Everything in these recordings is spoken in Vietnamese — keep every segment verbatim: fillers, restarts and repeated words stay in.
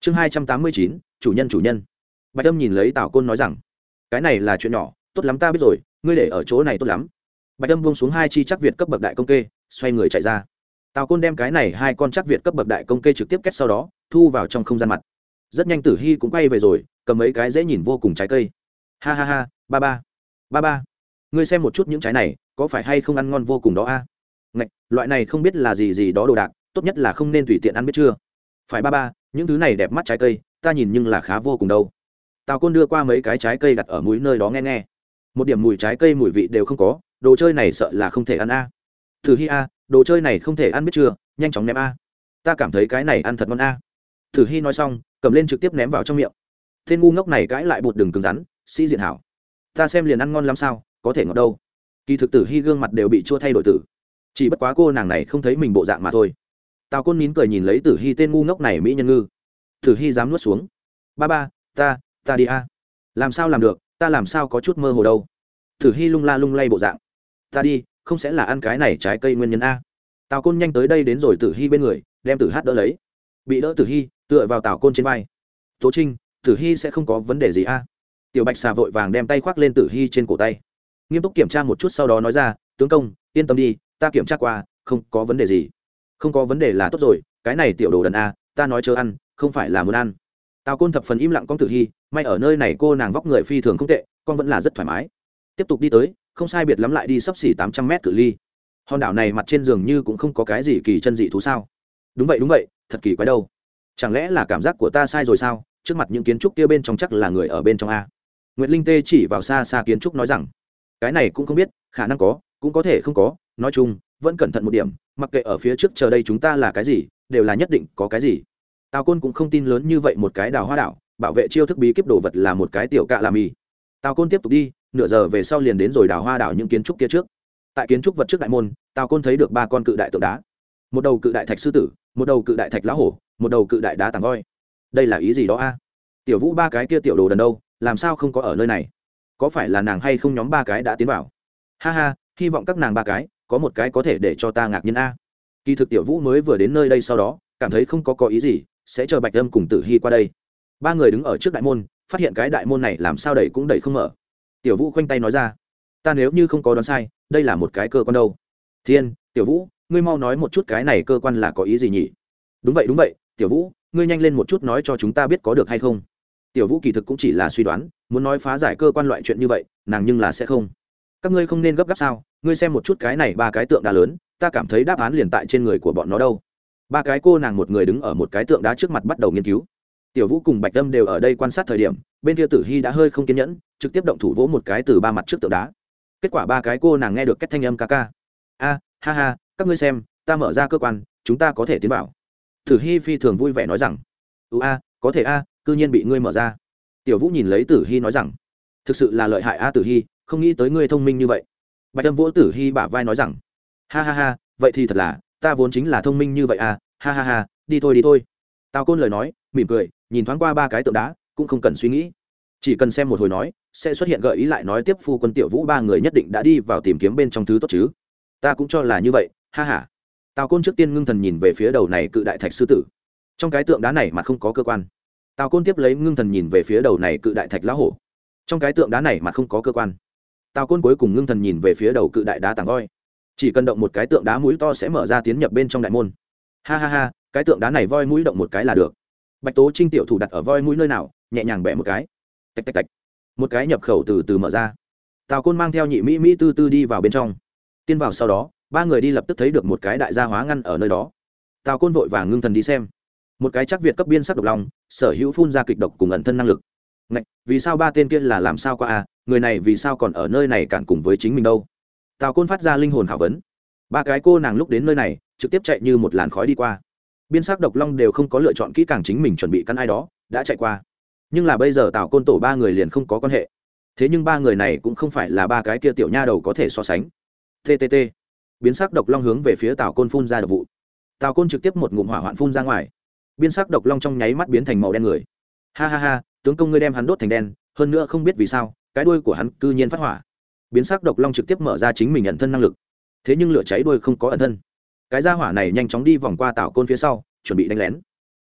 chương hai trăm tám mươi chín chủ nhân chủ nhân. Bạch Âm nhìn lấy Tào Côn nói rằng, cái này là chuyện nhỏ, tốt lắm ta biết rồi, ngươi để ở chỗ này tốt lắm. Bạch Âm buông xuống hai chi chắc việt cấp bậc đại công kê, xoay người chạy ra. Tào Côn đem cái này hai con chắc việt cấp bậc đại công kê trực tiếp kết sau đó thu vào trong không gian mặt. Rất nhanh Tử Hi cũng quay về rồi, cầm mấy cái dễ nhìn vô cùng trái cây. Ha ha ha, ba ba, ba ba, ngươi xem một chút những trái này, có phải hay không ăn ngon vô cùng đó a? À? Ngạch, loại này không biết là gì gì đó đồ đạc, tốt nhất là không nên tùy tiện ăn biết chưa? Phải ba ba, những thứ này đẹp mắt trái cây, ta nhìn nhưng là khá vô cùng đâu. Tào Côn đưa qua mấy cái trái cây đặt ở mũi nơi đó nghe nghe, một điểm mùi trái cây mùi vị đều không có, đồ chơi này sợ là không thể ăn a. À. Tử Hi a, đồ chơi này không thể ăn biết chưa, nhanh chóng ném a. Ta cảm thấy cái này ăn thật ngon a. Tử Hi nói xong, cầm lên trực tiếp ném vào trong miệng. Tên ngu ngốc này cãi lại bột đừng cứng rắn, sĩ diện hảo. Ta xem liền ăn ngon lắm sao, có thể ngọt đâu. Kỳ thực Tử Hi gương mặt đều bị chua thay đổi tử, chỉ bất quá cô nàng này không thấy mình bộ dạng mà thôi. Tào Côn nín cười nhìn lấy Tử Hi tên ngu ngốc này mỹ nhân ngư. Tử Hi dám nuốt xuống. Ba ba, ta, ta đi a. Làm sao làm được, ta làm sao có chút mơ hồ đâu. Tử Hi lung la lung lay bộ dạng. Ta đi, không sẽ là ăn cái này trái cây nguyên nhân a. Tào Côn nhanh tới đây đến rồi Tử Hi bên người, đem Tử Hát đỡ lấy. Bị đỡ Tử Hi, tựa vào Tào Côn trên vai. Tố Trinh, Tử Hi sẽ không có vấn đề gì a. Tiểu Bạch xà vội vàng đem tay khoác lên Tử Hi trên cổ tay, nghiêm túc kiểm tra một chút sau đó nói ra, tướng công, yên tâm đi, ta kiểm tra qua, không có vấn đề gì. Không có vấn đề là tốt rồi, cái này tiểu đồ đần a, ta nói chờ ăn, không phải là muốn ăn. Tào Côn thập phần im lặng con Tử Hi, may ở nơi này cô nàng vóc người phi thường không tệ, con vẫn là rất thoải mái. Tiếp tục đi tới, không sai biệt lắm lại đi sấp xỉ tám trăm mét cự ly. Hòn đảo này mặt trên giường như cũng không có cái gì kỳ chân dị thú sao? Đúng vậy đúng vậy, thật kỳ quái đâu. Chẳng lẽ là cảm giác của ta sai rồi sao? Trước mặt những kiến trúc kia bên trong chắc là người ở bên trong a. Nguyệt Linh Tê chỉ vào xa xa kiến trúc nói rằng, cái này cũng không biết, khả năng có, cũng có thể không có, nói chung, vẫn cẩn thận một điểm, mặc kệ ở phía trước chờ đây chúng ta là cái gì, đều là nhất định có cái gì. Tào Côn cũng không tin lớn như vậy một cái đào hoa đảo, bảo vệ chiêu thức bí kíp đồ vật là một cái tiểu cạ làm mì. Tào Côn tiếp tục đi, nửa giờ về sau liền đến rồi đào hoa đảo những kiến trúc kia trước. Tại kiến trúc vật trước đại môn, Tào Côn thấy được ba con cự đại tượng đá, một đầu cự đại thạch sư tử, một đầu cự đại thạch lá hổ, một đầu cự đại đá tàng voi. Đây là ý gì đó a? Tiểu Vũ ba cái kia tiểu đồ đần đâu, làm sao không có ở nơi này? Có phải là nàng hay không nhóm ba cái đã tiến vào? Ha ha, hy vọng các nàng ba cái có một cái có thể để cho ta ngạc nhiên a. Kỳ thực Tiểu Vũ mới vừa đến nơi đây sau đó, cảm thấy không có có ý gì, sẽ chờ Bạch Âm cùng Tử Hi qua đây. Ba người đứng ở trước đại môn, phát hiện cái đại môn này làm sao đẩy cũng đẩy không mở. Tiểu Vũ khoanh tay nói ra, ta nếu như không có đoán sai, đây là một cái cơ quan đâu. Thiên, Tiểu Vũ, ngươi mau nói một chút cái này cơ quan là có ý gì nhỉ? Đúng vậy đúng vậy, Tiểu Vũ, ngươi nhanh lên một chút nói cho chúng ta biết có được hay không. Tiểu Vũ kỳ thực cũng chỉ là suy đoán, muốn nói phá giải cơ quan loại chuyện như vậy, nàng nhưng là sẽ không. Các ngươi không nên gấp gáp sao? Ngươi xem một chút cái này ba cái tượng đá lớn, ta cảm thấy đáp án liền tại trên người của bọn nó đâu. Ba cái cô nàng một người đứng ở một cái tượng đá trước mặt bắt đầu nghiên cứu. Tiểu Vũ cùng Bạch Âm đều ở đây quan sát thời điểm, bên kia Tử Hi đã hơi không kiên nhẫn, trực tiếp động thủ vỗ một cái từ ba mặt trước tượng đá. Kết quả ba cái cô nàng nghe được cái thanh âm ca ca. A, ha ha, các ngươi xem, ta mở ra cơ quan, chúng ta có thể tiến vào. Tử Hi phi thường vui vẻ nói rằng, "U a, có thể a, cư nhiên bị ngươi mở ra." Tiểu Vũ nhìn lấy Tử Hi nói rằng, "Thực sự là lợi hại a Tử Hi, không nghĩ tới ngươi thông minh như vậy." Bạch Âm vỗ Tử Hi bả vai nói rằng, "Ha ha ha, vậy thì thật là, ta vốn chính là thông minh như vậy a, ha ha ha, đi thôi đi thôi." Tào Côn lời nói, mỉm cười, nhìn thoáng qua ba cái tượng đá, cũng không cần suy nghĩ, chỉ cần xem một hồi nói, sẽ xuất hiện gợi ý lại nói tiếp phu quân Tiểu Vũ ba người nhất định đã đi vào tìm kiếm bên trong thứ tốt chứ. Ta cũng cho là như vậy, ha ha. Tào Côn trước tiên ngưng thần nhìn về phía đầu này cự đại thạch sư tử. Trong cái tượng đá này mà không có cơ quan. Tào Côn tiếp lấy ngưng thần nhìn về phía đầu này cự đại thạch lá hổ. Trong cái tượng đá này mà không có cơ quan. Tào Côn cuối cùng ngưng thần nhìn về phía đầu cự đại đá tàng voi. Chỉ cần động một cái tượng đá mũi to sẽ mở ra tiến nhập bên trong đại môn. Ha ha ha, cái tượng đá này voi mũi động một cái là được. Bạch Tố Trinh tiểu thủ đặt ở voi mũi nơi nào, nhẹ nhàng bẻ một cái. Tạch tạch tạch. Một cái nhập khẩu từ từ mở ra. Tào Côn mang theo nhị mỹ mỹ tư tư đi vào bên trong. Tiến vào sau đó, ba người đi lập tức thấy được một cái đại gia hóa ngăn ở nơi đó. Tào Côn vội vàng ngưng thần đi xem. Một cái chắc việt cấp biên sắc độc long, sở hữu phun ra kịch độc cùng ẩn thân năng lực. Ngạch, vì sao ba tên kia là làm sao qua a, người này vì sao còn ở nơi này cản cùng với chính mình đâu? Tào Côn phát ra linh hồn khảo vấn. Ba cái cô nàng lúc đến nơi này, trực tiếp chạy như một làn khói đi qua. Biên sắc độc long đều không có lựa chọn kỹ càng chính mình chuẩn bị căn ai đó, đã chạy qua. Nhưng là bây giờ Tào Côn tổ ba người liền không có quan hệ. Thế nhưng ba người này cũng không phải là ba cái kia tiểu nha đầu có thể so sánh. Ttt. Biến sắc độc long hướng về phía Tào Côn phun ra độc vụ. Tào Côn trực tiếp một ngụm hỏa hoạn phun ra ngoài. Biên sắc độc long trong nháy mắt biến thành màu đen người. Ha ha ha, tướng công ngươi đem hắn đốt thành đen, hơn nữa không biết vì sao, cái đuôi của hắn cư nhiên phát hỏa. Biến sắc độc long trực tiếp mở ra chính mình ẩn thân năng lực. Thế nhưng lửa cháy đuôi không có ẩn thân. Cái gia hỏa này nhanh chóng đi vòng qua Tào Côn phía sau, chuẩn bị đánh lén.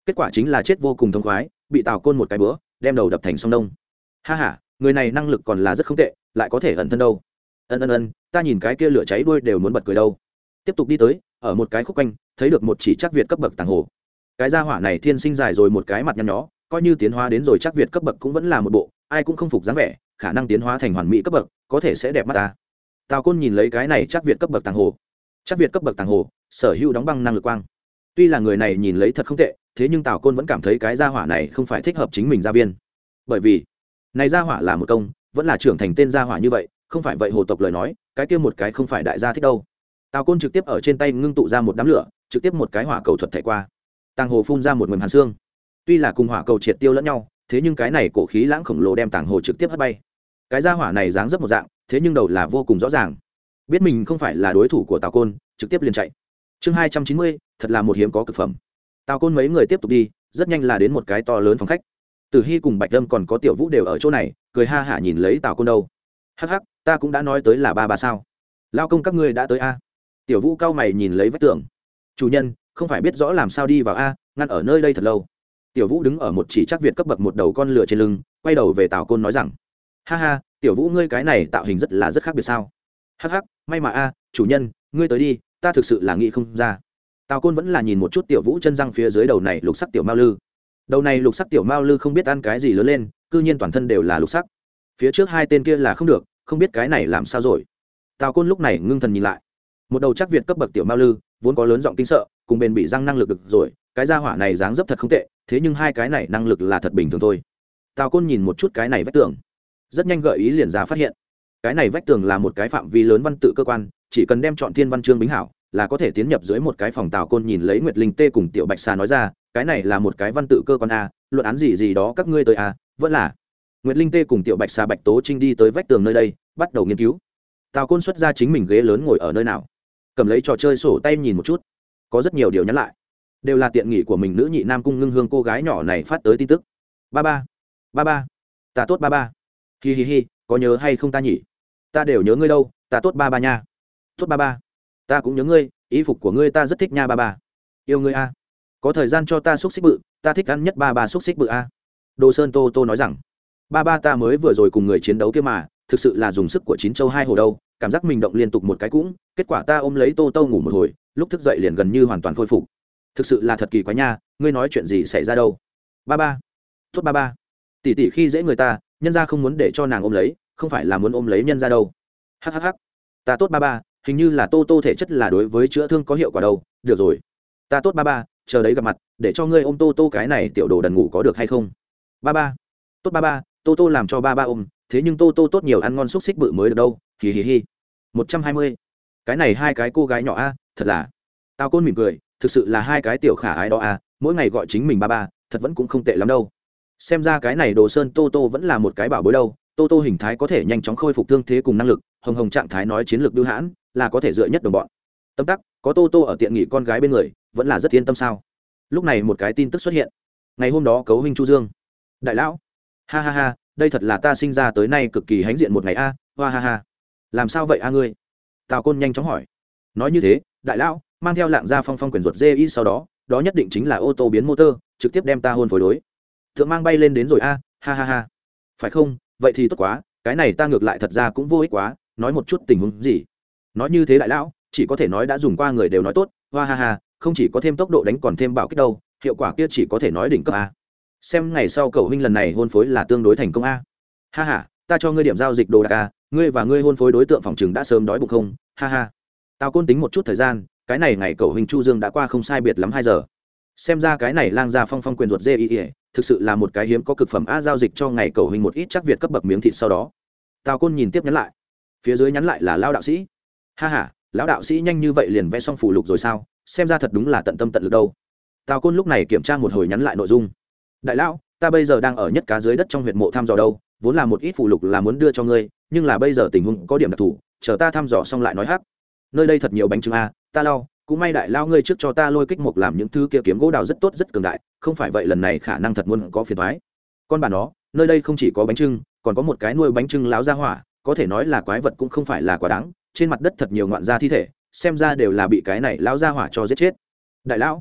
kết quả chính là chết vô cùng thống khoái, bị Tào Côn một cái bữa đem đầu đập thành sông đông. Ha ha, người này năng lực còn là rất không tệ, lại có thể ẩn thân đâu. Ân ân ân, ta nhìn cái kia lửa cháy đuôi đều muốn bật cười đâu. Tiếp tục đi tới, ở một cái khúc quanh, thấy được một chỉ chắc Việt cấp bậc tàng hồ. Cái gia hỏa này thiên sinh dài rồi một cái mặt nhăn nhó, coi như tiến hóa đến rồi chắc Việt cấp bậc cũng vẫn là một bộ, ai cũng không phục dáng vẻ, khả năng tiến hóa thành hoàn mỹ cấp bậc, có thể sẽ đẹp mắt ta. Tào Côn nhìn lấy cái này chắc Việt cấp bậc tàng hồ. Chắc Việt cấp bậc tàng hồ, sở hữu đóng băng năng lực quang. Tuy là người này nhìn lấy thật không tệ, thế nhưng Tào Côn vẫn cảm thấy cái gia hỏa này không phải thích hợp chính mình gia viên. Bởi vì, này gia hỏa là một công, vẫn là trưởng thành tên gia hỏa như vậy, không phải vậy hồ tộc lời nói, cái kia một cái không phải đại gia thích đâu. Tào Côn trực tiếp ở trên tay ngưng tụ ra một đám lửa, trực tiếp một cái hỏa cầu thuật thảy qua. Tàng hồ phun ra một mầm hàn xương. Tuy là cùng hỏa cầu triệt tiêu lẫn nhau, thế nhưng cái này cổ khí lãng khổng lồ đem tàng hồ trực tiếp hất bay. Cái gia hỏa này dáng dấp một dạng, thế nhưng đầu là vô cùng rõ ràng. Biết mình không phải là đối thủ của Tào Côn, trực tiếp liền chạy. Chương hai trăm chín mươi, thật là một hiếm có cực phẩm. Tào Côn mấy người tiếp tục đi, rất nhanh là đến một cái to lớn phòng khách. Tử Hi cùng Bạch Lâm còn có Tiểu Vũ đều ở chỗ này, cười ha hả nhìn lấy Tào Côn đâu. Hắc hắc, ta cũng đã nói tới là ba ba sao? Lao công các ngươi đã tới a? Tiểu Vũ cao mày nhìn lấy vách tường. Chủ nhân, không phải biết rõ làm sao đi vào a, ngăn ở nơi đây thật lâu. Tiểu Vũ đứng ở một chỉ chắc Việt cấp bậc một đầu con lửa trên lưng, quay đầu về Tào Côn nói rằng: ha ha, Tiểu Vũ ngươi cái này tạo hình rất là rất khác biệt sao? Hắc hắc, may mà a, chủ nhân, ngươi tới đi, ta thực sự là nghĩ không ra. Tào Côn vẫn là nhìn một chút Tiểu Vũ chân răng phía dưới đầu này lục sắc tiểu mao lư. Đầu này lục sắc tiểu mao lư không biết ăn cái gì lớn lên, cư nhiên toàn thân đều là lục sắc. Phía trước hai tên kia là không được, không biết cái này làm sao rồi. Tào Côn lúc này ngưng thần nhìn lại, một đầu chắc Việt cấp bậc tiểu mao lư, vốn có lớn giọng kinh sợ, cùng bền bị răng năng lực được rồi, cái gia hỏa này dáng dấp thật không tệ, thế nhưng hai cái này năng lực là thật bình thường thôi. Tào Côn nhìn một chút cái này vách tường, rất nhanh gợi ý liền ra phát hiện, cái này vách tường là một cái phạm vi lớn văn tự cơ quan, chỉ cần đem chọn thiên văn chương bính hảo, là có thể tiến nhập dưới một cái phòng. Tào Côn nhìn lấy Nguyệt Linh Tê cùng Tiểu Bạch Xà nói ra, cái này là một cái văn tự cơ quan a, luận án gì gì đó các ngươi tới a, vẫn là. Nguyệt Linh Tê cùng Tiểu Bạch Xà Bạch Tố Trinh đi tới vách tường nơi đây, bắt đầu nghiên cứu. Tào Côn xuất ra chính mình ghế lớn ngồi ở nơi nào, cầm lấy trò chơi sổ tay nhìn một chút, có rất nhiều điều nhắn lại, đều là tiện nghỉ của mình nữ nhị nam cung ngưng hương cô gái nhỏ này phát tới tin tức. Ba ba, ba ba, ta tốt ba ba, hi hi hi, có nhớ hay không ta nhỉ? Ta đều nhớ ngươi đâu, ta tốt ba ba nha. Tốt ba ba, ta cũng nhớ ngươi, y phục của ngươi ta rất thích nha ba ba, yêu ngươi a. Có thời gian cho ta xúc xích bự, ta thích ăn nhất ba ba xúc xích bự a. Đồ Sơn Tô Tô nói rằng, ba ba ta mới vừa rồi cùng người chiến đấu kia mà, thực sự là dùng sức của chín châu hai hồ đâu, cảm giác mình động liên tục một cái cũng, kết quả ta ôm lấy Tô Tô ngủ một hồi, lúc thức dậy liền gần như hoàn toàn khôi phục. Thực sự là thật kỳ quái nha, ngươi nói chuyện gì xảy ra đâu? Ba ba, tốt ba ba, tỷ tỷ khi dễ người ta, nhân gia không muốn để cho nàng ôm lấy, không phải là muốn ôm lấy nhân gia đâu. Hắc hắc hắc, ta tốt ba ba, hình như là Tô Tô thể chất là đối với chữa thương có hiệu quả đâu. Được rồi, ta tốt ba ba, chờ đấy gặp mặt, để cho ngươi ôm Tô Tô cái này tiểu đồ đần ngủ có được hay không? Ba ba, tốt ba ba, Tô Tô làm cho ba ba ôm, thế nhưng Tô Tô tốt nhiều ăn ngon xúc xích bự mới được đâu. Hì hì hì. Một trăm hai mươi, cái này hai cái cô gái nhỏ a, thật là. Tào Côn mỉm cười, thực sự là hai cái tiểu khả ái đó a, mỗi ngày gọi chính mình ba ba, thật vẫn cũng không tệ lắm đâu. Xem ra cái này Đồ Sơn Tô Tô vẫn là một cái bảo bối đâu. Tô Tô hình thái có thể nhanh chóng khôi phục thương thế cùng năng lực, hồng hồng trạng thái nói chiến lược bưu hãn, là có thể dựa nhất đồng bọn. Tâm tắc, có Tô Tô ở tiện nghỉ con gái bên người, vẫn là rất yên tâm sao. Lúc này một cái tin tức xuất hiện. Ngày hôm đó Cấu huynh Chu Dương, đại lão, ha ha ha, đây thật là ta sinh ra tới nay cực kỳ hãnh diện một ngày a, hoa ha ha. Làm sao vậy a ngươi? Tào Côn nhanh chóng hỏi. Nói như thế, đại lão mang theo lạng ra phong phong quyền ruột dê y sau đó, đó nhất định chính là ô tô biến motor, trực tiếp đem ta hôn phối đối. Thượng mang bay lên đến rồi a, ha ha ha. Phải không? Vậy thì tốt quá, cái này ta ngược lại thật ra cũng vô ích quá, nói một chút tình huống gì. Nói như thế đại lão, chỉ có thể nói đã dùng qua người đều nói tốt, hoa ha ha, không chỉ có thêm tốc độ đánh còn thêm bảo kích đâu, hiệu quả kia chỉ có thể nói đỉnh cấp a. Xem ngày sau cậu huynh lần này hôn phối là tương đối thành công a. Ha ha, ta cho ngươi điểm giao dịch đồ đạc a, ngươi và ngươi hôn phối đối tượng phòng chừng đã sớm đói bụng không, ha ha. Tào Côn tính một chút thời gian, cái này ngày cậu huynh Chu Dương đã qua không sai biệt lắm hai giờ. Xem ra cái này lang gia phong phong quyền ruột dê y thực sự là một cái hiếm có cực phẩm a, giao dịch cho ngày cậu huynh một ít chắc Việt cấp bậc miếng thịt sau đó. Tào Côn nhìn tiếp nhắn lại, phía dưới nhắn lại là lao đạo sĩ. Ha ha, lão đạo sĩ nhanh như vậy liền vẽ xong phù lục rồi sao, xem ra thật đúng là tận tâm tận lực đâu. Tào Côn lúc này kiểm tra một hồi nhắn lại nội dung. Đại lão, ta bây giờ đang ở nhất cá dưới đất trong huyệt mộ thăm dò đâu, vốn là một ít phù lục là muốn đưa cho ngươi, nhưng là bây giờ tình huống có điểm đặc thù, chờ ta thăm dò xong lại nói hắc. Nơi đây thật nhiều bánh trưng a, ta lau, cũng may đại lao ngươi trước cho ta lôi kích mục làm những thứ kia kiếm gỗ đào rất tốt rất cường đại, không phải vậy lần này khả năng thật muốn có phiền toái. Con bà nó, nơi đây không chỉ có bánh trưng, còn có một cái nuôi bánh trưng láo ra hỏa, có thể nói là quái vật cũng không phải là quá đáng, trên mặt đất thật nhiều ngoạn gia thi thể, xem ra đều là bị cái này lão ra hỏa cho giết chết. Đại lão,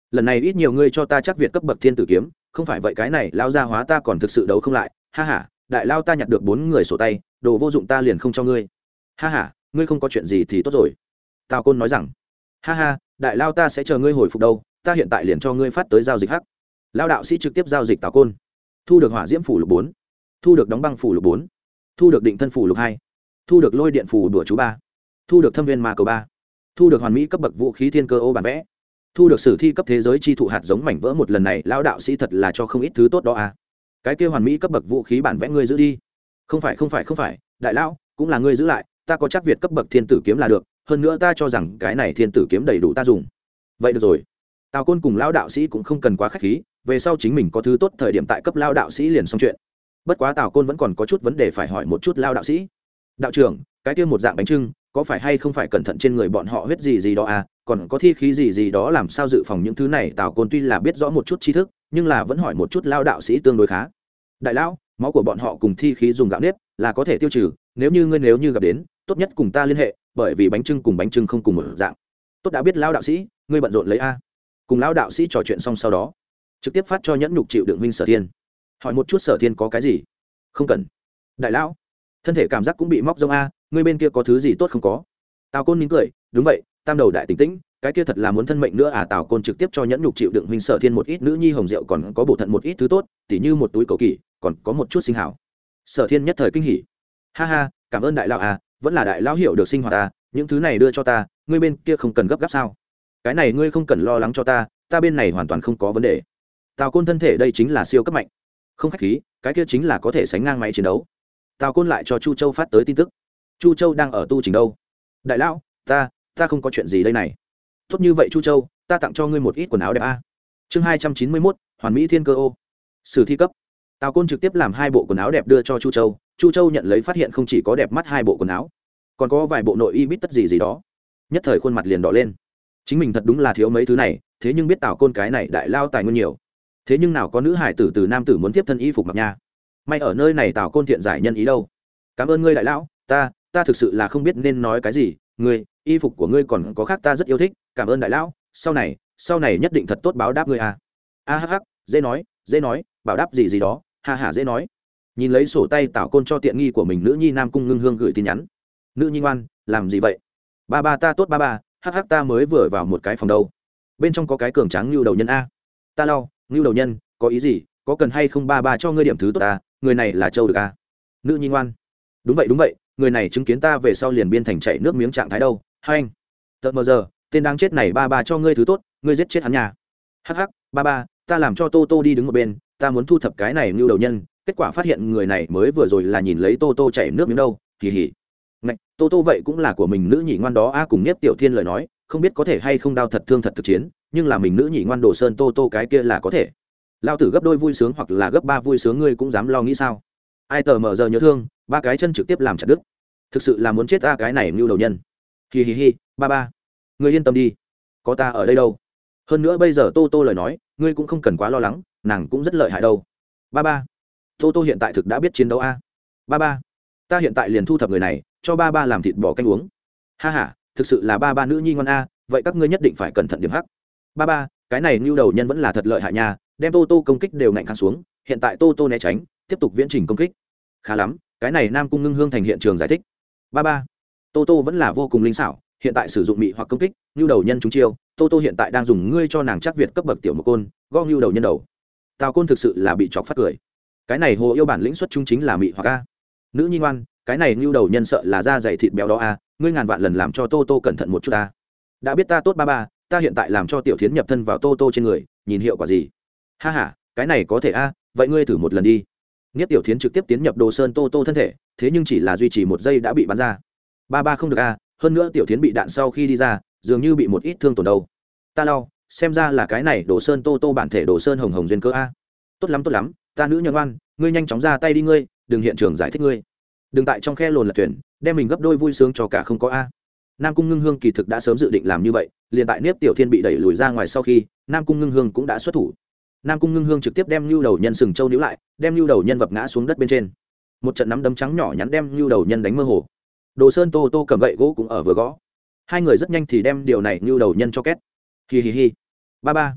lần này ít nhiều ngươi cho ta chắc việt cấp bậc thiên tử kiếm, không phải vậy cái này lao ra hóa ta còn thực sự đấu không lại. Ha ha, đại lao ta nhặt được bốn người sổ tay, đồ vô dụng ta liền không cho ngươi. Ha ha, ngươi không có chuyện gì thì tốt rồi. Tào Côn nói rằng, ha ha, đại lao ta sẽ chờ ngươi hồi phục đâu, ta hiện tại liền cho ngươi phát tới giao dịch hắc. Lao đạo sĩ trực tiếp giao dịch Tào Côn, thu được hỏa diễm phủ lục bốn, thu được đóng băng phủ lục bốn, thu được định thân phủ lục hai, thu được lôi điện phủ đùa chú ba, thu được thâm viên ma cầu ba, thu được hoàn mỹ cấp bậc vũ khí thiên cơ ô bản vẽ, thu được sử thi cấp thế giới chi thụ hạt giống mảnh vỡ. Một lần này lão đạo sĩ thật là cho không ít thứ tốt đó à. Cái kia hoàn mỹ cấp bậc vũ khí bản vẽ ngươi giữ đi. Không phải không phải không phải, đại lão cũng là ngươi giữ lại, ta có chắc việt cấp bậc thiên tử kiếm là được, hơn nữa ta cho rằng cái này thiên tử kiếm đầy đủ ta dùng. Vậy được rồi. Tào Côn cùng lão đạo sĩ cũng không cần quá khách khí, về sau chính mình có thứ tốt thời điểm tại cấp lão đạo sĩ liền xong chuyện. Bất quá Tào Côn vẫn còn có chút vấn đề phải hỏi một chút lão đạo sĩ. Đạo trưởng, cái kia một dạng bánh trưng có phải hay không phải cẩn thận trên người bọn họ huyết gì gì đó à, còn có thi khí gì gì đó làm sao dự phòng những thứ này. Tào Côn tuy là biết rõ một chút tri thức, nhưng là vẫn hỏi một chút lao đạo sĩ tương đối khá. Đại lão, máu của bọn họ cùng thi khí dùng gạo nếp là có thể tiêu trừ, nếu như ngươi nếu như gặp đến, tốt nhất cùng ta liên hệ, bởi vì bánh trưng cùng bánh trưng không cùng một dạng. Tốt, đã biết lao đạo sĩ, ngươi bận rộn lấy a. Cùng lao đạo sĩ trò chuyện xong sau đó, trực tiếp phát cho nhẫn nhục chịu đựng huynh Sở Thiên, hỏi một chút Sở Thiên có cái gì. Không cần. Đại lão, thân thể cảm giác cũng bị móc rông a, ngươi bên kia có thứ gì tốt không có? Tào Côn mỉm cười, đúng vậy, tam đầu đại tỉnh tĩnh, cái kia thật là muốn thân mệnh nữa à. Tào Côn trực tiếp cho nhẫn nhục chịu đựng huynh Sở Thiên một ít nữ nhi hồng rượu, còn có bổ thận một ít thứ tốt, tỉ như một túi cầu kỳ, còn có một chút sinh hảo. Sở Thiên nhất thời kinh hỉ, ha ha, cảm ơn đại lão à, vẫn là đại lão hiểu được sinh hoạt ta, những thứ này đưa cho ta, ngươi bên kia không cần gấp gáp sao? Cái này ngươi không cần lo lắng cho ta, ta bên này hoàn toàn không có vấn đề. Tào Côn thân thể đây chính là siêu cấp mạnh, không khách khí, cái kia chính là có thể sánh ngang máy chiến đấu. Tào Côn lại cho Chu Châu phát tới tin tức, Chu Châu đang ở tu chỉnh đâu. Đại lão, ta ta không có chuyện gì đây này. Tốt như vậy Chu Châu, ta tặng cho ngươi một ít quần áo đẹp a. Chương hai trăm chín mươi mốt, hoàn mỹ thiên cơ ô. Sử thi cấp. Tào Côn trực tiếp làm hai bộ quần áo đẹp đưa cho Chu Châu, Chu Châu nhận lấy phát hiện không chỉ có đẹp mắt hai bộ quần áo, còn có vài bộ nội y bít tất gì gì đó, nhất thời khuôn mặt liền đỏ lên. Chính mình thật đúng là thiếu mấy thứ này, thế nhưng biết Tào Côn cái này đại lao tài nguyên nhiều, thế nhưng nào có nữ hải tử từ nam tử muốn tiếp thân y phục mặc nha. May ở nơi này Tào Côn thiện giải nhân ý đâu. Cảm ơn ngươi đại lão, ta ta thực sự là không biết nên nói cái gì. Ngươi, y phục của ngươi còn có khác ta rất yêu thích, cảm ơn đại lão, sau này sau này nhất định thật tốt báo đáp ngươi à. A hắc hắc, dễ nói dễ nói, bảo đáp gì gì đó, ha ha dễ nói. Nhìn lấy sổ tay Tào Côn cho tiện nghi của mình nữ nhi Nam Cung Ngưng Hương gửi tin nhắn. Nữ nhi ngoan, làm gì vậy? Ba ba ta tốt ba ba, hắc hắc ta mới vừa vào một cái phòng đâu, bên trong có cái cường tráng ngưu đầu nhân a. Ta lau, ngưu đầu nhân, có ý gì, có cần hay không ba ba cho ngươi điểm thứ tốt ta, người này là Châu được a. Nữ nhi ngoan, đúng vậy đúng vậy, người này chứng kiến ta về sau liền biên thành chạy nước miếng trạng thái đâu. Hai anh, tợt mờ giờ, tên đáng chết này ba ba cho ngươi thứ tốt, ngươi giết chết hắn nhà. Hắc hắc, ba ba, ta làm cho Tô Tô đi đứng một bên, ta muốn thu thập cái này ngưu đầu nhân, kết quả phát hiện người này mới vừa rồi là nhìn lấy Tô Tô chảy nước miếng đâu, kỳ hỉ. Ngạch, Tô Tô vậy cũng là của mình nữ nhị ngoan đó a. Cùng Niếp Tiểu Thiên lời nói, không biết có thể hay không đau thật thương thật thực chiến, nhưng là mình nữ nhị ngoan Đồ Sơn Tô Tô cái kia là có thể. Lao tử gấp đôi vui sướng hoặc là gấp ba vui sướng ngươi cũng dám lo nghĩ sao? Ai tờ mờ giờ nhớ thương, ba cái chân trực tiếp làm chặt đứt. Thực sự là muốn chết ta cái này ngưu đầu nhân. Hi hi hi, ba ba, ngươi yên tâm đi, có ta ở đây đâu. Hơn nữa bây giờ Tô Tô lời nói, ngươi cũng không cần quá lo lắng, nàng cũng rất lợi hại đâu. Ba ba, Tô Tô hiện tại thực đã biết chiến đấu a. Ba ba, ta hiện tại liền thu thập người này, cho ba ba làm thịt bò canh uống. Ha ha, thực sự là ba ba nữ nhi ngoan a, vậy các ngươi nhất định phải cẩn thận điểm hắc. Ba ba, cái này ngưu đầu nhân vẫn là thật lợi hại nha, đem Tô Tô công kích đều ngạnh kháng xuống, hiện tại Tô Tô né tránh, tiếp tục viễn trình công kích. Khá lắm, cái này Nam Cung Ngưng Hương thành hiện trường giải thích. Ba ba, Tô Tô vẫn là vô cùng linh xảo, hiện tại sử dụng mị hoặc công kích, ngưu đầu nhân trúng chiêu, Tô Tô hiện tại đang dùng ngươi cho nàng chắc việt cấp bậc tiểu một côn, gõ ngưu đầu nhân đầu. Tào Côn thực sự là bị chọc phát cười. Cái này hồ yêu bản lĩnh xuất chúng chính là mị hoặc a. Nữ nhi ngoan, cái này ngưu đầu nhân sợ là da dày thịt béo đó a, ngươi ngàn vạn lần làm cho Tô Tô cẩn thận một chút ta. Đã biết ta tốt ba ba, ta hiện tại làm cho Tiểu Thiến nhập thân vào Tô Tô trên người, nhìn hiệu quả gì. Ha ha, cái này có thể a, vậy ngươi thử một lần đi. Niếp Tiểu Thiến trực tiếp tiến nhập Đồ Sơn Tô Tô thân thể, thế nhưng chỉ là duy trì một giây đã bị bắn ra. Ba ba không được a, hơn nữa Tiểu Thiến bị đạn sau khi đi ra, dường như bị một ít thương tổn đâu. Ta lau, xem ra là cái này Đồ Sơn Tô Tô bản thể Đồ Sơn hồng hồng duyên cơ a. Tốt lắm tốt lắm, ta nữ nhân ngoan, ngươi nhanh chóng ra tay đi ngươi, đừng hiện trường giải thích ngươi. Đừng tại trong khe lồn lật thuyền, đem mình gấp đôi vui sướng cho cả không có a. Nam Cung Ngưng Hương kỳ thực đã sớm dự định làm như vậy, liền tại Niếp Tiểu Thiên bị đẩy lùi ra ngoài sau khi, Nam Cung Ngưng Hương cũng đã xuất thủ. Nam Cung Ngưng Hương trực tiếp đem nhu đầu nhân sừng châu níu lại, đem nhu đầu nhân vập ngã xuống đất bên trên. Một trận nắm đấm trắng nhỏ nhắn đem nhu đầu nhân đánh mơ hồ. Đồ Sơn Tô Tô cầm gậy gỗ cũng ở vừa gõ. Hai người rất nhanh thì đem điều này nhu đầu nhân cho két. Hi hi hi. Ba ba,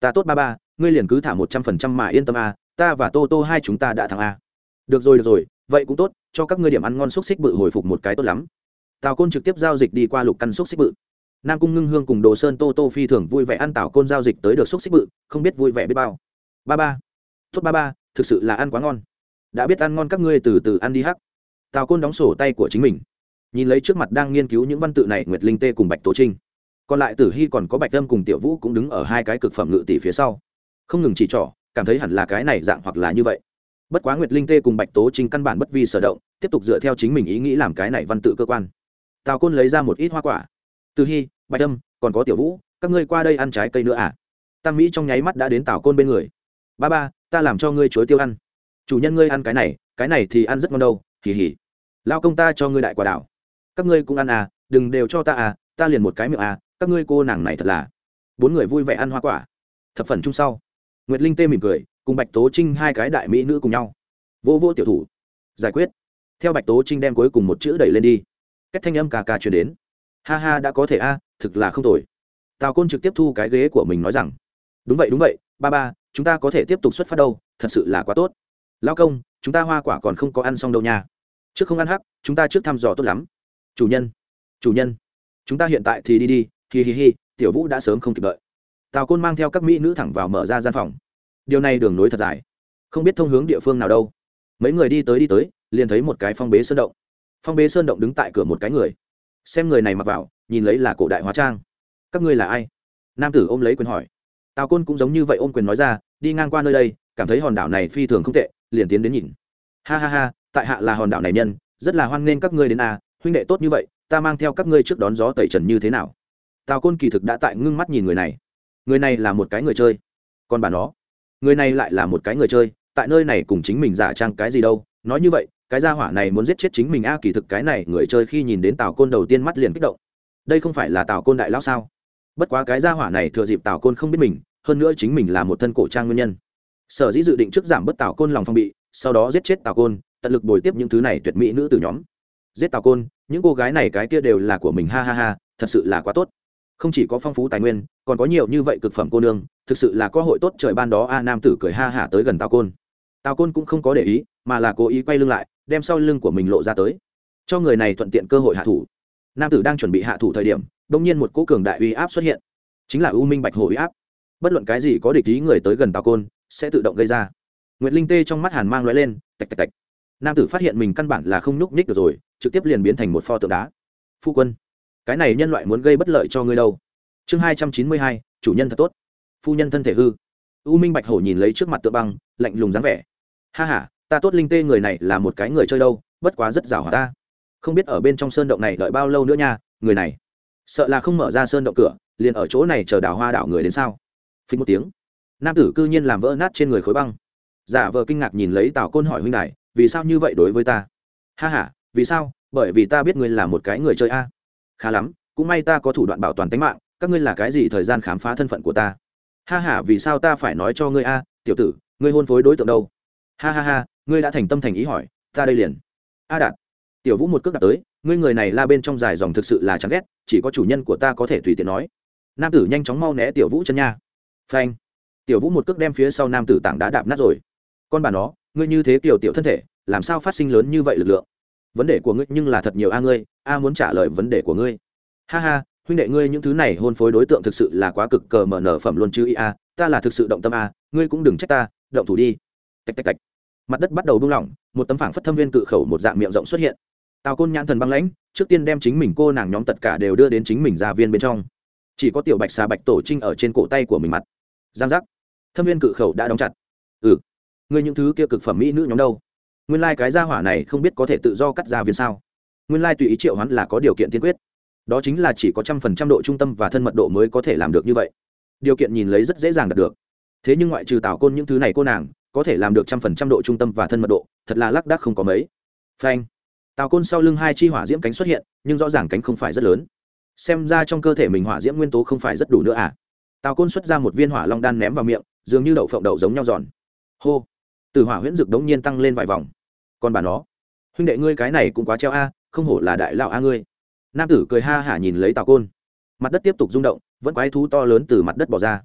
ta tốt ba ba, ngươi liền cứ thả một trăm phần trăm mà yên tâm a, ta và tô tô hai chúng ta đã thắng a. Được rồi được rồi, vậy cũng tốt, cho các ngươi điểm ăn ngon xúc xích bự hồi phục một cái tốt lắm. Tào Côn trực tiếp giao dịch đi qua lục căn xúc xích bự. Nam Cung Ngưng Hương cùng Đồ Sơn Tô Tô phi thường vui vẻ ăn Tào Côn giao dịch tới được xúc xích bự, không biết vui vẻ biết bao. Ba ba, tốt ba ba, thực sự là ăn quá ngon. Đã biết ăn ngon các ngươi từ từ ăn đi hắc. Tào Côn đóng sổ tay của chính mình, nhìn lấy trước mặt đang nghiên cứu những văn tự này Nguyệt Linh Tê cùng Bạch Tố Trinh, còn lại Tử Hi còn có Bạch Âm cùng Tiểu Vũ cũng đứng ở hai cái cực phẩm ngự tỷ phía sau, không ngừng chỉ trỏ, cảm thấy hẳn là cái này dạng hoặc là như vậy. Bất quá Nguyệt Linh Tê cùng Bạch Tố Trinh căn bản bất vi sở động, tiếp tục dựa theo chính mình ý nghĩ làm cái này văn tự cơ quan. Tào Côn lấy ra một ít hoa quả. Tử Hi, Bạch Âm, còn có Tiểu Vũ, các ngươi qua đây ăn trái cây nữa à? Tam Mỹ trong nháy mắt đã đến Tào Côn bên người. Ba ba, ta làm cho ngươi chuối tiêu ăn. Chủ nhân ngươi ăn cái này, cái này thì ăn rất ngon đâu, hì hì. Lao công ta cho ngươi đại quả đảo. Các ngươi cũng ăn à, đừng đều cho ta à, ta liền một cái miệng à, các ngươi cô nàng này thật là. Bốn người vui vẻ ăn hoa quả. Thập phần chung sau, Nguyệt Linh Tê mỉm cười, cùng Bạch Tố Trinh hai cái đại mỹ nữ cùng nhau. Vô vô tiểu thủ, giải quyết. Theo Bạch Tố Trinh đem cuối cùng một chữ đẩy lên đi, cách thanh âm cà cà truyền đến. Ha ha đã có thể a, thực là không tồi. Tào Côn trực tiếp thu cái ghế của mình nói rằng, đúng vậy đúng vậy, ba ba, chúng ta có thể tiếp tục xuất phát đâu, thật sự là quá tốt. Lão công, chúng ta hoa quả còn không có ăn xong đâu nha. Trước không ăn hắc, chúng ta trước thăm dò tốt lắm. Chủ nhân, chủ nhân, chúng ta hiện tại thì đi đi, hi hi hi, Tiểu Vũ đã sớm không kịp đợi. Tào Côn mang theo các mỹ nữ thẳng vào mở ra gian phòng. Điều này đường nối thật dài, không biết thông hướng địa phương nào đâu. Mấy người đi tới đi tới, liền thấy một cái phong bế sơn động. Phong bế sơn động đứng tại cửa một cái người. Xem người này mặc vào, nhìn lấy là cổ đại hóa trang. Các ngươi là ai? Nam tử ôm lấy quyền hỏi. Tào Côn cũng giống như vậy ôm quyền nói ra, đi ngang qua nơi đây, cảm thấy hòn đảo này phi thường không tệ, liền tiến đến nhìn. Ha ha ha, tại hạ là hòn đảo này nhân, rất là hoan nghênh các ngươi đến à, huynh đệ tốt như vậy, ta mang theo các ngươi trước đón gió tẩy trần như thế nào? Tào Côn kỳ thực đã tại ngưng mắt nhìn người này. Người này là một cái người chơi, còn bà nó, người này lại là một cái người chơi, tại nơi này cùng chính mình giả trang cái gì đâu? Nói như vậy, cái gia hỏa này muốn giết chết chính mình a, kỳ thực cái này người chơi khi nhìn đến Tào Côn đầu tiên mắt liền kích động. Đây không phải là Tào Côn đại lão sao? Bất quá cái gia hỏa này thừa dịp Tào Côn không biết mình, hơn nữa chính mình là một thân cổ trang nguyên nhân, sở dĩ dự định trước giảm bớt Tào Côn lòng phong bị, sau đó giết chết Tào Côn, tận lực bồi tiếp những thứ này tuyệt mỹ nữ từ nhóm. Giết Tào Côn, những cô gái này cái kia đều là của mình, ha ha ha, thật sự là quá tốt. Không chỉ có phong phú tài nguyên, còn có nhiều như vậy cực phẩm cô nương, thực sự là cơ hội tốt trời ban đó a. Nam tử cười ha hả tới gần Tào Côn. Tào Côn cũng không có để ý, mà là cố ý quay lưng lại, đem sau lưng của mình lộ ra tới, cho người này thuận tiện cơ hội hạ thủ. Nam tử đang chuẩn bị hạ thủ thời điểm, đột nhiên một cỗ cường đại uy áp xuất hiện, chính là U Minh Bạch Hổ uy áp. Bất luận cái gì có địch ý người tới gần Tào Côn, sẽ tự động gây ra. Nguyệt Linh Tê trong mắt hàn mang lóe lên, tạch tạch tạch. Nam tử phát hiện mình căn bản là không nhúc nhích được rồi, trực tiếp liền biến thành một pho tượng đá. Phu quân, cái này nhân loại muốn gây bất lợi cho ngươi đâu. Chương hai trăm chín mươi hai, chủ nhân thật tốt. Phu nhân thân thể hư. U Minh Bạch Hổ nhìn lấy trước mặt tượng băng, lạnh lùng dáng vẻ. Ha ha, ta tốt Linh Tê người này là một cái người chơi đâu, bất quá rất giàu hỏa ta. Không biết ở bên trong sơn động này đợi bao lâu nữa nha, người này sợ là không mở ra sơn động cửa, liền ở chỗ này chờ đào hoa đảo người đến sao. Phình một tiếng, nam tử cư nhiên làm vỡ nát trên người khối băng. Giả vờ kinh ngạc nhìn lấy Tào Côn hỏi, huynh đài, vì sao như vậy đối với ta? Ha ha, vì sao? Bởi vì ta biết ngươi là một cái người chơi a. Khá lắm, cũng may ta có thủ đoạn bảo toàn tính mạng, các ngươi là cái gì thời gian khám phá thân phận của ta? Ha ha, vì sao ta phải nói cho ngươi a, tiểu tử, ngươi hôn phối đối tượng đâu? Ha ha ha, ngươi đã thành tâm thành ý hỏi, ta đây liền. A Đạt, Tiểu Vũ một cước đạp tới, ngươi người này la bên trong dài dòng thực sự là chán ghét, chỉ có chủ nhân của ta có thể tùy tiện nói. Nam tử nhanh chóng mau né Tiểu Vũ chân nha. Phanh. Tiểu Vũ một cước đem phía sau nam tử tảng đá đạp nát rồi. Con bà nó, ngươi như thế kiểu tiểu thân thể, làm sao phát sinh lớn như vậy lực lượng? Vấn đề của ngươi nhưng là thật nhiều a, ngươi, a muốn trả lời vấn đề của ngươi. Ha ha, huynh đệ ngươi những thứ này hôn phối đối tượng thực sự là quá cực cờ mở nở phẩm luôn chứ y a, ta là thực sự động tâm a, ngươi cũng đừng trách ta, động thủ đi. Tạch tạch tạch. Mặt đất bắt đầu buông lỏng, một tấm phảng phất thâm viên cự khẩu một dạng miệng rộng xuất hiện. Tào Côn nhãn thần băng lãnh, trước tiên đem chính mình cô nàng nhóm tất cả đều đưa đến chính mình gia viên bên trong. Chỉ có tiểu bạch xà Bạch Tổ Trinh ở trên cổ tay của mình mặt. Giang giác. Thâm viên cự khẩu đã đóng chặt. Ừ, ngươi những thứ kia cực phẩm mỹ nữ nhóm đâu? Nguyên lai like cái gia hỏa này không biết có thể tự do cắt gia viên sao? Nguyên lai like tùy ý triệu hoán là có điều kiện tiên quyết, đó chính là chỉ có trăm phần trăm độ trung tâm và thân mật độ mới có thể làm được như vậy. Điều kiện nhìn lấy rất dễ dàng đạt được, thế nhưng ngoại trừ Tào Côn những thứ này cô nàng có thể làm được trăm phần trăm độ trung tâm và thân mật độ, thật là lác đác không có mấy. Phanh. Tào Côn sau lưng hai chi hỏa diễm cánh xuất hiện, nhưng rõ ràng cánh không phải rất lớn, xem ra trong cơ thể mình hỏa diễm nguyên tố không phải rất đủ nữa à. Tào Côn xuất ra một viên hỏa long đan ném vào miệng, dường như đậu phộng đậu giống nhau giòn. Hô. Từ hỏa huyễn dực đống nhiên tăng lên vài vòng. Còn bà nó, huynh đệ ngươi cái này cũng quá treo a, không hổ là đại lão a ngươi. Nam tử cười ha hả nhìn lấy Tào Côn. Mặt đất tiếp tục rung động, vẫn quái thú to lớn từ mặt đất bò ra.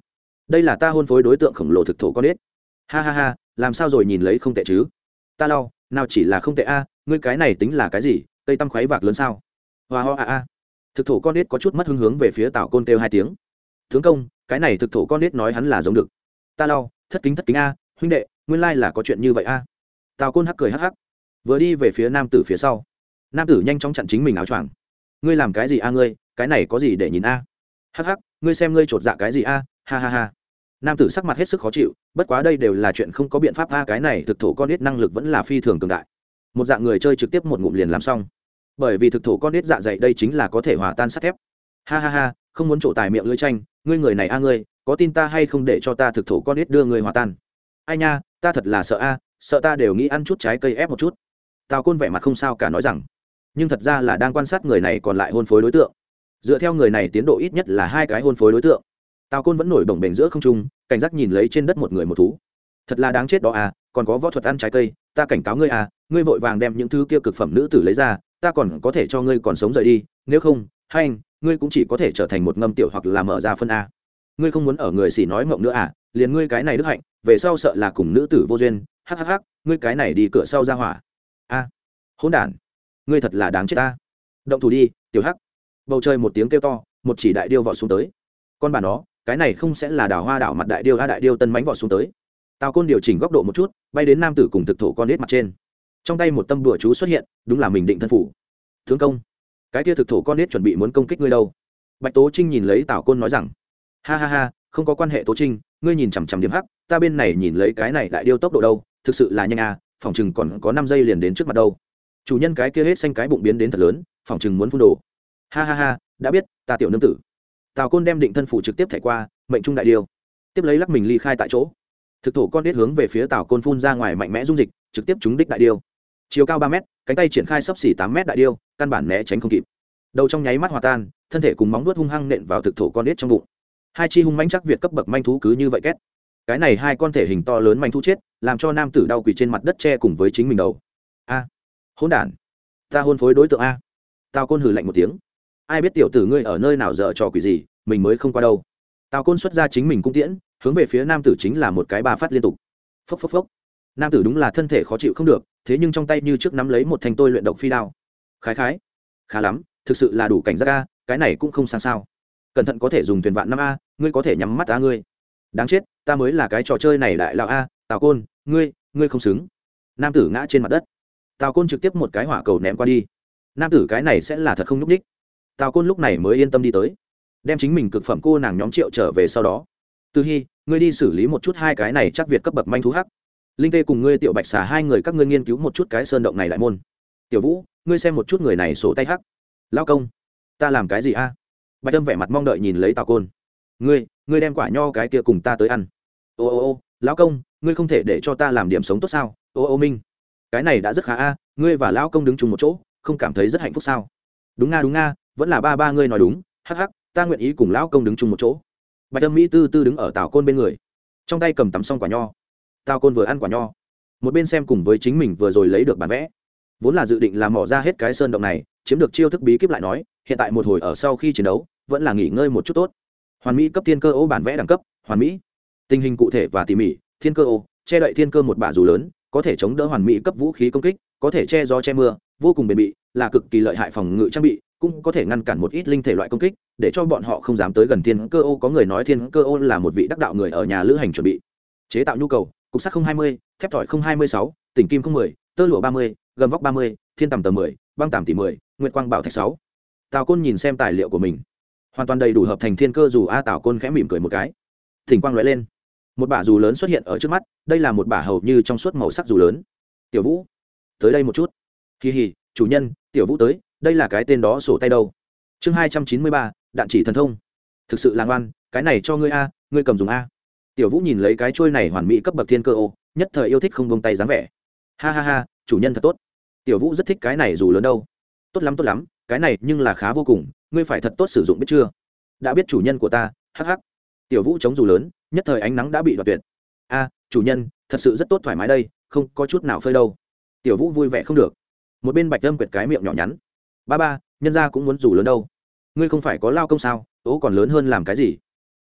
đây là ta hôn phối đối tượng khổng lồ thực thổ con ếch. Ha ha ha, làm sao rồi, nhìn lấy không tệ chứ? Ta lau, nào chỉ là không tệ a, ngươi cái này tính là cái gì, cây tăm khoáy vạc lớn sao? Hoa hoa a a. Thực thổ con ếch có chút mất hứng hướng về phía Tào Côn kêu hai tiếng. Tướng công, cái này thực thổ con ếch nói hắn là giống được. Ta lau, thất kính thất kính a, huynh đệ, nguyên lai là có chuyện như vậy a. Tào Côn hắc cười hắc hắc, vừa đi về phía nam tử phía sau. Nam tử nhanh chóng chặn chính mình áo choàng. Ngươi làm cái gì a ngươi, cái này có gì để nhìn a? Hắc hắc, ngươi xem ngươi chột dạ cái gì a? Ha ha ha. Nam tử sắc mặt hết sức khó chịu, bất quá đây đều là chuyện không có biện pháp a, cái này thực thổ con ếch năng lực vẫn là phi thường cường đại. Một dạng người chơi trực tiếp một ngụm liền làm xong. Bởi vì thực thổ con ếch dạ dày đây chính là có thể hòa tan sắt thép. Ha ha ha, không muốn trổ tài miệng lưỡi tranh, ngươi người này a ngươi, có tin ta hay không để cho ta thực thổ con ếch đưa ngươi hòa tan? Ai nha, ta thật là sợ a, sợ ta đều nghĩ ăn chút trái cây ép một chút. Tào Côn vẻ mặt không sao cả nói rằng, nhưng thật ra là đang quan sát người này còn lại hôn phối đối tượng. Dựa theo người này tiến độ ít nhất là hai cái hôn phối đối tượng. Tào Côn vẫn nổi bồng bềnh giữa không trung, cảnh giác nhìn lấy trên đất một người một thú. Thật là đáng chết đó à, còn có võ thuật ăn trái cây, ta cảnh cáo ngươi à, ngươi vội vàng đem những thứ kia cực phẩm nữ tử lấy ra, ta còn có thể cho ngươi còn sống rời đi, nếu không, hai anh, ngươi cũng chỉ có thể trở thành một ngâm tiểu hoặc là mở ra phân a. Ngươi không muốn ở người xỉ nói ngọng nữa à, liền ngươi cái này đức hạnh, về sau sợ là cùng nữ tử vô duyên, hắc hắc hắc, ngươi cái này đi cửa sau ra hỏa. A, hỗn đản, ngươi thật là đáng chết ta. Động thủ đi, tiểu hắc. Bầu trời một tiếng kêu to, một chỉ đại điêu vọt xuống tới. Con bà nó, cái này không sẽ là đào hoa đảo mặt đại điêu a, đại điêu tân mãnh vọt xuống tới. Tào Côn điều chỉnh góc độ một chút, bay đến nam tử cùng thực thổ con nết mặt trên. Trong tay một tâm đùa chú xuất hiện, đúng là mình định thân phủ. Tướng công, cái kia thực thổ con nết chuẩn bị muốn công kích ngươi đâu? Bạch Tố Trinh nhìn lấy Tào Côn nói rằng, ha ha ha, không có quan hệ Tố Trinh, ngươi nhìn chằm chằm điểm hắc, ta bên này nhìn lấy cái này đại điêu tốc độ đâu, thực sự là nhanh a, phòng chừng còn có năm giây liền đến trước mặt đâu. Chủ nhân cái kia hết xanh cái bụng biến đến thật lớn, phòng chừng muốn phun đồ. Ha ha ha, đã biết, ta tiểu nương tử. Tào Côn đem định thân phủ trực tiếp thảy qua, mệnh trung đại điêu, tiếp lấy lắc mình ly khai tại chỗ. Thực thổ con đít hướng về phía Tào Côn phun ra ngoài mạnh mẽ dung dịch, trực tiếp trúng đích đại điêu. Chiều cao ba mét, cánh tay triển khai sấp xỉ tám mét đại điêu, căn bản né tránh không kịp. Đầu trong nháy mắt hòa tan, thân thể cùng móng vuốt hung hăng nện vào thực thổ con đít trong bụng. Hai chi hung mãnh chắc việt cấp bậc manh thú cứ như vậy két. Cái này hai con thể hình to lớn manh thú chết, làm cho nam tử đau quỳ trên mặt đất che cùng với chính mình đầu. A, hỗn đản, ta hôn phối đối tượng a. Tào Côn hừ lạnh một tiếng. Ai biết tiểu tử ngươi ở nơi nào dở trò quỷ gì, mình mới không qua đâu. Tào Côn xuất ra chính mình cung tiễn, hướng về phía nam tử chính là một cái ba phát liên tục. Phốc phốc phốc. Nam tử đúng là thân thể khó chịu không được, thế nhưng trong tay như trước nắm lấy một thanh tôi luyện độc phi đao. Khái khái, khá lắm, thực sự là đủ cảnh giác a, cái này cũng không sang sao. Cẩn thận có thể dùng thuyền vạn năm a, ngươi có thể nhắm mắt a ngươi. Đáng chết, ta mới là cái trò chơi này đại lão a, Tào Côn, ngươi, ngươi không xứng. Nam tử ngã trên mặt đất. Tào Côn trực tiếp một cái hỏa cầu ném qua đi. Nam tử cái này sẽ là thật không nhúc nhích. Tào Côn lúc này mới yên tâm đi tới, đem chính mình cực phẩm cô nàng nhóm triệu trở về sau đó. Từ Hi, ngươi đi xử lý một chút hai cái này chắc việt cấp bậc manh thú hắc. Linh Tê cùng ngươi tiểu Bạch xà hai người các ngươi nghiên cứu một chút cái sơn động này đại môn. Tiểu Vũ, ngươi xem một chút người này sổ tay hắc. Lão công, ta làm cái gì a? Bạch Âm vẻ mặt mong đợi nhìn lấy Tào Côn. Ngươi, ngươi đem quả nho cái kia cùng ta tới ăn. Ô ô ô, lão công, ngươi không thể để cho ta làm điểm sống tốt sao? Ô ô Minh, cái này đã rất khá a, ngươi và lão công đứng chung một chỗ, không cảm thấy rất hạnh phúc sao? Đúng nga đúng nga, vẫn là ba ba ngươi nói đúng, hắc hắc, ta nguyện ý cùng lão công đứng chung một chỗ. Bạch Âm mỹ tư tư đứng ở Tào Côn bên người, trong tay cầm tắm xong quả nho. Tào Côn vừa ăn quả nho, một bên xem cùng với chính mình vừa rồi lấy được bản vẽ. Vốn là dự định làm mỏ ra hết cái sơn động này, chiếm được chiêu thức bí kíp lại nói, hiện tại một hồi ở sau khi chiến đấu, vẫn là nghỉ ngơi một chút tốt. Hoàn mỹ cấp thiên cơ ô bản vẽ đẳng cấp, hoàn mỹ. Tình hình cụ thể và tỉ mỉ, thiên cơ ô, che đậy thiên cơ một bả dù lớn, có thể chống đỡ hoàn mỹ cấp vũ khí công kích, có thể che gió che mưa, vô cùng bền bỉ, là cực kỳ lợi hại phòng ngự trang bị, cũng có thể ngăn cản một ít linh thể loại công kích, để cho bọn họ không dám tới gần thiên cơ ô. Có người nói thiên cơ ô là một vị đắc đạo người ở nhà lữ hành chuẩn bị. Chế tạo nhu cầu, cục sắt không hai mươi, thép thỏi không hai mươi sáu, tỉnh kim không mười, tơ lụa ba mươi, gầm vóc ba mươi, thiên tầm tờ mười, băng tàm tỷ mười, nguyệt quang bảo thạch sáu. Tào Côn nhìn xem tài liệu của mình, hoàn toàn đầy đủ hợp thành thiên cơ dù a. Tào Côn khẽ mỉm cười một cái, thỉnh quang lóe lên, một bả dù lớn xuất hiện ở trước mắt. Đây là một bả hầu như trong suốt màu sắc dù lớn. Tiểu Vũ, tới đây một chút. Hi hi, chủ nhân, Tiểu Vũ tới, đây là cái tên đó sổ tay đâu. Chương hai trăm chín mươi ba, đạn chỉ thần thông. Thực sự là ngoan, cái này cho ngươi a, ngươi cầm dùng a. Tiểu Vũ nhìn lấy cái chuôi này hoàn mỹ cấp bậc thiên cơ ô, nhất thời yêu thích không buông tay dáng vẻ. Ha ha ha, chủ nhân thật tốt. Tiểu Vũ rất thích cái này dù lớn đâu. Tốt lắm tốt lắm, cái này nhưng là khá vô cùng, ngươi phải thật tốt sử dụng biết chưa? Đã biết chủ nhân của ta, hắc hắc. Tiểu Vũ chống dù lớn, nhất thời ánh nắng đã bị đoạt tuyệt. A, chủ nhân, thật sự rất tốt thoải mái đây, không có chút nào phơi đâu. Tiểu Vũ vui vẻ không được. Một bên Bạch Âm quệt cái miệng nhỏ nhắn. Ba ba, nhân gia cũng muốn dù lớn đâu. Ngươi không phải có lao công sao, ố còn lớn hơn làm cái gì?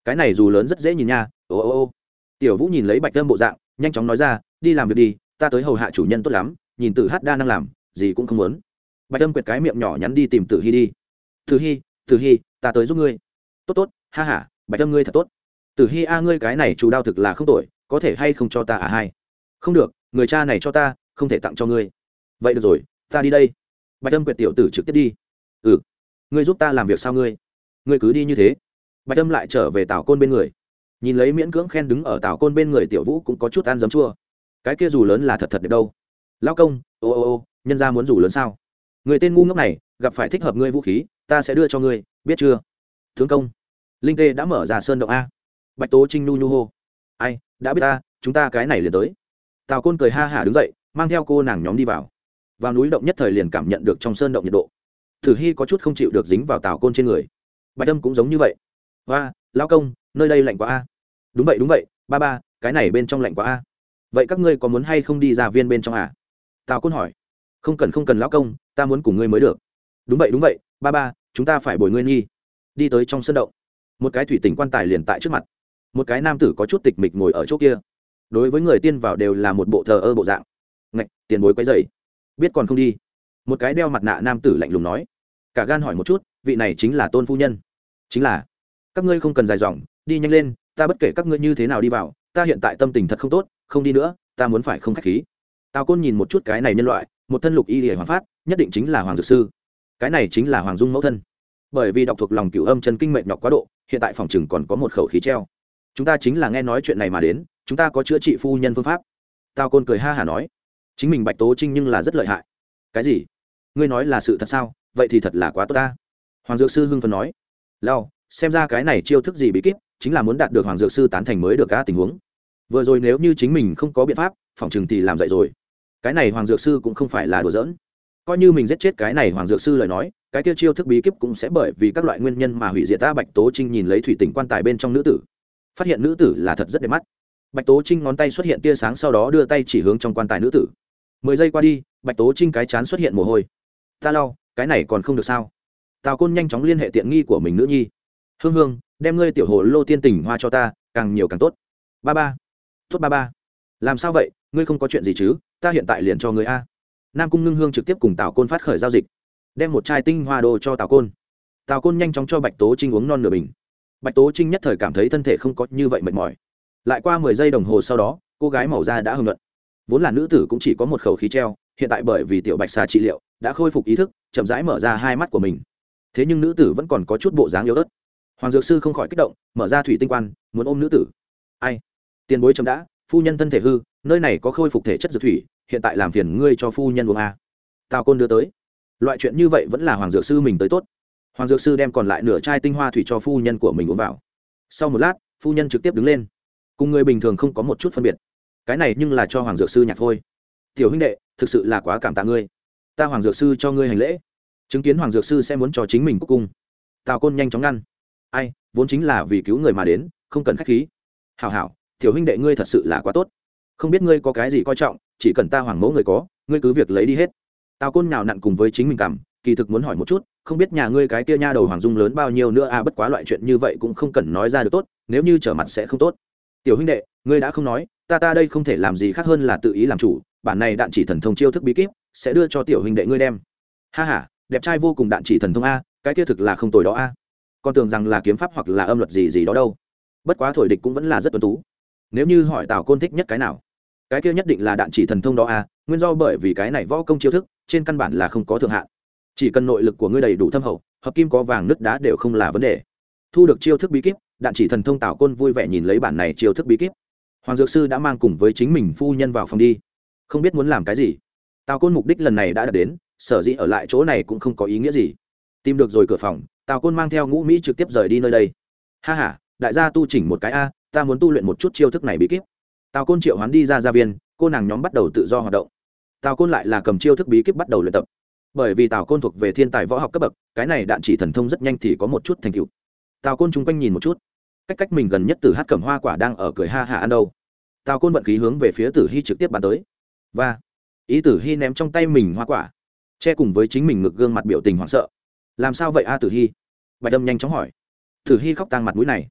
cái này dù lớn rất dễ nhìn nha. Ô ô ô tiểu vũ nhìn lấy bạch âm bộ dạng nhanh chóng nói ra, đi làm việc đi, ta tới hầu hạ chủ nhân tốt lắm, nhìn tử hát đa năng làm gì cũng không muốn. Bạch âm quyệt cái miệng nhỏ nhắn đi tìm tử hy đi. Tử hy, tử hy, ta tới giúp ngươi. Tốt tốt, ha ha, bạch âm ngươi thật tốt. Tử hy a, ngươi cái này chủ đao thực là không tội, có thể hay không cho ta à hai? Không được, người cha này cho ta, không thể tặng cho ngươi. Vậy được rồi, ta đi đây. Bạch âm quyệt tiểu tử trực tiếp đi. Ừ, ngươi giúp ta làm việc sao ngươi? Ngươi cứ đi như thế. Bạch âm lại trở về Tào Côn bên người, nhìn lấy miễn cưỡng khen đứng ở Tào Côn bên người tiểu vũ cũng có chút ăn giấm chua. Cái kia dù lớn là thật thật đẹp đâu. Lão công, ô ô ô, nhân gia muốn dù lớn sao? Người tên ngu ngốc này, gặp phải thích hợp ngươi vũ khí, ta sẽ đưa cho ngươi, biết chưa? Tướng công, linh tê đã mở ra sơn động a. Bạch Tố Trinh nu nu hô. Ai, đã biết ta, chúng ta cái này liền tới. Tào Côn cười ha hả đứng dậy, mang theo cô nàng nhóm đi vào. Vào núi động nhất thời liền cảm nhận được trong sơn động nhiệt độ. Tử Hi có chút không chịu được dính vào Tào Côn trên người. Bạch Âm cũng giống như vậy. Và, lão công, nơi đây lạnh quá a. Đúng vậy đúng vậy, ba ba, cái này bên trong lạnh quá a. Vậy các ngươi có muốn hay không đi ra viên bên trong à? Tào Côn hỏi. Không cần không cần lão công, ta muốn cùng ngươi mới được. Đúng vậy đúng vậy, ba ba, chúng ta phải bồi ngươi nghi. Đi tới trong sân động, một cái thủy tinh quan tài liền tại trước mặt. Một cái nam tử có chút tịch mịch ngồi ở chỗ kia. Đối với người tiên vào đều là một bộ thờ ơ bộ dạng. Ngạch, tiền bối quấy rầy, biết còn không đi. Một cái đeo mặt nạ nam tử lạnh lùng nói. Cả gan hỏi một chút, vị này chính là Tôn phu nhân? Chính là. Các ngươi không cần dài dòng, đi nhanh lên, ta bất kể các ngươi như thế nào đi vào, ta hiện tại tâm tình thật không tốt, không đi nữa, ta muốn phải không khách khí. Tào Côn nhìn một chút cái này nhân loại, một thân lục y liễu hoàng phát, nhất định chính là hoàng dược sư. Cái này chính là hoàng dung mẫu thân. Bởi vì đọc thuộc lòng cửu âm chân kinh mệnh nhọc quá độ, hiện tại phòng chừng còn có một khẩu khí treo. Chúng ta chính là nghe nói chuyện này mà đến, chúng ta có chữa trị phu nhân phương pháp. Tào Côn cười ha hả nói, chính mình Bạch Tố Trinh nhưng là rất lợi hại. Cái gì? Ngươi nói là sự thật sao? Vậy thì thật là quá tốt ta. Hoàng dược sư hưng phấn nói. Lao, xem ra cái này chiêu thức gì bí kíp, chính là muốn đạt được hoàng dược sư tán thành mới được cả tình huống. Vừa rồi nếu như chính mình không có biện pháp, phòng chừng thì làm dậy rồi. Cái này hoàng dược sư cũng không phải là đùa giỡn. Coi như mình giết chết cái này hoàng dược sư lời nói, cái kia chiêu thức bí kíp cũng sẽ bởi vì các loại nguyên nhân mà hủy diệt ta. Bạch Tố Trinh nhìn lấy thủy tinh quan tài bên trong nữ tử, phát hiện nữ tử là thật rất đẹp mắt. Bạch Tố Trinh ngón tay xuất hiện tia sáng, sau đó đưa tay chỉ hướng trong quan tài nữ tử. Mười giây qua đi, Bạch Tố Trinh cái chán xuất hiện mồ hôi. Ta lau, cái này còn không được sao? Tào Côn nhanh chóng liên hệ tiện nghi của mình nữ nhi. Hương Hương, đem ngươi tiểu hồ lô tiên tình hoa cho ta, càng nhiều càng tốt. Ba ba, tốt ba ba. Làm sao vậy, ngươi không có chuyện gì chứ? Ta hiện tại liền cho ngươi a. Nam Cung Ngưng Hương trực tiếp cùng Tào Côn phát khởi giao dịch, đem một chai tinh hoa đồ cho Tào Côn. Tào Côn nhanh chóng cho Bạch Tố Trinh uống non nửa bình. Bạch Tố Trinh nhất thời cảm thấy thân thể không có như vậy mệt mỏi. Lại qua mười giây đồng hồ sau đó, cô gái màu da đã hưng luận. Vốn là nữ tử cũng chỉ có một khẩu khí treo, hiện tại bởi vì tiểu bạch xà trị liệu, đã khôi phục ý thức, chậm rãi mở ra hai mắt của mình. Thế nhưng nữ tử vẫn còn có chút bộ dáng yếu ớt. Hoàng dược sư không khỏi kích động, mở ra thủy tinh quan, muốn ôm nữ tử. Ai? Tiền bối chậm đã, phu nhân thân thể hư, nơi này có khôi phục thể chất dược thủy, hiện tại làm phiền ngươi cho phu nhân uống a. Tào Côn đưa tới. Loại chuyện như vậy vẫn là hoàng dược sư mình tới tốt. Hoàng dược sư đem còn lại nửa chai tinh hoa thủy cho phu nhân của mình uống vào. Sau một lát, phu nhân trực tiếp đứng lên, cùng người bình thường không có một chút phân biệt. Cái này nhưng là cho hoàng dược sư nhạc thôi. Tiểu huynh đệ, thực sự là quá cảm tạ ngươi, ta hoàng dược sư cho ngươi hành lễ. Chứng kiến hoàng dược sư sẽ muốn cho chính mình cúc cung, Tào Côn nhanh chóng ngăn. Ai, vốn chính là vì cứu người mà đến, không cần khách khí. Hảo hảo, tiểu huynh đệ ngươi thật sự là quá tốt, không biết ngươi có cái gì coi trọng, chỉ cần ta hoàng mẫu người có, ngươi cứ việc lấy đi hết. Tào Côn nhào nặn cùng với chính mình cảm, kỳ thực muốn hỏi một chút, không biết nhà ngươi cái kia nha đầu hoàng dung lớn bao nhiêu nữa à? Bất quá loại chuyện như vậy cũng không cần nói ra được tốt, nếu như trở mặt sẽ không tốt. Tiểu huynh đệ, ngươi đã không nói, ta ta đây không thể làm gì khác hơn là tự ý làm chủ. Bản này đạn chỉ thần thông chiêu thức bí kíp sẽ đưa cho tiểu huynh đệ ngươi đem. Ha ha, đẹp trai vô cùng đạn chỉ thần thông a, cái kia thực là không tồi đó a. Con tưởng rằng là kiếm pháp hoặc là âm luật gì gì đó đâu. Bất quá thổi địch cũng vẫn là rất tuấn tú. Nếu như hỏi Tào Côn thích nhất cái nào, cái kia nhất định là đạn chỉ thần thông đó a. Nguyên do bởi vì cái này võ công chiêu thức trên căn bản là không có thượng hạn, chỉ cần nội lực của ngươi đầy đủ thâm hậu, hợp kim có vàng nứt đá đều không là vấn đề. Thu được chiêu thức bí kíp đạn chỉ thần thông, Tào Côn vui vẻ nhìn lấy bản này chiêu thức bí kíp. Hoàng dược sư đã mang cùng với chính mình phu nhân vào phòng đi, không biết muốn làm cái gì. Tào Côn mục đích lần này đã đạt đến, sở dĩ ở lại chỗ này cũng không có ý nghĩa gì. Tìm được rồi cửa phòng, Tào Côn mang theo Ngũ Mỹ trực tiếp rời đi nơi đây. Ha ha, đại gia tu chỉnh một cái a, ta muốn tu luyện một chút chiêu thức này bí kíp. Tào Côn triệu hoán đi ra gia viên, cô nàng nhóm bắt đầu tự do hoạt động. Tào Côn lại là cầm chiêu thức bí kíp bắt đầu luyện tập. Bởi vì Tào Côn thuộc về thiên tài võ học cấp bậc, cái này đạn chỉ thần thông rất nhanh thì có một chút thành tựu. Tào Côn chung quanh nhìn một chút, cách cách mình gần nhất Tử Hát Cẩm Hoa Quả đang ở cười ha ha ăn đâu. Tào Côn vận khí hướng về phía Tử Hi trực tiếp bắn tới. Và ý Tử Hi ném trong tay mình hoa quả, che cùng với chính mình ngực gương mặt biểu tình hoảng sợ. Làm sao vậy a Tử Hi? Bạch Âm nhanh chóng hỏi. Tử Hi khóc tang mặt mũi này.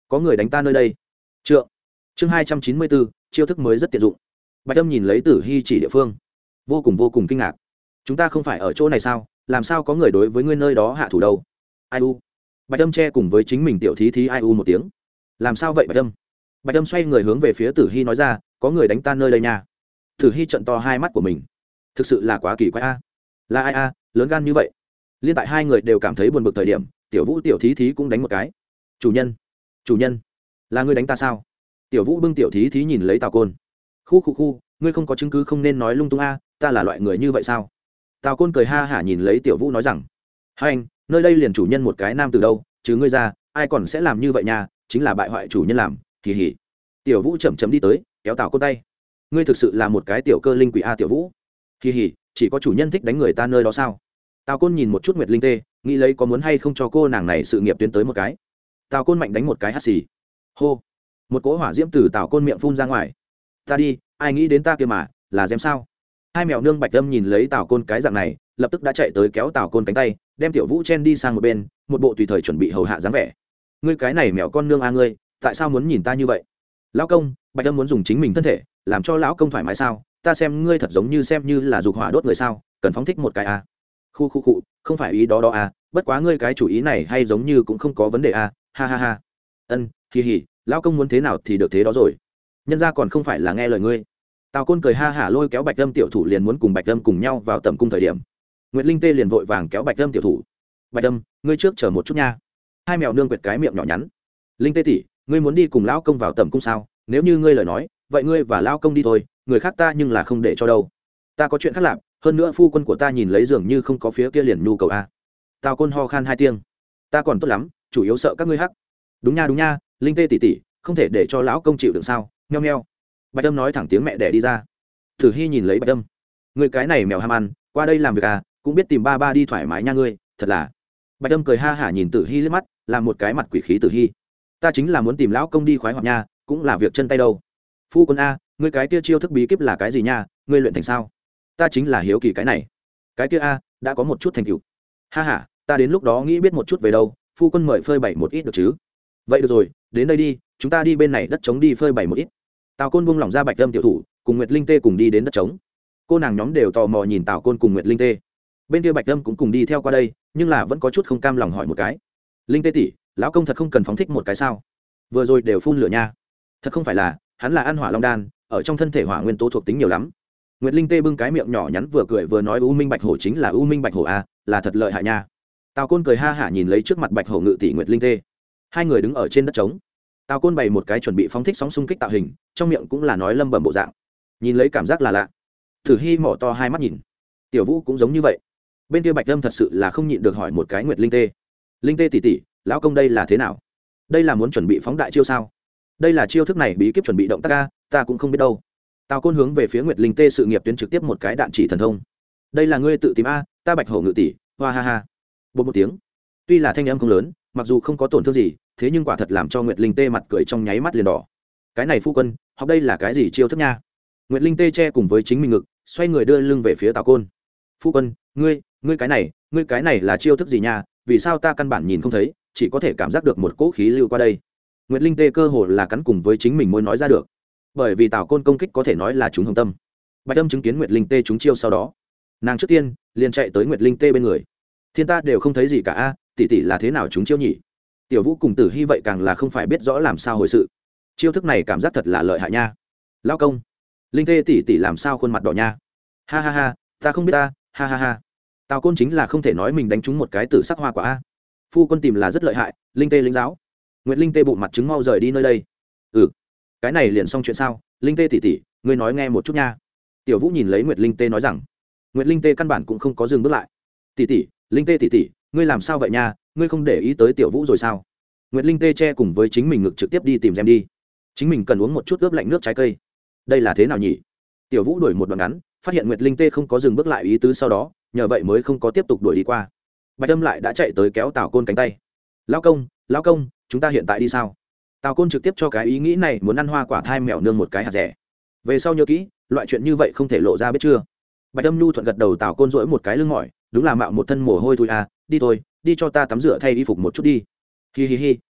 có người đánh ta nơi đây. Trượng. Chương hai trăm chín mươi bốn, chiêu thức mới rất tiện dụng. Bạch Âm nhìn lấy Tử Hi chỉ địa phương, vô cùng vô cùng kinh ngạc. Chúng ta không phải ở chỗ này sao, làm sao có người đối với ngươi nơi đó hạ thủ đâu? Ai u. Bạch Âm che cùng với chính mình tiểu thí thí ai u một tiếng. Làm sao vậy Bạch Âm? Bạch Âm xoay người hướng về phía Tử Hi nói ra, có người đánh ta nơi đây nha. Tử Hi trợn to hai mắt của mình, thực sự là quá kỳ quái a. Là ai a, lớn gan như vậy? Liên tại hai người đều cảm thấy buồn bực thời điểm, Tiểu Vũ tiểu thí thí cũng đánh một cái. Chủ nhân, chủ nhân, là ngươi đánh ta sao? Tiểu Vũ bưng tiểu thí thí nhìn lấy Tào Côn. Khu khu khu, ngươi không có chứng cứ không nên nói lung tung a, ta là loại người như vậy sao? Tào Côn cười ha hả nhìn lấy Tiểu Vũ nói rằng, hai anh, nơi đây liền chủ nhân một cái nam từ đâu, chứ ngươi ra, ai còn sẽ làm như vậy nha, chính là bại hoại chủ nhân làm, kỳ hỉ. Tiểu Vũ chậm chậm đi tới, kéo Tào Côn tay. Ngươi thực sự là một cái tiểu cơ linh quỷ a Tiểu Vũ. Kỳ hỉ, chỉ có chủ nhân thích đánh người ta nơi đó sao? Tào Côn nhìn một chút Nguyệt Linh Tê, nghĩ lấy có muốn hay không cho cô nàng này sự nghiệp tiến tới một cái. Tào Côn mạnh đánh một cái hắt xì. Hô. Một cỗ hỏa diễm từ Tào Côn miệng phun ra ngoài. Ta đi, ai nghĩ đến ta kia mà, là dám sao? Hai mèo nương Bạch Âm nhìn lấy Tào Côn cái dạng này, lập tức đã chạy tới kéo Tào Côn cánh tay, đem Tiểu Vũ chen đi sang một bên, một bộ tùy thời chuẩn bị hầu hạ dáng vẻ. Ngươi cái này mèo con nương a ngươi, tại sao muốn nhìn ta như vậy? Lão công, Bạch Âm muốn dùng chính mình thân thể, làm cho lão công thoải mái sao? Ta xem ngươi thật giống như xem như là dục hỏa đốt người sao, cần phóng thích một cái a. Khu khu khu, không phải ý đó đó a, bất quá ngươi cái chủ ý này hay giống như cũng không có vấn đề a, ha ha ha. Ân, kỳ hỉ, lão công muốn thế nào thì được thế đó rồi. Nhân gia còn không phải là nghe lời ngươi. Tào Côn cười ha hả lôi kéo Bạch Âm tiểu thủ liền muốn cùng Bạch Âm cùng nhau vào tầm cung thời điểm, Nguyệt Linh Tê liền vội vàng kéo Bạch Âm tiểu thủ. Bạch Âm, ngươi trước chờ một chút nha. Hai mèo nương quệt cái miệng nhỏ nhắn. Linh Tê tỷ, ngươi muốn đi cùng lão công vào tầm cung sao? Nếu như ngươi lời nói, vậy ngươi và lão công đi thôi, người khác ta nhưng là không để cho đâu. Ta có chuyện khác làm, hơn nữa phu quân của ta nhìn lấy dường như không có phía kia liền nhu cầu a. Tào Côn ho khan hai tiếng. Ta còn tốt lắm, chủ yếu sợ các ngươi hắc. Đúng nha đúng nha, Linh Tê tỷ tỷ, không thể để cho lão công chịu đựng sao? Nheo nheo. Bạch Âm nói thẳng tiếng mẹ đẻ đi ra. Thử Hy nhìn lấy Bạch Âm, người cái này mèo ham ăn, qua đây làm việc à, cũng biết tìm ba ba đi thoải mái nha ngươi, thật là. Bạch Âm cười ha hả nhìn Tử Hy liếc mắt, làm một cái mặt quỷ khí Tử Hy. Ta chính là muốn tìm lão công đi khoái hoạt nha, cũng là việc chân tay đâu. Phu quân a, ngươi cái kia chiêu thức bí kíp là cái gì nha, ngươi luyện thành sao? Ta chính là hiếu kỳ cái này. Cái kia a, đã có một chút thành tựu. Ha ha, ta đến lúc đó nghĩ biết một chút về đâu, phu quân mời phơi bày một ít được chứ? Vậy được rồi, đến đây đi, chúng ta đi bên này đất trống đi phơi bày một ít. Tào Côn buông lỏng ra Bạch Âm tiểu thủ, cùng Nguyệt Linh Tê cùng đi đến đất trống. Cô nàng nhóm đều tò mò nhìn Tào Côn cùng Nguyệt Linh Tê. Bên kia Bạch Âm cũng cùng đi theo qua đây, nhưng là vẫn có chút không cam lòng hỏi một cái. Linh Tê tỷ, lão công thật không cần phóng thích một cái sao? Vừa rồi đều phun lửa nha. Thật không phải là, hắn là ăn hỏa long đan, ở trong thân thể hỏa nguyên tố thuộc tính nhiều lắm. Nguyệt Linh Tê bưng cái miệng nhỏ nhắn vừa cười vừa nói U Minh Bạch Hổ chính là U Minh Bạch Hổ a, là thật lợi hại nha. Tào Côn cười ha hả nhìn lấy trước mặt Bạch Hổ ngự tỷ Nguyệt Linh Tê. Hai người đứng ở trên đất trống. Tào Côn bày một cái chuẩn bị phóng thích sóng xung kích tạo hình, trong miệng cũng là nói lâm bẩm bộ dạng, nhìn lấy cảm giác là lạ. Thử Hy mỏ to hai mắt nhìn, Tiểu Vũ cũng giống như vậy. Bên kia Bạch Âm thật sự là không nhịn được hỏi một cái Nguyệt Linh Tê, Linh Tê tỷ tỷ, lão công đây là thế nào? Đây là muốn chuẩn bị phóng đại chiêu sao? Đây là chiêu thức này bí kíp chuẩn bị động tác a, ta cũng không biết đâu. Tào Côn hướng về phía Nguyệt Linh Tê sự nghiệp tuyến trực tiếp một cái đạn chỉ thần thông. Đây là ngươi tự tìm a, ta Bạch Hổ ngự tỷ, hoa ha ha. Bột một tiếng, tuy là thanh âm không lớn, mặc dù không có tổn thương gì, thế nhưng quả thật làm cho Nguyệt Linh Tê mặt cười trong nháy mắt liền đỏ. Cái này phu quân, học đây là cái gì chiêu thức nha? Nguyệt Linh Tê che cùng với chính mình ngực, xoay người đưa lưng về phía Tào Côn. Phu quân, ngươi, ngươi cái này, ngươi cái này là chiêu thức gì nha? Vì sao ta căn bản nhìn không thấy, chỉ có thể cảm giác được một cỗ khí lưu qua đây. Nguyệt Linh Tê cơ hồ là cắn cùng với chính mình môi nói ra được. Bởi vì Tào Côn công kích có thể nói là trúng hồng tâm. Bạch Âm chứng kiến Nguyệt Linh Tê trúng chiêu sau đó, nàng trước tiên liền chạy tới Nguyệt Linh Tê bên người. Thiên ta đều không thấy gì cả a, tỷ tỷ là thế nào trúng chiêu nhỉ? Tiểu Vũ cùng Tử Hy vậy càng là không phải biết rõ làm sao hồi sự. Chiêu thức này cảm giác thật là lợi hại nha. Lão công, Linh Tê tỷ tỷ làm sao khuôn mặt đỏ nha? Ha ha ha, ta không biết ta, ha ha ha. Tào Côn chính là không thể nói mình đánh trúng một cái tử sắc hoa quả a. Phu quân tìm là rất lợi hại, Linh Tê lính giáo. Nguyệt Linh Tê bụng mặt trứng mau rời đi nơi đây. Ừ, cái này liền xong chuyện sao? Linh Tê tỷ tỷ, ngươi nói nghe một chút nha. Tiểu Vũ nhìn lấy Nguyệt Linh Tê nói rằng, Nguyệt Linh Tê căn bản cũng không có dừng bước lại. Tỷ tỷ, Linh Tê tỷ tỷ, ngươi làm sao vậy nha? Ngươi không để ý tới Tiểu Vũ rồi sao? Nguyệt Linh Tê che cùng với chính mình ngực trực tiếp đi tìm Gem đi. Chính mình cần uống một chút ướp lạnh nước trái cây. Đây là thế nào nhỉ? Tiểu Vũ đuổi một đoạn ngắn, phát hiện Nguyệt Linh Tê không có dừng bước lại ý tứ sau đó, nhờ vậy mới không có tiếp tục đuổi đi qua. Bạch Âm lại đã chạy tới kéo Tào Côn cánh tay. Lão công, lão công, chúng ta hiện tại đi sao? Tào Côn trực tiếp cho cái ý nghĩ này muốn ăn hoa quả thai mèo nương một cái hạt rẻ. Về sau nhớ kỹ, loại chuyện như vậy không thể lộ ra biết chưa? Bạch Âm nhu thuận gật đầu. Tào Côn rỗi một cái lưng mỏi, đúng là mạo một thân mồ hôi thôi à, đi thôi, đi cho ta tắm rửa thay y phục một chút đi. Hi hi hi,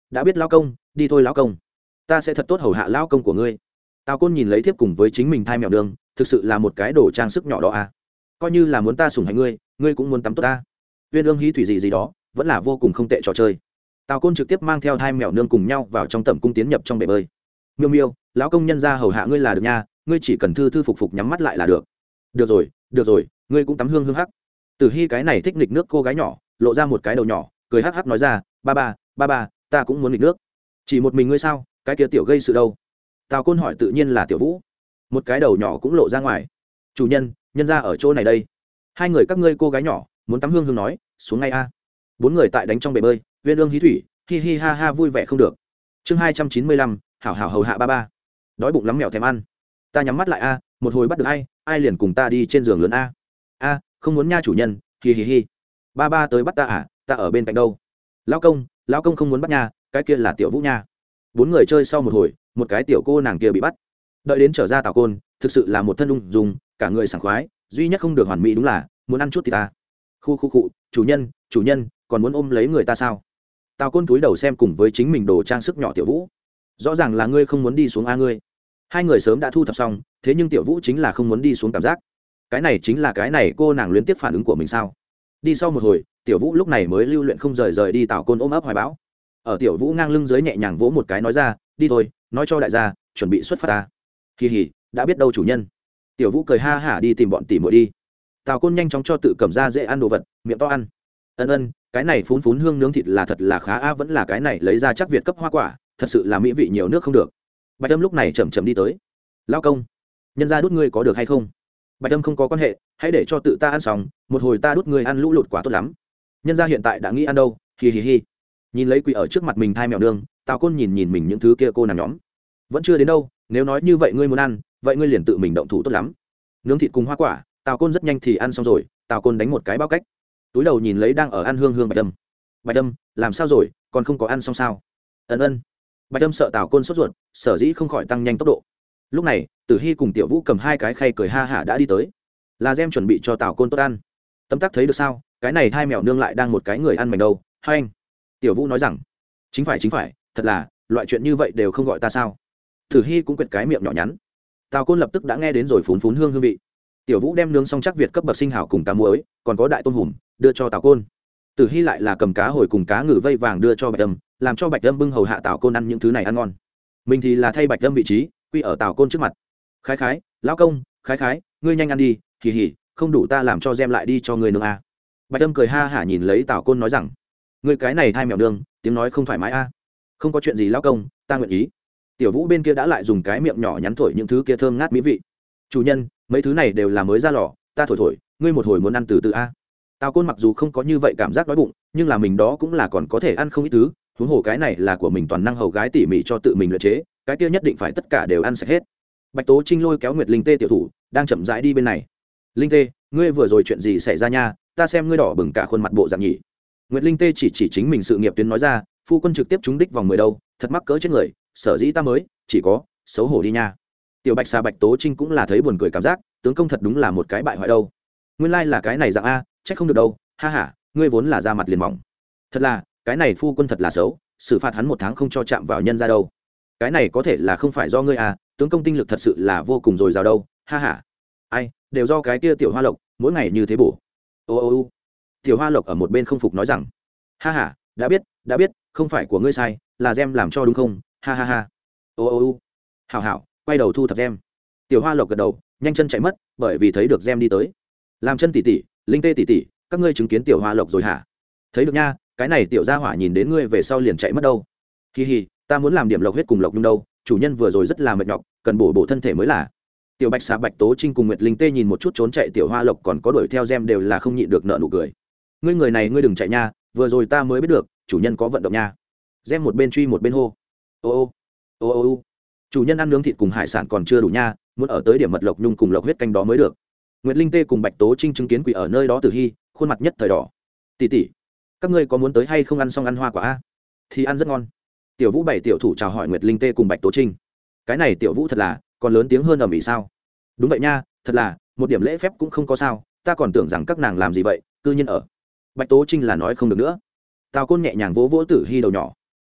đã biết lão công, đi thôi lão công, ta sẽ thật tốt hầu hạ lão công của ngươi. Tào côn nhìn lấy thiếp cùng với chính mình thai mèo đường, thực sự là một cái đồ trang sức nhỏ đó à. Coi như là muốn ta sủng hạnh ngươi, ngươi cũng muốn tắm tốt ta. Uyên ương hí thủy gì gì đó vẫn là vô cùng không tệ trò chơi. Tào côn trực tiếp mang theo thai mèo nương cùng nhau vào trong tẩm cung tiến nhập trong bể bơi. Miêu miêu, lão công nhân ra hầu hạ ngươi là được nha, ngươi chỉ cần thư thư phục phục nhắm mắt lại là được. Được rồi, được rồi, ngươi cũng tắm hương hương hắc. Tử Hi cái này thích nghịch nước cô gái nhỏ lộ ra một cái đầu nhỏ, cười hắc hắc nói ra, ba ba ba ba, ta cũng muốn nghịch nước. Chỉ một mình ngươi sao? Cái kia tiểu gây sự đâu? Tào côn hỏi. Tự nhiên là tiểu vũ. Một cái đầu nhỏ cũng lộ ra ngoài. Chủ nhân, nhân ra ở chỗ này đây. Hai người các ngươi cô gái nhỏ muốn tắm hương hương nói, xuống ngay a. Bốn người tại đánh trong bể bơi, Uyên ương hí thủy, hi hi ha ha vui vẻ không được. Chương hai trăm chín mươi lăm, hảo hảo hầu hạ ba ba. Đói bụng lắm mèo thèm ăn. Ta nhắm mắt lại a, một hồi bắt được ai, ai liền cùng ta đi trên giường lớn a. A, không muốn nha chủ nhân, hi hi hi. Ba ba tới bắt ta à, ta ở bên cạnh đâu. Lão công, lão công không muốn bắt nha, cái kia là tiểu vũ nha. Bốn người chơi sau một hồi, một cái tiểu cô nàng kia bị bắt. Đợi đến trở ra Tào côn, thực sự là một thân ung dung, cả người sảng khoái, duy nhất không được hoàn mỹ đúng là muốn ăn chút thì ta. Khu khu cụ, chủ nhân, chủ nhân, còn muốn ôm lấy người ta sao? Tào côn túi đầu xem cùng với chính mình đồ trang sức nhỏ tiểu vũ. Rõ ràng là ngươi không muốn đi xuống a ngươi. Hai người sớm đã thu thập xong, thế nhưng tiểu vũ chính là không muốn đi xuống cảm giác. Cái này chính là cái này cô nàng liên tiếp phản ứng của mình sao? Đi sau một hồi, tiểu vũ lúc này mới lưu luyện không rời rời đi Tào côn ôm ấp hoài bão. Ở tiểu vũ ngang lưng dưới nhẹ nhàng vỗ một cái nói ra, đi thôi, nói cho đại gia, chuẩn bị xuất phát ta. Kỳ hỉ, đã biết đâu chủ nhân. Tiểu vũ cười ha hả đi tìm bọn tỉ muội đi. Tào côn nhanh chóng cho tự cầm ra dễ ăn đồ vật, miệng to ăn. Ân ân, cái này phún phún hương nướng thịt là thật là khá a, vẫn là cái này lấy ra chắc Việt cấp hoa quả, thật sự là mỹ vị nhiều nước không được. Bạch Âm lúc này chậm chậm đi tới. Lão công, nhân ra đút ngươi có được hay không? Bạch Âm không có quan hệ, hãy để cho tự ta ăn xong, một hồi ta đút ngươi ăn lũ lụt quả tốt lắm. Nhân ra hiện tại đã nghĩ ăn đâu, hi hi hi. Nhìn lấy quỷ ở trước mặt mình thai mèo nương, Tào côn nhìn nhìn mình những thứ kia cô nàng nhóm. Vẫn chưa đến đâu, nếu nói như vậy ngươi muốn ăn, vậy ngươi liền tự mình động thủ tốt lắm. Nướng thịt cùng hoa quả, Tào côn rất nhanh thì ăn xong rồi. Tào côn đánh một cái bao cách, túi đầu nhìn lấy đang ở ăn hương hương Bạch Âm. Bạch Âm, làm sao rồi, còn không có ăn xong sao? Ân ân. Bạch Âm sợ Tào côn sốt ruột, sở dĩ không khỏi tăng nhanh tốc độ. Lúc này, Tử Hi cùng Tiểu Vũ cầm hai cái khay cười ha hả đã đi tới. Là Gem chuẩn bị cho Tào côn tốt ăn. Tấm tắc thấy được sao, cái này hai mèo nương lại đang một cái người ăn mảnh đâu. Hai anh. Tiểu Vũ nói rằng, chính phải chính phải, thật là, loại chuyện như vậy đều không gọi ta sao? Tử Hi cũng quệt cái miệng nhỏ nhắn. Tào côn lập tức đã nghe đến rồi phún phún hương hương vị. Tiểu Vũ đem nướng xong chắc Việt cấp bậc sinh hảo cùng cá muối, còn có đại tôm hùm, đưa cho Tào côn. Tử Hi lại là cầm cá hồi cùng cá ngừ vây vàng đưa cho Bạch Âm, làm cho Bạch Âm bưng hầu hạ Tào côn ăn những thứ này ăn ngon. Mình thì là thay Bạch Âm vị trí, quy ở Tào côn trước mặt. Khái khái, lão công, khái khái, ngươi nhanh ăn đi, hì hì, không đủ ta làm cho Gem lại đi cho ngươi nương a. Bạch Âm cười ha hả nhìn lấy Tào côn nói rằng, ngươi cái này thai mèo nương, tiếng nói không thoải mái a. Không có chuyện gì lão công, ta nguyện ý. Tiểu Vũ bên kia đã lại dùng cái miệng nhỏ nhắn thổi những thứ kia thơm ngát mỹ vị. Chủ nhân, mấy thứ này đều là mới ra lò, ta thổi thổi, ngươi một hồi muốn ăn từ từ a. Tào côn mặc dù không có như vậy cảm giác đói bụng, nhưng là mình đó cũng là còn có thể ăn không ít thứ, huống hồ cái này là của mình toàn năng hầu gái tỉ mỉ cho tự mình luyện chế, cái kia nhất định phải tất cả đều ăn sạch hết. Bạch Tố Trinh lôi kéo Nguyệt Linh Tê tiểu thủ, đang chậm rãi đi bên này. Linh Tê, ngươi vừa rồi chuyện gì xảy ra nha, ta xem ngươi đỏ bừng cả khuôn mặt bộ dạng nhỉ. Nguyệt Linh Tê chỉ chỉ chính mình sự nghiệp tuyến nói ra, phu quân trực tiếp trúng đích vòng mười đâu, thật mắc cỡ chết người, sở dĩ ta mới, chỉ có, xấu hổ đi nha. Tiểu Bạch xà Bạch Tố Trinh cũng là thấy buồn cười cảm giác, tướng công thật đúng là một cái bại hoại đâu. Nguyên lai là cái này dạng a, trách không được đâu, ha ha, ngươi vốn là da mặt liền mỏng. Thật là, cái này phu quân thật là xấu, xử phạt hắn một tháng không cho chạm vào nhân ra đâu. Cái này có thể là không phải do ngươi à, tướng công tinh lực thật sự là vô cùng dồi dào đâu, ha ha. Ai, đều do cái kia tiểu Hoa Lộc, mỗi ngày như thế bổ. Ô ô ô. Tiểu Hoa Lộc ở một bên không phục nói rằng, ha ha, đã biết, đã biết, không phải của ngươi sai, là Gem làm cho đúng không, ha ha ha. Ô ô ô. Hảo hảo, quay đầu thu thập Gem. Tiểu Hoa Lộc gật đầu, nhanh chân chạy mất, bởi vì thấy được Gem đi tới. Làm chân tỷ tỷ, Linh Tê tỷ tỷ, các ngươi chứng kiến tiểu Hoa Lộc rồi hả? Thấy được nha, cái này tiểu gia hỏa nhìn đến ngươi về sau liền chạy mất đâu. Hi hi, ta muốn làm điểm lộc huyết cùng lộc nhung đâu, chủ nhân vừa rồi rất là mệt nhọc, cần bổ bổ thân thể mới là. Tiểu Bạch xà Bạch Tố Trinh cùng Nguyệt Linh Tê nhìn một chút trốn chạy tiểu Hoa Lộc còn có đuổi theo Gem đều là không nhịn được nợ nụ cười. Ngươi người này ngươi đừng chạy nha, vừa rồi ta mới biết được, chủ nhân có vận động nha. Gem một bên truy một bên hô. Ô ô ô ô ô. Chủ nhân ăn nướng thịt cùng hải sản còn chưa đủ nha, muốn ở tới điểm mật lộc nhung cùng lộc huyết canh đó mới được. Nguyệt Linh Tê cùng Bạch Tố Trinh chứng kiến quỷ ở nơi đó Tử Hi, khuôn mặt nhất thời đỏ. Tỷ tỷ, các ngươi có muốn tới hay không ăn xong ăn hoa quả a? Thì ăn rất ngon. Tiểu Vũ bảy tiểu thủ chào hỏi Nguyệt Linh Tê cùng Bạch Tố Trinh. Cái này Tiểu Vũ thật là còn lớn tiếng hơn ầm ĩ sao? Đúng vậy nha, thật là một điểm lễ phép cũng không có sao, ta còn tưởng rằng các nàng làm gì vậy, cư nhiên ở. Bạch Tố Trinh là nói không được nữa. Tào Côn nhẹ nhàng vỗ vỗ Tử Hi đầu nhỏ.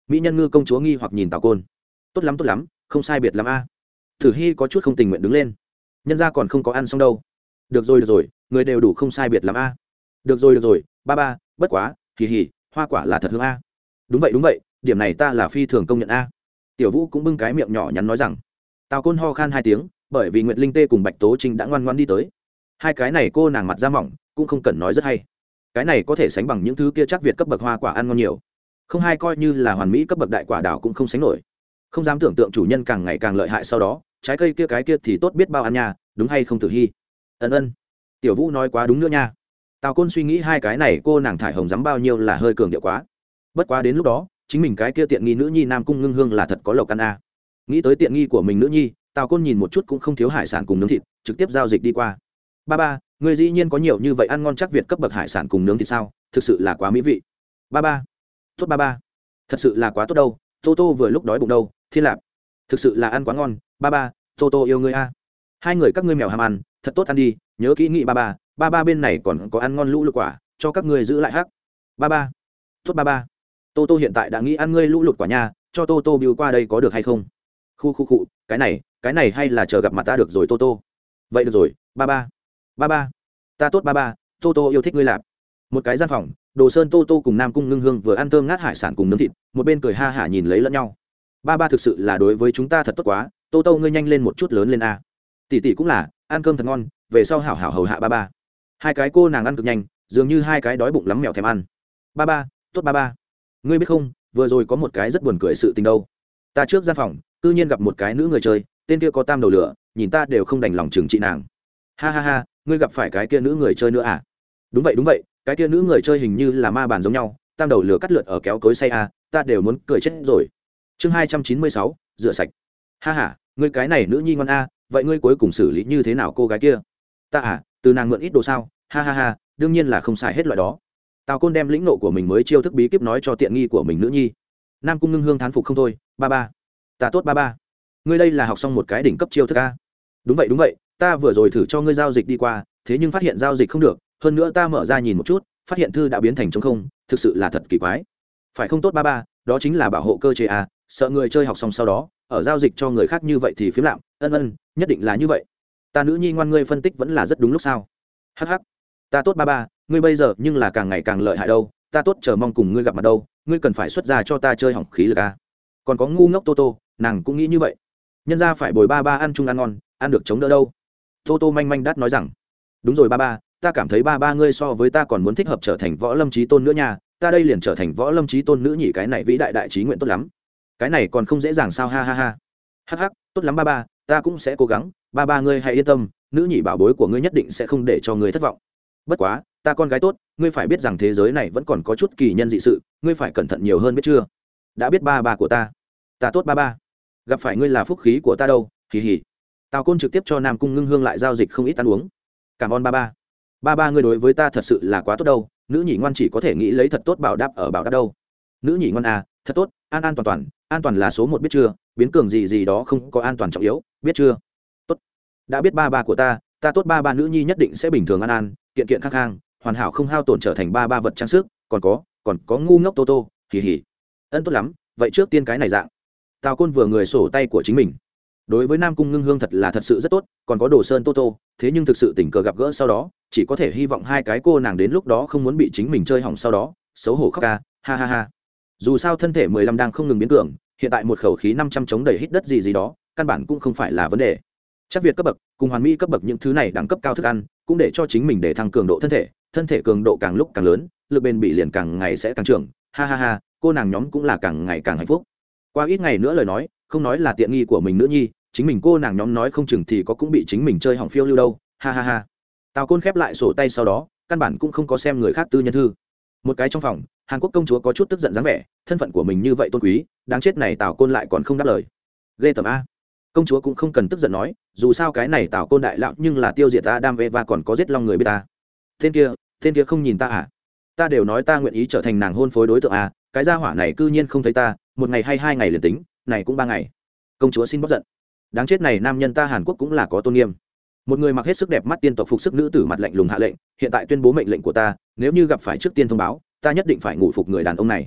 mỹ nhân ngư công chúa nghi hoặc nhìn tào côn. Tốt lắm tốt lắm, không sai biệt lắm a. Tử Hy có chút không tình nguyện đứng lên. Nhân gia còn không có ăn xong đâu. Được rồi được rồi, người đều đủ không sai biệt lắm a. Được rồi được rồi, ba ba, bất quá, kỳ hỉ, hoa quả là thật hương a. Đúng vậy đúng vậy, điểm này ta là phi thường công nhận a. Tiểu Vũ cũng bưng cái miệng nhỏ nhắn nói rằng. Tào Côn ho khan hai tiếng, bởi vì Nguyệt Linh Tê cùng Bạch Tố Trinh đã ngoan ngoãn đi tới. Hai cái này cô nàng mặt da mỏng, cũng không cần nói rất hay. Cái này có thể sánh bằng những thứ kia chắc Việt cấp bậc hoa quả ăn ngon nhiều. Không hai coi như là hoàn mỹ cấp bậc đại quả đào cũng không sánh nổi. Không dám tưởng tượng chủ nhân càng ngày càng lợi hại sau đó, trái cây kia cái kia thì tốt biết bao ăn nha, đúng hay không Tử Hy? Ân ân. Tiểu Vũ nói quá đúng nữa nha. Tào Côn suy nghĩ hai cái này cô nàng thải hồng dám bao nhiêu là hơi cường điệu quá. Bất quá đến lúc đó, chính mình cái kia tiện nghi nữ nhi Nam Cung Ngưng Hương là thật có lộc ăn a. Nghĩ tới tiện nghi của mình nữ nhi, Tào Côn nhìn một chút cũng không thiếu hải sản cùng nướng thịt, trực tiếp giao dịch đi qua. Ba ba, người dĩ nhiên có nhiều như vậy ăn ngon chắc Việt cấp bậc hải sản cùng nướng thịt sao? Thực sự là quá mỹ vị. Ba ba, tốt ba ba, thật sự là quá tốt đâu. Tô Tô vừa lúc đói bụng đâu, Thiên Lạp, thực sự là ăn quá ngon. Ba ba, Tô Tô yêu ngươi a. Hai người các ngươi mèo ham ăn, thật tốt ăn đi, nhớ kỹ nghị ba ba, ba ba bên này còn có ăn ngon lũ lụt quả, cho các ngươi giữ lại hắc. Ba ba, tốt ba ba. Tô Tô hiện tại đã nghĩ ăn ngươi lũ lụt quả nha, cho Tô Tô bưu qua đây có được hay không? Khu khu khu, cái này, cái này hay là chờ gặp mặt ta được rồi Tô Tô. Vậy được rồi, ba ba, ba ba, ta tốt ba ba, Tô Tô yêu thích ngươi lạp. Một cái gian phòng, Đồ Sơn Tô Tô cùng Nam Cung Ngưng Hương vừa ăn thơm ngát hải sản cùng nướng thịt, một bên cười ha hả nhìn lấy lẫn nhau. Ba ba thực sự là đối với chúng ta thật tốt quá, Tô Tô ngươi nhanh lên một chút lớn lên a. Tỷ tỷ cũng là, ăn cơm thật ngon, về sau hảo hảo hầu hạ ba ba. Hai cái cô nàng ăn cực nhanh, dường như hai cái đói bụng lắm mèo thèm ăn. Ba ba, tốt ba ba. Ngươi biết không, vừa rồi có một cái rất buồn cười sự tình đâu. Ta trước gian phòng, tự nhiên gặp một cái nữ người chơi, tên kia có tam đầu lửa, nhìn ta đều không đành lòng trừng trị nàng. Ha ha ha, ngươi gặp phải cái kia nữ người chơi nữa à? Đúng vậy đúng vậy, cái kia nữ người chơi hình như là ma bàn giống nhau, tam đầu lửa cắt lượt ở kéo cối say a, ta đều muốn cười chết rồi. Chương hai trăm chín mươi sáu, rửa sạch. Ha ha, ngươi cái này nữ nhi ngon a, vậy ngươi cuối cùng xử lý như thế nào cô gái kia? Ta à, từ nàng mượn ít đồ sao? Ha ha ha, đương nhiên là không xài hết loại đó. Tào Côn đem lĩnh nộ của mình mới chiêu thức bí kíp nói cho tiện nghi của mình nữ nhi. Nam Cung Ngưng Hương thán phục không thôi, ba ba, ta tốt ba ba, ngươi đây là học xong một cái đỉnh cấp chiêu thức a. Đúng vậy đúng vậy, ta vừa rồi thử cho ngươi giao dịch đi qua, thế nhưng phát hiện giao dịch không được, hơn nữa ta mở ra nhìn một chút, phát hiện thư đã biến thành trống không, thực sự là thật kỳ quái. Phải không tốt ba ba, đó chính là bảo hộ cơ chế a, sợ người chơi học xong sau đó, ở giao dịch cho người khác như vậy thì phiếm lạm, ân ân, nhất định là như vậy. Ta nữ nhi ngoan ngươi phân tích vẫn là rất đúng lúc sao? Hắc hắc, ta tốt ba ba, ngươi bây giờ nhưng là càng ngày càng lợi hại đâu, ta tốt chờ mong cùng ngươi gặp mặt đâu, ngươi cần phải xuất ra cho ta chơi hỏng khí lực a. Còn có ngu ngốc Tô Tô, nàng cũng nghĩ như vậy. Nhân ra phải bồi ba ba ăn chung ăn ngon, ăn được chống đỡ đâu. Tô Tô manh manh đắt nói rằng, đúng rồi ba ba, ta cảm thấy ba ba ngươi so với ta còn muốn thích hợp trở thành võ lâm chí tôn nữa nha, ta đây liền trở thành võ lâm chí tôn nữ nhị, cái này vĩ đại đại chí nguyện tốt lắm. Cái này còn không dễ dàng sao, ha ha ha. Hắc hắc, tốt lắm ba ba, ta cũng sẽ cố gắng, ba ba ngươi hãy yên tâm, nữ nhị bảo bối của ngươi nhất định sẽ không để cho ngươi thất vọng. Bất quá, ta con gái tốt, ngươi phải biết rằng thế giới này vẫn còn có chút kỳ nhân dị sự, ngươi phải cẩn thận nhiều hơn biết chưa? Đã biết ba ba của ta. Ta tốt ba ba, gặp phải ngươi là phúc khí của ta đâu, hì hì. Tào Côn trực tiếp cho Nam Cung Ngưng Hương lại giao dịch không ít ăn uống. Cảm ơn ba ba, ba ba ngươi đối với ta thật sự là quá tốt đâu, nữ nhị ngoan chỉ có thể nghĩ lấy thật tốt bảo đáp ở bảo đáp đâu. Nữ nhị ngoan à, thật tốt, an an toàn toàn, an toàn là số một biết chưa, biến cường gì gì đó không có an toàn trọng yếu, biết chưa? Tốt, đã biết ba ba của ta, ta tốt ba ba nữ nhi nhất định sẽ bình thường an an, kiện kiện khang khang, hoàn hảo không hao tổn trở thành ba ba vật trang sức, còn có, còn có ngu ngốc Tô Tô, hì hì. Ân tốt lắm, vậy trước tiên cái này dạng. Tào Côn vừa người sổ tay của chính mình. Đối với Nam Cung Ngưng Hương thật là thật sự rất tốt, còn có Đồ Sơn Tô Tô, thế nhưng thực sự tình cờ gặp gỡ sau đó, chỉ có thể hy vọng hai cái cô nàng đến lúc đó không muốn bị chính mình chơi hỏng sau đó, xấu hổ khóc ca, ha ha ha. Dù sao thân thể mười lăm đang không ngừng biến cường, hiện tại một khẩu khí năm trăm chống đẩy hít đất gì gì đó, căn bản cũng không phải là vấn đề. Chắc Việt cấp bậc, cùng hoàn mỹ cấp bậc những thứ này đẳng cấp cao thức ăn, cũng để cho chính mình để thăng cường độ thân thể, thân thể cường độ càng lúc càng lớn, lực bền bỉ liền càng ngày sẽ tăng trưởng, ha ha ha, cô nàng nhóm cũng là càng ngày càng hạnh phúc. Qua ít ngày nữa lời nói, không nói là tiện nghi của mình nữ nhi, chính mình cô nàng nhóm nói không chừng thì có cũng bị chính mình chơi hỏng phiêu lưu đâu, ha ha ha. Tào Côn khép lại sổ tay sau đó, căn bản cũng không có xem người khác tư nhân thư. Một cái trong phòng, Hàn Quốc công chúa có chút tức giận dáng vẻ, thân phận của mình như vậy tôn quý, đáng chết này Tào Côn lại còn không đáp lời. Ghê tởm a. Công chúa cũng không cần tức giận nói, dù sao cái này Tào Côn đại lão nhưng là tiêu diệt ta đam và còn có giết long người biết ta. Tên kia, tên kia không nhìn ta à? Ta đều nói ta nguyện ý trở thành nàng hôn phối đối tượng à, cái gia hỏa này cư nhiên không thấy ta, một ngày hay hai ngày liền tính, này cũng ba ngày. Công chúa xin bớt giận. Đáng chết này nam nhân ta Hàn Quốc cũng là có tôn nghiêm. Một người mặc hết sức đẹp mắt tiên tộc phục sức nữ tử mặt lạnh lùng hạ lệnh, hiện tại tuyên bố mệnh lệnh của ta, nếu như gặp phải trước tiên thông báo, ta nhất định phải ngủ phục người đàn ông này.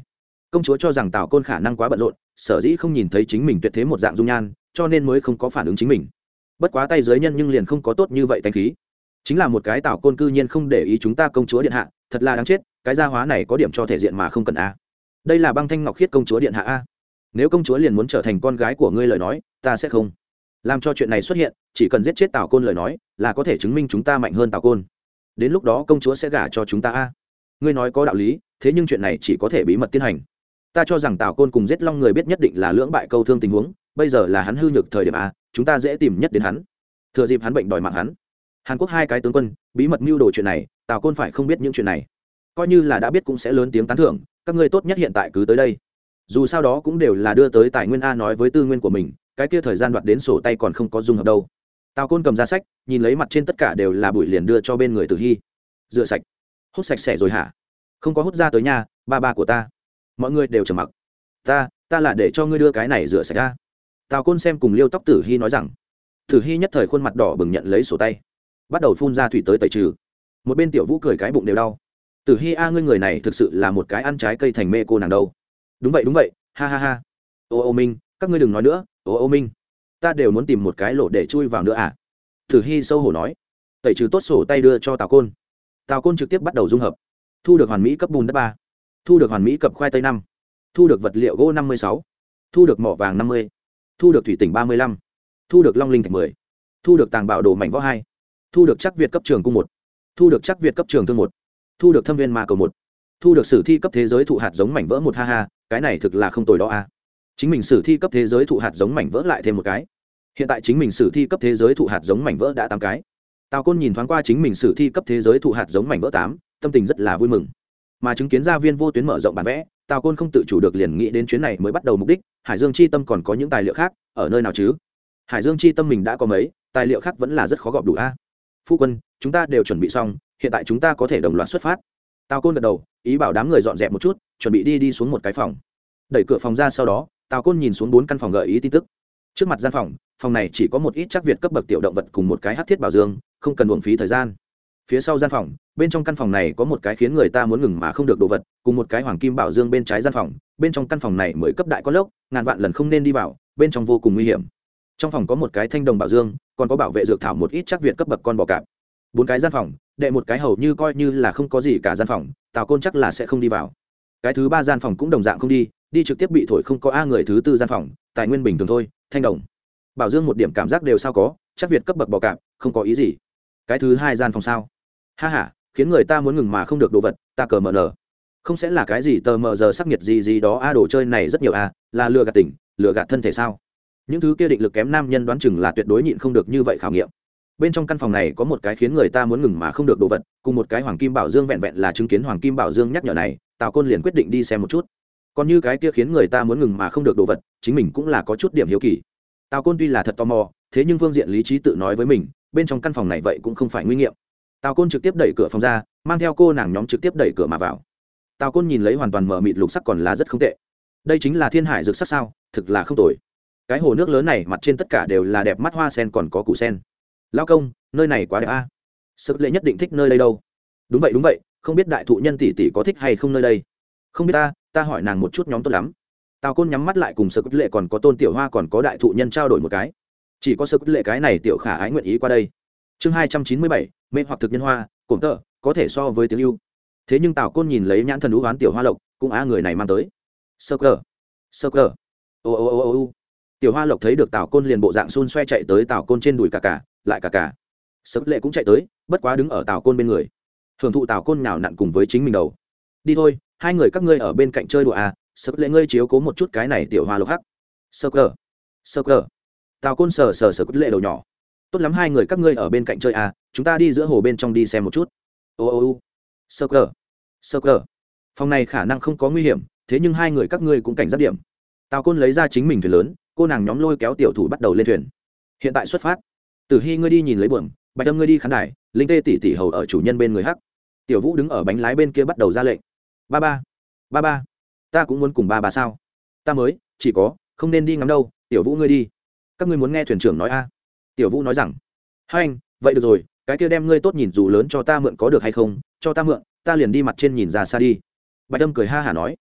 công chúa cho rằng tào côn khả năng quá bận rộn, sở dĩ không nhìn thấy chính mình tuyệt thế một dạng dung nhan, cho nên mới không có phản ứng chính mình. Bất quá tay giới nhân nhưng liền không có tốt như vậy tánh khí, chính là một cái tào côn cư nhiên không để ý chúng ta công chúa điện hạ, thật là đáng chết. Cái gia hóa này có điểm cho thể diện mà không cần a. Đây là Băng Thanh Ngọc Khiết công chúa điện hạ a. Nếu công chúa liền muốn trở thành con gái của ngươi lời nói, ta sẽ không làm cho chuyện này xuất hiện. Chỉ cần giết chết tào côn lời nói, là có thể chứng minh chúng ta mạnh hơn tào côn. Đến lúc đó công chúa sẽ gả cho chúng ta a. Ngươi nói có đạo lý, thế nhưng chuyện này chỉ có thể bí mật tiến hành. Ta cho rằng tào côn cùng giết long người biết nhất định là lưỡng bại câu thương tình huống, bây giờ là hắn hư nhược thời điểm a, chúng ta dễ tìm nhất đến hắn. Thừa dịp hắn bệnh đòi mạng hắn. Hàn Quốc hai cái tướng quân bí mật mưu đồ chuyện này, tào côn phải không biết những chuyện này. Coi như là đã biết cũng sẽ lớn tiếng tán thưởng, các ngươi tốt nhất hiện tại cứ tới đây. Dù sao đó cũng đều là đưa tới tài nguyên a, nói với tư nguyên của mình, cái kia thời gian đoạt đến sổ tay còn không có dung hợp đâu. Tào côn cầm ra sách, nhìn lấy mặt trên tất cả đều là bụi liền đưa cho bên người Tử Hi. Rửa sạch. Hút sạch sẽ rồi hả? Không có hút ra tới nhà, ba ba của ta. Mọi người đều trầm mặc. Ta, ta là để cho ngươi đưa cái này rửa sạch ra. Tào côn xem cùng liêu tóc Tử Hi nói rằng. Tử Hi nhất thời khuôn mặt đỏ bừng nhận lấy sổ tay, bắt đầu phun ra thủy tới tẩy trừ. Một bên Tiểu Vũ cười cái bụng đều đau. Tử Hi a, ngươi người này thực sự là một cái ăn trái cây thành mê cô nàng đâu. Đúng vậy đúng vậy, ha ha ha. Ô ô Minh, các ngươi đừng nói nữa, ô ô Minh, ta đều muốn tìm một cái lỗ để chui vào nữa à. Tử Hi sâu hổ nói. Tẩy trừ tốt sổ tay đưa cho Tào côn. Tào côn trực tiếp bắt đầu dung hợp. Thu được hoàn mỹ cấp bùn đất ba, thu được hoàn mỹ cấp khoai tây năm, thu được vật liệu gỗ năm mươi sáu, thu được mỏ vàng năm mươi, thu được thủy tỉnh ba mươi lăm, thu được long linh thạch mười, thu được tàng bảo đồ mảnh võ hai, thu được chắc việt cấp trường cung một, thu được chắc việt cấp trường thương một, thu được thâm viên ma cầu một, thu được sử thi cấp thế giới thụ hạt giống mảnh vỡ một. Ha ha, cái này thực là không tồi đó a. Chính mình sử thi cấp thế giới thụ hạt giống mảnh vỡ lại thêm một cái. Hiện tại chính mình sử thi cấp thế giới thụ hạt giống mảnh vỡ đã tám cái. Tào côn nhìn thoáng qua chính mình sử thi cấp thế giới thụ hạt giống mảnh vỡ tám, tâm tình rất là vui mừng. Mà chứng kiến gia viên vô tuyến mở rộng bản vẽ, Tào côn không tự chủ được liền nghĩ đến chuyến này mới bắt đầu mục đích. Hải Dương chi tâm còn có những tài liệu khác ở nơi nào chứ? Hải Dương chi tâm mình đã có mấy, tài liệu khác vẫn là rất khó gọp đủ a. Phu quân, chúng ta đều chuẩn bị xong, hiện tại chúng ta có thể đồng loạt xuất phát. Tào côn gật đầu, ý bảo đám người dọn dẹp một chút, chuẩn bị đi đi xuống một cái phòng. Đẩy cửa phòng ra sau đó, Tào côn nhìn xuống bốn căn phòng gợi ý tin tức. Trước mặt gian phòng, phòng này chỉ có một ít chắc việt cấp bậc tiểu động vật cùng một cái hắc thiết bảo dương, không cần uổng phí thời gian. Phía sau gian phòng, bên trong căn phòng này có một cái khiến người ta muốn ngừng mà không được đồ vật, cùng một cái hoàng kim bảo dương bên trái gian phòng. Bên trong căn phòng này mới cấp đại có lốc, ngàn vạn lần không nên đi vào, bên trong vô cùng nguy hiểm. Trong phòng có một cái thanh đồng bảo dương, còn có bảo vệ dược thảo một ít chắc việt cấp bậc con bò cạp. Bốn cái gian phòng, đệ một cái hầu như coi như là không có gì cả gian phòng, Tào côn chắc là sẽ không đi vào. Cái thứ ba gian phòng cũng đồng dạng không đi, đi trực tiếp bị thổi không có a. Người thứ tư gian phòng, tài nguyên bình thường thôi, thanh đồng bảo dương một điểm cảm giác đều sao có, chắc việt cấp bậc bò cạp, không có ý gì. Cái thứ hai gian phòng sao? Ha ha, khiến người ta muốn ngừng mà không được đồ vật, ta cờ mờ nở. Không sẽ là cái gì tờ mờ giờ sắc nhiệt gì gì đó a. Đồ chơi này rất nhiều a, là lừa gạt tỉnh, lừa gạt thân thể sao? Những thứ kia định lực kém nam nhân đoán chừng là tuyệt đối nhịn không được như vậy khảo nghiệm. Bên trong căn phòng này có một cái khiến người ta muốn ngừng mà không được đồ vật, cùng một cái hoàng kim bảo dương. Vẹn vẹn là chứng kiến hoàng kim bảo dương nhắc nhở này, Tào côn liền quyết định đi xem một chút. Còn như cái kia khiến người ta muốn ngừng mà không được đồ vật, chính mình cũng là có chút điểm hiếu kỳ. Tào côn tuy là thật tò mò, thế nhưng phương diện lý trí tự nói với mình, bên trong căn phòng này vậy cũng không phải nguy nghiệm. Tào côn trực tiếp đẩy cửa phòng ra, mang theo cô nàng nhóm trực tiếp đẩy cửa mà vào. Tào côn nhìn lấy hoàn toàn mở mịt lục sắc còn là rất không tệ. Đây chính là thiên hải dược sắc sao, thực là không tồi. Cái hồ nước lớn này mặt trên tất cả đều là đẹp mắt hoa sen còn có củ sen. Lão công, nơi này quá đẹp a. À. Sức lệ nhất định thích nơi đây đâu. Đúng vậy đúng vậy, không biết đại thụ nhân tỷ tỷ có thích hay không nơi đây. Không biết ta, ta hỏi nàng một chút nhóm tốt lắm. Tào côn nhắm mắt lại cùng sức lệ còn có tôn tiểu hoa còn có đại thụ nhân trao đổi một cái. Chỉ có sức lệ cái này tiểu khả ái nguyện ý qua đây. Chương hai trăm chín mươi bảy, mê hoặc thực nhân hoa, cổm tợ, có thể so với tiếng yêu. Thế nhưng Tào côn nhìn lấy nhãn thần ú oán tiểu hoa lộc, cũng á người này mang tới. Sơ cờ, sơ cờ. Ô ô ô ô ô. Tiểu hoa lộc thấy được Tào côn liền bộ dạng xun xoe chạy tới Tào côn trên đùi cả cả, lại cả cả. Sức lệ cũng chạy tới, bất quá đứng ở Tào côn bên người, hưởng thụ Tào côn nhào nặn cùng với chính mình đầu. Đi thôi, hai người các ngươi ở bên cạnh chơi đùa à, sức lệ ngươi chiếu cố một chút cái này tiểu hoa lộc hắc. Sơ cờ, sơ cờ. Tào côn sờ sờ sờ lệ đầu nhỏ. Tốt lắm, hai người các ngươi ở bên cạnh chơi à, chúng ta đi giữa hồ bên trong đi xem một chút. Ô ô ô. Sơ cờ, sơ cờ. Phòng này khả năng không có nguy hiểm, thế nhưng hai người các ngươi cũng cảnh giác điểm. Tào côn lấy ra chính mình thuyền lớn, cô nàng nhóm lôi kéo tiểu thủ bắt đầu lên thuyền. Hiện tại xuất phát. Tử Hi ngươi đi nhìn lấy buồm, Bạch Tâm ngươi đi khán đài, Linh Tê tỷ tỷ hầu ở chủ nhân bên người hắc. Tiểu Vũ đứng ở bánh lái bên kia bắt đầu ra lệnh. Ba ba, ba ba, ta cũng muốn cùng ba ba sao? Ta mới, chỉ có, không nên đi ngắm đâu, Tiểu Vũ ngươi đi. Các ngươi muốn nghe thuyền trưởng nói a? À. Tiểu Vũ nói rằng, hai anh, vậy được rồi, cái kia đem ngươi tốt nhìn dù lớn cho ta mượn có được hay không? Cho ta mượn, ta liền đi mặt trên nhìn ra xa đi. Bạch Tâm cười ha hả nói,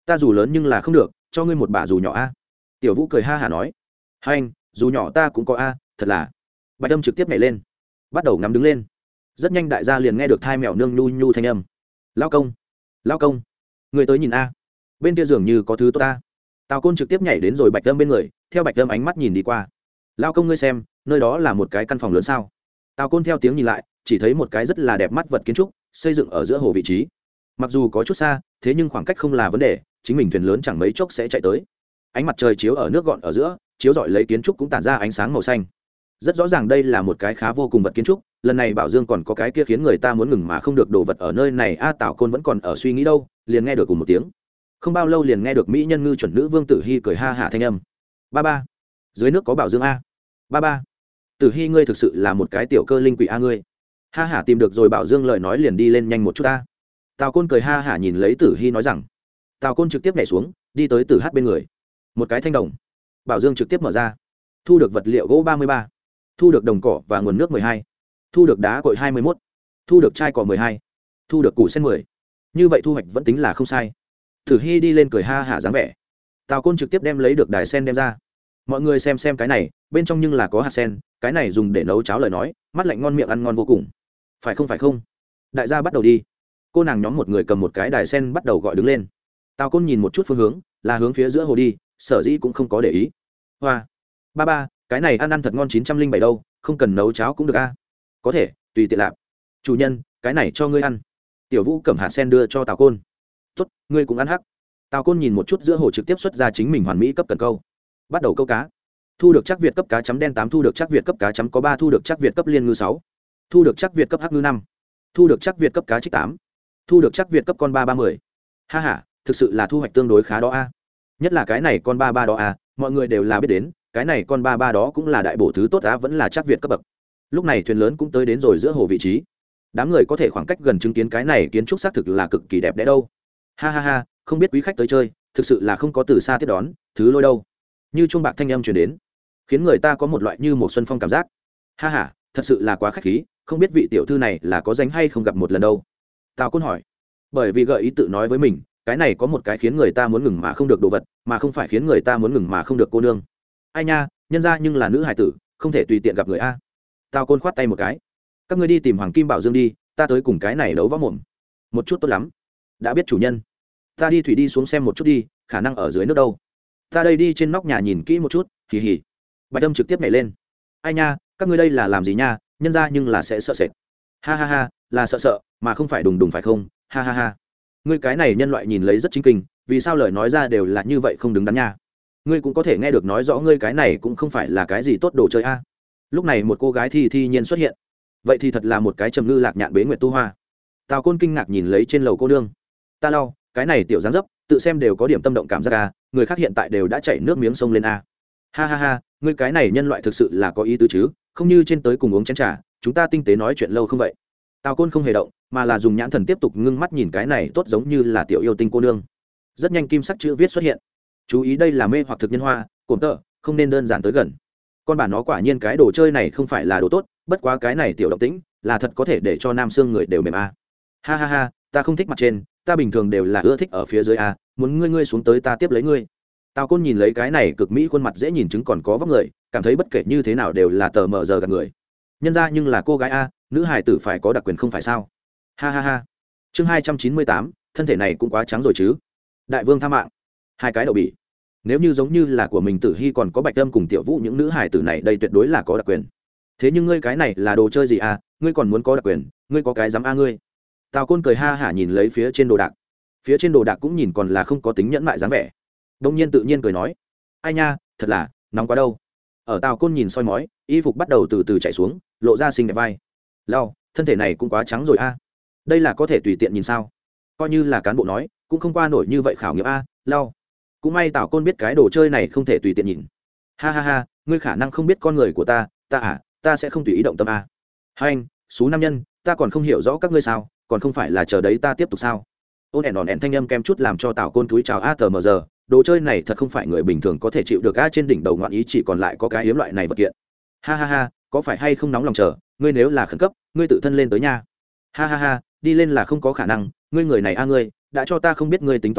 ta dù lớn nhưng là không được, cho ngươi một bả dù nhỏ a. Tiểu Vũ cười ha hả nói. Hai anh, dù nhỏ ta cũng có a, thật là. Bạch Âm trực tiếp nhảy lên, bắt đầu ngắm đứng lên. Rất nhanh đại gia liền nghe được thai mèo nương nhu nhu thanh âm. Lao công, lao công, người tới nhìn a, bên kia dường như có thứ tốt ta. Tào Côn trực tiếp nhảy đến rồi Bạch Âm bên người, theo Bạch Âm ánh mắt nhìn đi qua. Lao công ngươi xem, nơi đó là một cái căn phòng lớn sao? Tào Côn theo tiếng nhìn lại, chỉ thấy một cái rất là đẹp mắt vật kiến trúc, xây dựng ở giữa hồ vị trí. Mặc dù có chút xa, thế nhưng khoảng cách không là vấn đề, chính mình thuyền lớn chẳng mấy chốc sẽ chạy tới. Ánh mặt trời chiếu ở nước gọn ở giữa, chiếu rọi lấy kiến trúc cũng tản ra ánh sáng màu xanh. Rất rõ ràng đây là một cái khá vô cùng vật kiến trúc, lần này Bảo Dương còn có cái kia khiến người ta muốn ngừng mà không được đồ vật ở nơi này a. Tào Côn vẫn còn ở suy nghĩ đâu, liền nghe được cùng một tiếng. Không bao lâu liền nghe được mỹ nhân ngư chuẩn nữ Vương Tử Hi cười ha hả thanh âm. Ba ba, dưới nước có Bảo Dương a. Ba ba, Tử Hi ngươi thực sự là một cái tiểu cơ linh quỷ a ngươi. Ha hả tìm được rồi Bảo Dương lời nói liền đi lên nhanh một chút ta. Tào Côn cười ha hả nhìn lấy Tử Hi nói rằng. Tào Côn trực tiếp nhảy xuống, đi tới Tử Hát bên người. Một cái thanh đồng. Bảo Dương trực tiếp mở ra. Thu được vật liệu gỗ ba mươi ba, thu được đồng cỏ và nguồn nước mười hai, thu được đá cội hai mươi mốt, thu được chai cỏ mười hai, thu được củ sen mười. Như vậy thu hoạch vẫn tính là không sai. Tử Hi đi lên cười ha hả dáng vẻ. Tào Côn trực tiếp đem lấy được đài sen đem ra. Mọi người xem xem cái này, bên trong nhưng là có hạt sen, cái này dùng để nấu cháo lời nói, mắt lạnh ngon miệng ăn ngon vô cùng. Phải không phải không? Đại gia bắt đầu đi. Cô nàng nhóm một người cầm một cái đài sen bắt đầu gọi đứng lên. Tào Côn nhìn một chút phương hướng, là hướng phía giữa hồ đi, sở dĩ cũng không có để ý. Hoa, ba ba, cái này ăn ăn thật ngon chín trăm linh bảy đâu, không cần nấu cháo cũng được a. Có thể, tùy tiện làm. Chủ nhân, cái này cho ngươi ăn. Tiểu Vũ cầm hạt sen đưa cho Tào Côn. Tốt, ngươi cũng ăn hắc. Tào Côn nhìn một chút giữa hồ trực tiếp xuất ra chính mình hoàn mỹ cấp cần câu. Bắt đầu câu cá. Thu được chắc Việt cấp cá chấm đen tám, thu được chắc Việt cấp cá chấm có ba, thu được chắc Việt cấp liên ngư sáu, thu được chắc Việt cấp hắc ngư năm, thu được chắc Việt cấp cá trích tám, thu được chắc Việt cấp con ba ba mươi. Ha ha, thực sự là thu hoạch tương đối khá đó a. Nhất là cái này con ba ba đó a, mọi người đều là biết đến, cái này con ba ba đó cũng là đại bổ thứ tốt á, vẫn là chắc Việt cấp bậc. Lúc này thuyền lớn cũng tới đến rồi giữa hồ vị trí. Đám người có thể khoảng cách gần chứng kiến cái này kiến trúc xác thực là cực kỳ đẹp đẽ đâu. Ha ha ha, không biết quý khách tới chơi, thực sự là không có từ xa tiếp đón, thứ lôi đâu. Như chuông bạc thanh âm truyền đến, khiến người ta có một loại như một xuân phong cảm giác. Ha ha, thật sự là quá khách khí, không biết vị tiểu thư này là có danh hay không gặp một lần đâu. Tào Côn hỏi. Bởi vì gợi ý tự nói với mình, cái này có một cái khiến người ta muốn ngừng mà không được đồ vật, mà không phải khiến người ta muốn ngừng mà không được cô nương. Ai nha, nhân ra nhưng là nữ hải tử, không thể tùy tiện gặp người a. Tào Côn khoát tay một cái. Các ngươi đi tìm Hoàng Kim Bảo Dương đi, ta tới cùng cái này đấu võ mồm. Một chút tốt lắm. Đã biết chủ nhân. Ta đi thủy đi xuống xem một chút đi, khả năng ở dưới nước đâu. Ta đây đi trên nóc nhà nhìn kỹ một chút, hì hì. Bạch Âm trực tiếp nhảy lên. Ai nha, các ngươi đây là làm gì nha, nhân ra nhưng là sẽ sợ sệt. Ha ha ha, là sợ sợ, mà không phải đùng đùng phải không, ha ha ha. Ngươi cái này nhân loại nhìn lấy rất chính kinh, vì sao lời nói ra đều là như vậy không đứng đắn nha. Ngươi cũng có thể nghe được nói rõ ngươi cái này cũng không phải là cái gì tốt đồ chơi a. Lúc này một cô gái thi thi nhiên xuất hiện. Vậy thì thật là một cái trầm ngư lạc nhạn bế nguyệt tu hoa. Tào Côn kinh ngạc nhìn lấy trên lầu cô nương. Ta lau, cái này tiểu dáng dấp, tự xem đều có điểm tâm động cảm giác a, người khác hiện tại đều đã chảy nước miếng sông lên a. Ha ha ha, ngươi cái này nhân loại thực sự là có ý tứ chứ, không như trên tới cùng uống chén trà, chúng ta tinh tế nói chuyện lâu không vậy. Tào Côn không hề động, mà là dùng nhãn thần tiếp tục ngưng mắt nhìn cái này tốt giống như là tiểu yêu tinh cô nương. Rất nhanh kim sắc chữ viết xuất hiện. Chú ý đây là mê hoặc thực nhân hoa, cổn tợ, không nên đơn giản tới gần. Con bà nó quả nhiên cái đồ chơi này không phải là đồ tốt, bất quá cái này tiểu động tĩnh là thật có thể để cho nam xương người đều mềm a. Ha ha ha, ta không thích mặt trên, ta bình thường đều là ưa thích ở phía dưới a, muốn ngươi ngươi xuống tới ta tiếp lấy ngươi. Tào Côn nhìn lấy cái này cực mỹ khuôn mặt dễ nhìn chứng còn có vóc người, cảm thấy bất kể như thế nào đều là tờ mờ giờ gạt người. Nhân ra nhưng là cô gái a, nữ hài tử phải có đặc quyền không phải sao? Ha ha ha. Chương hai trăm chín mươi tám, thân thể này cũng quá trắng rồi chứ. Đại vương tha mạng. Hai cái đậu bỉ. Nếu như giống như là của mình Tử Hi còn có Bạch Âm cùng Tiểu Vũ những nữ hài tử này đây tuyệt đối là có đặc quyền. Thế nhưng ngươi cái này là đồ chơi gì a, ngươi còn muốn có đặc quyền, ngươi có cái dám a ngươi. Tào Côn cười ha hả nhìn lấy phía trên đồ đạc. Phía trên đồ đạc cũng nhìn còn là không có tính nhẫn mại dáng vẻ. Đông nhiên tự nhiên cười nói, ai nha, thật là nóng quá đâu. Ở Tào Côn nhìn soi mói, y phục bắt đầu từ từ chạy xuống, lộ ra xinh đẹp vai. Lao, thân thể này cũng quá trắng rồi a. Đây là có thể tùy tiện nhìn sao? Coi như là cán bộ nói, cũng không qua nổi như vậy khảo nghiệm a. Lao, cũng may Tào Côn biết cái đồ chơi này không thể tùy tiện nhìn. Ha ha ha, ngươi khả năng không biết con người của ta, ta à, ta sẽ không tùy ý động tâm a. Hai anh, số nam nhân, ta còn không hiểu rõ các ngươi sao, còn không phải là chờ đấy ta tiếp tục sao? Ôn ẻn ỏn ẻn thanh âm kem chút làm cho Tào Côn túi chào a tờ mờ giờ. Đồ chơi này thật không phải người bình thường có thể chịu được a, trên đỉnh đầu ngoạn ý chỉ còn lại có cái hiếm loại này vật kiện. Ha ha ha, có phải hay không nóng lòng chờ, ngươi nếu là khẩn cấp, ngươi tự thân lên tới nha. Ha ha ha, đi lên là không có khả năng, ngươi người này a ngươi, đã cho ta không biết ngươi tính toán sao,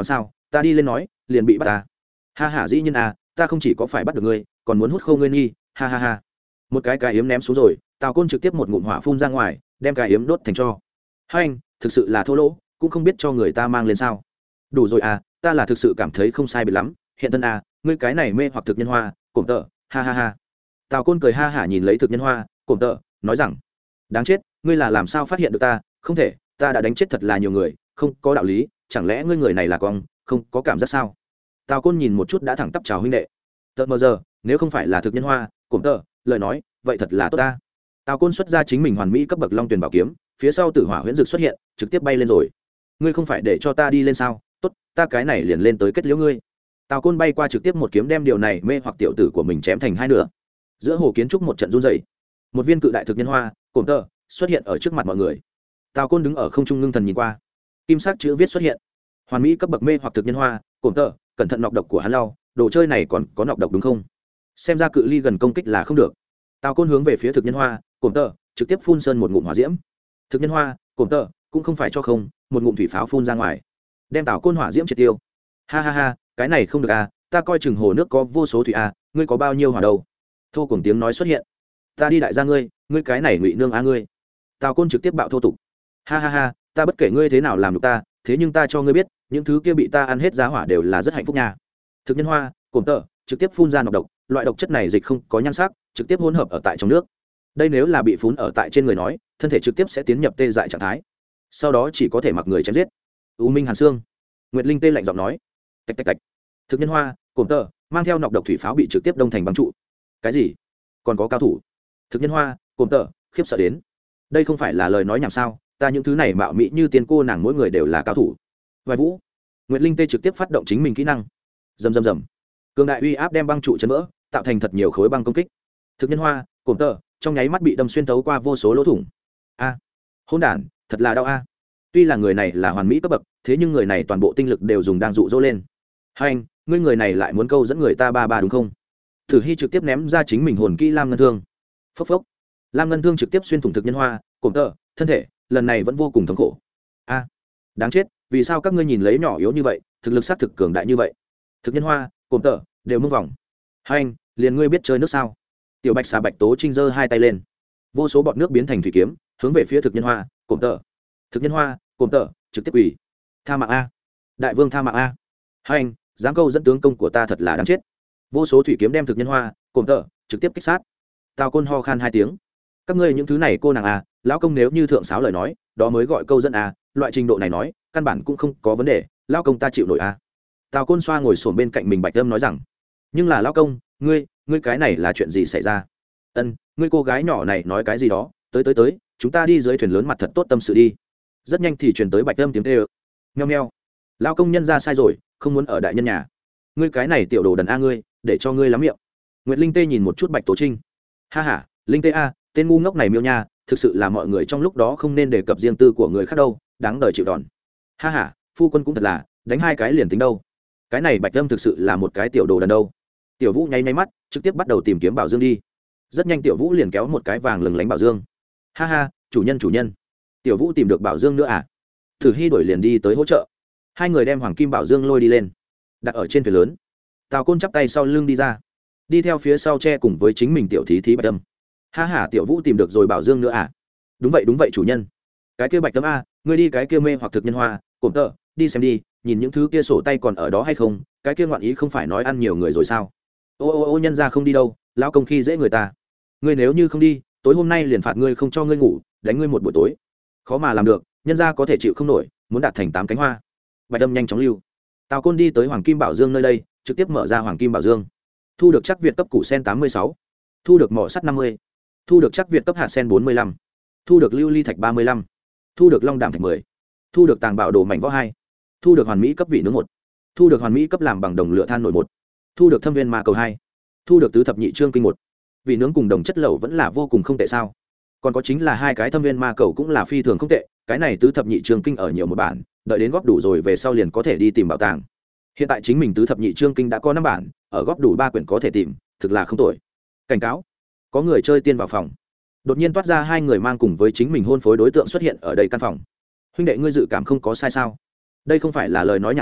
ta đi lên nói liền bị bắt ta. Ha hả dĩ nhiên à, ta không chỉ có phải bắt được ngươi còn muốn hút khâu ngươi nghi, ha ha ha. Một cái cái yếm ném xuống rồi, Tào Côn trực tiếp một ngụm hỏa phun ra ngoài, đem cái yếm đốt thành tro. Hai anh thực sự là thô lỗ, cũng không biết cho người ta mang lên sao. Đủ rồi à, ta là thực sự cảm thấy không sai biệt lắm, hiện thân à, ngươi cái này mê hoặc thực nhân hoa, cổm tợ, ha ha ha. Tào Côn cười ha hả nhìn lấy thực nhân hoa, cổm tợ, nói rằng đáng chết, ngươi là làm sao phát hiện được ta, không thể, ta đã đánh chết thật là nhiều người, không có đạo lý, chẳng lẽ ngươi người này là con không có cảm giác sao? Tào Côn nhìn một chút đã thẳng tắp chào huynh đệ. Tợt mờ giờ, nếu không phải là thực nhân hoa, cổm tợ, lời nói, vậy thật là tốt ta. Tào Côn xuất ra chính mình hoàn mỹ cấp bậc long tuyển bảo kiếm, phía sau tử hỏa huyễn dực xuất hiện, trực tiếp bay lên rồi. Ngươi không phải để cho ta đi lên sao? Tốt, ta cái này liền lên tới kết liễu ngươi. Tào Côn bay qua trực tiếp một kiếm đem điều này mê hoặc tiểu tử của mình chém thành hai nửa. Giữa hồ kiến trúc một trận run rẩy, một viên cự đại thực nhân hoa, cổm tợ, xuất hiện ở trước mặt mọi người. Tào Côn đứng ở không trung ngưng thần nhìn qua, kim sắc chữ viết xuất hiện, hoàn mỹ cấp bậc mê hoặc thực nhân hoa, cổm tợ, cẩn thận nọc độc của hắn lau, đồ chơi này còn có nọc độc đúng không? Xem ra cự ly gần công kích là không được. Tào Côn hướng về phía thực nhân hoa, cổm tợ, trực tiếp phun sơn một ngụm hỏa diễm. Thực nhân hoa, cổm tợ, cũng không phải cho không, một ngụm thủy pháo phun ra ngoài, đem Tào Côn hỏa diễm triệt tiêu. Ha ha ha, cái này không được à, ta coi chừng hồ nước có vô số thủy à, ngươi có bao nhiêu hỏa đâu? Thô cùng tiếng nói xuất hiện. Ta đi đại gia ngươi, ngươi cái này ngụy nương a ngươi. Tào Côn trực tiếp bạo thô tục. Ha ha ha, ta bất kể ngươi thế nào làm được ta, thế nhưng ta cho ngươi biết, những thứ kia bị ta ăn hết giá hỏa đều là rất hạnh phúc nha. Thực nhân hoa, cổm tợ, trực tiếp phun ra nọc độc, loại độc chất này dịch không có nhan sắc, trực tiếp hỗn hợp ở tại trong nước. Đây nếu là bị phun ở tại trên người nói, thân thể trực tiếp sẽ tiến nhập tê dại trạng thái, sau đó chỉ có thể mặc người chém giết. U Minh Hàn Xương. Nguyệt Linh tê lạnh giọng nói. Tạch tạch tạch. Thực nhân hoa, cổm tợ, mang theo nọc độc thủy pháo bị trực tiếp đông thành băng trụ. Cái gì? Còn có cao thủ? Thực nhân hoa, cổm tợ, khiếp sợ đến. Đây không phải là lời nói nhảm sao, ta những thứ này mạo mỹ như tiên cô nàng mỗi người đều là cao thủ. Vài vũ. Nguyệt Linh tê trực tiếp phát động chính mình kỹ năng. Rầm rầm rầm. Cường đại uy áp đem băng trụ chấn vỡ, tạo thành thật nhiều khối băng công kích. Thực nhân hoa, cổm tợ, trong nháy mắt bị đâm xuyên thấu qua vô số lỗ thủng. A, hỗn đản, thật là đau a. Tuy là người này là hoàn mỹ cấp bậc, thế nhưng người này toàn bộ tinh lực đều dùng đang dụ dỗ lên. Hai anh, ngươi người này lại muốn câu dẫn người ta ba ba đúng không? Thử Hy trực tiếp ném ra chính mình hồn kỹ Lam Ngân Thương. Phốc phốc. Lam Ngân Thương trực tiếp xuyên thủng thực nhân hoa, cổm tợ, thân thể, lần này vẫn vô cùng thống khổ. A, đáng chết, vì sao các ngươi nhìn lấy nhỏ yếu như vậy, thực lực xác thực cường đại như vậy? Thực nhân hoa, cổm tợ, đều mông vòng. Hai anh, liền ngươi biết chơi nước sao? Tiểu Bạch xà Bạch Tố Trinh giơ hai tay lên, vô số bọt nước biến thành thủy kiếm, hướng về phía thực nhân hoa, cổm tợ. Thực nhân hoa, cổm tợ, trực tiếp ủy. Tha mạng a, đại vương tha mạng a. Hai anh, dám câu dẫn tướng công của ta thật là đáng chết. Vô số thủy kiếm đem thực nhân hoa, cổm tợ, trực tiếp kích sát. Tào Côn ho khan hai tiếng. Các ngươi những thứ này cô nàng a, lão công nếu như thượng sáo lời nói, đó mới gọi câu dẫn a, loại trình độ này nói, căn bản cũng không có vấn đề, lão công ta chịu nổi a. Tào Côn xoa ngồi xổm bên cạnh mình Bạch Âm nói rằng, nhưng là lão công, ngươi, ngươi cái này là chuyện gì xảy ra? Ân, ngươi cô gái nhỏ này nói cái gì đó, tới tới tới, chúng ta đi dưới thuyền lớn mặt thật tốt tâm sự đi. Rất nhanh thì truyền tới Bạch Âm tiếng kêu. Meo meo. Lão công nhân ra sai rồi, không muốn ở đại nhân nhà. Ngươi cái này tiểu đồ đần a ngươi, để cho ngươi lắm miệng. Nguyệt Linh Tê nhìn một chút Bạch Tố Trinh. Ha ha, Linh Tê a, tên ngu ngốc này miêu nha, thực sự là mọi người trong lúc đó không nên đề cập riêng tư của người khác đâu, đáng đời chịu đòn. Ha ha, phu quân cũng thật là, đánh hai cái liền tính đâu. Cái này Bạch Âm thực sự là một cái tiểu đồ đần đâu. Tiểu Vũ nháy nháy mắt, trực tiếp bắt đầu tìm kiếm Bảo Dương đi. Rất nhanh Tiểu Vũ liền kéo một cái vàng lừng lánh Bảo Dương. Ha ha, chủ nhân chủ nhân. Tiểu Vũ tìm được Bảo Dương nữa à? Thử Hy đổi liền đi tới hỗ trợ. Hai người đem Hoàng Kim Bảo Dương lôi đi lên, đặt ở trên thuyền lớn. Tào Côn chắp tay sau lưng đi ra, đi theo phía sau che cùng với chính mình tiểu thí thí Bạch Âm. Ha ha, Tiểu Vũ tìm được rồi Bảo Dương nữa à? Đúng vậy đúng vậy chủ nhân. Cái kia Bạch Tâm a, ngươi đi cái kia mê hoặc thực nhân hoa, cổm tợ, đi xem đi, nhìn những thứ kia sổ tay còn ở đó hay không, cái kia ngoạn ý không phải nói ăn nhiều người rồi sao? Ô ô ô nhân ra không đi đâu, lão công khi dễ người ta. Ngươi nếu như không đi, tối hôm nay liền phạt ngươi không cho ngươi ngủ, đánh ngươi một buổi tối. Khó mà làm được, nhân ra có thể chịu không nổi, muốn đạt thành tám cánh hoa. Bạch Âm nhanh chóng lưu. Tào Côn đi tới Hoàng Kim Bảo Dương nơi đây, trực tiếp mở ra Hoàng Kim Bảo Dương. Thu được chắc Việt cấp củ sen tám mươi sáu, thu được mỏ sắt năm mươi, thu được chắc Việt cấp hạt sen bốn mươi lăm, thu được lưu ly thạch ba mươi lăm, thu được long đàm thạch mười, thu được tàng bảo đồ mảnh võ hai, thu được hoàn mỹ cấp vị nướng một, thu được hoàn mỹ cấp làm bằng đồng lửa than nổi một, thu được thâm viên ma cầu hai, thu được tứ thập nhị trương kinh một. Vị nướng cùng đồng chất lẩu vẫn là vô cùng không tệ sao? Còn có chính là hai cái thâm viên ma cầu cũng là phi thường không tệ, cái này tứ thập nhị trương kinh ở nhiều một bản, đợi đến góp đủ rồi về sau liền có thể đi tìm bảo tàng. Hiện tại chính mình tứ thập nhị trương kinh đã có năm bản, ở góp đủ ba quyển có thể tìm, thực là không tồi. Cảnh cáo, có người chơi tiên vào phòng. Đột nhiên toát ra hai người mang cùng với chính mình hôn phối đối tượng xuất hiện ở đây căn phòng. Huynh đệ ngươi dự cảm không có sai sao? Đây không phải là lời nói nhảm sao?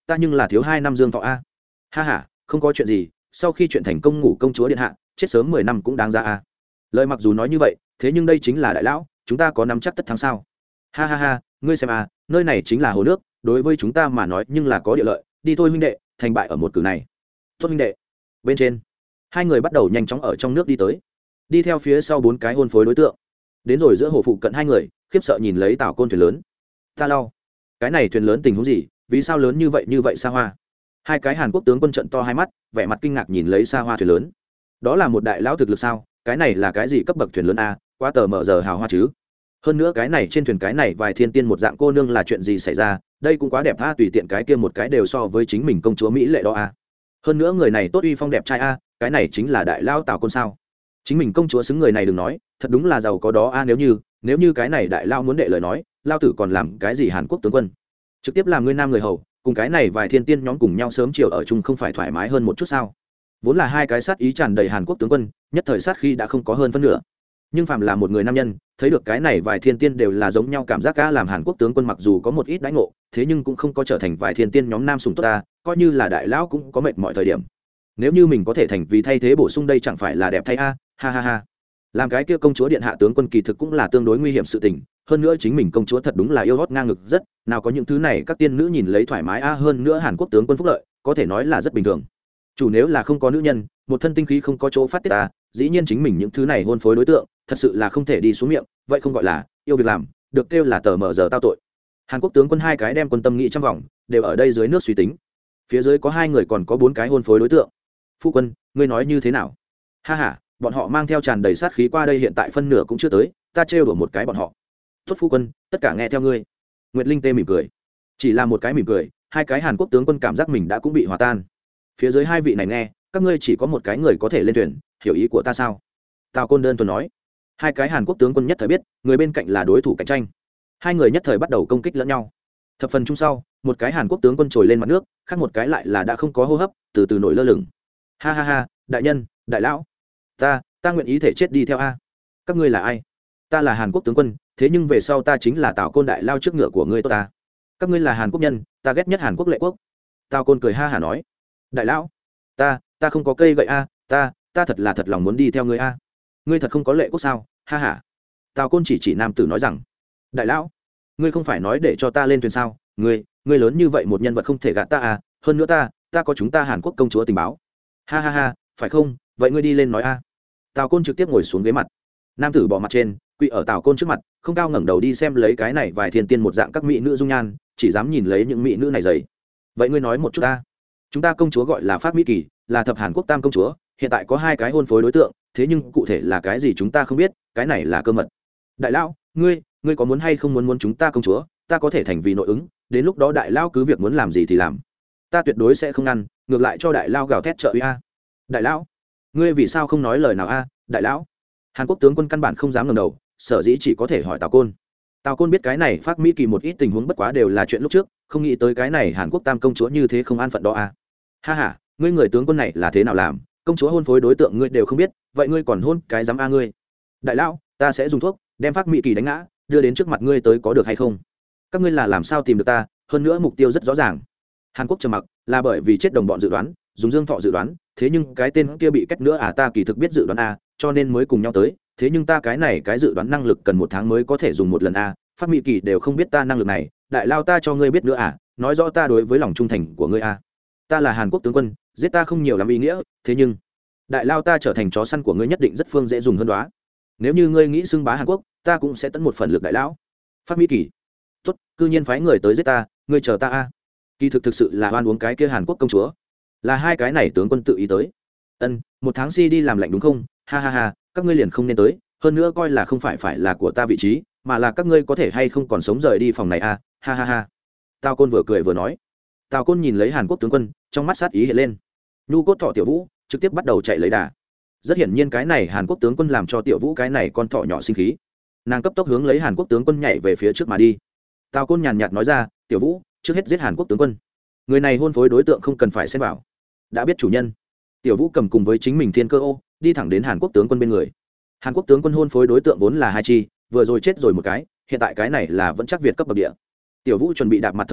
ta nhưng là thiếu hai năm dương thọ a. Ha ha, không có chuyện gì, sau khi chuyện thành công ngủ công chúa điện hạ chết sớm mười năm cũng đáng ra a. Lời mặc dù nói như vậy, thế nhưng đây chính là đại lão, chúng ta có nắm chắc tất thắng sao? Ha ha ha, ngươi xem a, nơi này chính là hồ nước, đối với chúng ta mà nói nhưng là có địa lợi, đi thôi huynh đệ, thành bại ở một cử này. Tốt huynh đệ. Bên trên, hai người bắt đầu nhanh chóng ở trong nước đi tới, đi theo phía sau bốn cái hôn phối đối tượng, đến rồi giữa hồ phụ cận hai người khiếp sợ nhìn lấy tàu côn thuyền lớn. Ta lau, cái này thuyền lớn tình huống gì, vì sao lớn như vậy như vậy xa hoa? Hai cái Hàn Quốc tướng quân trận to hai mắt, vẻ mặt kinh ngạc nhìn lấy xa hoa thuyền lớn. Đó là một đại lão thực lực sao? Cái này là cái gì cấp bậc thuyền lớn a? Quá tờ mở giờ hào hoa chứ. Hơn nữa cái này trên thuyền cái này vài thiên tiên một dạng cô nương là chuyện gì xảy ra? Đây cũng quá đẹp tha, tùy tiện cái kia một cái đều so với chính mình công chúa mỹ lệ đó a. Hơn nữa người này tốt uy phong đẹp trai a, cái này chính là đại lão Tào Côn sao? Chính mình công chúa xứng người này đừng nói, thật đúng là giàu có đó a, nếu như, nếu như cái này đại lão muốn đệ lời nói, lão tử còn làm cái gì Hàn Quốc tướng quân? Trực tiếp làm người nam người hầu, cùng cái này vài thiên tiên nhóm cùng nhau sớm chiều ở chung không phải thoải mái hơn một chút sao? Vốn là hai cái sát ý tràn đầy Hàn Quốc tướng quân, nhất thời sát khi đã không có hơn phân nửa. Nhưng phàm là một người nam nhân, thấy được cái này vài thiên tiên đều là giống nhau cảm giác, cả làm Hàn Quốc tướng quân mặc dù có một ít đãi ngộ, thế nhưng cũng không có trở thành vài thiên tiên nhóm nam sùng tốt ta, coi như là đại lão cũng có mệt mọi thời điểm. Nếu như mình có thể thành vì thay thế bổ sung đây chẳng phải là đẹp thay a, ha ha ha. Làm cái kia công chúa điện hạ tướng quân kỳ thực cũng là tương đối nguy hiểm sự tình, hơn nữa chính mình công chúa thật đúng là yêu hót ngang ngực rất, nào có những thứ này các tiên nữ nhìn lấy thoải mái a, hơn nữa Hàn Quốc tướng quân phúc lợi, có thể nói là rất bình thường. Chủ nếu là không có nữ nhân, một thân tinh khí không có chỗ phát tiết ta, dĩ nhiên chính mình những thứ này hôn phối đối tượng, thật sự là không thể đi xuống miệng, vậy không gọi là yêu việc làm, được kêu là tờ mờ giờ tao tội. Hàn Quốc tướng quân hai cái đem quân tâm nghị trong vòng, đều ở đây dưới nước suy tính. Phía dưới có hai người còn có bốn cái hôn phối đối tượng. Phu quân, ngươi nói như thế nào? Ha ha, bọn họ mang theo tràn đầy sát khí qua đây, hiện tại phân nửa cũng chưa tới, ta trêu đùa một cái bọn họ. Tốt phu quân, tất cả nghe theo ngươi. Nguyệt Linh tê mỉm cười, chỉ là một cái mỉm cười, hai cái Hàn Quốc tướng quân cảm giác mình đã cũng bị hòa tan. Phía dưới hai vị này nghe, các ngươi chỉ có một cái người có thể lên thuyền, hiểu ý của ta sao? Tào Côn đơn thuần nói. Hai cái Hàn Quốc tướng quân nhất thời biết người bên cạnh là đối thủ cạnh tranh, hai người nhất thời bắt đầu công kích lẫn nhau. Thập phần chung sau, một cái Hàn Quốc tướng quân trồi lên mặt nước, khác một cái lại là đã không có hô hấp, từ từ nổi lơ lửng. Ha ha ha, đại nhân, đại lão, ta ta nguyện ý thể chết đi theo a. Các ngươi là ai? Ta là Hàn Quốc tướng quân, thế nhưng về sau ta chính là Tào Côn đại lao trước ngựa của ngươi tốt ta. Các ngươi là Hàn Quốc nhân, ta ghét nhất Hàn Quốc lệ quốc. Tào Côn cười ha hả nói, đại lão, ta ta không có cây gậy a, ta ta thật là thật lòng muốn đi theo ngươi a. Ngươi thật không có lệ quốc sao? Ha hả. Tào Côn chỉ chỉ nam tử nói rằng, đại lão, ngươi không phải nói để cho ta lên thuyền sao? Ngươi ngươi lớn như vậy một nhân vật không thể gạt ta à? Hơn nữa ta ta có chúng ta Hàn Quốc công chúa tình báo. Ha ha ha, phải không? Vậy ngươi đi lên nói a. Tào Côn trực tiếp ngồi xuống ghế mặt, nam tử bỏ mặt trên, quỳ ở Tào Côn trước mặt, không cao ngẩng đầu đi xem lấy cái này vài thiên tiên một dạng các mỹ nữ dung nhan, chỉ dám nhìn lấy những mỹ nữ này dày. Vậy ngươi nói một chút ta. Chúng ta công chúa gọi là Pháp Mỹ Kỳ, là thập Hàn Quốc tam công chúa, hiện tại có hai cái hôn phối đối tượng, thế nhưng cụ thể là cái gì chúng ta không biết, cái này là cơ mật. Đại lão, ngươi ngươi có muốn hay không muốn muốn chúng ta công chúa, ta có thể thành vì nội ứng, đến lúc đó đại lão cứ việc muốn làm gì thì làm, ta tuyệt đối sẽ không ngăn, ngược lại cho đại lão gào thét trợ uy a. Đại lão, ngươi vì sao không nói lời nào a? Đại lão. Hàn Quốc tướng quân căn bản không dám ngẩng đầu, sở dĩ chỉ có thể hỏi Tào Côn. Tào Côn biết cái này Pháp Mỹ Kỳ một ít tình huống bất quá đều là chuyện lúc trước, không nghĩ tới cái này Hàn Quốc tam công chúa như thế không an phận đó a. Ha ha, ngươi người tướng quân này là thế nào làm, công chúa hôn phối đối tượng ngươi đều không biết, vậy ngươi còn hôn cái dám a ngươi? Đại lão, ta sẽ dùng thuốc đem Pháp Mỹ Kỳ đánh ngã, đưa đến trước mặt ngươi tới có được hay không? Các ngươi là làm sao tìm được ta, hơn nữa mục tiêu rất rõ ràng. Hàn Quốc trầm mặc, là bởi vì chết đồng bọn dự đoán, dùng Dương Thọ dự đoán, thế nhưng cái tên kia bị cách nữa à, ta kỳ thực biết dự đoán a, cho nên mới cùng nhau tới, thế nhưng ta cái này cái dự đoán năng lực cần một tháng mới có thể dùng một lần a, Pháp Mỹ Kỳ đều không biết ta năng lực này, đại lao ta cho ngươi biết nữa à, nói rõ ta đối với lòng trung thành của ngươi a. Ta là Hàn Quốc tướng quân, giết ta không nhiều lắm ý nghĩa, thế nhưng đại lao ta trở thành chó săn của ngươi nhất định rất phương dễ dùng hơn đó. Nếu như ngươi nghĩ xưng bá Hàn Quốc, ta cũng sẽ tận một phần lực đại lão. Pháp Mỹ Kỳ, tốt, cư nhiên phái người tới giết ta, ngươi chờ ta a. Kỳ thực thực sự là oan uống cái kia Hàn Quốc công chúa, là hai cái này tướng quân tự ý tới. Ân, một tháng si đi làm lạnh đúng không? Ha ha ha, các ngươi liền không nên tới, hơn nữa coi là không phải phải là của ta vị trí, mà là các ngươi có thể hay không còn sống rời đi phòng này a. Ha ha ha. Tào Côn vừa cười vừa nói. Tào Côn nhìn lấy Hàn Quốc tướng quân, trong mắt sát ý hiện lên. Nhu cốt thọ Tiểu Vũ trực tiếp bắt đầu chạy lấy đà. Rất hiển nhiên cái này Hàn Quốc tướng quân làm cho Tiểu Vũ cái này con thọ nhỏ sinh khí, nàng cấp tốc hướng lấy Hàn Quốc tướng quân nhảy về phía trước mà đi. Tào Côn nhàn nhạt nói ra, Tiểu Vũ, trước hết giết Hàn Quốc tướng quân, người này hôn phối đối tượng không cần phải xen vào. Đã biết chủ nhân. Tiểu Vũ cầm cùng với chính mình thiên cơ ô đi thẳng đến Hàn Quốc tướng quân bên người. Hàn Quốc tướng quân hôn phối đối tượng vốn là hai chi, vừa rồi chết rồi một cái, hiện tại cái này là vẫn chắc Việt cấp bậc địa. Tiểu Vũ chuẩn bị đạp mặt thời điểm,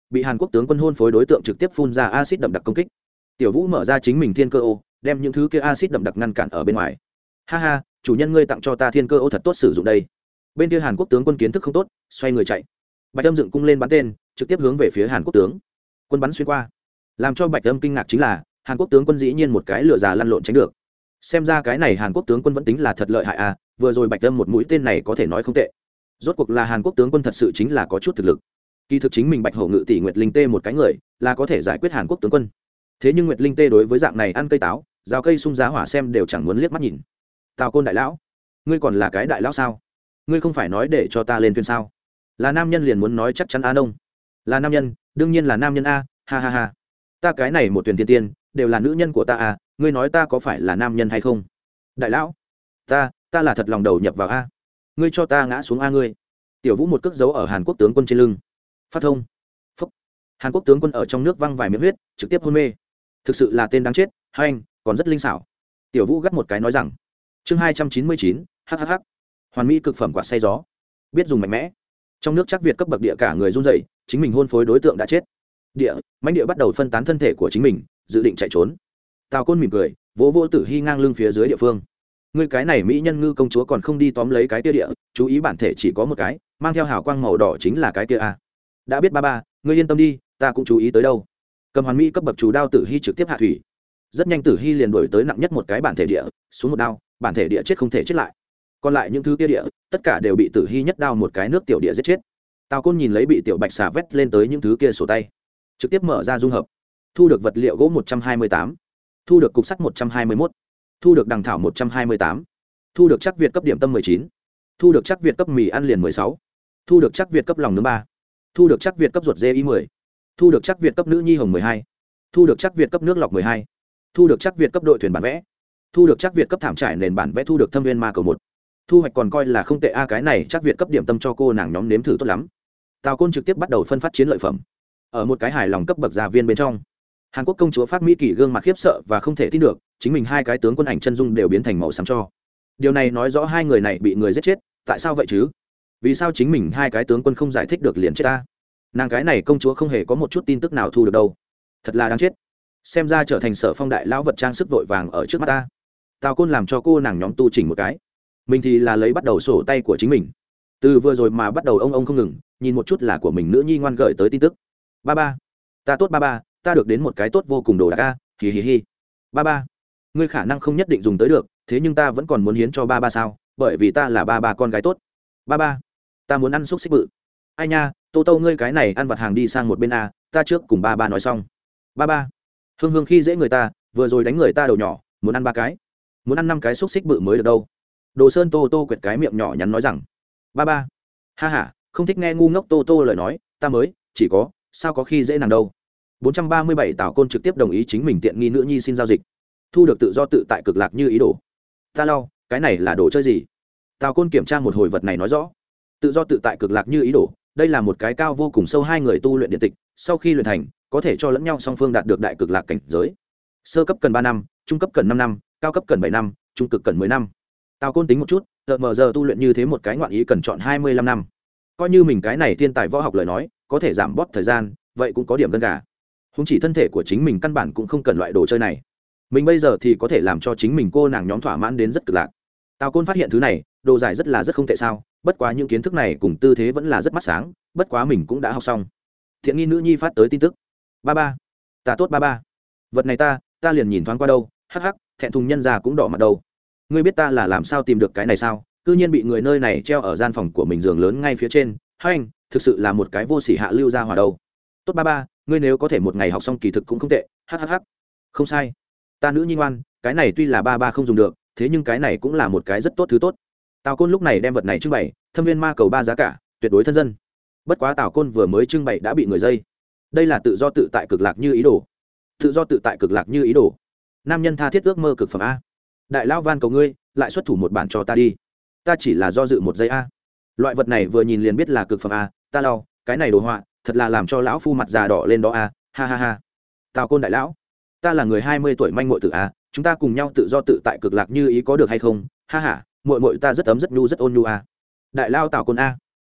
bị hàn quốc tướng quân hôn phối đối tượng trực tiếp phun ra acid đậm đặc công kích. Tiểu Vũ mở ra chính mình thiên cơ ô, đem những thứ kia acid đậm đặc ngăn cản ở bên ngoài. Ha ha, chủ nhân ngươi tặng cho ta thiên cơ ô thật tốt sử dụng đây. Bên kia hàn quốc tướng quân kiến thức không tốt, xoay người chạy. Bạch Âm dựng cung lên bắn tên, trực tiếp hướng về phía hàn quốc tướng quân bắn xuyên qua. Làm cho Bạch Âm kinh ngạc chính là hàn quốc tướng quân dĩ nhiên một cái lửa già lăn lộn tránh được. Xem ra cái này hàn quốc tướng quân vẫn tính là thật lợi hại à, vừa rồi Bạch Âm một mũi tên này có thể nói không tệ. Rốt cuộc là hàn quốc tướng quân thật sự chính là có chút thực lực. Kỳ thực chính mình Bạch Hổ Ngự tỷ Nguyệt Linh Tê một cái người là có thể giải quyết hàn quốc tướng quân. Thế nhưng Nguyệt Linh Tê đối với dạng này ăn cây táo rào cây sung giá hỏa xem đều chẳng muốn liếc mắt nhìn. Tào Côn đại lão, ngươi còn là cái đại lão sao? Ngươi không phải nói để cho ta lên thuyền sao? Là nam nhân liền muốn nói chắc chắn a nông. Là nam nhân, đương nhiên là nam nhân a, ha ha ha. Ta cái này một thuyền thiên tiên đều là nữ nhân của ta a, ngươi nói ta có phải là nam nhân hay không? Đại lão, ta, ta là thật lòng đầu nhập vào a. Ngươi cho ta ngã xuống a ngươi. Tiểu Vũ một cước giấu ở hàn quốc tướng quân trên lưng. Phát thông. Phúc. Hàn quốc tướng quân ở trong nước văng vài miệng huyết, trực tiếp hôn mê. Thực sự là tên đáng chết, hai anh còn rất linh xảo. Tiểu Vũ gắt một cái nói rằng chương hai trăm chín mươi chín hhh hoàn mỹ cực phẩm quạt say gió, biết dùng mạnh mẽ. Trong nước chắc Việt cấp bậc địa cả người run rẩy, chính mình hôn phối đối tượng đã chết. Địa mãnh địa bắt đầu phân tán thân thể của chính mình, dự định chạy trốn. Tào Côn mỉm cười, vỗ vỗ Tử Hy ngang lưng phía dưới địa phương. Ngươi cái này mỹ nhân ngư công chúa còn không đi tóm lấy cái kia địa, chú ý bản thể chỉ có một cái, mang theo hào quang màu đỏ chính là cái kia a. Đã biết ba ba, ngươi yên tâm đi, ta cũng chú ý tới đâu. Cầm hoàn mỹ cấp bậc chủ đao Tử Hy trực tiếp hạ thủy. Rất nhanh Tử Hy liền đuổi tới nặng nhất một cái bản thể địa, xuống một đao, bản thể địa chết không thể chết lại. Còn lại những thứ kia địa, tất cả đều bị Tử Hy nhất đao một cái nước tiểu địa giết chết. Tào Côn nhìn lấy bị tiểu bạch xà vét lên tới những thứ kia sổ tay, trực tiếp mở ra dung hợp, thu được vật liệu gỗ một trăm hai mươi tám, thu được cục sắt một trăm hai mươi mốt, thu được đằng thảo một trăm hai mươi tám, thu được chắc Việt cấp điểm tâm mười chín, thu được chắc Việt cấp mì ăn liền mười sáu, thu được chắc Việt cấp lòng nướng ba, thu được chắc Việt cấp ruột dê y mười, thu được chắc Việt cấp nữ nhi hồng mười hai, thu được chắc Việt cấp nước lọc mười hai, thu được chắc Việt cấp đội thuyền bản vẽ, thu được chắc Việt cấp thảm trải nền bản vẽ, thu được thâm viên ma cầu một. Thu hoạch còn coi là không tệ a, cái này chắc Việt cấp điểm tâm cho cô nàng nhóm nếm thử tốt lắm. Tào Côn trực tiếp bắt đầu phân phát chiến lợi phẩm. Ở một cái hài lòng cấp bậc gia viên bên trong, Hàn Quốc công chúa Phát Mỹ Kỳ gương mặt khiếp sợ và không thể tin được, chính mình hai cái tướng quân ảnh chân dung đều biến thành màu xám cho. Điều này nói rõ hai người này bị người giết chết, tại sao vậy chứ? Vì sao chính mình hai cái tướng quân không giải thích được liền chết ta? Nàng cái này công chúa không hề có một chút tin tức nào thu được đâu. Thật là đáng chết. Xem ra trở thành Sở Phong đại lão vật trang sức vội vàng ở trước mắt ta. Tào Côn làm cho cô nàng nhóm tu chỉnh một cái. Mình thì là lấy bắt đầu sổ tay của chính mình. Từ vừa rồi mà bắt đầu ông ông không ngừng, nhìn một chút là của mình nữ nhi ngoan gợi tới tin tức. Ba ba, ta tốt ba ba, ta được đến một cái tốt vô cùng đồ đạc a, hì hì hì. Ba ba, ngươi khả năng không nhất định dùng tới được, thế nhưng ta vẫn còn muốn hiến cho ba ba sao, bởi vì ta là ba ba con gái tốt. Ba ba, ta muốn ăn xúc xích bự. Ai nha, Tô Tô ngươi cái này ăn vặt hàng đi sang một bên a, ta trước cùng ba ba nói xong. Ba ba, Hương Hương khi dễ người ta, vừa rồi đánh người ta đầu nhỏ, muốn ăn ba cái, muốn ăn năm cái xúc xích bự mới được đâu. Đồ Sơn Tô Tô quệt cái miệng nhỏ nhắn nói rằng ba ba, ha ha, không thích nghe ngu ngốc Tô Tô lời nói, ta mới chỉ có sao có khi dễ nàng đâu. Bốn trăm ba mươi bảy Tào Côn trực tiếp đồng ý chính mình tiện nghi nữ nhi xin giao dịch, thu được tự do tự tại cực lạc như ý đồ. Ta lau, cái này là đồ chơi gì? Tào Côn kiểm tra một hồi vật này nói rõ, tự do tự tại cực lạc như ý đồ, đây là một cái cao vô cùng sâu hai người tu luyện điện tịch, sau khi luyện thành có thể cho lẫn nhau song phương đạt được đại cực lạc cảnh giới. Sơ cấp cần ba năm, trung cấp cần năm năm, cao cấp cần bảy năm, trung cực cần mười năm. Tào Côn tính một chút, tờ mờ giờ tu luyện như thế một cái ngoạn ý cần chọn hai mươi lăm năm. Coi như mình cái này thiên tài võ học lời nói, có thể giảm bớt thời gian, vậy cũng có điểm gần gà. Húng chỉ thân thể của chính mình căn bản cũng không cần loại đồ chơi này. Mình bây giờ thì có thể làm cho chính mình cô nàng nhóm thỏa mãn đến rất cực lạc. Tào Côn phát hiện thứ này, đồ giải rất là rất không tệ sao, bất quá những kiến thức này cùng tư thế vẫn là rất mắt sáng, bất quá mình cũng đã học xong. Thiện nghi nữ nhi phát tới tin tức. Ba ba, ta tốt ba ba. Vật này ta, ta liền nhìn thoáng qua đâu, hắc hắc, thẹn thùng nhân già cũng đỏ mặt đâu. Ngươi biết ta là làm sao tìm được cái này sao? Cư nhiên bị người nơi này treo ở gian phòng của mình giường lớn ngay phía trên. Hai anh, thực sự là một cái vô sỉ hạ lưu ra hòa đâu. Tốt ba ba, ngươi nếu có thể một ngày học xong kỳ thực cũng không tệ. Hhh. Không sai. Ta nữ nhi ngoan, cái này tuy là ba ba không dùng được, thế nhưng cái này cũng là một cái rất tốt thứ tốt. Tào Côn lúc này đem vật này trưng bày, thâm viên ma cầu ba giá cả, tuyệt đối thân dân. Bất quá Tào Côn vừa mới trưng bày đã bị người dây. Đây là tự do tự tại cực lạc như ý đồ. Tự do tự tại cực lạc như ý đồ. Nam nhân tha thiết ước mơ cực phẩm a. Đại lão van cầu ngươi, lại xuất thủ một bản cho ta đi. Ta chỉ là do dự một giây a. Loại vật này vừa nhìn liền biết là cực phẩm a, ta lau, cái này đồ họa, thật là làm cho lão phu mặt già đỏ lên đó a, ha ha ha. Tào Côn đại lão, ta là người hai mươi tuổi manh muội tử a, chúng ta cùng nhau tự do tự tại cực lạc như ý có được hay không? Ha ha, muội muội ta rất ấm rất nhu rất ôn nhu a. Đại lão Tào Côn a.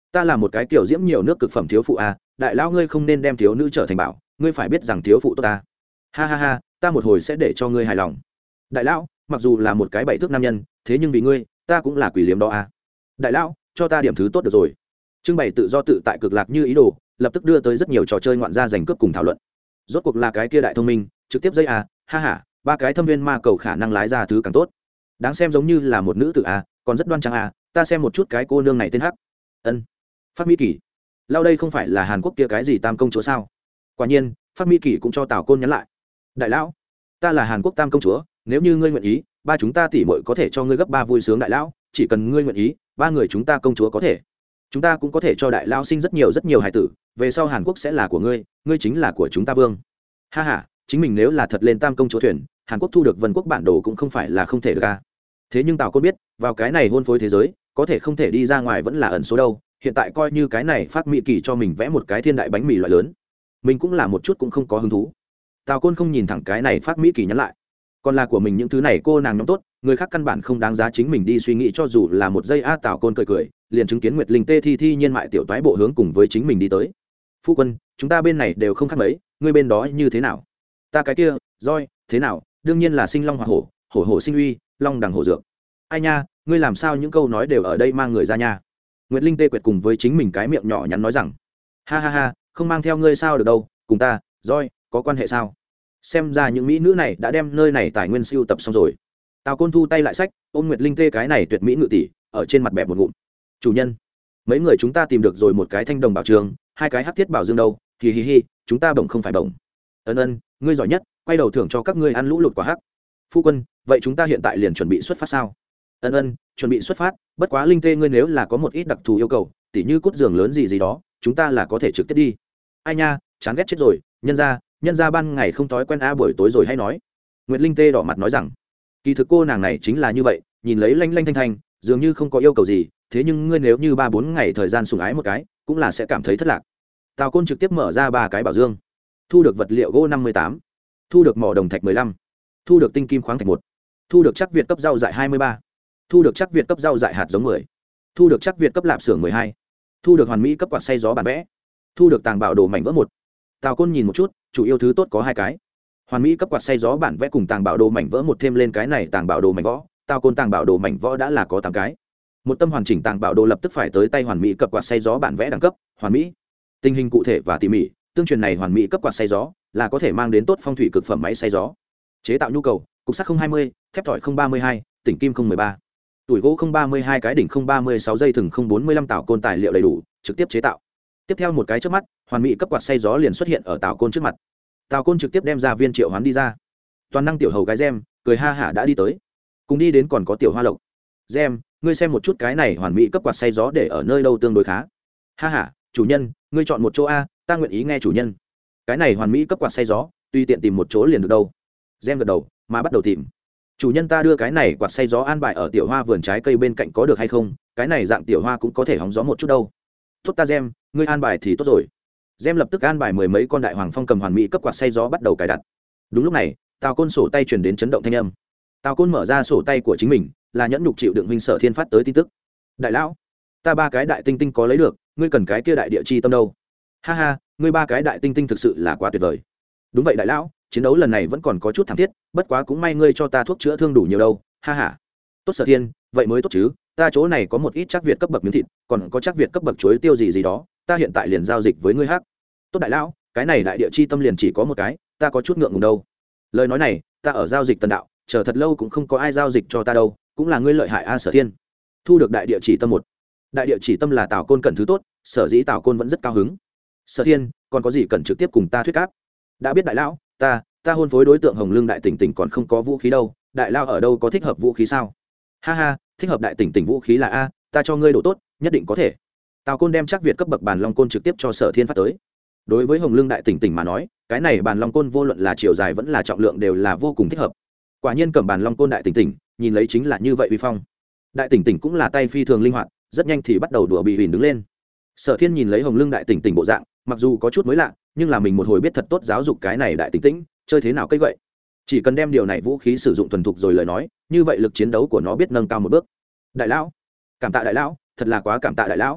ta là một cái kiểu diễm nhiều nước cực phẩm thiếu phụ à, đại lão ngươi không nên đem thiếu nữ trở thành bảo, ngươi phải biết rằng thiếu phụ tốt ta. Ha ha ha, ta một hồi sẽ để cho ngươi hài lòng. Đại lão, mặc dù là một cái bảy thước nam nhân, thế nhưng vì ngươi, ta cũng là quỷ liếm đó à. Đại lão, cho ta điểm thứ tốt được rồi. Trưng bày tự do tự tại cực lạc như ý đồ, lập tức đưa tới rất nhiều trò chơi ngoạn gia giành cướp cùng thảo luận. Rốt cuộc là cái kia đại thông minh, trực tiếp dây à, ha ha, ba cái thâm viên ma cầu khả năng lái ra thứ càng tốt. Đáng xem giống như là một nữ tử à, còn rất đoan trang à, ta xem một chút cái cô nương này tên hắc. Ân. Phát Mỹ Kỳ. Lao đây không phải là Hàn Quốc kia cái gì tam công chúa sao? Quả nhiên, Phát Mỹ Kỳ cũng cho Tào Côn nhắn lại. Đại lão, ta là Hàn Quốc tam công chúa, nếu như ngươi nguyện ý, ba chúng ta tỷ muội có thể cho ngươi gấp ba vui sướng đại lão, chỉ cần ngươi nguyện ý, ba người chúng ta công chúa có thể. Chúng ta cũng có thể cho đại lão sinh rất nhiều rất nhiều hài tử, về sau Hàn Quốc sẽ là của ngươi, ngươi chính là của chúng ta vương. Ha ha, chính mình nếu là thật lên tam công chúa thuyền, Hàn Quốc thu được Vân Quốc bản đồ cũng không phải là không thể được a. Thế nhưng Tào Côn biết, vào cái này hôn phối thế giới, có thể không thể đi ra ngoài vẫn là ẩn số đâu. Hiện tại coi như cái này Phát Mỹ Kỳ cho mình vẽ một cái thiên đại bánh mì loại lớn, mình cũng là một chút cũng không có hứng thú. Tào Côn không nhìn thẳng cái này Phát Mỹ Kỳ nhắn lại, còn là của mình những thứ này cô nàng nhóm tốt, người khác căn bản không đáng giá chính mình đi suy nghĩ cho dù là một giây a. Tào Côn cười cười, liền chứng kiến Nguyệt Linh tê thi thi nhiên mại tiểu toái bộ hướng cùng với chính mình đi tới. Phu quân, chúng ta bên này đều không khác mấy, ngươi bên đó như thế nào? Ta cái kia, roi, thế nào? Đương nhiên là sinh long hoặc hổ, hổ hổ sinh uy, long đằng hổ dược. Ai nha, ngươi làm sao những câu nói đều ở đây mang người ra nha? Nguyệt Linh tê quyệt cùng với chính mình cái miệng nhỏ nhắn nói rằng, ha ha ha, không mang theo ngươi sao được đâu, cùng ta, roi, có quan hệ sao? Xem ra những mỹ nữ này đã đem nơi này tài nguyên siêu tập xong rồi. Tào Côn thu tay lại sách, ôm Nguyệt Linh tê cái này tuyệt mỹ ngự tỷ, ở trên mặt bẹp một ngụm. Chủ nhân, mấy người chúng ta tìm được rồi một cái thanh đồng bảo trường, hai cái hắc thiết bảo dương đâu, hì hì hì, chúng ta bổng không phải bổng. Ân ân, ngươi giỏi nhất, quay đầu thưởng cho các ngươi ăn lũ lụt quả hắc. Phu quân, vậy chúng ta hiện tại liền chuẩn bị xuất phát sao? Ân ân, chuẩn bị xuất phát, bất quá Linh tê ngươi nếu là có một ít đặc thù yêu cầu, tỉ như cút giường lớn gì gì đó, chúng ta là có thể trực tiếp đi. Ai nha, chán ghét chết rồi, nhân ra, nhân ra ban ngày không thói quen a buổi tối rồi hay nói. Nguyệt Linh tê đỏ mặt nói rằng, kỳ thực cô nàng này chính là như vậy, nhìn lấy lanh lanh thanh thanh, dường như không có yêu cầu gì, thế nhưng ngươi nếu như ba bốn ngày thời gian sủng ái một cái, cũng là sẽ cảm thấy thất lạc. Tào Côn trực tiếp mở ra ba cái bảo dương, thu được vật liệu gỗ năm mươi tám, thu được mỏ đồng thạch mười lăm, thu được tinh kim khoáng thạch một, thu được chắc việt cấp rau dại hai mươi ba, thu được chắc việt cấp rau dại hạt giống mười, thu được chắc việt cấp lạp xưởng mười hai, thu được hoàn mỹ cấp quạt xay gió bản vẽ, thu được tàng bảo đồ mảnh vỡ một. Tào Côn nhìn một chút, chủ yếu thứ tốt có hai cái, hoàn mỹ cấp quạt xay gió bản vẽ cùng tàng bảo đồ mảnh vỡ một, thêm lên cái này tàng bảo đồ mảnh võ, Tào Côn tàng bảo đồ mảnh võ đã là có tám cái. Một tâm hoàn chỉnh tàng bảo đồ lập tức phải tới tay hoàn mỹ cấp quạt xay gió bản vẽ đẳng cấp hoàn mỹ, tình hình cụ thể và tỉ mỉ, tương truyền này hoàn mỹ cấp quạt xay gió là có thể mang đến tốt phong thủy cực phẩm máy xay gió. Chế tạo nhu cầu, cục sắt không hai mươi, thép thỏi không ba mươi hai, tỉnh kim không mười ba, tuổi gỗ không ba mươi hai cái, đỉnh không ba mươi sáu, dây thừng không bốn mươi lăm. Tào Côn tài liệu đầy đủ, trực tiếp chế tạo. Tiếp theo một cái chớp mắt, hoàn mỹ cấp quạt xay gió liền xuất hiện ở Tào Côn trước mặt. Tào Côn trực tiếp đem ra viên triệu hoán đi ra. Toàn năng tiểu hầu gái Gem cười ha hả đã đi tới, cùng đi đến còn có tiểu hoa lộc. Gem, ngươi xem một chút cái này hoàn mỹ cấp quạt xay gió để ở nơi đâu tương đối khá. Ha hả, chủ nhân, ngươi chọn một chỗ a, ta nguyện ý nghe chủ nhân. Cái này hoàn mỹ cấp quạt xay gió, tùy tiện tìm một chỗ liền được đâu. Gem gật đầu, mà bắt đầu tìm. Chủ nhân, ta đưa cái này quạt xay gió an bài ở tiểu hoa vườn trái cây bên cạnh có được hay không? Cái này dạng tiểu hoa cũng có thể hóng gió một chút đâu. Tốt ta Gem, ngươi an bài thì tốt rồi. Gem lập tức an bài mười mấy con đại hoàng phong cầm hoàn mỹ cấp quạt xay gió bắt đầu cài đặt. Đúng lúc này, Tào Côn sổ tay truyền đến chấn động thanh âm. Tào Côn mở ra sổ tay của chính mình, là nhẫn nhục chịu đựng huynh Sở Thiên phát tới tin tức. Đại lão, ta ba cái đại tinh tinh có lấy được, ngươi cần cái kia đại địa chi tâm đâu? Ha ha, ngươi ba cái đại tinh tinh thực sự là quá tuyệt vời. Đúng vậy đại lão, chiến đấu lần này vẫn còn có chút thảm thiết, bất quá cũng may ngươi cho ta thuốc chữa thương đủ nhiều đâu. Ha ha. Tốt Sở Thiên, vậy mới tốt chứ, ta chỗ này có một ít chắc việt cấp bậc miếng thịt, còn có chắc việt cấp bậc chuối tiêu gì gì đó, ta hiện tại liền giao dịch với ngươi hắc. Tốt đại lão, cái này đại địa chi tâm liền chỉ có một cái, ta có chút ngượng ngùng đâu. Lời nói này, ta ở giao dịch tần đạo, chờ thật lâu cũng không có ai giao dịch cho ta đâu, cũng là ngươi lợi hại a Sở Thiên. Thu được đại địa chỉ tâm một. Đại địa chỉ tâm là Tào Côn cần thứ tốt, sở dĩ Tào Côn vẫn rất cao hứng. Sở Thiên, còn có gì cần trực tiếp cùng ta thuyết áp? Đã biết đại lão, ta, ta hôn phối đối tượng Hồng Lương đại tỉnh tỉnh còn không có vũ khí đâu, đại lão ở đâu có thích hợp vũ khí sao? Ha ha, thích hợp đại tỉnh tỉnh vũ khí là a, ta cho ngươi đồ tốt, nhất định có thể. Tào Côn đem chắc việt cấp bậc bàn long côn trực tiếp cho Sở Thiên phát tới. Đối với Hồng Lương đại tỉnh tỉnh mà nói, cái này bàn long côn vô luận là chiều dài vẫn là trọng lượng đều là vô cùng thích hợp. Quả nhiên cầm bàn long côn đại tỉnh tỉnh, nhìn lấy chính là như vậy uy phong. Đại tỉnh tỉnh cũng là tay phi thường linh hoạt, rất nhanh thì bắt đầu đùa bị huỳnh đứng lên. Sở Thiên nhìn lấy Hồng Lương đại tỉnh tỉnh bộ dạng, mặc dù có chút mới lạ, nhưng là mình một hồi biết thật tốt giáo dục cái này đại tỉnh tỉnh, chơi thế nào cây vậy. Chỉ cần đem điều này vũ khí sử dụng thuần thục rồi lời nói, như vậy lực chiến đấu của nó biết nâng cao một bước. Đại lão, cảm tạ đại lão, thật là quá cảm tạ đại lão.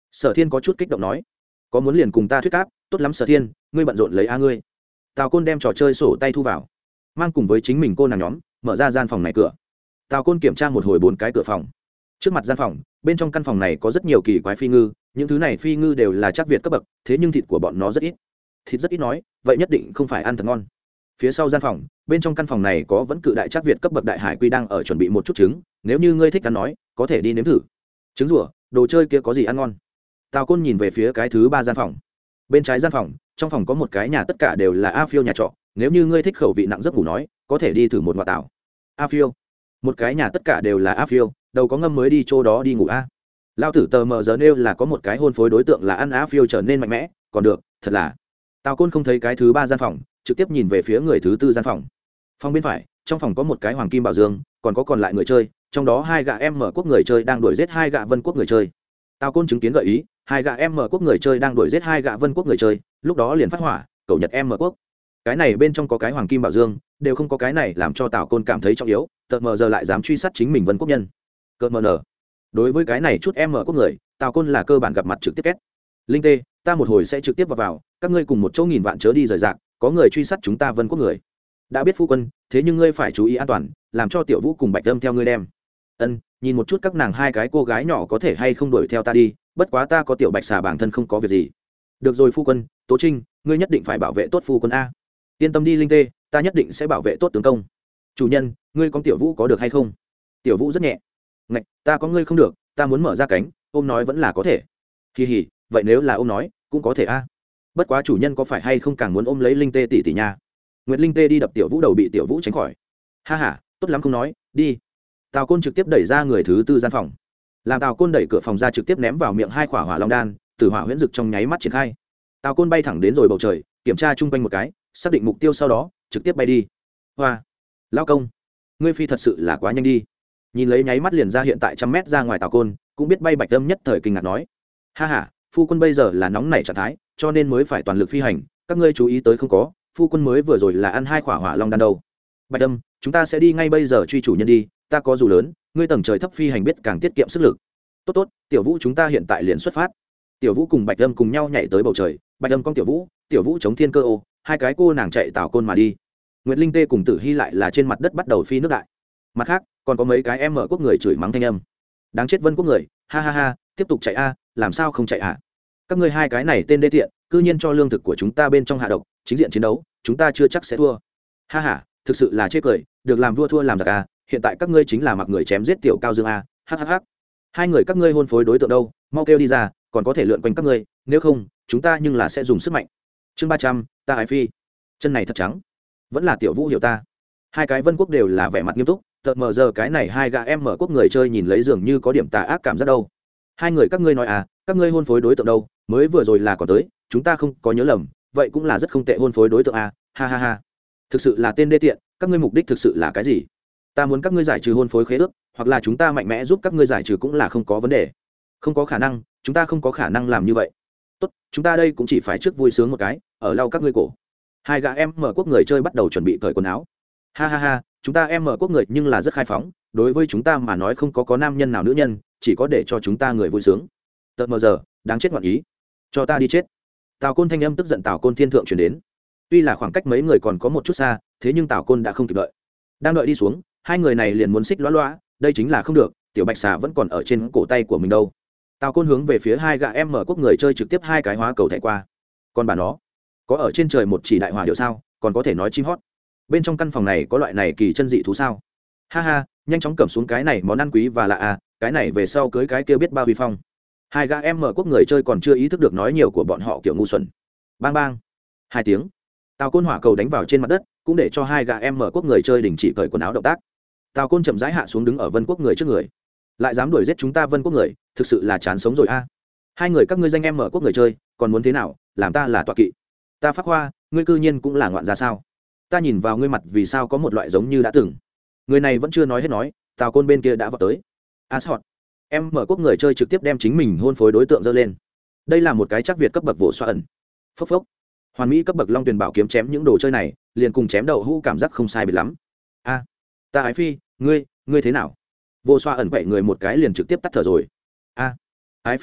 Sở Thiên có chút kích động nói, có muốn liền cùng ta thuyết áp, tốt lắm Sở Thiên, ngươi bận rộn lấy a ngươi. Tào Côn đem trò chơi sổ tay thu vào, mang cùng với chính mình cô nàng nhóm mở ra gian phòng này cửa. Tào Côn kiểm tra một hồi bốn cái cửa phòng. Trước mặt gian phòng, bên trong căn phòng này có rất nhiều kỳ quái phi ngư, những thứ này phi ngư đều là chắc việt cấp bậc, thế nhưng thịt của bọn nó rất ít. Thịt rất ít nói, vậy nhất định không phải ăn thật ngon. Phía sau gian phòng, bên trong căn phòng này có vẫn cự đại chắc việt cấp bậc đại hải quy đang ở chuẩn bị một chút trứng, nếu như ngươi thích ăn nói, có thể đi nếm thử. Trứng rùa, đồ chơi kia có gì ăn ngon? Tào Côn nhìn về phía cái thứ ba gian phòng. Bên trái gian phòng, trong phòng có một cái nhà tất cả đều là A Phiêu nhà trọ, nếu như ngươi thích khẩu vị nặng giấc ngủ nói, có thể đi thử một ngoại tảo. A Phiêu, một cái nhà tất cả đều là A Phiêu, đầu có ngâm mới đi chỗ đó đi ngủ a. Lao tử tờ mờ giờ nêu là có một cái hôn phối đối tượng là ăn A Phiêu trở nên mạnh mẽ, còn được, thật là. Tào Côn không thấy cái thứ ba gian phòng, trực tiếp nhìn về phía người thứ tư gian phòng. Phòng bên phải, trong phòng có một cái hoàng kim bảo dương, còn có còn lại người chơi, trong đó hai gã em mở quốc người chơi đang đuổi giết hai gã vân quốc người chơi. Tào Côn chứng kiến gợi ý, hai gã em mở quốc người chơi đang đuổi giết hai gã vân quốc người chơi, lúc đó liền phát hỏa, cầu nhật em mở quốc. Cái này bên trong có cái hoàng kim bảo dương, đều không có cái này làm cho Tào Côn cảm thấy trọng yếu, tờ mờ giờ lại dám truy sát chính mình vân quốc nhân. Cơ mờ nở. Đối với cái này chút em mở quốc người, Tào Côn là cơ bản gặp mặt trực tiếp kết. Linh tê, ta một hồi sẽ trực tiếp vào vào, các ngươi cùng một chỗ nghìn vạn chớ đi rời rạc, có người truy sát chúng ta vân quốc người. Đã biết phu quân, thế nhưng ngươi phải chú ý an toàn, làm cho Tiểu Vũ cùng Bạch Âm theo ngươi đem. Ân, nhìn một chút các nàng hai cái cô gái nhỏ có thể hay không đuổi theo ta đi, bất quá ta có Tiểu Bạch xà bản thân không có việc gì. Được rồi phu quân, Tố Trinh, ngươi nhất định phải bảo vệ tốt phu quân a. Yên tâm đi Linh tê, ta nhất định sẽ bảo vệ tốt tướng công. Chủ nhân, ngươi có Tiểu Vũ có được hay không? Tiểu Vũ rất nhẹ. Ngạch, ta có ngươi không được, ta muốn mở ra cánh, ôm nói vẫn là có thể. Kỳ hỉ, vậy nếu là ôm nói, cũng có thể a. Bất quá chủ nhân có phải hay không càng muốn ôm lấy Linh tê tỷ tỷ nha? Nguyệt Linh tê đi đập Tiểu Vũ đầu bị Tiểu Vũ tránh khỏi. Ha ha, tốt lắm không nói, đi. Tào Côn trực tiếp đẩy ra người thứ tư gian phòng. Làm Tào Côn đẩy cửa phòng ra trực tiếp ném vào miệng hai quả hỏa long đan, từ hỏa huyễn dực trong nháy mắt triển khai. Tào Côn bay thẳng đến rồi bầu trời, kiểm tra chung quanh một cái, xác định mục tiêu sau đó, trực tiếp bay đi. Hoa, lão công, ngươi phi thật sự là quá nhanh đi. Nhìn lấy nháy mắt liền ra hiện tại trăm mét ra ngoài Tào Côn, cũng biết bay Bạch Âm nhất thời kinh ngạc nói: ha ha, phu quân bây giờ là nóng nảy trạng thái, cho nên mới phải toàn lực phi hành, các ngươi chú ý tới không có, phu quân mới vừa rồi là ăn hai quả hỏa long đan đâu. Bạch Âm, chúng ta sẽ đi ngay bây giờ truy chủ nhân đi, ta có dù lớn, ngươi tầng trời thấp phi hành biết càng tiết kiệm sức lực. Tốt tốt, Tiểu Vũ chúng ta hiện tại liền xuất phát. Tiểu Vũ cùng Bạch Âm cùng nhau nhảy tới bầu trời, Bạch Âm cong Tiểu Vũ, Tiểu Vũ chống thiên cơ ô, hai cái cô nàng chạy Tào Côn mà đi. Nguyệt Linh tê cùng Tử Hy lại là trên mặt đất bắt đầu phi nước đại. Mặt khác, còn có mấy cái em mở quốc người chửi mắng thanh âm. Đáng chết vân quốc người, ha ha ha, tiếp tục chạy a, làm sao không chạy à? Các ngươi hai cái này tên đê tiện, cư nhiên cho lương thực của chúng ta bên trong hạ độc, chính diện chiến đấu, chúng ta chưa chắc sẽ thua. Ha ha, thực sự là chê cười, được làm vua thua làm giặc a, hiện tại các ngươi chính là mặc người chém giết tiểu cao dương a, ha ha ha. Hai người các ngươi hôn phối đối tượng đâu, mau kêu đi ra, còn có thể lượn quanh các ngươi, nếu không, chúng ta nhưng là sẽ dùng sức mạnh. Chương ba trăm, ta ái phi. Chân này thật trắng. Vẫn là Tiểu Vũ hiểu ta. Hai cái vân quốc đều là vẻ mặt nghiêm túc, tợt mờ giờ cái này hai gã em mở quốc người chơi nhìn lấy dường như có điểm tà ác cảm giác đâu. Hai người các ngươi nói à, các ngươi hôn phối đối tượng đâu, mới vừa rồi là còn tới, chúng ta không có nhớ lầm, vậy cũng là rất không tệ hôn phối đối tượng à, ha ha ha. Thực sự là tên đê tiện, các ngươi mục đích thực sự là cái gì? Ta muốn các ngươi giải trừ hôn phối khế ước, hoặc là chúng ta mạnh mẽ giúp các ngươi giải trừ cũng là không có vấn đề. Không có khả năng, chúng ta không có khả năng làm như vậy. Tốt, chúng ta đây cũng chỉ phải trước vui sướng một cái, ở lau các ngươi cổ. Hai gã em mở quốc người chơi bắt đầu chuẩn bị cởi quần áo. Ha ha ha, chúng ta em mở quốc người nhưng là rất khai phóng, đối với chúng ta mà nói không có có nam nhân nào nữ nhân, chỉ có để cho chúng ta người vui sướng. Tợt mờ giờ, đáng chết ngoạn ý, cho ta đi chết. Tào Côn thanh âm tức giận Tào Côn thiên thượng chuyển đến. Tuy là khoảng cách mấy người còn có một chút xa, thế nhưng Tào Côn đã không kịp đợi. Đang đợi đi xuống, hai người này liền muốn xích loa loa, đây chính là không được, tiểu bạch xà vẫn còn ở trên cổ tay của mình đâu. Tào Côn hướng về phía hai gã em mở quốc người chơi trực tiếp hai cái hóa cầu thẻ qua. Còn bà nó, có ở trên trời một chỉ đại hỏa điệu sao, còn có thể nói chim hót. Bên trong căn phòng này có loại này kỳ chân dị thú sao? Ha ha, nhanh chóng cầm xuống cái này món ăn quý và lạ à, cái này về sau cưới cái kia biết bao vi phong. Hai gã em mở quốc người chơi còn chưa ý thức được nói nhiều của bọn họ kiểu ngu xuẩn. Bang bang, hai tiếng. Tào Côn hỏa cầu đánh vào trên mặt đất, cũng để cho hai gã em mở quốc người chơi đình chỉ cởi quần áo động tác. Tào Côn chậm rãi hạ xuống đứng ở vân quốc người trước người. Lại dám đuổi giết chúng ta vân quốc người, thực sự là chán sống rồi a. Hai người các ngươi danh em mở quốc người chơi, còn muốn thế nào, làm ta là tọa kỵ. Ta phát hoa, ngươi cư nhiên cũng là ngoạn ra sao? Ta nhìn vào ngươi mặt vì sao có một loại giống như đã từng. Người này vẫn chưa nói hết nói, Tào Côn bên kia đã vào tới. Asshot, em mở quốc người chơi trực tiếp đem chính mình hôn phối đối tượng dơ lên. Đây là một cái chắc việt cấp bậc vỗ xoa ẩn. Phốc phốc. Hoàn mỹ cấp bậc long tuyền bảo kiếm chém những đồ chơi này, liền cùng chém đậu hũ cảm giác không sai biệt lắm. A, ta ái phi, ngươi, ngươi thế nào? Vô xoa ẩn quậy người một cái liền trực tiếp tắt thở rồi. A, ái phi a,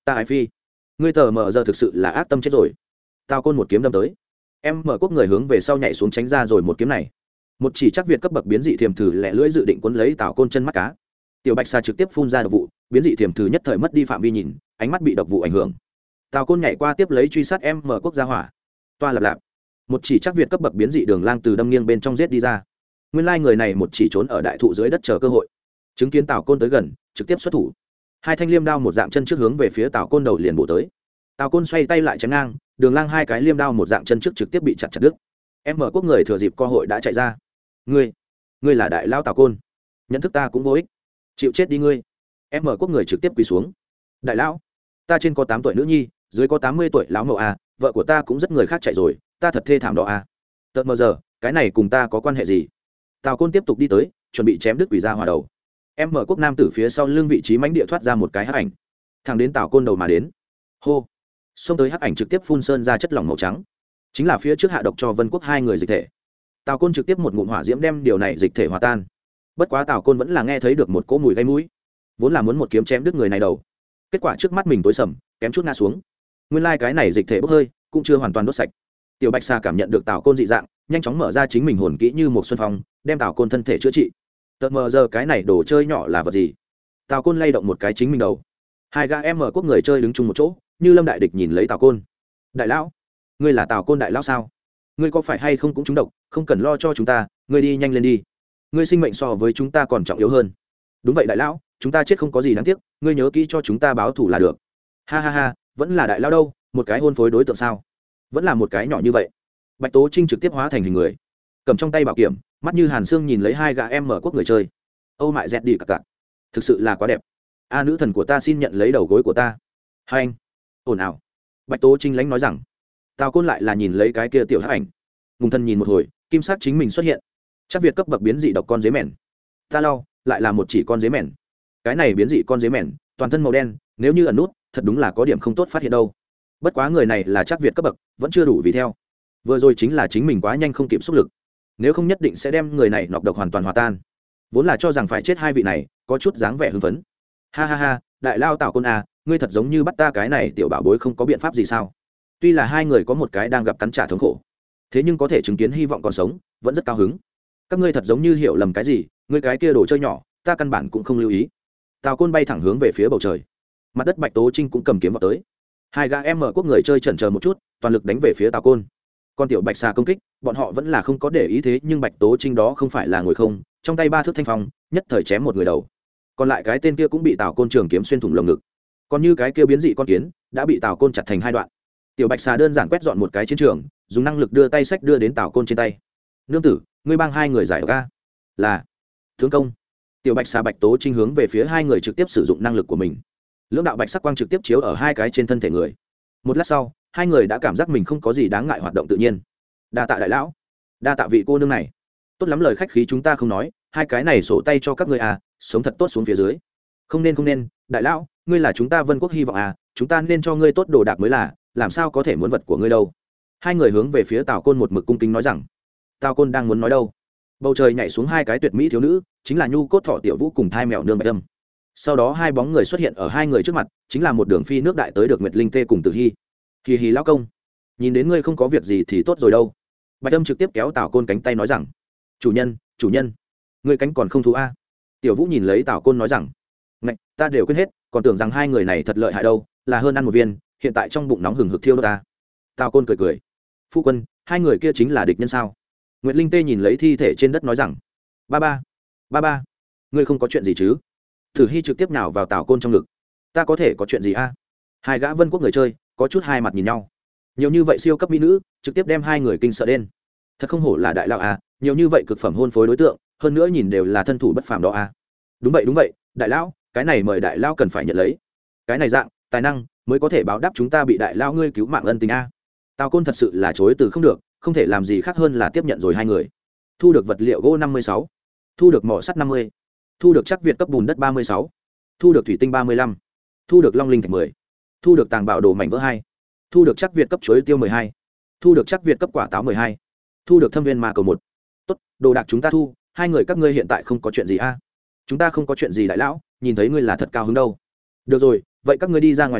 ta ái phi, ngươi tờ mờ giờ thực sự là ác tâm chết rồi. Tào Côn một kiếm đâm tới, em mở quốc người hướng về sau nhảy xuống tránh ra rồi một kiếm này. Một chỉ chắc việt cấp bậc biến dị thiềm thử lẻ lưỡi dự định cuốn lấy Tào Côn chân mắt cá. Tiểu bạch xà trực tiếp phun ra độc vụ, biến dị thiềm thử nhất thời mất đi phạm vi nhìn, ánh mắt bị độc vụ ảnh hưởng. Tào Côn nhảy qua tiếp lấy truy sát em mở quốc gia hỏa. Toa lạp lạp, một chỉ chắc việt cấp bậc biến dị đường lang từ đâm nghiêng bên trong giết đi ra. Nguyên lai người này một chỉ trốn ở đại thụ dưới đất chờ cơ hội, chứng kiến Tào Côn tới gần trực tiếp xuất thủ, hai thanh liêm đao một dạng chân trước hướng về phía Tào Côn đầu liền bổ tới. Tào Côn xoay tay lại chém ngang, đường lang hai cái liêm đao một dạng chân trước trực tiếp bị chặt chặt đứt. Em mở quốc người thừa dịp cơ hội đã chạy ra. Ngươi, ngươi là đại lao Tào Côn, nhận thức ta cũng vô ích, chịu chết đi ngươi. Em mở quốc người trực tiếp quỳ xuống. Đại lão, ta trên có tám tuổi nữ nhi, dưới có tám mươi tuổi lão mậu à, vợ của ta cũng rất người khác chạy rồi, ta thật thê thảm đó à. Tận mờ giờ, cái này cùng ta có quan hệ gì? Tào Côn tiếp tục đi tới, chuẩn bị chém đứt quỷ ra hòa đầu. Em mở quốc nam tử phía sau lưng vị trí mãnh địa thoát ra một cái hắc ảnh, thẳng đến Tào Côn đầu mà đến. Hô, xông tới hắc ảnh trực tiếp phun sơn ra chất lỏng màu trắng, chính là phía trước hạ độc cho Vân Quốc hai người dịch thể. Tào Côn trực tiếp một ngụm hỏa diễm đem điều này dịch thể hòa tan. Bất quá Tào Côn vẫn là nghe thấy được một cỗ mùi gây mũi, vốn là muốn một kiếm chém đứt người này đầu, kết quả trước mắt mình tối sầm, kém chút ngã xuống. Nguyên lai cái này dịch thể bốc hơi, cũng chưa hoàn toàn đốt sạch. Tiểu bạch xà cảm nhận được Tào Côn dị dạng, nhanh chóng mở ra chính mình hồn kỹ như một xuân phong, đem Tào Côn thân thể chữa trị. Tợt mờ giờ cái này đồ chơi nhỏ là vật gì? Tào Côn lay động một cái chính mình đầu. Hai gã em mở quốc người chơi đứng chung một chỗ, như lâm đại địch nhìn lấy Tào Côn. Đại lão, ngươi là Tào Côn đại lão sao? Ngươi có phải hay không cũng trúng độc, không cần lo cho chúng ta, ngươi đi nhanh lên đi. Ngươi sinh mệnh so với chúng ta còn trọng yếu hơn. Đúng vậy đại lão, chúng ta chết không có gì đáng tiếc, ngươi nhớ kỹ cho chúng ta báo thù là được. Ha ha ha, vẫn là đại lão đâu, một cái hôn phối đối tượng sao? Vẫn là một cái nhỏ như vậy. Bạch Tố Trinh trực tiếp hóa thành hình người, cầm trong tay bảo kiểm, mắt như hàn xương nhìn lấy hai gã em mở quốc người chơi. Âu mại dẹt đi cặc cặc, thực sự là quá đẹp. A nữ thần của ta xin nhận lấy đầu gối của ta. Hai anh, ồn ào. Bạch Tố Trinh lánh nói rằng. Tào Côn lại là nhìn lấy cái kia tiểu hắc ảnh, ngùng thân nhìn một hồi, kim sắc chính mình xuất hiện. Chắc việt cấp bậc biến dị độc con dế mèn. Ta lau, lại là một chỉ con dế mèn. Cái này biến dị con dế mèn, toàn thân màu đen, nếu như ẩn nút, thật đúng là có điểm không tốt phát hiện đâu. Bất quá người này là chắc việt cấp bậc, vẫn chưa đủ vì theo. Vừa rồi chính là chính mình quá nhanh không kịp xúc lực, nếu không nhất định sẽ đem người này nọc độc hoàn toàn hòa tan. Vốn là cho rằng phải chết hai vị này, có chút dáng vẻ hưng phấn. Ha ha ha, đại lao Tào Côn à, ngươi thật giống như bắt ta cái này tiểu bảo bối không có biện pháp gì sao? Tuy là hai người có một cái đang gặp cắn trả thống khổ, thế nhưng có thể chứng kiến hy vọng còn sống, vẫn rất cao hứng. Các ngươi thật giống như hiểu lầm cái gì, ngươi cái kia đồ chơi nhỏ, ta căn bản cũng không lưu ý. Tào Côn bay thẳng hướng về phía bầu trời, mặt đất Bạch Tố Trinh cũng cầm kiếm vào tới. Hai gã em mở quốc người chơi chần chờ một chút, toàn lực đánh về phía Tào Côn. Con tiểu bạch xà công kích, bọn họ vẫn là không có để ý thế nhưng Bạch Tố Trinh đó không phải là ngồi không, trong tay ba thước thanh phong, nhất thời chém một người đầu. Còn lại cái tên kia cũng bị Tào Côn trường kiếm xuyên thủng lồng ngực. Còn như cái kia biến dị con kiến, đã bị Tào Côn chặt thành hai đoạn. Tiểu bạch xà đơn giản quét dọn một cái chiến trường, dùng năng lực đưa tay sách đưa đến Tào Côn trên tay. Nương tử, ngươi bang hai người giải độc a? Là tướng công. Tiểu bạch xà Bạch Tố Trinh hướng về phía hai người trực tiếp sử dụng năng lực của mình. Lưỡng đạo bạch sắc quang trực tiếp chiếu ở hai cái trên thân thể người. Một lát sau, hai người đã cảm giác mình không có gì đáng ngại hoạt động tự nhiên. Đa tạ đại lão, đa tạ vị cô nương này. Tốt lắm, lời khách khí chúng ta không nói, hai cái này sổ tay cho các ngươi à, sống thật tốt xuống phía dưới. Không nên không nên, đại lão, ngươi là chúng ta Vân Quốc hy vọng à, chúng ta nên cho ngươi tốt đồ đạc mới là, làm sao có thể muốn vật của ngươi đâu. Hai người hướng về phía Tào Côn một mực cung kính nói rằng. Tào Côn đang muốn nói đâu, bầu trời nhảy xuống hai cái tuyệt mỹ thiếu nữ, chính là Nhu Cốt Thỏ Tiểu Vũ cùng Thai Mèo Nương Bạch Âm. Sau đó hai bóng người xuất hiện ở hai người trước mặt, chính là một đường phi nước đại tới được Nguyệt Linh Tê cùng Tử Hi. Hì hì lão công, nhìn đến ngươi không có việc gì thì tốt rồi đâu. Bạch Âm trực tiếp kéo Tào Côn cánh tay nói rằng. Chủ nhân, chủ nhân, ngươi cánh còn không thú a? Tiểu Vũ nhìn lấy Tào Côn nói rằng. Ngạch, ta đều quên hết, còn tưởng rằng hai người này thật lợi hại đâu, là hơn ăn một viên, hiện tại trong bụng nóng hừng hực thiêu đốt ta. Tào Côn cười cười. Phu quân, hai người kia chính là địch nhân sao? Nguyệt Linh Tê nhìn lấy thi thể trên đất nói rằng. Ba ba, ba ba, ngươi không có chuyện gì chứ? Tử Hi trực tiếp nhào vào Tào Côn trong ngực. Ta có thể có chuyện gì a? Hai gã Vân Quốc người chơi có chút hai mặt nhìn nhau. Nhiều như vậy siêu cấp mỹ nữ, trực tiếp đem hai người kinh sợ đen. Thật không hổ là đại lão a, nhiều như vậy cực phẩm hôn phối đối tượng, hơn nữa nhìn đều là thân thủ bất phàm đó a. Đúng vậy đúng vậy, đại lão, cái này mời đại lão cần phải nhận lấy. Cái này dạng, tài năng mới có thể báo đáp chúng ta bị đại lão ngươi cứu mạng ân tình a. Tào Côn thật sự là chối từ không được, không thể làm gì khác hơn là tiếp nhận rồi hai người. Thu được vật liệu gỗ năm mươi sáu, thu được mỏ sắt năm mươi, thu được chắc việt cấp bùn đất ba mươi sáu, thu được thủy tinh ba mươi lăm, thu được long linh thạch mười, thu được tàng bảo đồ mảnh vỡ hai, thu được chắc việt cấp chuối tiêu mười hai, thu được chắc việt cấp quả táo mười hai, thu được thâm viên ma cầu một. Tốt, đồ đạc chúng ta thu, hai người các ngươi hiện tại không có chuyện gì a? Chúng ta không có chuyện gì đại lão, nhìn thấy ngươi là thật cao hứng đâu. Được rồi, vậy các ngươi đi ra ngoài đi,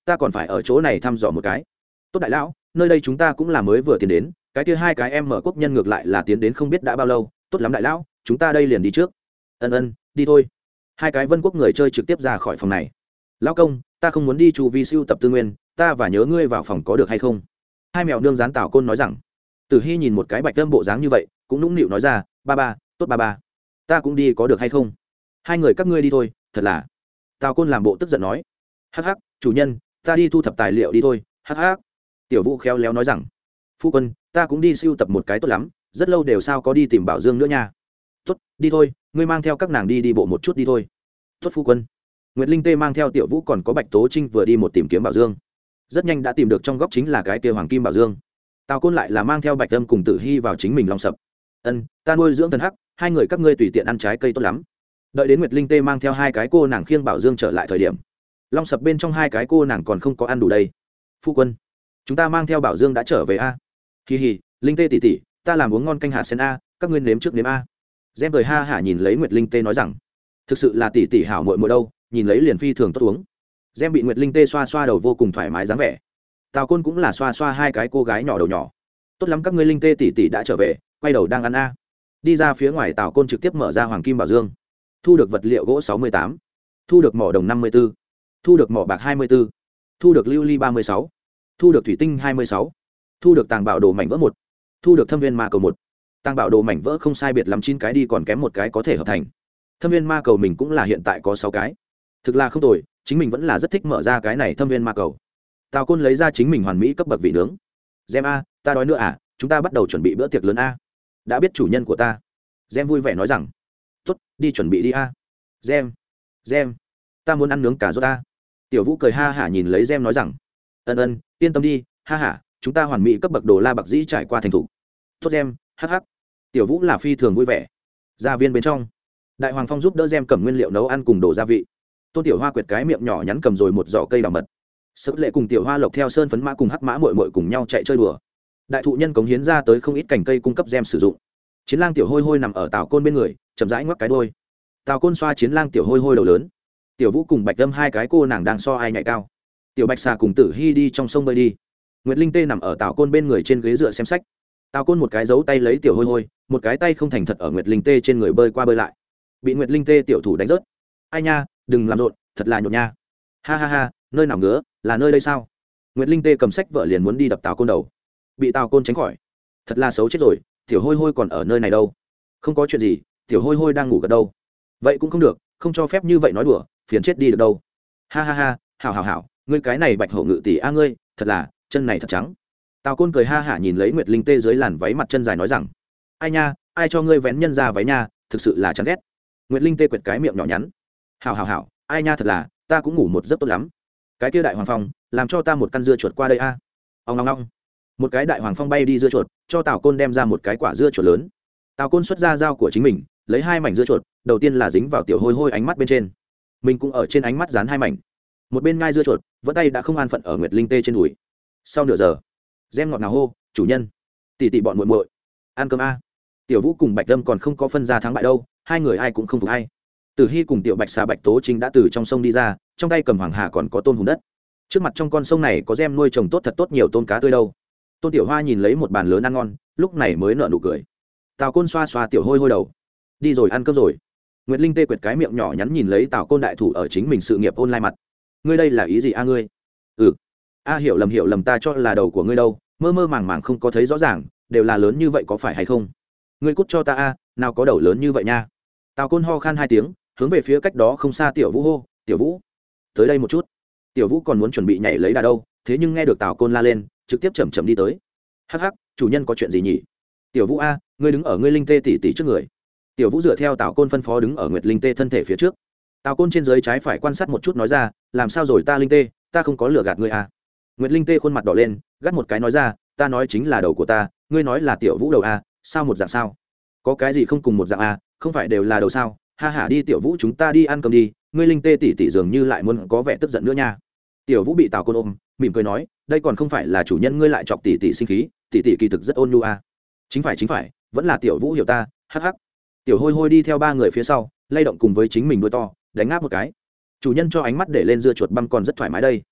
ta còn phải ở chỗ này thăm dò một cái. Tốt đại lão, nơi đây chúng ta cũng là mới vừa tiến đến, cái kia hai cái em mở quốc nhân ngược lại là tiến đến không biết đã bao lâu. Tốt lắm đại lão, chúng ta đây liền đi trước. Ân ân, đi thôi. Hai cái Vân quốc người chơi trực tiếp ra khỏi phòng này. Lão công, ta không muốn đi chu vi siêu tập tư nguyên, ta và nhớ ngươi vào phòng có được hay không? Hai mèo nương dán Tào Côn nói rằng. Tử Hi nhìn một cái Bạch Âm bộ dáng như vậy, cũng nũng nịu nói ra, ba ba, tốt ba ba, ta cũng đi có được hay không? Hai người các ngươi đi thôi, thật là. Tào Côn làm bộ tức giận nói, hắc hắc, chủ nhân, ta đi thu thập tài liệu đi thôi, hắc hắc. Tiểu Vũ khéo léo nói rằng, phu quân, ta cũng đi siêu tập một cái tốt lắm, rất lâu đều sao có đi tìm Bảo Dương nữa nha. Tốt, đi thôi, ngươi mang theo các nàng đi đi bộ một chút đi thôi. Tốt phu quân. Nguyệt Linh Tê mang theo Tiểu Vũ còn có Bạch Tố Trinh vừa đi một tìm kiếm Bảo Dương, rất nhanh đã tìm được trong góc chính là cái kia hoàng kim Bảo Dương. Tào Côn lại là mang theo Bạch Âm cùng Tử Hi vào chính mình long sập. Ân, ta nuôi dưỡng thần hắc, hai người các ngươi tùy tiện ăn trái cây tốt lắm. Đợi đến Nguyệt Linh Tê mang theo hai cái cô nàng khiêng Bảo Dương trở lại thời điểm, long sập bên trong hai cái cô nàng còn không có ăn đủ đây. Phu quân, chúng ta mang theo Bảo Dương đã trở về a. Hi hi, Linh Tê tỷ tỷ, ta làm uống ngon canh hạt sen a, các ngươi nếm trước nếm a. Gem cười ha hả nhìn lấy Nguyệt Linh Tê nói rằng, thực sự là tỷ tỷ hảo muội muội đâu, nhìn lấy liền phi thường tốt uống. Gem bị Nguyệt Linh Tê xoa xoa đầu vô cùng thoải mái dáng vẻ. Tào Côn cũng là xoa xoa hai cái cô gái nhỏ đầu nhỏ. Tốt lắm các ngươi Linh Tê tỷ tỷ đã trở về, quay đầu đang ăn a. Đi ra phía ngoài, Tào Côn trực tiếp mở ra hoàng kim Bảo Dương, thu được vật liệu gỗ sáu mươi tám, thu được mỏ đồng năm mươi tư, thu được mỏ bạc hai mươi tư, thu được lưu ly ba mươi sáu, thu được thủy tinh hai mươi sáu, thu được tàng bảo đồ mảnh vỡ một, thu được thâm viên ma cầu một. Tàng bảo đồ mảnh vỡ không sai biệt lắm chín cái đi, còn kém một cái có thể hợp thành. Thâm viên ma cầu mình cũng là hiện tại có sáu cái, thực là không tồi, chính mình vẫn là rất thích mở ra cái này thâm viên ma cầu. Tào Côn lấy ra chính mình hoàn mỹ cấp bậc vị nướng. Gem a, ta đói nữa à, chúng ta bắt đầu chuẩn bị bữa tiệc lớn a. Đã biết chủ nhân của ta. Gem vui vẻ nói rằng, tốt, đi chuẩn bị đi a. Gem, Gem, ta muốn ăn nướng cà rốt a. Tiểu Vũ cười ha hả nhìn lấy Gem nói rằng, ân ân, yên tâm đi, ha hả, chúng ta hoàn mỹ cấp bậc đồ la bạc dĩ trải qua thành thủ. Tốt Gem, hắc hắc. Tiểu Vũ là phi thường vui vẻ. Gia viên bên trong, Đại Hoàng Phong giúp đỡ Gem cầm nguyên liệu nấu ăn cùng đồ gia vị. Tôn Tiểu Hoa quyệt cái miệng nhỏ nhắn cầm rồi một giỏ cây đào mật. Sức Lệ cùng Tiểu Hoa Lộc theo sơn phấn mã cùng hắc mã muội muội cùng nhau chạy chơi đùa. Đại thụ nhân cống hiến ra tới không ít cành cây cung cấp Gem sử dụng. Chiến lang Tiểu Hôi Hôi nằm ở Tào Côn bên người, chậm rãi ngoắc cái đuôi. Tào Côn xoa Chiến lang Tiểu Hôi Hôi đầu lớn. Tiểu Vũ cùng Bạch Âm hai cái cô nàng đang so ai nhảy cao. Tiểu Bạch Xà cùng Tử Hi đi trong sông bơi đi. Nguyệt Linh Tê nằm ở Tào Côn bên người trên ghế dựa xem sách. Tào Côn một cái giấu tay lấy Tiểu Hôi Hôi, một cái tay không thành thật ở Nguyệt Linh Tê trên người bơi qua bơi lại. Bị Nguyệt Linh Tê tiểu thủ đánh rớt. Ai nha, đừng làm rộn, thật là nhột nha. Ha ha ha, nơi nào ngứa, là nơi đây sao? Nguyệt Linh Tê cầm sách vợ liền muốn đi đập Tào Côn đầu, bị Tào Côn tránh khỏi. Thật là xấu chết rồi, Tiểu Hôi Hôi còn ở nơi này đâu? Không có chuyện gì, Tiểu Hôi Hôi đang ngủ gật đâu. Vậy cũng không được, không cho phép như vậy nói đùa, phiền chết đi được đâu. Ha ha ha, hảo hảo hảo, ngươi cái này Bạch Hổ Ngự tỷ a ngươi, thật là, chân này thật trắng. Tào Côn cười ha hả nhìn lấy Nguyệt Linh Tê dưới làn váy mặt chân dài nói rằng, ai nha, ai cho ngươi vén nhân ra váy nha, thực sự là chán ghét. Nguyệt Linh Tê quệt cái miệng nhỏ nhắn. Hảo hảo hảo, ai nha, thật là, ta cũng ngủ một giấc tốt lắm. Cái kia Đại Hoàng Phong, làm cho ta một căn dưa chuột qua đây a. À. Ông long long. Một cái Đại Hoàng Phong bay đi dưa chuột, cho Tào Côn đem ra một cái quả dưa chuột lớn. Tào Côn xuất ra dao của chính mình, lấy hai mảnh dưa chuột, đầu tiên là dính vào Tiểu Hôi Hôi ánh mắt bên trên. Mình cũng ở trên ánh mắt dán hai mảnh. Một bên ngai dưa chuột, vẫn tay đã không an phận ở Nguyệt Linh Tê trên đùi. Sau nửa giờ, Gem ngọt ngào hô, chủ nhân, tỷ tỷ bọn muội muội, ăn cơm a. Tiểu Vũ cùng Bạch Âm còn không có phân ra thắng bại đâu, hai người ai cũng không phục hay. Tử Hi cùng Tiểu Bạch Xà Bạch Tố Trinh đã từ trong sông đi ra, trong tay cầm hoàng hà còn có tôm hùm đất. Trước mặt trong con sông này có Gem nuôi trồng tốt thật tốt nhiều tôm cá tươi đâu. Tôn Tiểu Hoa nhìn lấy một bàn lớn ăn ngon, lúc này mới nở nụ cười. Tào Côn xoa xoa Tiểu Hôi Hôi đầu, đi rồi ăn cơm rồi. Nguyệt Linh Tê quệt cái miệng nhỏ nhắn nhìn lấy Tào Côn đại thủ ở chính mình sự nghiệp online mặt. Ngươi đây là ý gì a ngươi? Ừ, a hiểu lầm hiểu lầm, ta cho là đầu của ngươi đâu, mơ mơ màng màng không có thấy rõ ràng, đều là lớn như vậy có phải hay không? Ngươi cút cho ta a, nào có đầu lớn như vậy nha. Tào Côn ho khan hai tiếng, hướng về phía cách đó không xa Tiểu Vũ hô, Tiểu Vũ, tới đây một chút. Tiểu Vũ còn muốn chuẩn bị nhảy lấy đà đâu, thế nhưng nghe được Tào Côn la lên, trực tiếp chậm chậm đi tới. Hắc hắc, chủ nhân có chuyện gì nhỉ? Tiểu Vũ a, ngươi đứng ở ngươi Linh Tê tỷ tỷ trước người. Tiểu Vũ dựa theo Tào Côn phân phó đứng ở Nguyệt Linh Tê thân thể phía trước. Tào Côn trên dưới trái phải quan sát một chút nói ra, làm sao rồi ta Linh Tê, ta không có lừa gạt ngươi a. Nguyệt Linh Tê khuôn mặt đỏ lên, gắt một cái nói ra, ta nói chính là đầu của ta, ngươi nói là Tiểu Vũ đầu a, sao một dạng sao? Có cái gì không cùng một dạng a, không phải đều là đầu sao? Ha ha, đi Tiểu Vũ, chúng ta đi ăn cơm đi, ngươi Linh Tê tỷ tỷ dường như lại muốn có vẻ tức giận nữa nha. Tiểu Vũ bị Tào Côn ôm, mỉm cười nói, đây còn không phải là chủ nhân ngươi lại chọc tỷ tỷ sinh khí, tỷ tỷ kỳ thực rất ôn nhu a. Chính phải chính phải, vẫn là Tiểu Vũ hiểu ta, hắc hắc. Tiểu Hôi Hôi đi theo ba người phía sau, lay động cùng với chính mình đuôi to, đánh ngáp một cái. Chủ nhân cho ánh mắt để lên dưa chuột băm còn rất thoải mái đây.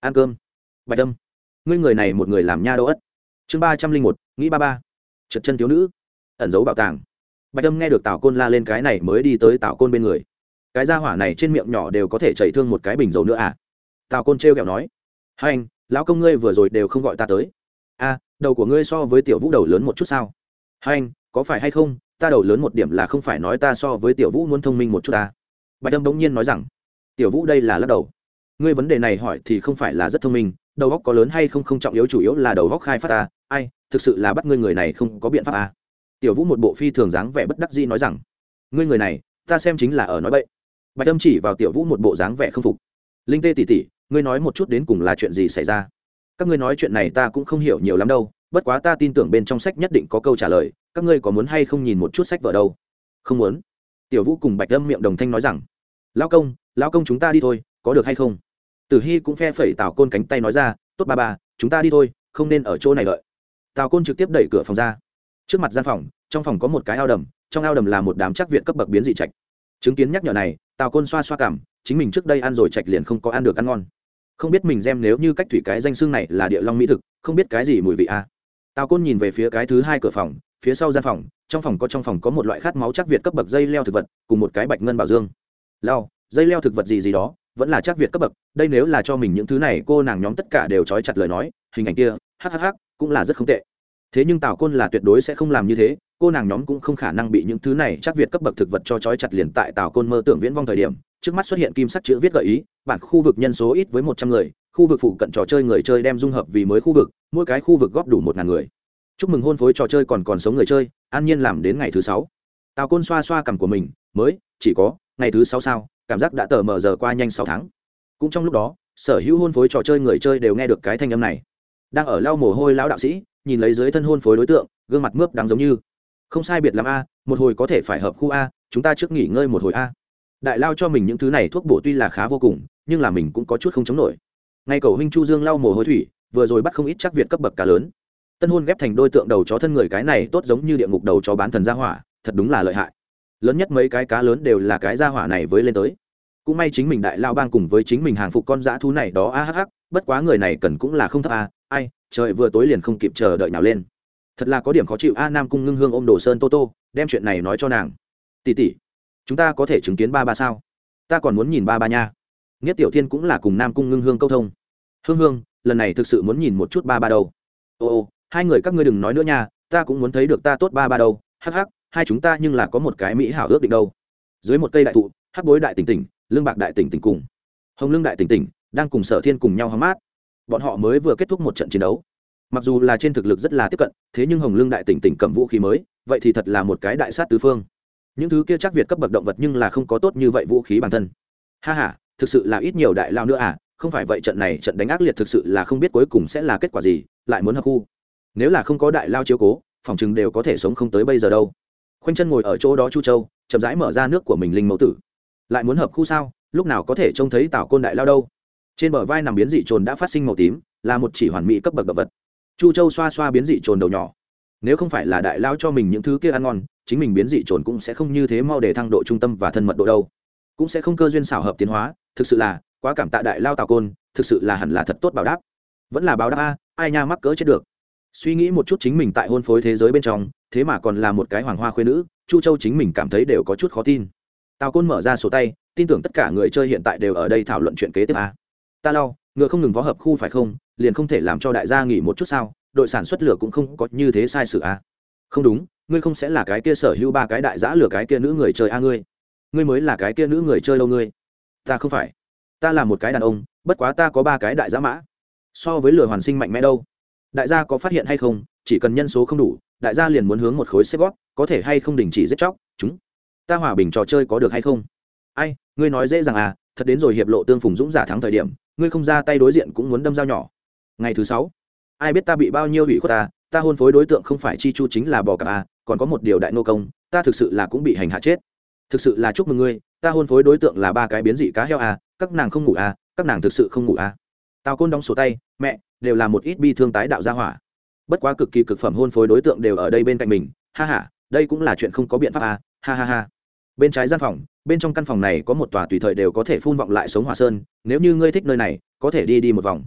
ăn cơm. Bạch Âm, ngươi người này một người làm nha đâu ất. Chương ba trăm linh một, nghĩ ba ba. Trượt chân thiếu nữ, ẩn giấu bảo tàng. Bạch Âm nghe được Tào Côn la lên cái này mới đi tới Tào Côn bên người. Cái gia hỏa này trên miệng nhỏ đều có thể chảy thương một cái bình dầu nữa à? Tào Côn trêu ghẹo nói. Hai anh, lão công ngươi vừa rồi đều không gọi ta tới. A, đầu của ngươi so với Tiểu Vũ đầu lớn một chút sao? Hai anh, có phải hay không? Ta đầu lớn một điểm là không phải nói ta so với Tiểu Vũ muốn thông minh một chút ta. Bạch Âm đống nhiên nói rằng, Tiểu Vũ đây là lắc đầu. Ngươi vấn đề này hỏi thì không phải là rất thông minh, đầu óc có lớn hay không không trọng yếu, chủ yếu là đầu óc khai phát ta. Ai, thực sự là bắt ngươi người này không có biện pháp à? Tiểu Vũ một bộ phi thường dáng vẻ bất đắc dĩ nói rằng, ngươi người này, ta xem chính là ở nói bậy. Bạch Âm chỉ vào Tiểu Vũ một bộ dáng vẻ không phục. Linh Tê tỷ tỷ, ngươi nói một chút đến cùng là chuyện gì xảy ra? Các ngươi nói chuyện này ta cũng không hiểu nhiều lắm đâu, bất quá ta tin tưởng bên trong sách nhất định có câu trả lời, các ngươi có muốn hay không nhìn một chút sách vở đâu? Không muốn. Tiểu Vũ cùng Bạch Âm miệng đồng thanh nói rằng, lão công, lão công chúng ta đi thôi, có được hay không? Tử Hi cũng phe phẩy Tào Côn cánh tay nói ra, tốt ba ba, chúng ta đi thôi, không nên ở chỗ này đợi. Tào Côn trực tiếp đẩy cửa phòng ra. Trước mặt gian phòng, trong phòng có một cái ao đầm, trong ao đầm là một đám chắc viện cấp bậc biến dị trạch. Chứng kiến nhắc nhở này, Tào Côn xoa xoa cảm, chính mình trước đây ăn rồi trạch liền không có ăn được ăn ngon. Không biết mình xem nếu như cách thủy cái danh xưng này là địa long mỹ thực, không biết cái gì mùi vị a. À. Tào Côn nhìn về phía cái thứ hai cửa phòng, phía sau gian phòng, trong phòng có trong phòng có một loại khát máu chắc việt cấp bậc dây leo thực vật, cùng một cái bạch ngân bảo dương. Lao, dây leo thực vật gì gì đó, vẫn là chắc việt cấp bậc, đây nếu là cho mình những thứ này cô nàng nhóm tất cả đều trói chặt lời nói, hình ảnh kia, hắc hắc hắc, cũng là rất không tệ. Thế nhưng Tào Côn là tuyệt đối sẽ không làm như thế, cô nàng nhóm cũng không khả năng bị những thứ này chắc việt cấp bậc thực vật cho trói chặt liền tại Tào Côn mơ tưởng viễn vong thời điểm, trước mắt xuất hiện kim sắc chữ viết gợi ý, bản khu vực nhân số ít với một trăm người, khu vực phụ cận trò chơi người chơi đem dung hợp vì mới khu vực, mỗi cái khu vực góp đủ một ngàn người. Chúc mừng hôn phối trò chơi còn còn sống người chơi, an nhiên làm đến ngày thứ sáu. Tào Côn xoa xoa cằm của mình, mới chỉ có ngày thứ sáu sao, cảm giác đã tờ mờ giờ qua nhanh sáu tháng. Cũng trong lúc đó, sở hữu hôn phối trò chơi người chơi đều nghe được cái thanh âm này. Đang ở lau mồ hôi lão đạo sĩ, nhìn lấy dưới thân hôn phối đối tượng, gương mặt mướp đáng giống như không sai biệt lắm a, một hồi có thể phải hợp khu a, chúng ta trước nghỉ ngơi một hồi a. Đại lao cho mình những thứ này thuốc bổ tuy là khá vô cùng, nhưng là mình cũng có chút không chống nổi. Ngay cầu huynh Chu Dương lau mồ hôi thủy, vừa rồi bắt không ít chắc việt cấp bậc cá lớn. Tân hôn ghép thành đôi tượng đầu chó thân người cái này tốt giống như địa ngục đầu chó bán thần gia hỏa, thật đúng là lợi hại. Lớn nhất mấy cái cá lớn đều là cái gia hỏa này với lên tới. Cũng may chính mình đại lao bang cùng với chính mình hàng phục con dã thú này đó a hắc hắc, bất quá người này cần cũng là không thấp a, ai, trời vừa tối liền không kịp chờ đợi nào lên. Thật là có điểm khó chịu a. Nam Cung Ngưng Hương ôm Đồ Sơn Tô Tô, đem chuyện này nói cho nàng. Tỷ tỷ, chúng ta có thể chứng kiến ba ba sao? Ta còn muốn nhìn ba ba nha. Niết Tiểu Thiên cũng là cùng Nam Cung Ngưng Hương câu thông. Hương Hương, lần này thực sự muốn nhìn một chút ba ba đâu. Ô ô, hai người các ngươi đừng nói nữa nha, ta cũng muốn thấy được ta tốt ba ba đâu. Hắc hắc, hai chúng ta nhưng là có một cái mỹ hảo ước định đâu. Dưới một cây đại thụ, Hắc Bối đại tỉnh tỉnh, Lương Bạc đại tỉnh tỉnh cùng Hồng Lương đại tỉnh tỉnh đang cùng Sở Thiên cùng nhau hóng mát. Bọn họ mới vừa kết thúc một trận chiến đấu. Mặc dù là trên thực lực rất là tiếp cận, thế nhưng Hồng Lương đại tỉnh tỉnh cầm vũ khí mới, vậy thì thật là một cái đại sát tứ phương. Những thứ kia chắc việt cấp bậc động vật nhưng là không có tốt như vậy vũ khí bản thân. Ha ha, thực sự là ít nhiều đại lao nữa à, không phải vậy trận này trận đánh ác liệt thực sự là không biết cuối cùng sẽ là kết quả gì, lại muốn hợp khu. Nếu là không có đại lao chiếu cố, phòng chừng đều có thể sống không tới bây giờ đâu. Khoanh chân ngồi ở chỗ đó Chu Châu, chậm rãi mở ra nước của mình linh mẫu tử. Lại muốn hợp khu sao, lúc nào có thể trông thấy Tào Côn đại lao đâu. Trên bờ vai nằm biến dị trồn đã phát sinh màu tím, là một chỉ hoàn mỹ cấp bậc động vật. Chu Châu xoa xoa biến dị trồn đầu nhỏ. Nếu không phải là đại lao cho mình những thứ kia ăn ngon, chính mình biến dị trồn cũng sẽ không như thế mau để thăng độ trung tâm và thân mật độ đâu, cũng sẽ không cơ duyên xảo hợp tiến hóa. Thực sự là quá cảm tạ đại lao Tào Côn, thực sự là hẳn là thật tốt báo đáp. Vẫn là báo đáp a, ai nha mắc cỡ chết được. Suy nghĩ một chút chính mình tại hôn phối thế giới bên trong, thế mà còn là một cái hoàng hoa khuê nữ, Chu Châu chính mình cảm thấy đều có chút khó tin. Tào Côn mở ra sổ tay, tin tưởng tất cả người chơi hiện tại đều ở đây thảo luận chuyện kế tiếp a. Ta lau, ngựa không ngừng vó hợp khu phải không, liền không thể làm cho đại gia nghỉ một chút sao? Đội sản xuất lửa cũng không có như thế sai sự a. Không đúng, ngươi không sẽ là cái kia sở hữu ba cái đại giã lửa cái kia nữ người chơi a ngươi. Ngươi mới là cái kia nữ người chơi đâu ngươi. Ta không phải. Ta là một cái đàn ông, bất quá ta có ba cái đại giã mã. So với lửa hoàn sinh mạnh mẽ đâu. Đại gia có phát hiện hay không, chỉ cần nhân số không đủ, đại gia liền muốn hướng một khối xếp gót, có thể hay không đình chỉ giết chóc, chúng. Ta hòa bình trò chơi có được hay không? Ai, ngươi nói dễ dàng à, thật đến rồi hiệp lộ tương phùng dũng giả thắng thời điểm, ngươi không ra tay đối diện cũng muốn đâm dao nhỏ. Ngày thứ sáu, ai biết ta bị bao nhiêu ủy khuất ta, ta hôn phối đối tượng không phải chi chu chính là bò cạp à, còn có một điều đại nô công, ta thực sự là cũng bị hành hạ chết. Thực sự là chúc mừng ngươi, ta hôn phối đối tượng là ba cái biến dị cá heo à, các nàng không ngủ à, các nàng thực sự không ngủ à. Tào Côn đóng sổ tay, mẹ, đều là một ít bi thương tái đạo gia hỏa. Bất quá cực kỳ cực phẩm hôn phối đối tượng đều ở đây bên cạnh mình, ha ha, đây cũng là chuyện không có biện pháp à, ha ha ha. Bên trái gian phòng, bên trong căn phòng này có một tòa tùy thời đều có thể phun vọng lại sống hỏa sơn, nếu như ngươi thích nơi này, có thể đi đi một vòng.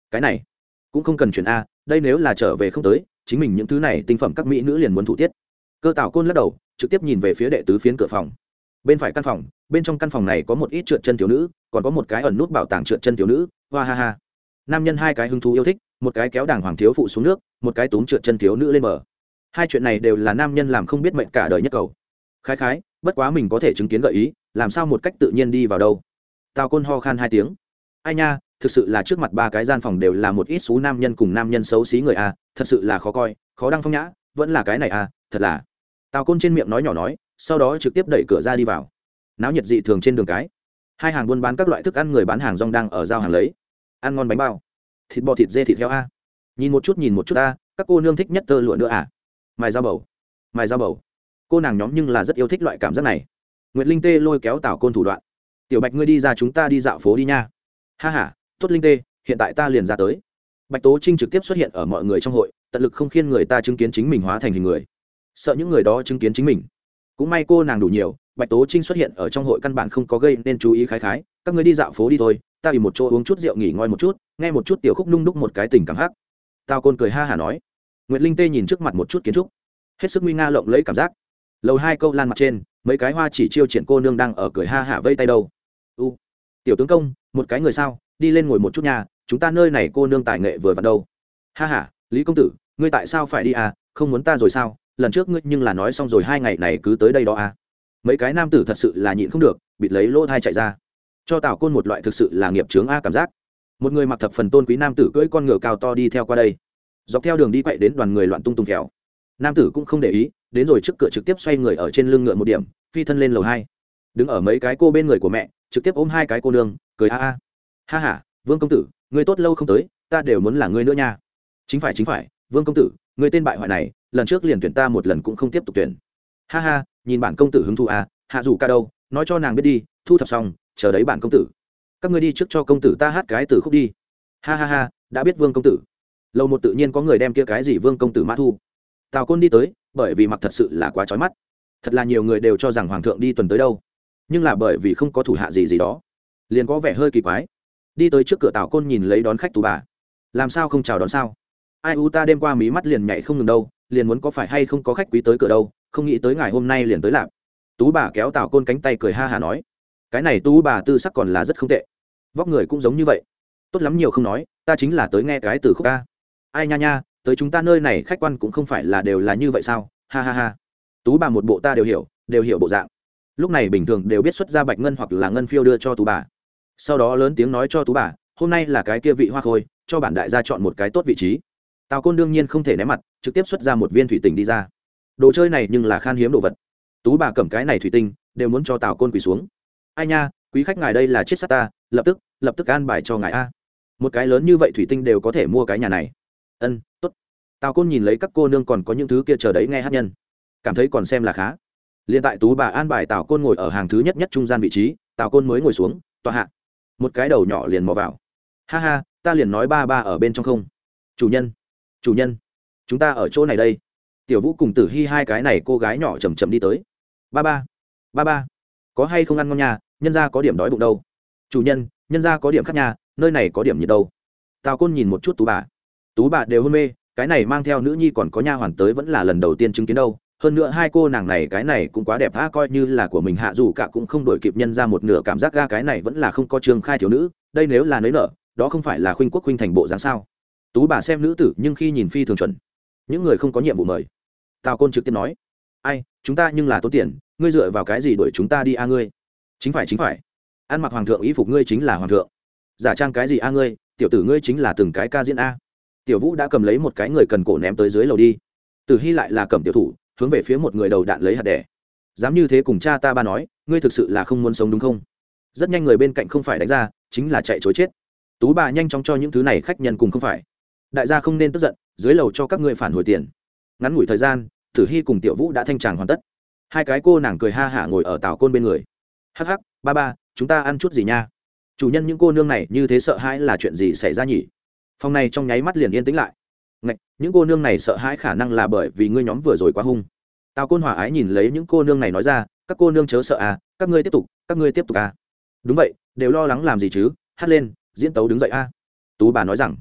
cái này cũng không cần chuyển a, đây nếu là trở về không tới chính mình những thứ này tinh phẩm các mỹ nữ liền muốn thủ tiết. Cơ Tào Côn lắc đầu trực tiếp nhìn về phía đệ tứ phiến cửa phòng. Bên phải căn phòng, bên trong căn phòng này có một ít trượt chân thiếu nữ, còn có một cái ẩn nút bảo tàng trượt chân thiếu nữ. Hoa ha ha, nam nhân hai cái hứng thú yêu thích, một cái kéo đàng hoàng thiếu phụ xuống nước, một cái túm trượt chân thiếu nữ lên bờ. Hai chuyện này đều là nam nhân làm không biết mệnh cả đời nhất cầu. Khái khái, bất quá mình có thể chứng kiến gợi ý, làm sao một cách tự nhiên đi vào đâu. Tào Côn ho khan hai tiếng. Ai nha, thực sự là trước mặt ba cái gian phòng đều là một ít xú nam nhân cùng nam nhân xấu xí người a, thật sự là khó coi, khó đăng phong nhã, vẫn là cái này a, thật là. Tào Côn trên miệng nói nhỏ nói, sau đó trực tiếp đẩy cửa ra đi vào. Náo nhiệt dị thường trên đường cái, hai hàng buôn bán các loại thức ăn, người bán hàng rong đang ở giao hàng lấy. Ăn ngon bánh bao, thịt bò, thịt dê, thịt heo a. Nhìn một chút nhìn một chút a, các cô nương thích nhất tơ lụa nữa à. Mài dao bầu, mài dao bầu. Cô nàng nhóm nhưng là rất yêu thích loại cảm giác này. Nguyệt Linh Tê lôi kéo Tào Côn thủ đoạn. Tiểu Bạch, ngươi đi ra, chúng ta đi dạo phố đi nha. Ha ha, tốt Linh Tê, hiện tại ta liền ra tới. Bạch Tố Trinh trực tiếp xuất hiện ở mọi người trong hội, tận lực không khiến người ta chứng kiến chính mình hóa thành hình người, sợ những người đó chứng kiến chính mình. Cũng may cô nàng đủ nhiều, Bạch Tố Trinh xuất hiện ở trong hội căn bản không có gây nên chú ý. Khái khái, các ngươi đi dạo phố đi thôi, ta tìm một chỗ uống chút rượu nghỉ ngơi một chút, nghe một chút tiểu khúc nung đúc một cái tình cảm hát. Tào Côn cười ha hả nói. Nguyệt Linh Tê nhìn trước mặt một chút kiến trúc, hết sức nguy nga lộng lẫy cảm giác. Lầu hai câu lan mặt trên, mấy cái hoa chỉ chiêu triển cô nương đang ở cười ha hả vây tay đâu. U, tiểu tướng công, một cái người sao, đi lên ngồi một chút nha, chúng ta nơi này cô nương tài nghệ vừa vặn đâu. Ha hả, Lý công tử, ngươi tại sao phải đi à, không muốn ta rồi sao, lần trước ngươi nhưng là nói xong rồi hai ngày này cứ tới đây đó à. Mấy cái nam tử thật sự là nhịn không được, bịt lấy lỗ thai chạy ra, cho Tào Côn một loại thực sự là nghiệp chướng a cảm giác. Một người mặc thập phần tôn quý nam tử cưỡi con ngựa cao to đi theo qua đây, dọc theo đường đi quậy đến đoàn người loạn tung tung kẹo. Nam tử cũng không để ý, đến rồi trước cửa trực tiếp xoay người ở trên lưng ngựa một điểm, phi thân lên lầu hai, đứng ở mấy cái cô bên người của mẹ, trực tiếp ôm hai cái cô nương, cười a a. Ha ha, Vương công tử, ngươi tốt lâu không tới, ta đều muốn là ngươi nữa nha. Chính phải chính phải, Vương công tử, ngươi tên bại hoại này, lần trước liền tuyển ta một lần cũng không tiếp tục tuyển. Ha ha, nhìn bản công tử hứng thú à, hạ dù ca đâu, nói cho nàng biết đi, thu thập xong, chờ đấy bản công tử. Các ngươi đi trước cho công tử ta hát cái từ khúc đi. Ha ha ha, đã biết Vương công tử. Lâu một tự nhiên có người đem kia cái gì Vương công tử mã thu. Tào Côn đi tới, bởi vì mặc thật sự là quá chói mắt. Thật là nhiều người đều cho rằng hoàng thượng đi tuần tới đâu, nhưng là bởi vì không có thủ hạ gì gì đó, liền có vẻ hơi kỳ quái. Đi tới trước cửa, Tào Côn nhìn lấy đón khách Tú bà, làm sao không chào đón sao? Ai u, ta đêm qua mí mắt liền nhảy không ngừng đâu, liền muốn có phải hay không có khách quý tới cửa đâu, không nghĩ tới ngày hôm nay liền tới lạp. Tú bà kéo Tào Côn cánh tay cười ha hà nói, cái này Tú bà tư sắc còn là rất không tệ, vóc người cũng giống như vậy, tốt lắm nhiều không nói, ta chính là tới nghe cái từ khúc ca. Ai nha nha, tới chúng ta nơi này khách quan cũng không phải là đều là như vậy sao? Ha ha ha. Tú bà một bộ ta đều hiểu, đều hiểu bộ dạng. Lúc này bình thường đều biết xuất ra bạch ngân hoặc là ngân phiêu đưa cho Tú bà, sau đó lớn tiếng nói cho Tú bà, hôm nay là cái kia vị hoa khôi, cho bản đại gia chọn một cái tốt vị trí. Tào Côn đương nhiên không thể né mặt, trực tiếp xuất ra một viên thủy tinh đi ra. Đồ chơi này nhưng là khan hiếm đồ vật, Tú bà cầm cái này thủy tinh đều muốn cho Tào Côn quỳ xuống. Ai nha, quý khách ngài đây là chết sát ta, lập tức lập tức an bài cho ngài a. Một cái lớn như vậy thủy tinh đều có thể mua cái nhà này. Ân, tốt. Tào Côn nhìn lấy các cô nương còn có những thứ kia chờ đấy nghe hát nhân, cảm thấy còn xem là khá. Liên tại Tú bà an bài Tào Côn ngồi ở hàng thứ nhất nhất trung gian vị trí, Tào Côn mới ngồi xuống, tọa hạ. Một cái đầu nhỏ liền mò vào. Ha ha, ta liền nói ba ba ở bên trong không. Chủ nhân, chủ nhân, chúng ta ở chỗ này đây. Tiểu Vũ cùng Tử Hi hai cái này cô gái nhỏ chậm chậm đi tới. Ba ba, ba ba, có hay không ăn ngon nhà, nhân gia có điểm đói bụng đâu. Chủ nhân, nhân gia có điểm khác nhà, nơi này có điểm nhiệt đâu. Tào Côn nhìn một chút Tú bà, Tú bà đều hôn mê, cái này mang theo nữ nhi còn có nha hoàn tới vẫn là lần đầu tiên chứng kiến đâu. Hơn nữa hai cô nàng này cái này cũng quá đẹp tha, coi như là của mình hạ dù cả cũng không đổi kịp nhân ra một nửa, cảm giác ga cái này vẫn là không có trường khai thiếu nữ, đây nếu là nấy nở đó không phải là khuynh quốc khuynh thành bộ dáng sao. Tú bà xem nữ tử nhưng khi nhìn phi thường chuẩn, những người không có nhiệm vụ mời. Tào Côn trực tiếp nói, ai, chúng ta nhưng là tốn tiền, ngươi dựa vào cái gì đuổi chúng ta đi a? Ngươi chính phải chính phải, ăn mặc hoàng thượng y phục ngươi chính là hoàng thượng, giả trang cái gì a? Ngươi tiểu tử ngươi chính là từng cái ca diễn a. Tiểu Vũ đã cầm lấy một cái người cần cổ ném tới dưới lầu đi, Tử Hi lại là cầm tiểu thủ hướng về phía một người đầu đạn lấy hạt đẻ, dám như thế cùng cha ta ba nói, ngươi thực sự là không muốn sống đúng không? Rất nhanh người bên cạnh không phải đánh ra chính là chạy chối chết. Tú bà nhanh chóng cho những thứ này khách nhân cùng không phải, đại gia không nên tức giận, dưới lầu cho các ngươi phản hồi tiền. Ngắn ngủi thời gian, Tử Hi cùng Tiểu Vũ đã thanh tràng hoàn tất. Hai cái cô nàng cười ha hả ngồi ở Tào Côn bên người. Hắc hắc, ba ba, chúng ta ăn chút gì nha? Chủ nhân, những cô nương này như thế sợ hãi là chuyện gì xảy ra nhỉ? Phòng này trong nháy mắt liền yên tĩnh lại. Ngạch, những cô nương này sợ hãi khả năng là bởi vì ngươi nhóm vừa rồi quá hung. Tào Côn hòa ái nhìn lấy những cô nương này nói ra, các cô nương chớ sợ à, các ngươi tiếp tục, các ngươi tiếp tục à. Đúng vậy, đều lo lắng làm gì chứ, hát lên, diễn tấu đứng dậy a. Tú bà nói rằng,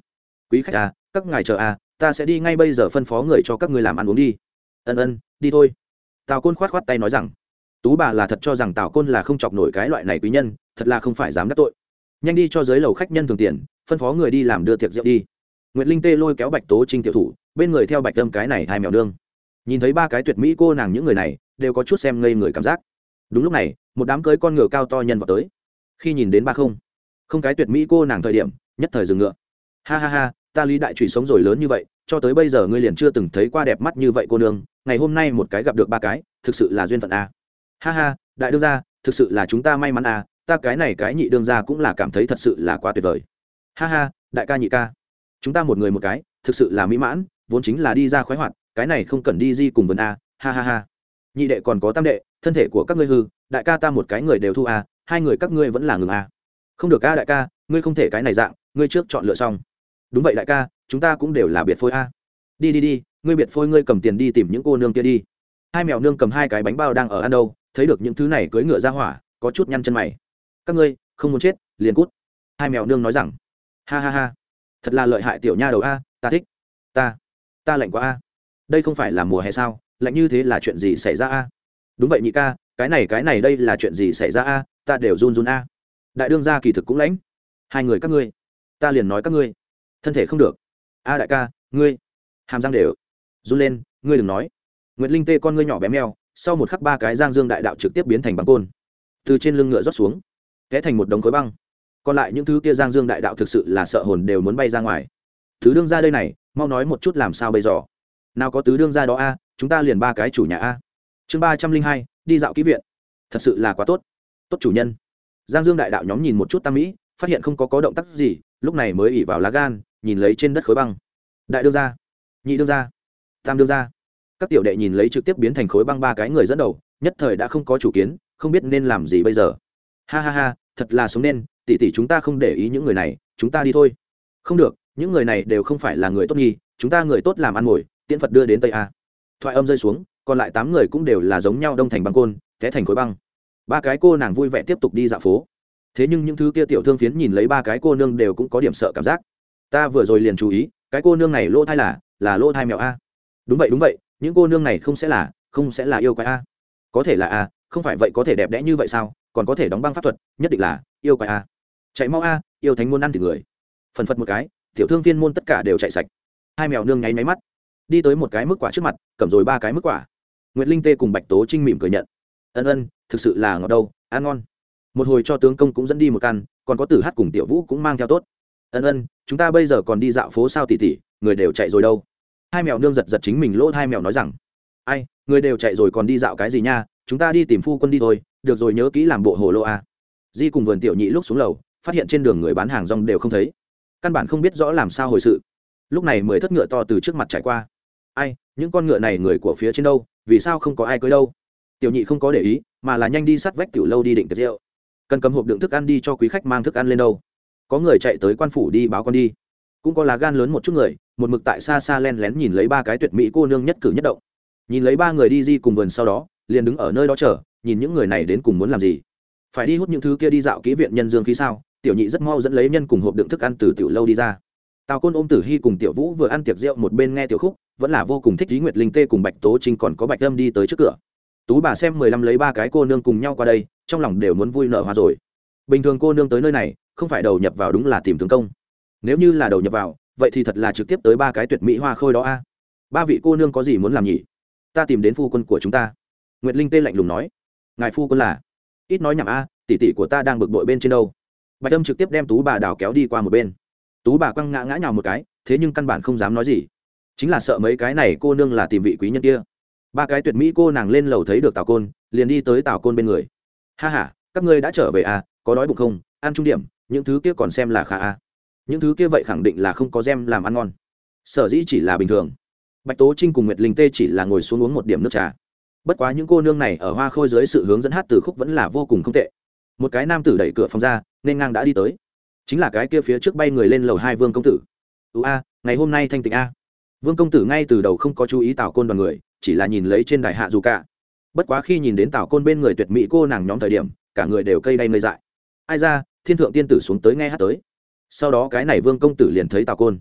quý khách à, các ngài chờ à, ta sẽ đi ngay bây giờ phân phó người cho các ngươi làm ăn uống đi. Ân ân, đi thôi. Tào Côn khoát khoát tay nói rằng, tú bà là thật cho rằng Tào Côn là không chọc nổi cái loại này quý nhân, thật là không phải dám đắc tội. Nhanh đi cho dưới lầu khách nhân thường tiền, phân phó người đi làm đưa tiệc rượu đi. Nguyệt Linh Tê lôi kéo Bạch Tố Trinh tiểu thủ, bên người theo Bạch Tâm cái này hai mèo nương. Nhìn thấy ba cái tuyệt mỹ cô nàng những người này, đều có chút xem ngây người cảm giác. Đúng lúc này, một đám cưới con ngựa cao to nhân vào tới. Khi nhìn đến ba không, không cái tuyệt mỹ cô nàng thời điểm, nhất thời dừng ngựa. Ha ha ha, ta Lý Đại Trụy sống rồi lớn như vậy, cho tới bây giờ ngươi liền chưa từng thấy qua đẹp mắt như vậy cô nương, ngày hôm nay một cái gặp được ba cái, thực sự là duyên phận a. Ha ha, đại đương gia, thực sự là chúng ta may mắn a, ta cái này cái nhị đương gia cũng là cảm thấy thật sự là quá tuyệt vời. Ha ha, đại ca nhị ca, chúng ta một người một cái, thực sự là mỹ mãn, vốn chính là đi ra khoái hoạt, cái này không cần đi di cùng vườn a. Ha ha ha. Nhị đệ còn có tam đệ, thân thể của các ngươi hư, đại ca ta một cái người đều thu a, hai người các ngươi vẫn là ngừng a. Không được a đại ca, ngươi không thể cái này dạng, ngươi trước chọn lựa xong. Đúng vậy đại ca, chúng ta cũng đều là biệt phôi a. Đi đi đi, ngươi biệt phôi ngươi cầm tiền đi tìm những cô nương kia đi. Hai mèo nương cầm hai cái bánh bao đang ở ăn đâu, thấy được những thứ này cưỡi ngựa ra hỏa, có chút nhăn chân mày. Các ngươi không muốn chết, liền cút. Hai mèo nương nói rằng, ha ha ha, thật là lợi hại tiểu nha đầu a, ta thích. Ta, ta lạnh quá a. Đây không phải là mùa hè sao, lạnh như thế là chuyện gì xảy ra a? Đúng vậy nhị ca, cái này cái này đây là chuyện gì xảy ra a, ta đều run run a. Đại đương gia kỳ thực cũng lãnh. Hai người các ngươi, ta liền nói các ngươi, thân thể không được. A đại ca, ngươi, hàm răng đều run lên, ngươi đừng nói. Nguyệt Linh Tê con ngươi nhỏ bé meo, sau một khắc ba cái giang dương đại đạo trực tiếp biến thành băng côn, từ trên lưng ngựa rót xuống, té thành một đống khối băng. Còn lại những thứ kia giang dương đại đạo thực sự là sợ hồn đều muốn bay ra ngoài. Thứ đương gia đây này, mau nói một chút làm sao bây giờ? Nào có tứ đương gia đó a, chúng ta liền ba cái chủ nhà a. Chương ba trăm linh hai, đi dạo ký viện. Thật sự là quá tốt. Tốt chủ nhân. Giang Dương đại đạo nhóm nhìn một chút Tam Mỹ, phát hiện không có có động tác gì, lúc này mới ỉ vào lá gan, nhìn lấy trên đất khối băng. Đại đương gia, nhị đương gia, tam đương gia. Các tiểu đệ nhìn lấy trực tiếp biến thành khối băng ba cái người dẫn đầu, nhất thời đã không có chủ kiến, không biết nên làm gì bây giờ. Ha ha ha, thật là sống nên, tỷ tỷ chúng ta không để ý những người này, chúng ta đi thôi. Không được, những người này đều không phải là người tốt nghi, chúng ta người tốt làm ăn ngồi, tiễn Phật đưa đến Tây a. Thoại âm rơi xuống, còn lại tám người cũng đều là giống nhau đông thành băng côn, té thành khối băng. Ba cái cô nàng vui vẻ tiếp tục đi dạo phố. Thế nhưng những thứ kia tiểu thương phiến nhìn lấy ba cái cô nương đều cũng có điểm sợ cảm giác. Ta vừa rồi liền chú ý, cái cô nương này lỗ thai là là lỗ thai mèo a. Đúng vậy đúng vậy, những cô nương này không sẽ là không sẽ là yêu quái a. Có thể là a, không phải vậy có thể đẹp đẽ như vậy sao, còn có thể đóng băng pháp thuật, nhất định là yêu quái a. Chạy mau a, yêu thánh muốn ăn thịt người. Phần phật một cái, tiểu thương viên môn tất cả đều chạy sạch. Hai mèo nương nháy máy mắt, đi tới một cái mức quả trước mặt, cầm rồi ba cái mức quả. Nguyệt Linh Tê cùng Bạch Tố Trinh mỉm cười nhận. Ân ân, thực sự là ngọt đâu, ăn ngon. Một hồi cho tướng công cũng dẫn đi một căn, còn có Tử Hát cùng Tiểu Vũ cũng mang theo tốt. Ân ân, chúng ta bây giờ còn đi dạo phố sao tỷ tỷ, người đều chạy rồi đâu. Hai mèo nương giật giật chính mình lỗ hai mèo nói rằng, ai, người đều chạy rồi còn đi dạo cái gì nha, chúng ta đi tìm phu quân đi thôi, được rồi nhớ kỹ làm bộ hồ lô a. Di cùng Vườn Tiểu Nhị lúc xuống lầu, phát hiện trên đường người bán hàng rong đều không thấy, căn bản không biết rõ làm sao hồi sự. Lúc này mười thất ngựa to từ trước mặt trải qua. Ai, những con ngựa này người của phía trên đâu, vì sao không có ai cưới đâu? Tiểu Nhị không có để ý, mà là nhanh đi sát vách tiểu lâu đi định tiệc rượu, cần cầm hộp đựng thức ăn đi cho quý khách mang thức ăn lên đâu. Có người chạy tới quan phủ đi báo con đi, cũng có lá gan lớn một chút người, một mực tại xa xa len lén nhìn lấy ba cái tuyệt mỹ cô nương nhất cử nhất động. Nhìn lấy ba người đi Di cùng Vườn sau đó, liền đứng ở nơi đó chờ, nhìn những người này đến cùng muốn làm gì. Phải đi hút những thứ kia đi dạo kỹ viện nhân dương khí sao? Tiểu Nhị rất mau dẫn lấy nhân cùng hộp đựng thức ăn từ tiểu lâu đi ra. Tào Côn ôm Tử Hi cùng Tiểu Vũ vừa ăn tiệc rượu một bên nghe tiểu khúc, vẫn là vô cùng thích Lý Nguyệt Linh Tê cùng Bạch Tố Trinh còn có Bạch Âm đi tới trước cửa. Tú bà xem mười lăm lấy ba cái cô nương cùng nhau qua đây, trong lòng đều muốn vui nở hoa rồi. Bình thường cô nương tới nơi này, không phải đầu nhập vào đúng là tìm tướng công. Nếu như là đầu nhập vào, vậy thì thật là trực tiếp tới ba cái tuyệt mỹ hoa khôi đó a. Ba vị cô nương có gì muốn làm nhỉ? Ta tìm đến phu quân của chúng ta. Nguyệt Linh Tê lạnh lùng nói. Ngài phu quân là? Ít nói nhảm a, tỷ tỷ của ta đang bực bội bên trên đâu. Bạch Âm trực tiếp đem Tú bà đào kéo đi qua một bên. Tú bà quăng ngã ngã nhào một cái, thế nhưng căn bản không dám nói gì, chính là sợ mấy cái này cô nương là tìm vị quý nhân kia. Ba cái tuyệt mỹ cô nàng lên lầu thấy được Tào Côn, liền đi tới Tào Côn bên người. Ha ha, các ngươi đã trở về à, có đói bụng không? Ăn trung điểm, những thứ kia còn xem là khá à. Những thứ kia vậy khẳng định là không có gem làm ăn ngon, sở dĩ chỉ là bình thường. Bạch Tố Trinh cùng Nguyệt Linh Tê chỉ là ngồi xuống uống một điểm nước trà. Bất quá những cô nương này ở hoa khôi dưới sự hướng dẫn hát từ khúc vẫn là vô cùng không tệ. Một cái nam tử đẩy cửa phòng ra, nên ngang đã đi tới, chính là cái kia phía trước bay người lên lầu hai Vương công tử. ưu a, ngày hôm nay thanh tịnh a. Vương công tử ngay từ đầu không có chú ý Tào Côn đoàn người, chỉ là nhìn lấy trên đài hạ dù cả. Bất quá khi nhìn đến Tào Côn bên người tuyệt mỹ cô nàng nhóm thời điểm, cả người đều cây đay ngây dại. Ai ra, thiên thượng tiên tử xuống tới nghe hát tới. Sau đó cái này Vương công tử liền thấy Tào Côn,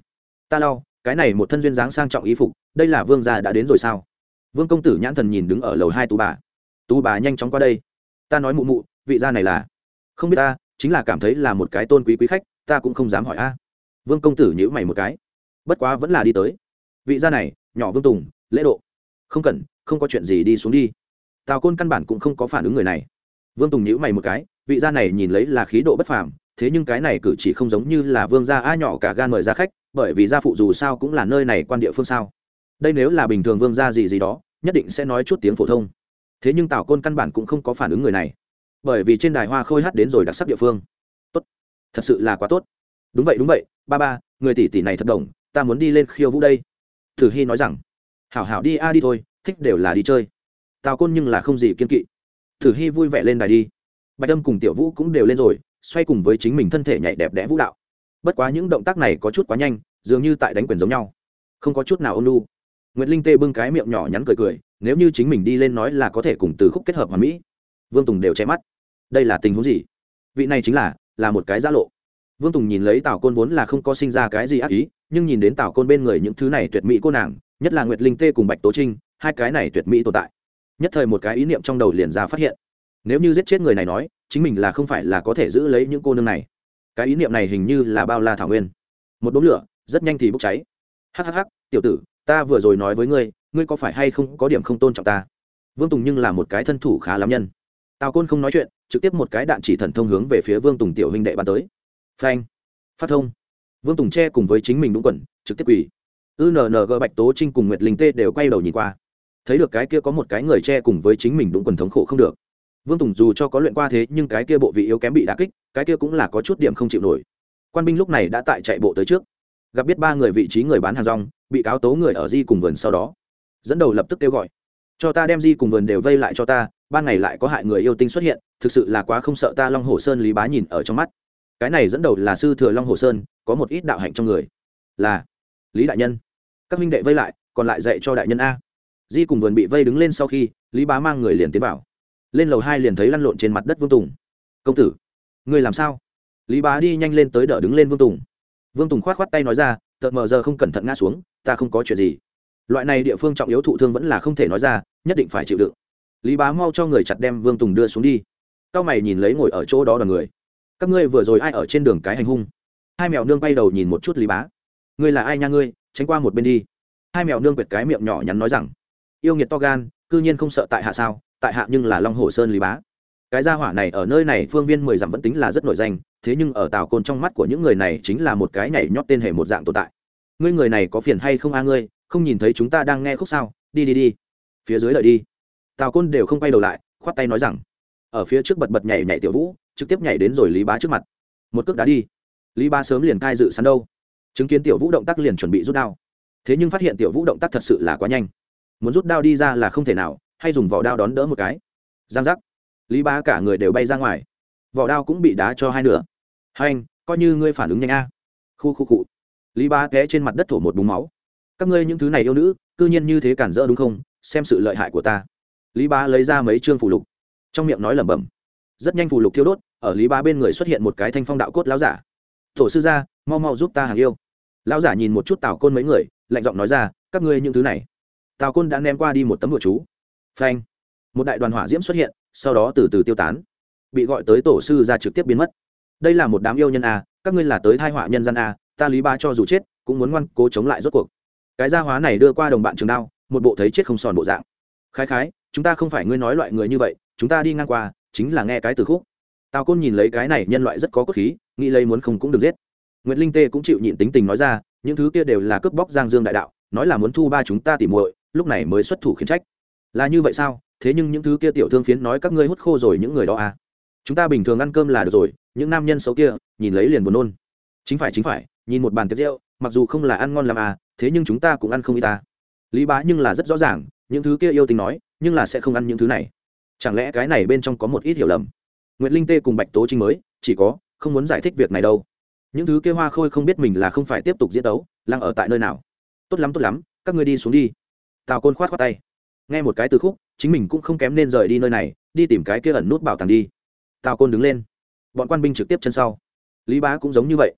ta lau cái này một thân duyên dáng sang trọng y phục, đây là vương gia đã đến rồi sao? Vương công tử nhãn thần nhìn đứng ở lầu hai tú bà. Tú bà nhanh chóng qua đây. Ta nói mụ mụ, vị gia này là? Không biết ta, chính là cảm thấy là một cái tôn quý quý khách, ta cũng không dám hỏi a. Vương công tử nhíu mày một cái, bất quá vẫn là đi tới. Vị gia này, nhỏ Vương Tùng, lễ độ. Không cần, không có chuyện gì, đi xuống đi. Tào Côn căn bản cũng không có phản ứng người này. Vương Tùng nhíu mày một cái, vị gia này nhìn lấy là khí độ bất phàm, thế nhưng cái này cử chỉ không giống như là vương gia a nhỏ cả gan mời ra khách, bởi vì gia phụ dù sao cũng là nơi này quan địa phương sao. Đây nếu là bình thường vương gia gì gì đó, nhất định sẽ nói chút tiếng phổ thông. Thế nhưng Tào Côn căn bản cũng không có phản ứng người này, bởi vì trên đài hoa khôi hát đến rồi đặc sắc địa phương. Tốt, thật sự là quá tốt. Đúng vậy đúng vậy, ba ba, người tỷ tỷ này thật đồng, ta muốn đi lên khiêu vũ đây. Thử Hy nói rằng, hảo hảo đi a đi thôi, thích đều là đi chơi. Tào Côn nhưng là không gì kiên kỵ. Thử Hy vui vẻ lên đài đi. Bạch Âm cùng Tiểu Vũ cũng đều lên rồi, xoay cùng với chính mình thân thể nhảy đẹp đẽ vũ đạo. Bất quá những động tác này có chút quá nhanh, dường như tại đánh quyền giống nhau, không có chút nào ôn nhu. Nguyệt Linh Tê bưng cái miệng nhỏ nhắn cười cười, nếu như chính mình đi lên nói là có thể cùng từ khúc kết hợp hoàn mỹ. Vương Tùng đều che mắt. Đây là tình huống gì? Vị này chính là là một cái giã lộ. Vương Tùng nhìn lấy Tào Côn vốn là không có sinh ra cái gì ác ý, nhưng nhìn đến Tào Côn bên người những thứ này tuyệt mỹ cô nàng, nhất là Nguyệt Linh Tê cùng Bạch Tố Trinh, hai cái này tuyệt mỹ tồn tại. Nhất thời một cái ý niệm trong đầu liền ra phát hiện, nếu như giết chết người này nói, chính mình là không phải là có thể giữ lấy những cô nương này. Cái ý niệm này hình như là bao la thảo nguyên, một đốm lửa rất nhanh thì bốc cháy. Hắc hắc hắc, tiểu tử, ta vừa rồi nói với ngươi, ngươi có phải hay không có điểm không tôn trọng ta? Vương Tùng nhưng là một cái thân thủ khá lắm nhân. Tào Côn không nói chuyện, trực tiếp một cái đạn chỉ thần thông hướng về phía Vương Tùng tiểu huynh đệ bắn tới. Phanh, phát thông. Vương Tùng che cùng với chính mình đúng quần, trực tiếp quỳ. u en en giê Bạch Tố Trinh cùng Nguyệt Linh Tê đều quay đầu nhìn qua, thấy được cái kia có một cái người che cùng với chính mình đúng quần thống khổ không được. Vương Tùng dù cho có luyện qua thế nhưng cái kia bộ vị yếu kém bị đả kích, cái kia cũng là có chút điểm không chịu nổi. Quan binh lúc này đã tại chạy bộ tới trước, gặp biết ba người vị trí người bán hàng rong, bị cáo tố người ở di cùng vườn, sau đó dẫn đầu lập tức kêu gọi, cho ta đem di cùng vườn đều vây lại cho ta, ban ngày lại có hại người yêu tinh xuất hiện, thực sự là quá không sợ ta. Long Hồ Sơn Lý Bá nhìn ở trong mắt, cái này dẫn đầu là sư thừa Long Hồ Sơn, có một ít đạo hạnh trong người, là Lý đại nhân. Các minh đệ vây lại, còn lại dạy cho đại nhân a. Di cùng vườn bị vây đứng lên sau khi, Lý Bá mang người liền tiến vào, lên lầu hai liền thấy lăn lộn trên mặt đất Vương Tùng. Công tử, ngươi làm sao? Lý Bá đi nhanh lên tới đỡ đứng lên Vương Tùng. Vương Tùng khoát khoát tay nói ra, tợt mờ giờ không cẩn thận ngã xuống, ta không có chuyện gì. Loại này địa phương trọng yếu thụ thương vẫn là không thể nói ra, nhất định phải chịu đựng. Lý Bá mau cho người chặt đem Vương Tùng đưa xuống đi. Cao mày nhìn lấy ngồi ở chỗ đó đoàn người, các ngươi vừa rồi ai ở trên đường cái hành hung? Hai mèo nương bay đầu nhìn một chút Lý Bá, ngươi là ai nha ngươi, tránh qua một bên đi. Hai mèo nương quệt cái miệng nhỏ nhắn nói rằng, yêu nghiệt to gan, cư nhiên không sợ tại hạ sao? Tại hạ nhưng là Long Hồ Sơn Lý Bá. Cái gia hỏa này ở nơi này phương viên mười dặm vẫn tính là rất nổi danh, thế nhưng ở Tào Côn trong mắt của những người này chính là một cái nhảy nhót tên hề một dạng tồn tại. Ngươi người này có phiền hay không a? Ngươi không nhìn thấy chúng ta đang nghe khúc sao? Đi đi đi, phía dưới lợi đi. Tào Côn đều không quay đầu lại, khoát tay nói rằng, ở phía trước bật bật nhảy nhảy Tiểu Vũ trực tiếp nhảy đến rồi Lý Bá trước mặt, một cước đá đi. Lý Bá sớm liền cai dự sẵn đâu, chứng kiến Tiểu Vũ động tác liền chuẩn bị rút đao, thế nhưng phát hiện Tiểu Vũ động tác thật sự là quá nhanh, muốn rút đao đi ra là không thể nào, hay dùng vỏ đao đón đỡ một cái, giang giác, Lý Bá cả người đều bay ra ngoài, vỏ đao cũng bị đá cho hai nửa. Hai anh, coi như ngươi phản ứng nhanh a. Khu khu cụ. Lý Bá té trên mặt đất thổ một búng máu. Các ngươi những thứ này yêu nữ, cư nhiên như thế cản rỡ đúng không? Xem sự lợi hại của ta. Lý Bá lấy ra mấy chương phù lục, trong miệng nói lẩm bẩm. Rất nhanh phù lục thiêu đốt, ở Lý Bá bên người xuất hiện một cái thanh phong đạo cốt lão giả. Tổ sư gia, mau mau giúp ta hàng yêu. Lão giả nhìn một chút Tào Côn mấy người, lạnh giọng nói ra, các ngươi những thứ này. Tào Côn đã ném qua đi một tấm bùa chú. Phanh, một đại đoàn hỏa diễm xuất hiện, sau đó từ từ tiêu tán, bị gọi tới tổ sư gia trực tiếp biến mất. Đây là một đám yêu nhân a, các ngươi là tới thai họa nhân gian a, ta Lý Bá cho dù chết cũng muốn ngoan cố chống lại rốt cuộc. Cái gia hóa này đưa qua đồng bạn trường đao, một bộ thấy chết không sòn bộ dạng. Khái khái, chúng ta không phải ngươi nói loại người như vậy, chúng ta đi ngang qua chính là nghe cái từ khúc. Tào Côn nhìn lấy cái này nhân loại rất có cốt khí, nghĩ lấy muốn không cũng được giết. Nguyệt Linh Tê cũng chịu nhịn tính tình nói ra, những thứ kia đều là cướp bóc Giang Dương đại đạo, nói là muốn thu ba chúng ta tỉ muội, lúc này mới xuất thủ khiển trách. Là như vậy sao? Thế nhưng những thứ kia tiểu thương phiến nói các ngươi hút khô rồi những người đó à? Chúng ta bình thường ăn cơm là được rồi, những nam nhân xấu kia nhìn lấy liền buồn nôn. Chính phải chính phải, nhìn một bàn tiệc rượu, mặc dù không là ăn ngon làm à, thế nhưng chúng ta cũng ăn không ít ta. Lý Bá nhưng là rất rõ ràng, những thứ kia yêu tình nói, nhưng là sẽ không ăn những thứ này. Chẳng lẽ cái này bên trong có một ít hiểu lầm? Nguyệt Linh Tê cùng Bạch Tố Trinh mới chỉ có không muốn giải thích việc này đâu. Những thứ kia hoa khôi không biết mình là không phải tiếp tục diễn tấu, đang ở tại nơi nào. Tốt lắm tốt lắm, các ngươi đi xuống đi. Tào Côn khoát khoát tay, nghe một cái từ khúc, chính mình cũng không kém nên rời đi nơi này, đi tìm cái kia ẩn nút bảo tàng đi. Tào Côn đứng lên, bọn quan binh trực tiếp chân sau. Lý Bá cũng giống như vậy,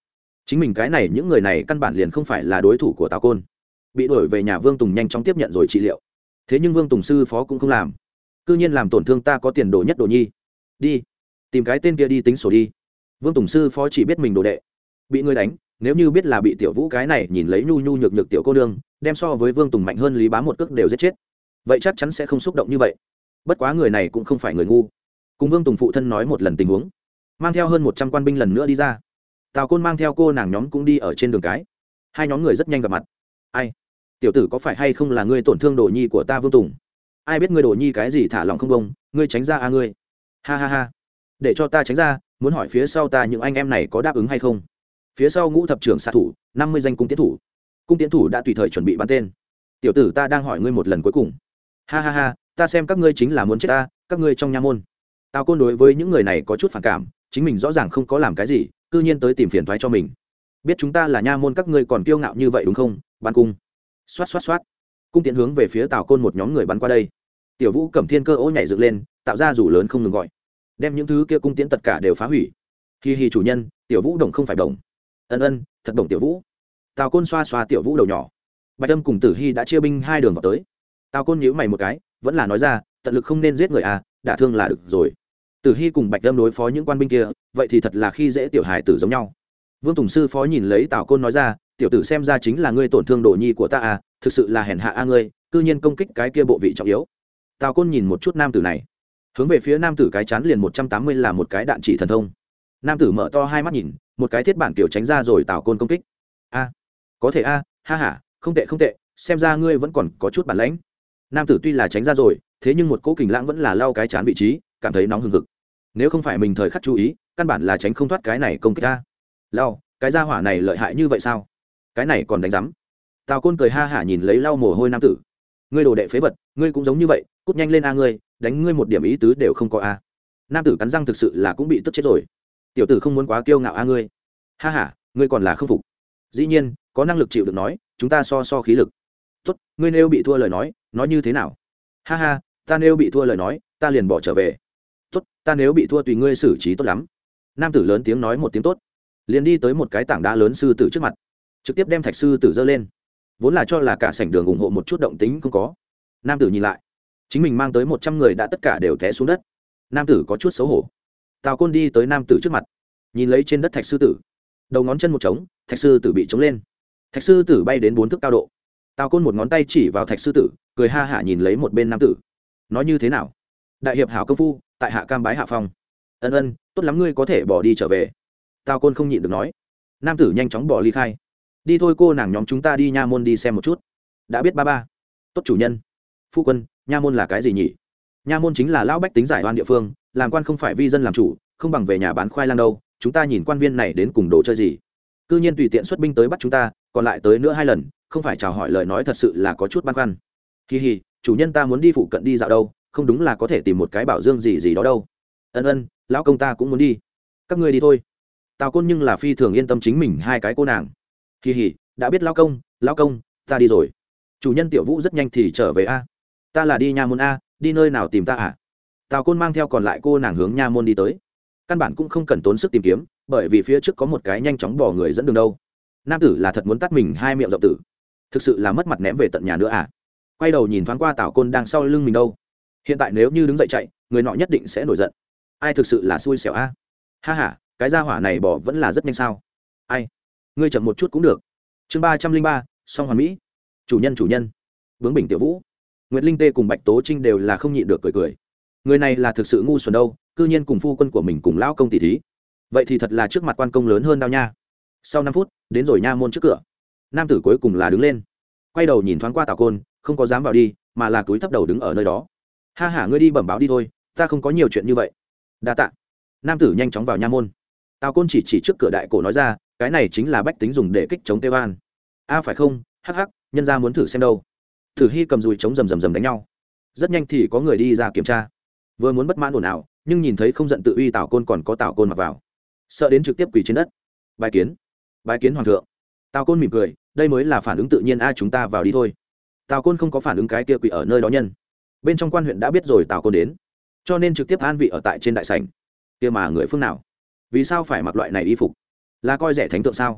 chính mình cái này những người này căn bản liền không phải là đối thủ của tào côn. Bị đuổi về nhà Vương Tùng nhanh chóng tiếp nhận rồi trị liệu. Thế nhưng Vương Tùng sư phó cũng không làm, cư nhiên làm tổn thương ta có tiền đồ nhất đồ nhi. Đi tìm cái tên kia đi tính sổ đi. Vương Tùng sư phó chỉ biết mình đồ đệ bị người đánh, nếu như biết là bị Tiểu Vũ cái này nhìn lấy nhu nhu nhược nhược tiểu cô nương đem so với Vương Tùng mạnh hơn Lý Bá một cước đều giết chết, vậy chắc chắn sẽ không xúc động như vậy. Bất quá người này cũng không phải người ngu, cùng Vương Tùng phụ thân nói một lần tình huống, mang theo hơn một trăm quan binh lần nữa đi ra. Tào Côn mang theo cô nàng nhóm cũng đi ở trên đường cái. Hai nhóm người rất nhanh gặp mặt. Ai? Tiểu tử có phải hay không là ngươi tổn thương đồ nhi của ta Vương Tùng? Ai biết ngươi đồ nhi cái gì thả lòng không bông, ngươi tránh ra a ngươi. Ha ha ha. Để cho ta tránh ra, muốn hỏi phía sau ta những anh em này có đáp ứng hay không? Phía sau ngũ thập trưởng xạ thủ, năm mươi danh cung tiến thủ. Cung tiến thủ đã tùy thời chuẩn bị bắn tên. Tiểu tử ta đang hỏi ngươi một lần cuối cùng. Ha ha ha, ta xem các ngươi chính là muốn chết ta, các ngươi trong nha môn. Tào Côn đối với những người này có chút phản cảm, chính mình rõ ràng không có làm cái gì, cư nhiên tới tìm phiền toái cho mình. Biết chúng ta là nha môn các ngươi còn kiêu ngạo như vậy đúng không? Bắn cung. Xoát xoát xoát. Cung tiến hướng về phía Tào Côn một nhóm người bắn qua đây. Tiểu Vũ cầm thiên cơ ố nhảy dựng lên, tạo ra rủ lớn không ngừng gọi, đem những thứ kia cung tiến tất cả đều phá hủy. Hi hi chủ nhân, Tiểu Vũ đồng không phải đồng. Ân ân, thật đồng Tiểu Vũ. Tào Côn xoa xoa Tiểu Vũ đầu nhỏ. Bạch Âm cùng Tử Hi đã chia binh hai đường vào tới. Tào Côn nhíu mày một cái, vẫn là nói ra, tận lực không nên giết người à, đả thương là được rồi. Tử Hi cùng Bạch Âm đối phó những quan binh kia, vậy thì thật là khi dễ tiểu hài tử giống nhau. Vương Tùng sư phó nhìn lấy Tào Côn nói ra, tiểu tử xem ra chính là ngươi tổn thương đồ nhi của ta à, thực sự là hèn hạ a ngươi, cư nhiên công kích cái kia bộ vị trọng yếu. Tào Côn nhìn một chút nam tử này, hướng về phía nam tử cái chán liền một trăm tám mươi là một cái đạn chỉ thần thông. Nam tử mở to hai mắt nhìn, một cái thiết bản kiểu tránh ra rồi Tào Côn công kích. A, có thể a, ha ha, không tệ không tệ, xem ra ngươi vẫn còn có chút bản lãnh. Nam tử tuy là tránh ra rồi, thế nhưng một cỗ kình lãng vẫn là lao cái chán vị trí, cảm thấy nóng hừng hực. Nếu không phải mình thời khắc chú ý, căn bản là tránh không thoát cái này công kích a. Lao, cái gia hỏa này lợi hại như vậy sao? Cái này còn đánh rắm. Tào Côn cười ha hả nhìn lấy lau mồ hôi nam tử. Ngươi đồ đệ phế vật, ngươi cũng giống như vậy, cút nhanh lên a ngươi, đánh ngươi một điểm ý tứ đều không có a. Nam tử cắn răng thực sự là cũng bị tức chết rồi. Tiểu tử không muốn quá kiêu ngạo a ngươi. Ha hả, ngươi còn là không phục. Dĩ nhiên, có năng lực chịu được nói, chúng ta so so khí lực. Tốt, ngươi nếu bị thua lời nói, nói như thế nào? Ha ha, ta nếu bị thua lời nói, ta liền bỏ trở về. Tốt, ta nếu bị thua tùy ngươi xử trí tốt lắm. Nam tử lớn tiếng nói một tiếng tốt, liền đi tới một cái tảng đá lớn sư tử trước mặt, trực tiếp đem thạch sư tử giơ lên. Vốn là cho là cả sảnh đường ủng hộ một chút động tính không có. Nam tử nhìn lại, chính mình mang tới một trăm người đã tất cả đều té xuống đất. Nam tử có chút xấu hổ. Tào Côn đi tới nam tử trước mặt, nhìn lấy trên đất thạch sư tử, đầu ngón chân một trống, thạch sư tử bị trống lên. Thạch sư tử bay đến bốn thước cao độ. Tào Côn một ngón tay chỉ vào thạch sư tử, cười ha hả nhìn lấy một bên nam tử, nói như thế nào? Đại hiệp hảo công phu, tại hạ cam bái hạ phong. Ân ân, tốt lắm, ngươi có thể bỏ đi trở về. Tào Côn không nhịn được nói. Nam tử nhanh chóng bỏ ly khai. Đi thôi cô nàng nhóm chúng ta đi nha môn đi xem một chút. Đã biết ba ba. Tốt chủ nhân. Phu quân, nha môn là cái gì nhỉ? Nha môn chính là lão bách tính giải oan địa phương, làm quan không phải vi dân làm chủ, không bằng về nhà bán khoai lang đâu. Chúng ta nhìn quan viên này đến cùng đồ chơi gì? Cư nhiên tùy tiện xuất binh tới bắt chúng ta, còn lại tới nữa hai lần, không phải chào hỏi lời nói thật sự là có chút băn khoăn. Hi hi, chủ nhân ta muốn đi phụ cận đi dạo đâu, không đúng là có thể tìm một cái bảo dương gì gì đó đâu. Ân ân, lão công ta cũng muốn đi. Các ngươi đi thôi. Tào Côn nhưng là phi thường yên tâm chính mình hai cái cô nàng. Hi hi, đã biết lão công, lão công, ta đi rồi. Chủ nhân Tiểu Vũ rất nhanh thì trở về a. Ta là đi nha môn a, đi nơi nào tìm ta à? Tào Côn mang theo còn lại cô nàng hướng nha môn đi tới. Căn bản cũng không cần tốn sức tìm kiếm, bởi vì phía trước có một cái nhanh chóng bỏ người dẫn đường đâu. Nam tử là thật muốn tắt mình hai miệng rộng tử, thực sự là mất mặt ném về tận nhà nữa à? Quay đầu nhìn thoáng qua Tào Côn đang sau lưng mình đâu. Hiện tại nếu như đứng dậy chạy, người nọ nhất định sẽ nổi giận. Ai thực sự là xui xẻo a? Ha ha, cái gia hỏa này bỏ vẫn là rất nhanh sao? Ai? Ngươi chậm một chút cũng được. Chương ba trăm linh ba, song hoàn mỹ. Chủ nhân chủ nhân. Bướng bỉnh Tiểu Vũ, Nguyệt Linh Tê cùng Bạch Tố Trinh đều là không nhịn được cười cười. Người này là thực sự ngu xuẩn đâu, cư nhiên cùng phu quân của mình cùng lão công tỷ thí. Vậy thì thật là trước mặt quan công lớn hơn đao nha. Sau năm phút, đến rồi nha môn trước cửa. Nam tử cuối cùng là đứng lên, quay đầu nhìn thoáng qua Tào Côn, không có dám vào đi, mà là túi thấp đầu đứng ở nơi đó. Ha hả, ngươi đi bẩm báo đi thôi, ta không có nhiều chuyện như vậy. Đa tạ. Nam tử nhanh chóng vào nha môn. Tào Côn chỉ chỉ trước cửa đại cổ nói ra, cái này chính là bách tính dùng để kích chống tê van. A phải không? Hắc hắc, nhân gia muốn thử xem đâu. Tử Hi cầm dùi chống rầm rầm rầm đánh nhau. Rất nhanh thì có người đi ra kiểm tra. Vừa muốn bất mãn ồn ào, nhưng nhìn thấy không giận tự uy Tào Côn còn có Tào Côn mặc vào, sợ đến trực tiếp quỳ trên đất. Bài kiến, bài kiến hoàng thượng. Tào Côn mỉm cười, đây mới là phản ứng tự nhiên a, chúng ta vào đi thôi. Tào Côn không có phản ứng cái kia quỳ ở nơi đó nhân. Bên trong quan huyện đã biết rồi Tào Côn đến, cho nên trực tiếp an vị ở tại trên đại sảnh. Kia mà người phương nào? Vì sao phải mặc loại này y phục? Là coi rẻ thánh thượng sao?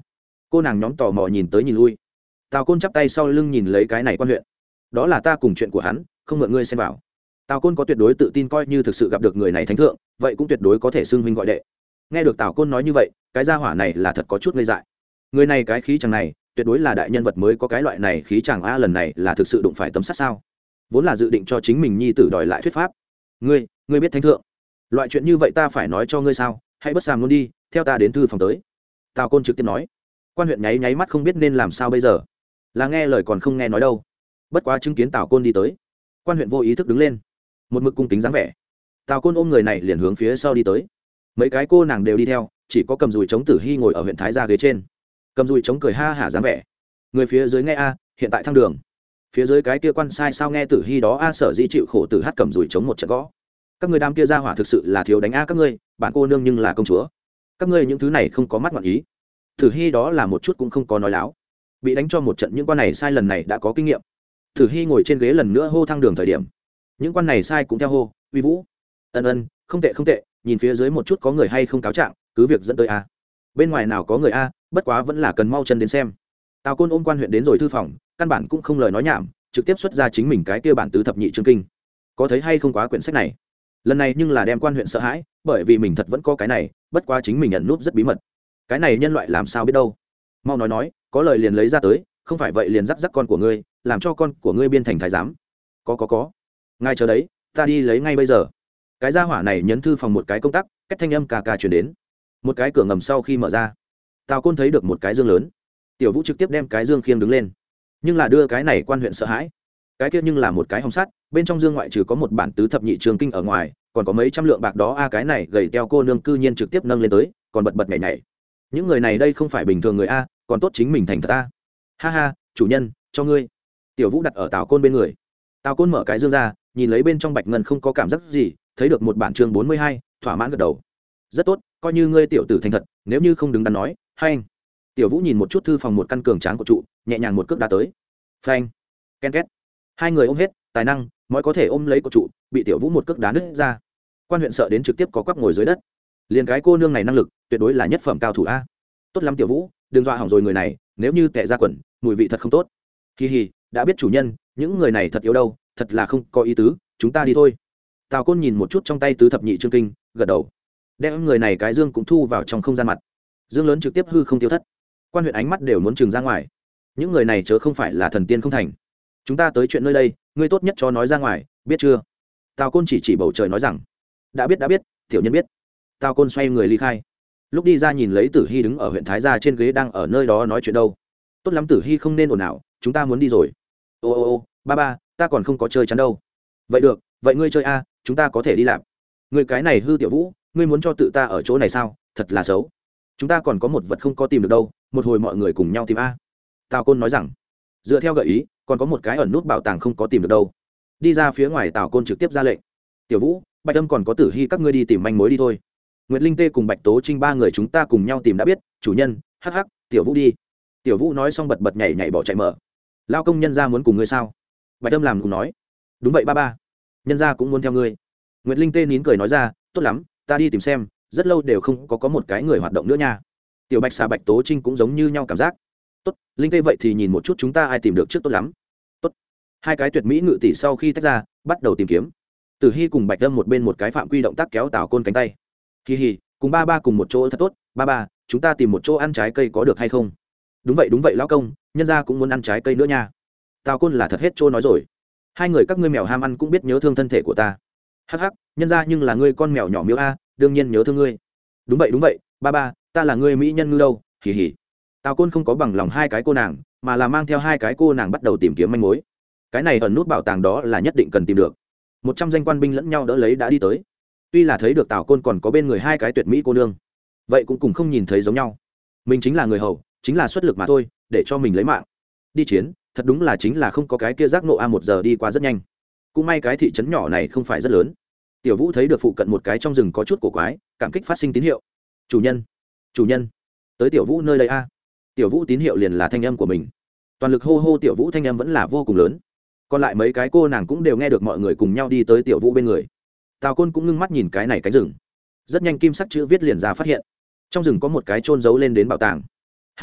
cô nàng nhóm tò mò nhìn tới nhìn lui. Tào Côn chắp tay sau lưng nhìn lấy cái này quan huyện. Đó là ta cùng chuyện của hắn, không mượn ngươi xem vào. Tào Côn có tuyệt đối tự tin, coi như thực sự gặp được người này thánh thượng, vậy cũng tuyệt đối có thể xưng huynh gọi đệ. Nghe được Tào Côn nói như vậy, cái gia hỏa này là thật có chút ngây dại. Người này cái khí chàng này tuyệt đối là đại nhân vật mới có cái loại này khí chàng a, lần này là thực sự đụng phải tấm sắt sao? Vốn là dự định cho chính mình nhi tử đòi lại thuyết pháp. Ngươi, ngươi biết thánh thượng? Loại chuyện như vậy ta phải nói cho ngươi sao? Hãy bất sàm luôn đi, theo ta đến thư phòng tới. Tào Côn trực tiếp nói. Quan huyện nháy nháy mắt không biết nên làm sao bây giờ. Là nghe lời còn không nghe nói đâu. Bất quá chứng kiến Tào Côn đi tới, quan huyện vô ý thức đứng lên, một mực cung kính dáng vẻ. Tào Côn ôm người này liền hướng phía sau đi tới. Mấy cái cô nàng đều đi theo, chỉ có cầm dùi chống Tử Hy ngồi ở huyện thái gia ghế trên. Cầm dùi chống cười ha hả dáng vẻ. Người phía dưới nghe a, hiện tại thăng đường. Phía dưới cái kia quan sai sao nghe Tử Hy đó a, sở dĩ chịu khổ tử hát cầm dùi chống một trận gõ. Các người đám kia ra hỏa thực sự là thiếu đánh a, các ngươi, bản cô nương nhưng là công chúa. Các ngươi những thứ này không có mắt ngoạn ý. Tử Hy đó là một chút cũng không có nói láo. Bị đánh cho một trận những quan này sai lần này đã có kinh nghiệm. Tử Hy ngồi trên ghế lần nữa hô thăng đường thời điểm, những quan này sai cũng theo hô, uy vũ. Ân ân, không tệ không tệ, nhìn phía dưới một chút có người hay không cáo trạng, cứ việc dẫn tới a. Bên ngoài nào có người a, bất quá vẫn là cần mau chân đến xem. Tào Côn ôm quan huyện đến rồi thư phòng, căn bản cũng không lời nói nhảm, trực tiếp xuất ra chính mình cái kia bản tứ thập nhị chương kinh. Có thấy hay không quá quyển sách này? Lần này nhưng là đem quan huyện sợ hãi, bởi vì mình thật vẫn có cái này, bất quá chính mình nhận núp rất bí mật. Cái này nhân loại làm sao biết đâu? Mau nói nói, có lời liền lấy ra tới, không phải vậy liền dắt dắt con của ngươi, làm cho con của ngươi biên thành thái giám. Có có có. Ngay chờ đấy, ta đi lấy ngay bây giờ. Cái gia hỏa này nhấn thư phòng một cái công tắc, cách thanh âm cà cà truyền đến. Một cái cửa ngầm sau khi mở ra, Tào Côn thấy được một cái dương lớn. Tiểu Vũ trực tiếp đem cái dương khiêng đứng lên, nhưng là đưa cái này quan huyện sợ hãi. Cái kia nhưng là một cái hồng sắt, bên trong dương ngoại trừ có một bản tứ thập nhị trường kinh ở ngoài, còn có mấy trăm lượng bạc đó a, cái này gầy teo cô nương cư nhiên trực tiếp nâng lên tới, còn bật bật nhảy nhảy. Những người này đây không phải bình thường người a, còn tốt chính mình thành thật a. Ha ha, chủ nhân, cho ngươi. Tiểu Vũ đặt ở Tào Côn bên người. Tào Côn mở cái dương ra, nhìn lấy bên trong bạch ngân không có cảm giác gì, thấy được một bản chương bốn mươi hai, thỏa mãn gật đầu. Rất tốt, coi như ngươi tiểu tử thành thật, nếu như không đứng đắn nói, hay anh. Tiểu Vũ nhìn một chút thư phòng một căn cường tráng của trụ, nhẹ nhàng một cước đá tới. Phanh, ken két. Hai người ôm hết, tài năng, mới có thể ôm lấy của trụ, bị Tiểu Vũ một cước đá nứt ra. Quan huyện sợ đến trực tiếp có quắp ngồi dưới đất. Liền cái cô nương này năng lực, tuyệt đối là nhất phẩm cao thủ a. Tốt lắm Tiểu Vũ, đừng dọa hỏng rồi người này, nếu như tệ ra quần, mùi vị thật không tốt. Hi hi, đã biết chủ nhân, những người này thật yếu đâu, thật là không có ý tứ, chúng ta đi thôi. Tào Côn nhìn một chút trong tay tứ thập nhị chương kinh, gật đầu. Đem người này cái dương cũng thu vào trong không gian mặt. Dương lớn trực tiếp hư không tiêu thất. Quan huyện ánh mắt đều muốn trừng ra ngoài. Những người này chớ không phải là thần tiên không thành. Chúng ta tới chuyện nơi đây, ngươi tốt nhất cho nói ra ngoài, biết chưa? Tào Côn chỉ chỉ bầu trời nói rằng, đã biết đã biết, tiểu nhân biết. Tào Côn xoay người ly khai. Lúc đi ra nhìn lấy Tử Hy đứng ở huyện thái gia trên ghế đang ở nơi đó nói chuyện đâu. Tốt lắm Tử Hy không nên ồn ào, chúng ta muốn đi rồi. Ô ô ô, ba ba, ta còn không có chơi chắn đâu. Vậy được, vậy ngươi chơi a, chúng ta có thể đi làm. Ngươi cái này hư Tiểu Vũ, ngươi muốn cho tự ta ở chỗ này sao? Thật là xấu. Chúng ta còn có một vật không có tìm được đâu, một hồi mọi người cùng nhau tìm a. Tào Côn nói rằng, dựa theo gợi ý, còn có một cái ẩn nút bảo tàng không có tìm được đâu. Đi ra phía ngoài, Tào Côn trực tiếp ra lệnh. Tiểu Vũ, Bạch Âm còn có Tử Hy, các ngươi đi tìm manh mối đi thôi. Nguyệt Linh Tê cùng Bạch Tố Trinh ba người chúng ta cùng nhau tìm đã biết, chủ nhân. Hắc hắc, Tiểu Vũ đi. Tiểu Vũ nói xong bật bật nhảy nhảy bỏ chạy mở. Lao công nhân gia muốn cùng ngươi sao? Bạch Âm làm cùng nói. Đúng vậy ba ba, nhân gia cũng muốn theo ngươi. Nguyệt Linh Tê nín cười nói ra, tốt lắm, ta đi tìm xem, rất lâu đều không có có một cái người hoạt động nữa nha. Tiểu Bạch xà Bạch Tố Trinh cũng giống như nhau cảm giác. Tốt, Linh Tê vậy thì nhìn một chút chúng ta ai tìm được trước tốt lắm. Tốt. Hai cái tuyệt mỹ ngự tỷ sau khi tách ra, bắt đầu tìm kiếm. Tử Hy cùng Bạch Âm một bên một cái phạm quy động tác kéo Tào Côn cánh tay. Hi hi, cùng ba ba cùng một chỗ thật tốt, ba ba, chúng ta tìm một chỗ ăn trái cây có được hay không? Đúng vậy đúng vậy lão công, nhân gia cũng muốn ăn trái cây nữa nha. Tào Côn là thật hết trôi nói rồi. Hai người các ngươi mèo ham ăn cũng biết nhớ thương thân thể của ta. Hắc hắc, nhân gia nhưng là ngươi con mèo nhỏ miếu a, đương nhiên nhớ thương ngươi. Đúng vậy đúng vậy, ba ba, ta là ngươi mỹ nhân ngư đâu, hì hì. Tào Côn không có bằng lòng hai cái cô nàng, mà là mang theo hai cái cô nàng bắt đầu tìm kiếm manh mối. Cái này ẩn nút bảo tàng đó là nhất định cần tìm được. Một trăm danh quan binh lẫn nhau đỡ lấy đã đi tới. Tuy là thấy được Tào Côn còn có bên người hai cái tuyệt mỹ cô nương, vậy cũng cùng không nhìn thấy giống nhau. Mình chính là người hầu, chính là xuất lực mà thôi, để cho mình lấy mạng. Đi chiến, thật đúng là chính là không có cái kia giác nộ a, một giờ đi qua rất nhanh. Cũng may cái thị trấn nhỏ này không phải rất lớn. Tiểu Vũ thấy được phụ cận một cái trong rừng có chút cổ quái, cảm kích phát sinh tín hiệu. Chủ nhân, chủ nhân, tới Tiểu Vũ nơi đây a. Tiểu Vũ tín hiệu liền là thanh âm của mình. Toàn lực hô hô Tiểu Vũ thanh âm vẫn là vô cùng lớn. Còn lại mấy cái cô nàng cũng đều nghe được mọi người cùng nhau đi tới Tiểu Vũ bên người. Tào Côn cũng ngưng mắt nhìn cái này cánh rừng. Rất nhanh kim sắc chữ viết liền ra phát hiện. Trong rừng có một cái chôn giấu lên đến bảo tàng. Ha ha,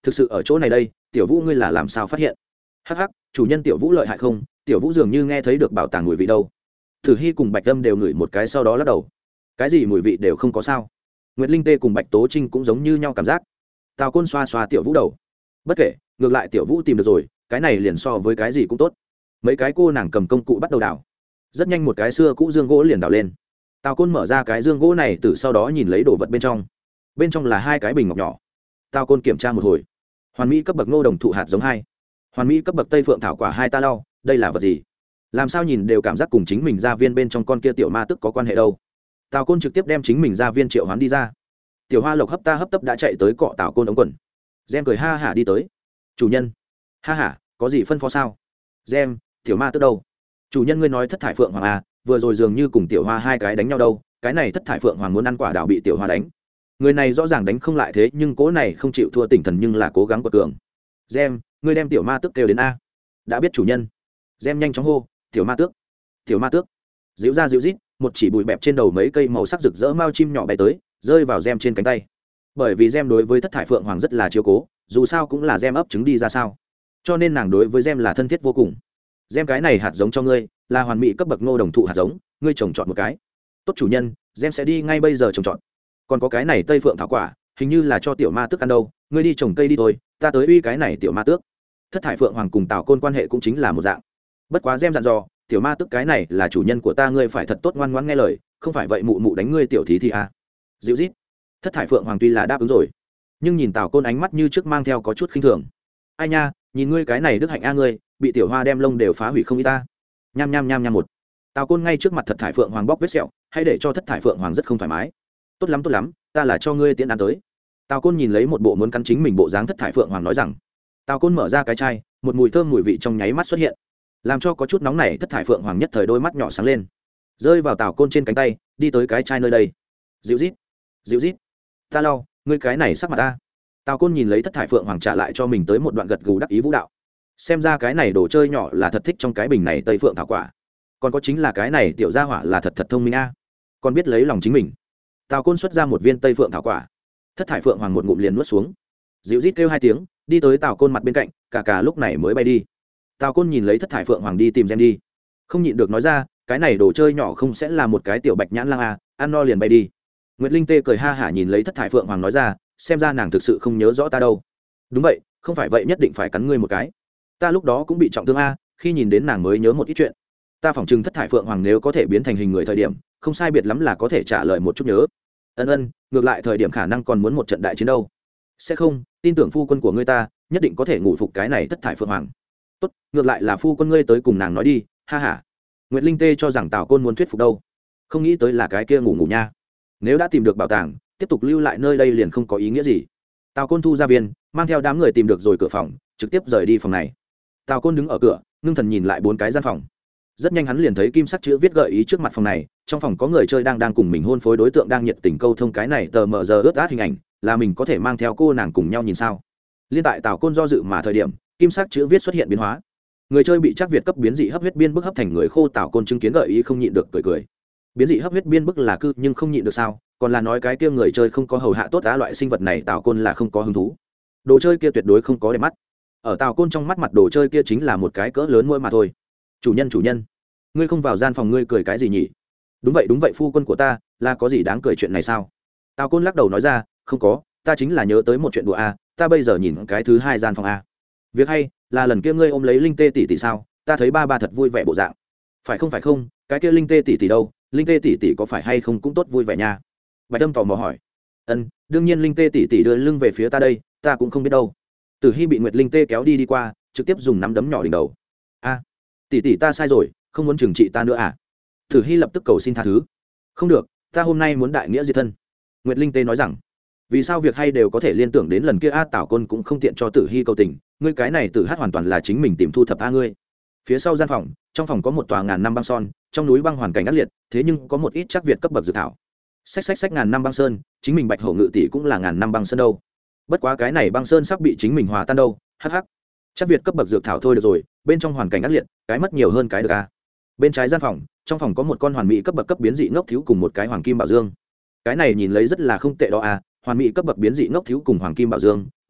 thực sự ở chỗ này đây, tiểu vũ ngươi là làm sao phát hiện? Hắc hắc, chủ nhân tiểu vũ lợi hại không? Tiểu vũ dường như nghe thấy được bảo tàng mùi vị đâu. Tử Hy cùng Bạch Âm đều ngửi một cái sau đó lắc đầu. Cái gì mùi vị đều không có sao. Nguyệt Linh Tê cùng Bạch Tố Trinh cũng giống như nhau cảm giác. Tào Côn xoa xoa tiểu vũ đầu. Bất kể, ngược lại tiểu vũ tìm được rồi, cái này liền so với cái gì cũng tốt. Mấy cái cô nàng cầm công cụ bắt đầu đào. Rất nhanh một cái xưa cũ dương gỗ liền đào lên. Tào Côn mở ra cái dương gỗ này từ sau đó nhìn lấy đồ vật bên trong. Bên trong là hai cái bình ngọc nhỏ. Tào Côn kiểm tra một hồi. Hoàn mỹ cấp bậc ngô đồng thụ hạt giống hai. Hoàn mỹ cấp bậc tây phượng thảo quả hai ta lau, đây là vật gì? Làm sao nhìn đều cảm giác cùng chính mình gia viên bên trong con kia tiểu ma tức có quan hệ đâu. Tào Côn trực tiếp đem chính mình gia viên triệu hoán đi ra. Tiểu Hoa Lộc hấp ta hấp tấp đã chạy tới cọ Tào Côn ống quần. Gem cười ha hả đi tới. Chủ nhân, ha hả, có gì phân phó sao? Gem, tiểu ma tức đâu? Chủ nhân ngươi nói thất thải phượng hoàng à, vừa rồi dường như cùng tiểu hoa hai cái đánh nhau đâu, cái này thất thải phượng hoàng muốn ăn quả đào bị tiểu hoa đánh. Người này rõ ràng đánh không lại thế nhưng cố này không chịu thua tinh thần nhưng là cố gắng quật cường. Gem, ngươi đem tiểu ma tước kêu đến a. Đã biết chủ nhân. Gem nhanh chóng hô, tiểu ma tước, tiểu ma tước. Dịu ra dịu rít, một chỉ bụi bẹp trên đầu mấy cây màu sắc rực rỡ mao chim nhỏ bay tới, rơi vào Gem trên cánh tay. Bởi vì Gem đối với thất thải phượng hoàng rất là chiếu cố, dù sao cũng là Gem ấp trứng đi ra sao, cho nên nàng đối với Gem là thân thiết vô cùng. Gem cái này hạt giống cho ngươi, là hoàn mỹ cấp bậc ngô đồng thụ hạt giống, ngươi trồng chọn một cái. Tốt chủ nhân, Gem sẽ đi ngay bây giờ trồng chọn. Còn có cái này tây phượng thảo quả, hình như là cho tiểu ma tước ăn đâu, ngươi đi trồng cây đi thôi, ta tới uy cái này tiểu ma tước. Thất thải phượng hoàng cùng Tào Côn quan hệ cũng chính là một dạng. Bất quá Gem dặn dò, tiểu ma tước cái này là chủ nhân của ta, ngươi phải thật tốt ngoan ngoãn nghe lời, không phải vậy mụ mụ đánh ngươi tiểu thí thì a. Dịu rít. Thất thải phượng hoàng tuy là đáp ứng rồi, nhưng nhìn Tào Côn ánh mắt như trước mang theo có chút khinh thường. Ai nha, nhìn ngươi cái này đức hạnh a ngươi, bị tiểu hoa đem lông đều phá hủy không y ta. Nham nham nham nham một. Tào Côn ngay trước mặt thất thải phượng hoàng bóc vết sẹo, hay để cho thất thải phượng hoàng rất không thoải mái. Tốt lắm tốt lắm, ta là cho ngươi tiễn ăn tới. Tào Côn nhìn lấy một bộ muốn cắn chính mình bộ dáng thất thải phượng hoàng nói rằng. Tào Côn mở ra cái chai, một mùi thơm mùi vị trong nháy mắt xuất hiện, làm cho có chút nóng này thất thải phượng hoàng nhất thời đôi mắt nhỏ sáng lên, rơi vào Tào Côn trên cánh tay, đi tới cái chai nơi đây. Dịu rít, dịu rít. Ta lau, ngươi cái này sắc mặt ta. Tào Côn nhìn lấy thất thải phượng hoàng trả lại cho mình tới một đoạn gật gù đắc ý vũ đạo. Xem ra cái này đồ chơi nhỏ là thật thích trong cái bình này tây phượng thảo quả, còn có chính là cái này tiểu gia hỏa là thật thật thông minh a, còn biết lấy lòng chính mình. Tào Côn xuất ra một viên tây phượng thảo quả, thất thải phượng hoàng một ngụm liền nuốt xuống, dịu rít kêu hai tiếng, đi tới Tào Côn mặt bên cạnh, cả cả lúc này mới bay đi. Tào Côn nhìn lấy thất thải phượng hoàng đi tìm Gem đi, không nhịn được nói ra, cái này đồ chơi nhỏ không sẽ là một cái tiểu bạch nhãn lang a, ăn no liền bay đi. Nguyệt Linh Tê cười ha hả nhìn lấy thất thải phượng hoàng nói ra, xem ra nàng thực sự không nhớ rõ ta đâu. Đúng vậy, không phải vậy nhất định phải cắn ngươi một cái. Ta lúc đó cũng bị trọng thương a, khi nhìn đến nàng mới nhớ một ít chuyện. Ta phỏng chừng thất thải phượng hoàng nếu có thể biến thành hình người thời điểm, không sai biệt lắm là có thể trả lời một chút nhớ. Ân ân, ngược lại thời điểm khả năng còn muốn một trận đại chiến đâu. Sẽ không, tin tưởng phu quân của ngươi ta nhất định có thể ngủ phục cái này thất thải phượng hoàng. Tốt, ngược lại là phu quân ngươi tới cùng nàng nói đi, ha ha. Nguyệt Linh Tê cho rằng Tào Côn muốn thuyết phục đâu, không nghĩ tới là cái kia ngủ ngủ nha. Nếu đã tìm được bảo tàng, tiếp tục lưu lại nơi đây liền không có ý nghĩa gì. Tào Côn thu ra viên, mang theo đám người tìm được rồi cửa phòng, trực tiếp rời đi phòng này. Tào Côn đứng ở cửa, ngưng thần nhìn lại bốn cái gian phòng. Rất nhanh hắn liền thấy kim sắc chữ viết gợi ý trước mặt phòng này, trong phòng có người chơi đang đang cùng mình hôn phối đối tượng đang nhiệt tình câu thông, cái này tờ mờ giờ ướt át hình ảnh, là mình có thể mang theo cô nàng cùng nhau nhìn sao. Liên tại Tào Côn do dự mà thời điểm, kim sắc chữ viết xuất hiện biến hóa. Người chơi bị Trác Việt cấp biến dị hấp huyết biên bức hấp thành người khô. Tào Côn chứng kiến gợi ý không nhịn được cười cười. Biến dị hấp huyết biên bức là cư nhưng không nhịn được sao, còn là nói cái kia người chơi không có hầu hạ tốt á, loại sinh vật này Tào Côn là không có hứng thú. Đồ chơi kia tuyệt đối không có đẹp mắt. Ở Tào Côn trong mắt mặt đồ chơi kia chính là một cái cỡ lớn môi mà thôi. Chủ nhân chủ nhân, ngươi không vào gian phòng ngươi cười cái gì nhỉ? Đúng vậy đúng vậy phu quân của ta, là có gì đáng cười chuyện này sao? Tào Côn lắc đầu nói ra, không có, ta chính là nhớ tới một chuyện đùa a, ta bây giờ nhìn cái thứ hai gian phòng a. Việc hay là lần kia ngươi ôm lấy Linh Tê tỷ tỷ sao? Ta thấy ba ba thật vui vẻ bộ dạng. Phải không phải không, cái kia Linh Tê tỷ tỷ đâu? Linh Tê tỷ tỷ có phải hay không cũng tốt vui vẻ nha. Bạch Tâm tò mò hỏi. Ân, đương nhiên Linh Tê tỷ tỷ đưa lưng về phía ta đây, ta cũng không biết đâu. Tử Hy bị Nguyệt Linh Tê kéo đi đi qua, trực tiếp dùng nắm đấm nhỏ đỉnh đầu. A, tỷ tỷ ta sai rồi, không muốn trừng trị ta nữa à? Tử Hy lập tức cầu xin tha thứ. Không được, ta hôm nay muốn đại nghĩa diệt thân. Nguyệt Linh Tê nói rằng, vì sao việc hay đều có thể liên tưởng đến lần kia a? Tào Côn cũng không tiện cho Tử Hy cầu tình, ngươi cái này Tử Hát hoàn toàn là chính mình tìm thu thập a ngươi. Phía sau gian phòng, trong phòng có một tòa ngàn năm băng son, trong núi băng hoàn cảnh ác liệt, thế nhưng có một ít Trác Việt cấp bậc dược thảo. Xách xách xách ngàn năm băng sơn, chính mình Bạch Hổ ngự tỷ cũng là ngàn năm băng sơn đâu. Bất quá cái này băng sơn sắp bị chính mình hòa tan đâu, hắc hắc. Trác Việt cấp bậc dược thảo thôi được rồi, bên trong hoàn cảnh ác liệt, cái mất nhiều hơn cái được a. Bên trái gian phòng, trong phòng có một con hoàn mỹ cấp bậc cấp biến dị ngốc thiếu cùng một cái hoàng kim bảo dương. Cái này nhìn lấy rất là không tệ đó a, hoàn mỹ cấp bậc biến dị ngốc thiếu cùng hoàng kim bảo dương, ân ân,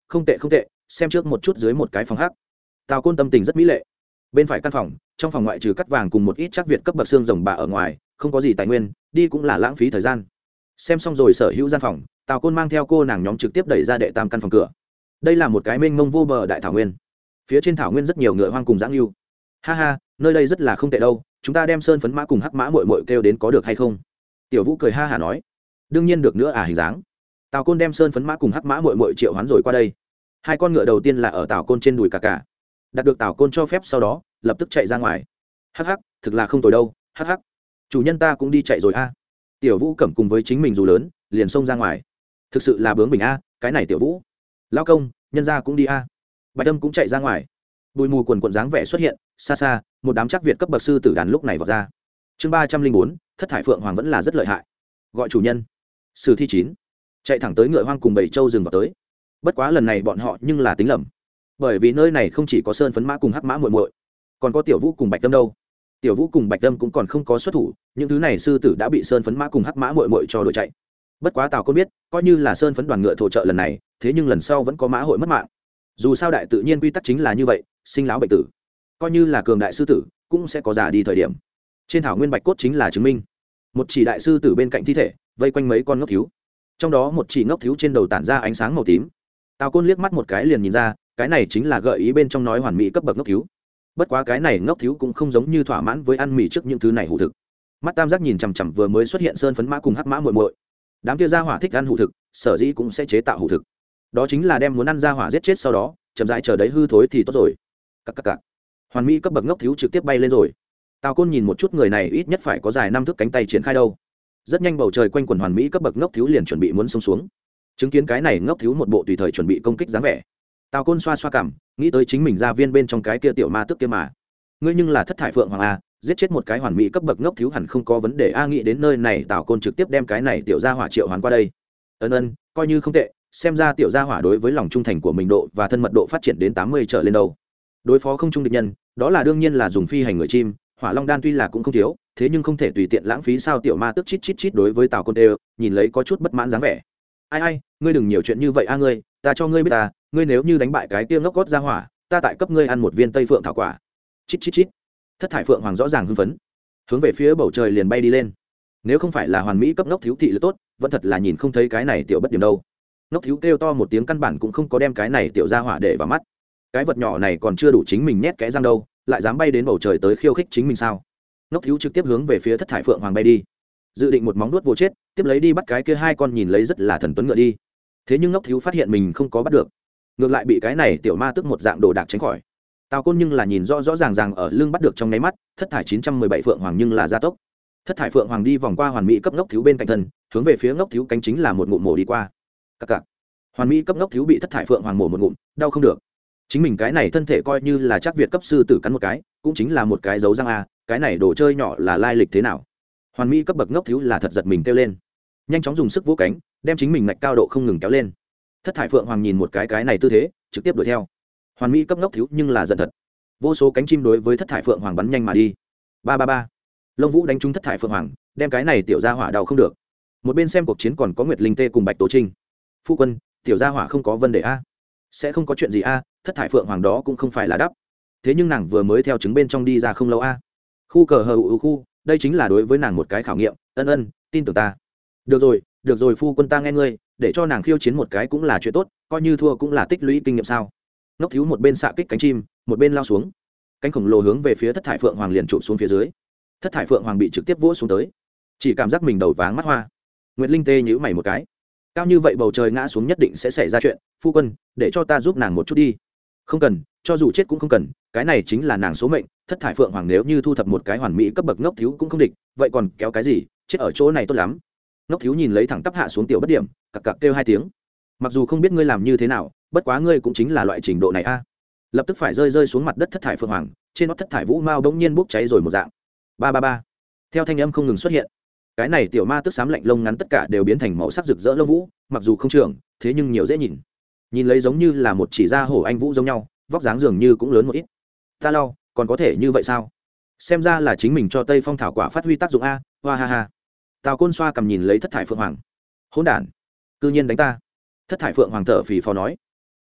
không tệ không tệ, xem trước một chút dưới một cái phòng hắc. Tào Côn tâm tình rất mỹ lệ. Bên phải căn phòng, trong phòng ngoại trừ cắt vàng cùng một ít chắc việt cấp bậc xương rồng bà ở ngoài, không có gì tài nguyên, đi cũng là lãng phí thời gian. Xem xong rồi sở hữu gian phòng, Tào Côn mang theo cô nàng nhóm trực tiếp đẩy ra đệ tam căn phòng cửa. Đây là một cái mênh mông vô bờ đại thảo nguyên. Phía trên thảo nguyên rất nhiều ngựa hoang cùng dã lưu. Ha ha, nơi đây rất là không tệ đâu, chúng ta đem sơn phấn mã cùng hắc mã muội muội kêu đến có được hay không? Tiểu Vũ cười ha hả nói. Đương nhiên được nữa à, hình dáng. Tào Côn đem sơn phấn mã cùng hắc mã muội muội triệu hoán rồi qua đây. Hai con ngựa đầu tiên là ở Tào Côn trên đùi cả cả. Đạt được Tào Côn cho phép sau đó, lập tức chạy ra ngoài. Hắc hắc, thực là không tồi đâu, hắc hắc. Chủ nhân ta cũng đi chạy rồi a. Tiểu Vũ cẩm cùng với chính mình dù lớn, liền xông ra ngoài. Thực sự là bướng bỉnh a, cái này Tiểu Vũ. Lão công, nhân gia cũng đi a. Bạch Âm cũng chạy ra ngoài. Bụi mù quần quần dáng vẻ xuất hiện, xa xa, một đám chắc việt cấp bậc sư tử đàn lúc này vọt ra. Chương ba trăm linh bốn, thất thải phượng hoàng vẫn là rất lợi hại. Gọi chủ nhân. Sử thi chín. Chạy thẳng tới ngựa hoang cùng bảy châu rừng vào tới. Bất quá lần này bọn họ nhưng là tính lầm. Bởi vì nơi này không chỉ có sơn phấn mã cùng hắc mã muội muội, còn có Tiểu Vũ cùng Bạch Tâm đâu. Tiểu Vũ cùng Bạch Tâm cũng còn không có xuất thủ, những thứ này sư tử đã bị sơn phấn mã cùng hắc mã muội muội cho đuổi chạy. Bất quá Tào Côn biết, coi như là sơn phấn đoàn ngựa thổ trợ lần này, thế nhưng lần sau vẫn có mã hội mất mạng. Dù sao đại tự nhiên quy tắc chính là như vậy, sinh lão bệnh tử. Coi như là cường đại sư tử, cũng sẽ có già đi thời điểm. Trên thảo nguyên bạch cốt chính là chứng minh. Một chỉ đại sư tử bên cạnh thi thể, vây quanh mấy con ngốc thiếu. Trong đó một chỉ ngốc thiếu trên đầu tản ra ánh sáng màu tím. Tào Côn liếc mắt một cái liền nhìn ra, cái này chính là gợi ý bên trong nói hoàn mỹ cấp bậc ngốc thiếu. Bất quá cái này ngốc thiếu cũng không giống như thỏa mãn với ăn mì trước những thứ này hủ thực. Mắt tam giác nhìn chằm chằm vừa mới xuất hiện sơn phấn mã cùng hắc mã muội muội. Đám kia gia hỏa thích ăn hủ thực, sở dĩ cũng sẽ chế tạo hủ thực. Đó chính là đem muốn ăn gia hỏa giết chết sau đó, chậm rãi chờ đấy hư thối thì tốt rồi. Cặc cặc cặc. Hoàn mỹ cấp bậc ngốc thiếu trực tiếp bay lên rồi. Tào Côn nhìn một chút người này ít nhất phải có dài năm thước cánh tay triển khai đâu. Rất nhanh bầu trời quanh quần hoàn mỹ cấp bậc ngốc thiếu liền chuẩn bị muốn xông xuống. Chứng kiến cái này ngốc thiếu một bộ tùy thời chuẩn bị công kích dáng vẻ. Tào Côn xoa xoa cằm, nghĩ tới chính mình gia viên bên trong cái kia tiểu ma tức kia mà. Ngươi nhưng là thất thải phượng hoàng a, giết chết một cái hoàn mỹ cấp bậc ngốc thiếu hẳn không có vấn đề a, nghĩ đến nơi này Tào Côn trực tiếp đem cái này tiểu gia hỏa triệu hoàn qua đây. Ân ân, coi như không tệ, xem ra tiểu gia hỏa đối với lòng trung thành của mình độ và thân mật độ phát triển đến tám mươi trở lên đâu. Đối phó không trung địch nhân, đó là đương nhiên là dùng phi hành người chim, hỏa long đan tuy là cũng không thiếu, thế nhưng không thể tùy tiện lãng phí sao. Tiểu ma tức chít chít chít đối với Tào Côn đều, nhìn lấy có chút bất mãn dáng vẻ. Ai ai, ngươi đừng nhiều chuyện như vậy a ngươi, ta cho ngươi biết ta, ngươi nếu như đánh bại cái kia ngốc gót gia hỏa, ta tại cấp ngươi ăn một viên tây phượng thảo quả. Chít chít chít. Thất thải phượng hoàng rõ ràng hưng phấn, hướng về phía bầu trời liền bay đi lên. Nếu không phải là hoàn mỹ cấp ngốc thiếu thị lực tốt, vẫn thật là nhìn không thấy cái này tiểu bất điểm đâu. Ngốc thiếu kêu to một tiếng căn bản cũng không có đem cái này tiểu gia hỏa để vào mắt. Cái vật nhỏ này còn chưa đủ chính mình nhét kẽ răng đâu, lại dám bay đến bầu trời tới khiêu khích chính mình sao? Ngốc thiếu trực tiếp hướng về phía thất thải phượng hoàng bay đi, dự định một móng nuốt vô chết, tiếp lấy đi bắt cái kia hai con nhìn lấy rất là thần tuấn ngựa đi. Thế nhưng ngốc thiếu phát hiện mình không có bắt được, ngược lại bị cái này tiểu ma tức một dạng đồ đạc tránh khỏi. Tào Côn nhưng là nhìn rõ rõ ràng ràng ở lưng bắt được trong nháy mắt, thất thải chín trăm mười bảy phượng hoàng nhưng là gia tốc. Thất thải phượng hoàng đi vòng qua hoàn mỹ cấp ngốc thiếu bên cạnh thân, hướng về phía ngốc thiếu cánh chính là một ngụm mổ đi qua. Cặc cặc. Hoàn mỹ cấp ngốc thiếu bị thất thải phượng hoàng mổ một ngụm, đau không được. Chính mình cái này thân thể coi như là chắc việt cấp sư tử cắn một cái, cũng chính là một cái dấu răng a, cái này đồ chơi nhỏ là lai lịch thế nào? Hoàn mỹ cấp bậc ngốc thiếu là thật giật mình kêu lên, nhanh chóng dùng sức vỗ cánh, đem chính mình ngạch cao độ không ngừng kéo lên. Thất thải phượng hoàng nhìn một cái cái này tư thế, trực tiếp đuổi theo. Hoàn mỹ cấp ngốc thiếu nhưng là giận thật, vô số cánh chim đối với thất thải phượng hoàng bắn nhanh mà đi. Ba ba ba. Lông vũ đánh trúng thất thải phượng hoàng, đem cái này tiểu gia hỏa đau không được. Một bên xem cuộc chiến còn có Nguyệt Linh Tê cùng Bạch Tố Trinh. Phu quân, tiểu gia hỏa không có vấn đề a? Sẽ không có chuyện gì a? Thất thải phượng hoàng đó cũng không phải là đắp. Thế nhưng nàng vừa mới theo trứng bên trong đi ra không lâu a. Khu cờ hờ u khu, đây chính là đối với nàng một cái khảo nghiệm. Ân ân, tin tưởng ta. Được rồi, được rồi phu quân ta nghe ngươi, để cho nàng khiêu chiến một cái cũng là chuyện tốt, coi như thua cũng là tích lũy kinh nghiệm sao? Ngốc thiếu một bên xạ kích cánh chim, một bên lao xuống. Cánh khổng lồ hướng về phía thất thải phượng hoàng liền trụ xuống phía dưới. Thất thải phượng hoàng bị trực tiếp vỗ xuống tới, chỉ cảm giác mình đầu váng mắt hoa. Nguyệt Linh Tê nhíu mày một cái, cao như vậy bầu trời ngã xuống nhất định sẽ xảy ra chuyện, phu quân, để cho ta giúp nàng một chút đi. Không cần, cho dù chết cũng không cần, cái này chính là nàng số mệnh. Thất thải phượng hoàng nếu như thu thập một cái hoàn mỹ cấp bậc ngốc thiếu cũng không địch, vậy còn kéo cái gì, chết ở chỗ này tốt lắm. Ngốc thiếu nhìn lấy thẳng tắp hạ xuống tiểu bất điểm, cặc cặc kêu hai tiếng. Mặc dù không biết ngươi làm như thế nào, bất quá ngươi cũng chính là loại trình độ này a. Lập tức phải rơi rơi xuống mặt đất thất thải phượng hoàng, trên nó thất thải vũ mao bỗng nhiên bốc cháy rồi một dạng. Ba ba ba. Theo thanh âm không ngừng xuất hiện, cái này tiểu ma tức xám lạnh lông ngắn tất cả đều biến thành màu sắc rực rỡ lông vũ, mặc dù không trưởng, thế nhưng nhiều dễ nhìn. Nhìn lấy giống như là một chỉ da hổ anh vũ giống nhau, vóc dáng dường như cũng lớn một ít. Ta lau, còn có thể như vậy sao? Xem ra là chính mình cho Tây Phong thảo quả phát huy tác dụng a, hoa ha ha. Tào Côn xoa cầm nhìn lấy thất thải phượng hoàng. Hỗn đản, cư nhiên đánh ta. Thất thải phượng hoàng thở phì phò nói.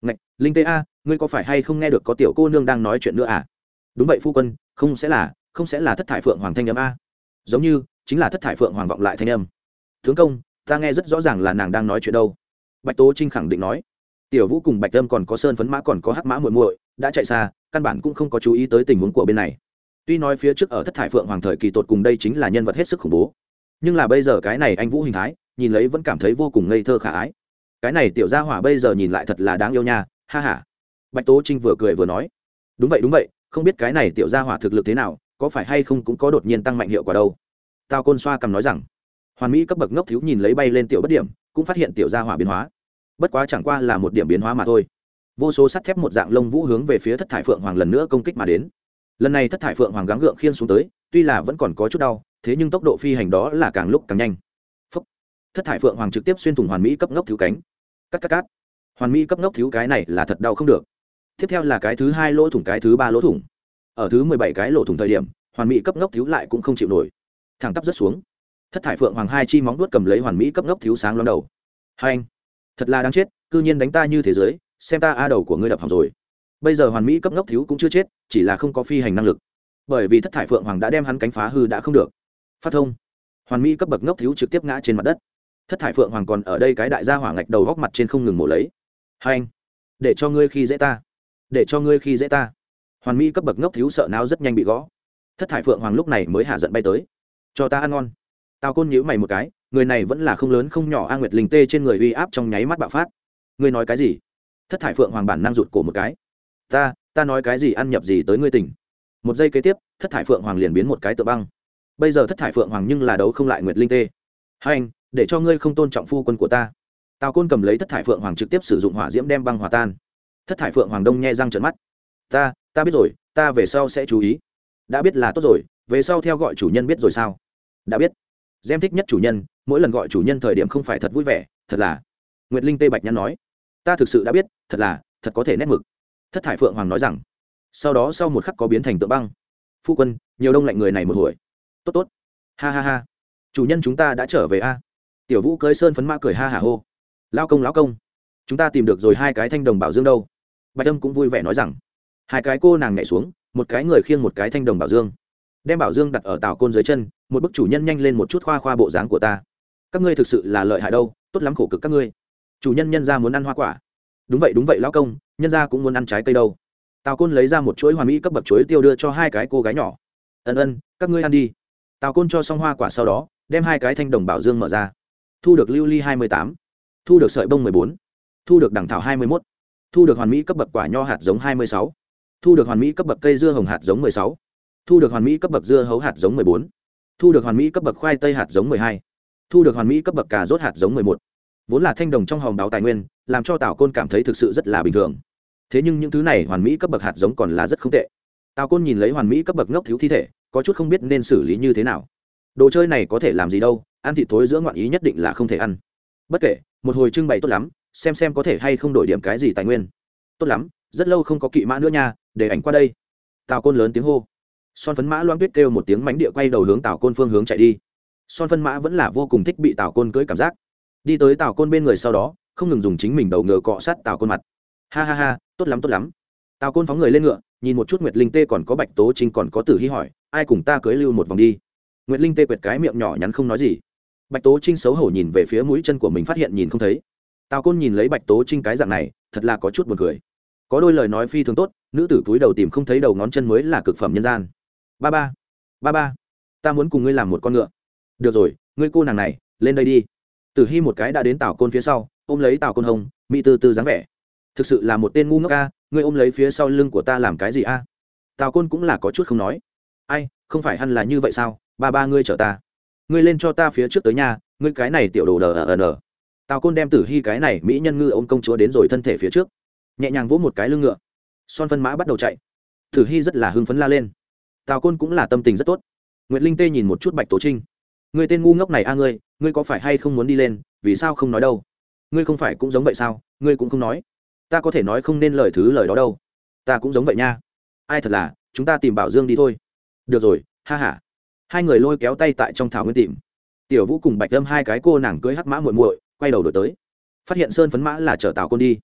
ngạch linh tê a, ngươi có phải hay không nghe được có tiểu cô nương đang nói chuyện nữa à? Đúng vậy phu quân, không sẽ là không sẽ là thất thải phượng hoàng thanh âm a? Giống như chính là thất thải phượng hoàng vọng lại thanh âm. Tướng công, ta nghe rất rõ ràng là nàng đang nói chuyện đâu. Bạch Tố Trinh khẳng định nói. Tiểu Vũ cùng Bạch Lâm còn có Sơn Phấn Mã còn có Hắc Mã muội muội đã chạy xa, căn bản cũng không có chú ý tới tình huống của bên này. Tuy nói phía trước ở thất thải phượng hoàng thời kỳ tột cùng đây chính là nhân vật hết sức khủng bố, nhưng là bây giờ cái này anh Vũ hình thái, nhìn lấy vẫn cảm thấy vô cùng ngây thơ khả ái. Cái này tiểu gia hỏa bây giờ nhìn lại thật là đáng yêu nha, ha ha. Bạch Tố Trinh vừa cười vừa nói. Đúng vậy đúng vậy, không biết cái này tiểu gia hỏa thực lực thế nào, có phải hay không cũng có đột nhiên tăng mạnh hiệu quả đâu. Tào Côn xoa cầm nói rằng. Hoàn Mỹ cấp bậc ngốc thiếu nhìn lấy bay lên tiểu bất điểm, cũng phát hiện tiểu gia hỏa biến hóa. Bất quá chẳng qua là một điểm biến hóa mà thôi. Vô số sắt thép một dạng lông vũ hướng về phía thất thải phượng hoàng lần nữa công kích mà đến. Lần này thất thải phượng hoàng gắng gượng khiên xuống tới, tuy là vẫn còn có chút đau, thế nhưng tốc độ phi hành đó là càng lúc càng nhanh. Phúc. Thất thải phượng hoàng trực tiếp xuyên thủng Hoàn Mỹ cấp ngốc thiếu cánh. Cắt cắt cắt. Hoàn Mỹ cấp ngốc thiếu cái này là thật đau không được. Tiếp theo là cái thứ hai lỗ thủng, cái thứ ba lỗ thủng. Ở thứ mười bảy cái lỗ thủng thời điểm, Hoàn Mỹ cấp ngốc thiếu lại cũng không chịu nổi, thẳng tắp rất xuống. Thất thải phượng hoàng hai chi móng vuốt cầm lấy Hoàn Mỹ cấp ngốc thiếu sáng loáng đầu. Hai anh, thật là đáng chết, cư nhiên đánh ta như thế giới, xem ta a đầu của ngươi đập hỏng rồi. Bây giờ Hoàn Mỹ cấp ngốc thiếu cũng chưa chết, chỉ là không có phi hành năng lực, bởi vì thất thải phượng hoàng đã đem hắn cánh phá hư đã không được. Phát thông. Hoàn Mỹ cấp bậc ngốc thiếu trực tiếp ngã trên mặt đất. Thất thải phượng hoàng còn ở đây cái đại gia hỏa ngạch đầu góc mặt trên không ngừng mổ lấy. Hai anh, để cho ngươi khi dễ ta, để cho ngươi khi dễ ta. Hoàn Mỹ cấp bậc ngốc thiếu sợ não rất nhanh bị gõ. Thất thải phượng hoàng lúc này mới hạ giận bay tới. Cho ta ăn ngon. Tào Côn nhíu mày một cái, người này vẫn là không lớn không nhỏ, A Nguyệt Linh tê trên người uy áp trong nháy mắt bạo phát. Ngươi nói cái gì? Thất thải phượng hoàng bản năng rụt cổ một cái. Ta, ta nói cái gì ăn nhập gì tới ngươi tỉnh. Một giây kế tiếp, thất thải phượng hoàng liền biến một cái tượng băng. Bây giờ thất thải phượng hoàng nhưng là đấu không lại Nguyệt Linh tê. Hai anh, để cho ngươi không tôn trọng phu quân của ta. Tào Côn cầm lấy thất thải phượng hoàng trực tiếp sử dụng hỏa diễm đem băng hòa tan. Thất thải phượng hoàng đông nhe răng trợn mắt. Ta, ta biết rồi, ta về sau sẽ chú ý. Đã biết là tốt rồi, về sau theo gọi chủ nhân biết rồi sao? Đã biết. Gem thích nhất chủ nhân, mỗi lần gọi chủ nhân thời điểm không phải thật vui vẻ, thật là. Nguyệt Linh tê bạch nhăn nói. Ta thực sự đã biết, thật là, thật có thể nét mực. Thất thải phượng hoàng nói rằng. Sau đó sau một khắc có biến thành tượng băng. Phu quân, nhiều đông lạnh người này một hồi. Tốt tốt. Ha ha ha. Chủ nhân chúng ta đã trở về a. Tiểu Vũ cưới sơn phấn mã cười ha hả hô. Lao công lão công, chúng ta tìm được rồi hai cái thanh đồng bảo dương đâu. Bạch Âm cũng vui vẻ nói rằng. Hai cái cô nàng nhảy xuống, một cái người khiêng một cái thanh đồng bảo dương, đem bảo dương đặt ở Tào Côn dưới chân. Một bức chủ nhân nhanh lên một chút khoa khoa bộ dáng của ta. Các ngươi thực sự là lợi hại đâu, tốt lắm khổ cực các ngươi. Chủ nhân nhân ra muốn ăn hoa quả. Đúng vậy đúng vậy lão công, nhân ra cũng muốn ăn trái cây đâu. Tào Côn lấy ra một chuỗi Hoàn Mỹ cấp bậc chuối tiêu đưa cho hai cái cô gái nhỏ. Ân ân, các ngươi ăn đi. Tào Côn cho xong hoa quả sau đó, đem hai cái thanh đồng bảo dương mở ra. Thu được lưu ly hai mươi tám, thu được sợi bông mười bốn, thu được đẳng thảo hai mươi mốt, thu được Hoàn Mỹ cấp bậc quả nho hạt giống hai mươi sáu, thu được Hoàn Mỹ cấp bậc cây dưa hồng hạt giống mười sáu, thu được Hoàn Mỹ cấp bậc dưa hấu hạt giống mười bốn, thu được Hoàn Mỹ cấp bậc khoai tây hạt giống mười hai, thu được Hoàn Mỹ cấp bậc cà rốt hạt giống mười một. Vốn là thanh đồng trong hòm đáo tài nguyên, làm cho Tào Côn cảm thấy thực sự rất là bình thường. Thế nhưng những thứ này Hoàn Mỹ cấp bậc hạt giống còn là rất không tệ. Tào Côn nhìn lấy Hoàn Mỹ cấp bậc ngốc thiếu thi thể, có chút không biết nên xử lý như thế nào. Đồ chơi này có thể làm gì đâu, ăn thịt thối giữa ngoạn ý nhất định là không thể ăn. Bất kể, một hồi trưng bày tốt lắm, xem xem có thể hay không đổi điểm cái gì tài nguyên. Tốt lắm, rất lâu không có kỵ mã nữa nha, để ảnh qua đây. Tào Côn lớn tiếng hô. Son phấn mã Loan Tuyết kêu một tiếng mánh địa quay đầu hướng Tào Côn phương hướng chạy đi. Son phân mã vẫn là vô cùng thích bị Tào Côn cưỡi cảm giác. Đi tới Tào Côn bên người sau đó, không ngừng dùng chính mình đầu ngựa cọ sát Tào Côn mặt. Ha ha ha, tốt lắm tốt lắm. Tào Côn phóng người lên ngựa, nhìn một chút Nguyệt Linh tê còn có Bạch Tố Trinh còn có Tử Hi hỏi, ai cùng ta cưới lưu một vòng đi. Nguyệt Linh tê quệt cái miệng nhỏ nhắn không nói gì. Bạch Tố Trinh xấu hổ nhìn về phía mũi chân của mình phát hiện nhìn không thấy. Tào Côn nhìn lấy Bạch Tố Trinh cái dạng này, thật là có chút buồn cười. Có đôi lời nói phi thường tốt, nữ tử túi đầu tìm không thấy đầu ngón chân mới là cực phẩm nhân gian. Ba ba, ba ba, ta muốn cùng ngươi làm một con ngựa. Được rồi, ngươi cô nàng này, lên đây đi. Tử Hi một cái đã đến Tào Côn phía sau, ôm lấy Tào Côn hông, mỹ tư tư dáng vẻ. Thực sự là một tên ngu ngốc a, ngươi ôm lấy phía sau lưng của ta làm cái gì a? Tào Côn cũng là có chút không nói. Ai, không phải hẳn là như vậy sao? Ba ba ngươi chở ta, ngươi lên cho ta phía trước tới nhà, ngươi cái này tiểu đồ đờ ở nở. Tào Côn đem Tử Hi cái này mỹ nhân ngư ôm công chúa đến rồi thân thể phía trước, nhẹ nhàng vỗ một cái lưng ngựa. Son phân mã bắt đầu chạy. Tử Hi rất là hưng phấn la lên. Tào Côn cũng là tâm tình rất tốt. Nguyệt Linh tê nhìn một chút Bạch Tố Trinh. Ngươi tên ngu ngốc này a ngươi, ngươi có phải hay không muốn đi lên, vì sao không nói đâu? Ngươi không phải cũng giống vậy sao, ngươi cũng không nói. Ta có thể nói không nên lời thứ lời đó đâu. Ta cũng giống vậy nha. Ai thật là, chúng ta tìm Bảo Dương đi thôi. Được rồi, ha ha. Hai người lôi kéo tay tại trong thảo nguyên tìm. Tiểu Vũ cùng Bạch Lâm hai cái cô nàng cưới hắc mã muội muội, quay đầu đổi tới. Phát hiện sơn phấn mã là chở Tào Côn đi.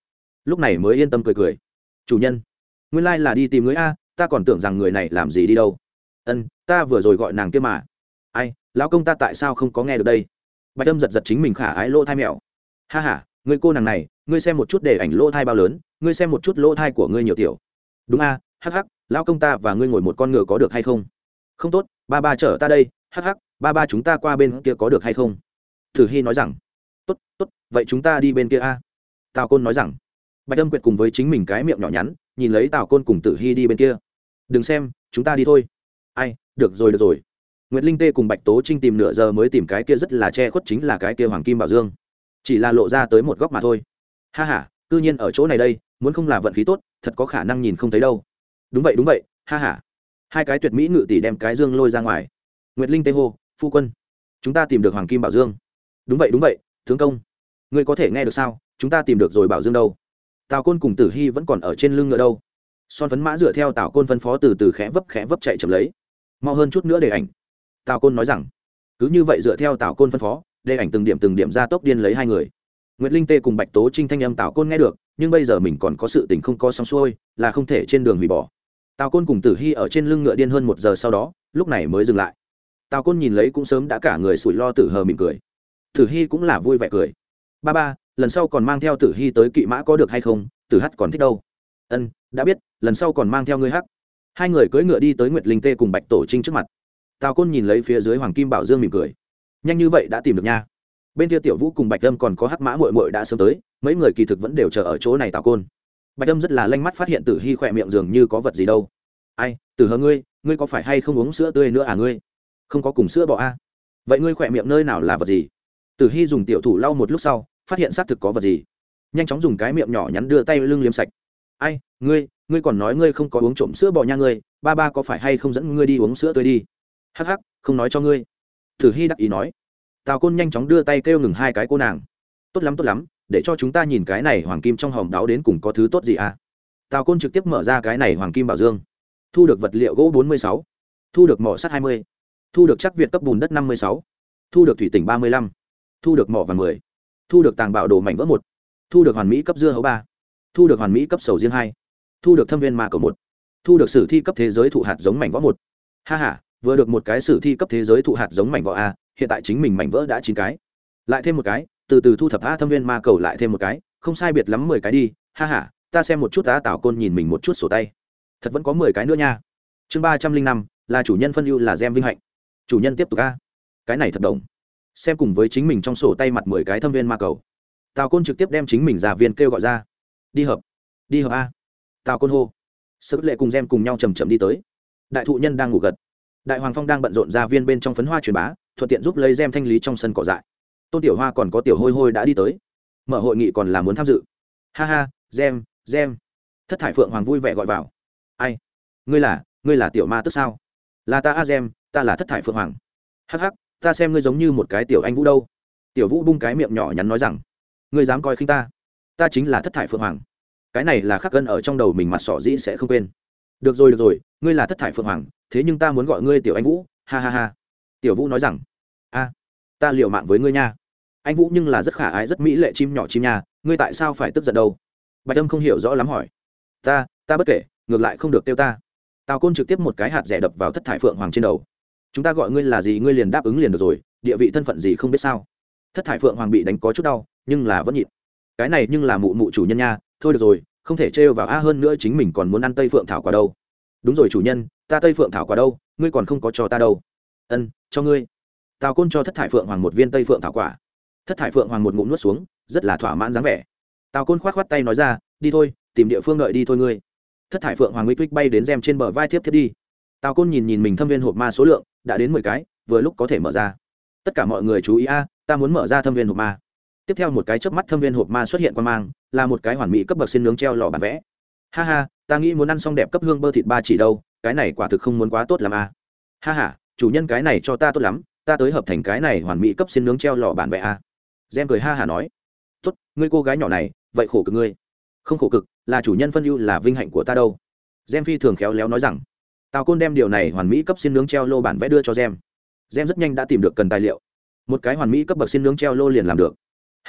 lúc này mới yên tâm cười cười. Chủ nhân, nguyên lai là đi tìm người a, ta còn tưởng rằng người này làm gì đi đâu. Ân, ta vừa rồi gọi nàng kia mà. Ai, lão công ta tại sao không có nghe được đây? Bạch Âm giật giật chính mình khả ái lỗ thai mèo. Ha ha, người cô nàng này, ngươi xem một chút để ảnh lỗ thai bao lớn, ngươi xem một chút lỗ thai của ngươi nhiều tiểu. Đúng a, hắc hắc, lão công ta và ngươi ngồi một con ngựa có được hay không? Không tốt, ba ba chở ta đây, hắc hắc, ba ba chúng ta qua bên kia có được hay không? Tử Hi nói rằng, tốt, tốt, vậy chúng ta đi bên kia a. Tào Côn nói rằng. Bạch Âm Quyệt cùng với chính mình cái miệng nhỏ nhắn, nhìn lấy Tào Côn cùng Tử Hi đi bên kia. Đừng xem, chúng ta đi thôi. Ai, được rồi được rồi. Nguyệt Linh Tê cùng Bạch Tố Trinh tìm nửa giờ mới tìm cái kia rất là che khuất, chính là cái kia Hoàng Kim Bảo Dương. Chỉ là lộ ra tới một góc mà thôi. Ha ha, cư nhiên ở chỗ này đây, muốn không là vận khí tốt, thật có khả năng nhìn không thấy đâu. Đúng vậy đúng vậy, ha ha. Hai cái tuyệt mỹ ngự tỷ đem cái dương lôi ra ngoài. Nguyệt Linh Tê hô, phu quân, chúng ta tìm được Hoàng Kim Bảo Dương. Đúng vậy đúng vậy, tướng công, ngươi có thể nghe được sao? Chúng ta tìm được rồi Bảo Dương đâu? Tào Côn cùng Tử Hi vẫn còn ở trên lưng ngựa đâu. Son phấn mã dựa theo Tào Côn phân phó từ từ khẽ vấp khẽ vấp chạy chậm lấy. Mau hơn chút nữa để ảnh. Tào Côn nói rằng, cứ như vậy dựa theo Tào Côn phân phó, để ảnh từng điểm từng điểm ra tốc điên lấy hai người. Nguyệt Linh Tê cùng Bạch Tố Trinh thanh âm Tào Côn nghe được, nhưng bây giờ mình còn có sự tình không có xong xuôi, là không thể trên đường hủy bỏ. Tào Côn cùng Tử Hi ở trên lưng ngựa điên hơn một giờ sau đó, lúc này mới dừng lại. Tào Côn nhìn lấy cũng sớm đã cả người sủi lo Tử Hờ mỉm cười. Tử Hi cũng là vui vẻ cười. Ba ba, lần sau còn mang theo Tử Hi tới kỵ mã có được hay không? Tử Hắt còn thích đâu. Ân, đã biết, lần sau còn mang theo ngươi Hắc. Hai người cưỡi ngựa đi tới Nguyệt Linh Tê cùng Bạch Tổ Trinh trước mặt. Tào Côn nhìn lấy phía dưới Hoàng Kim Bảo Dương mỉm cười. Nhanh như vậy đã tìm được nha. Bên kia Tiểu Vũ cùng Bạch Âm còn có Hắc Mã muội muội đã sớm tới, mấy người kỳ thực vẫn đều chờ ở chỗ này. Tào Côn, Bạch Âm rất là lanh mắt phát hiện Tử Hi khỏe miệng dường như có vật gì đâu. Ai, Tử Hờ ngươi, ngươi có phải hay không uống sữa tươi nữa à ngươi? Không có cùng sữa bò a. À? Vậy ngươi khỏe miệng nơi nào là vật gì? Tử Hi dùng tiểu thủ lau một lúc sau, phát hiện xác thực có vật gì. Nhanh chóng dùng cái miệng nhỏ nhắn đưa tay lưng liếm sạch. Ai, ngươi, ngươi còn nói ngươi không có uống trộm sữa bò nha ngươi, ba ba có phải hay không dẫn ngươi đi uống sữa tươi đi? Hắc hắc, không nói cho ngươi. Tử Hi đắc ý nói. Tào Côn nhanh chóng đưa tay kêu ngừng hai cái cô nàng. Tốt lắm tốt lắm, để cho chúng ta nhìn cái này hoàng kim trong hòm đáo đến cùng có thứ tốt gì à? Tào Côn trực tiếp mở ra cái này Hoàng Kim Bảo Dương. Thu được vật liệu gỗ bốn mươi sáu, thu được mỏ sắt hai mươi, thu được chắc việt cấp bùn đất năm mươi sáu, thu được thủy tỉnh ba mươi lăm, thu được mỏ vàng mười, thu được tàng bảo đồ mảnh vỡ một, thu được hoàn mỹ cấp dưa hấu ba, thu được hoàn mỹ cấp sầu riêng hai, thu được thâm viên ma cầu một, thu được sử thi cấp thế giới thụ hạt giống mảnh vỡ một. Ha ha, vừa được một cái sử thi cấp thế giới thụ hạt giống mảnh vỡ a, hiện tại chính mình mảnh vỡ đã chín cái, lại thêm một cái, từ từ thu thập a thâm viên ma cầu lại thêm một cái, không sai biệt lắm mười cái đi. Ha ha, ta xem một chút. Á Tào Côn nhìn mình một chút sổ tay, thật vẫn có mười cái nữa nha. Chương ba trăm linh năm là chủ nhân phân ưu là gem vinh hạnh. Chủ nhân tiếp tục a, cái này thật đồng. Xem cùng với chính mình trong sổ tay mặt mười cái thâm viên ma cầu, Tào Côn trực tiếp đem chính mình giả viên kêu gọi ra. Đi hợp, đi hợp a. Tào Côn hô. Sức lệ cùng gem cùng nhau chầm chậm đi tới. Đại thụ nhân đang ngủ gật, Đại Hoàng Phong đang bận rộn ra viên bên trong phấn hoa truyền bá, thuận tiện giúp lấy gem thanh lý trong sân cỏ dại. Tôn Tiểu Hoa còn có Tiểu Hôi Hôi đã đi tới, mở hội nghị còn là muốn tham dự. Ha ha, gem, gem. Thất thải Phượng Hoàng vui vẻ gọi vào. Ai? Ngươi là, ngươi là tiểu ma tức sao? Là ta a gem, ta là Thất thải Phượng Hoàng. Hắc hắc, ta xem ngươi giống như một cái tiểu anh vũ đâu. Tiểu Vũ bung cái miệng nhỏ nhắn nói rằng, ngươi dám coi khinh ta? Ta chính là Thất thải Phượng Hoàng. Cái này là khắc gân ở trong đầu mình, mặt sỏ dĩ sẽ không quên. Được rồi được rồi, ngươi là Thất thải Phượng Hoàng, thế nhưng ta muốn gọi ngươi tiểu anh vũ. Ha ha ha. Tiểu Vũ nói rằng, a, ta liều mạng với ngươi nha. Anh Vũ nhưng là rất khả ái rất mỹ lệ chim nhỏ chim nha, ngươi tại sao phải tức giận đâu? Bạch Âm không hiểu rõ lắm hỏi. Ta, ta bất kể, ngược lại không được kêu ta. Tào Côn trực tiếp một cái hạt rẻ đập vào Thất thải Phượng Hoàng trên đầu. Chúng ta gọi ngươi là gì ngươi liền đáp ứng liền được rồi, địa vị thân phận gì không biết sao? Thất thải Phượng Hoàng bị đánh có chút đau, nhưng là vẫn nhịn. Cái này nhưng là mụ mụ chủ nhân nha, thôi được rồi, không thể trêu vào a, hơn nữa chính mình còn muốn ăn Tây Phượng thảo quả đâu. Đúng rồi chủ nhân, ta Tây Phượng thảo quả đâu, ngươi còn không có cho ta đâu. Ân, cho ngươi. Tào Côn cho Thất thải Phượng Hoàng một viên Tây Phượng thảo quả. Thất thải Phượng Hoàng một ngụm nuốt xuống, rất là thỏa mãn dáng vẻ. Tào Côn khoát khoát tay nói ra, đi thôi, tìm địa phương đợi đi thôi ngươi. Thất thải Phượng Hoàng nguy quýt bay đến gem trên bờ vai tiếp tiếp đi. Tào Côn nhìn nhìn mình thâm viên hộp ma số lượng đã đến mười cái, vừa lúc có thể mở ra. Tất cả mọi người chú ý a, ta muốn mở ra thâm viên hộp ma. Tiếp theo một cái chớp mắt thâm viên hộp ma xuất hiện qua mang, là một cái hoàn mỹ cấp bậc xin nướng treo lò bản vẽ. Ha ha, ta nghĩ muốn ăn xong đẹp cấp hương bơ thịt ba chỉ đâu, cái này quả thực không muốn quá tốt lắm a. Ha ha, chủ nhân cái này cho ta tốt lắm, ta tới hợp thành cái này hoàn mỹ cấp xin nướng treo lò bản vẽ a. Gem cười ha hà nói, tốt, ngươi cô gái nhỏ này, vậy khổ cực ngươi. Không khổ cực, là chủ nhân phân ưu là vinh hạnh của ta đâu. Gem phi thường khéo léo nói rằng. Tào Côn đem điều này hoàn mỹ cấp xin nướng treo lô bản vẽ đưa cho Gem. Gem rất nhanh đã tìm được cần tài liệu, một cái hoàn mỹ cấp bậc xin nướng treo lô liền làm được. Ha ha,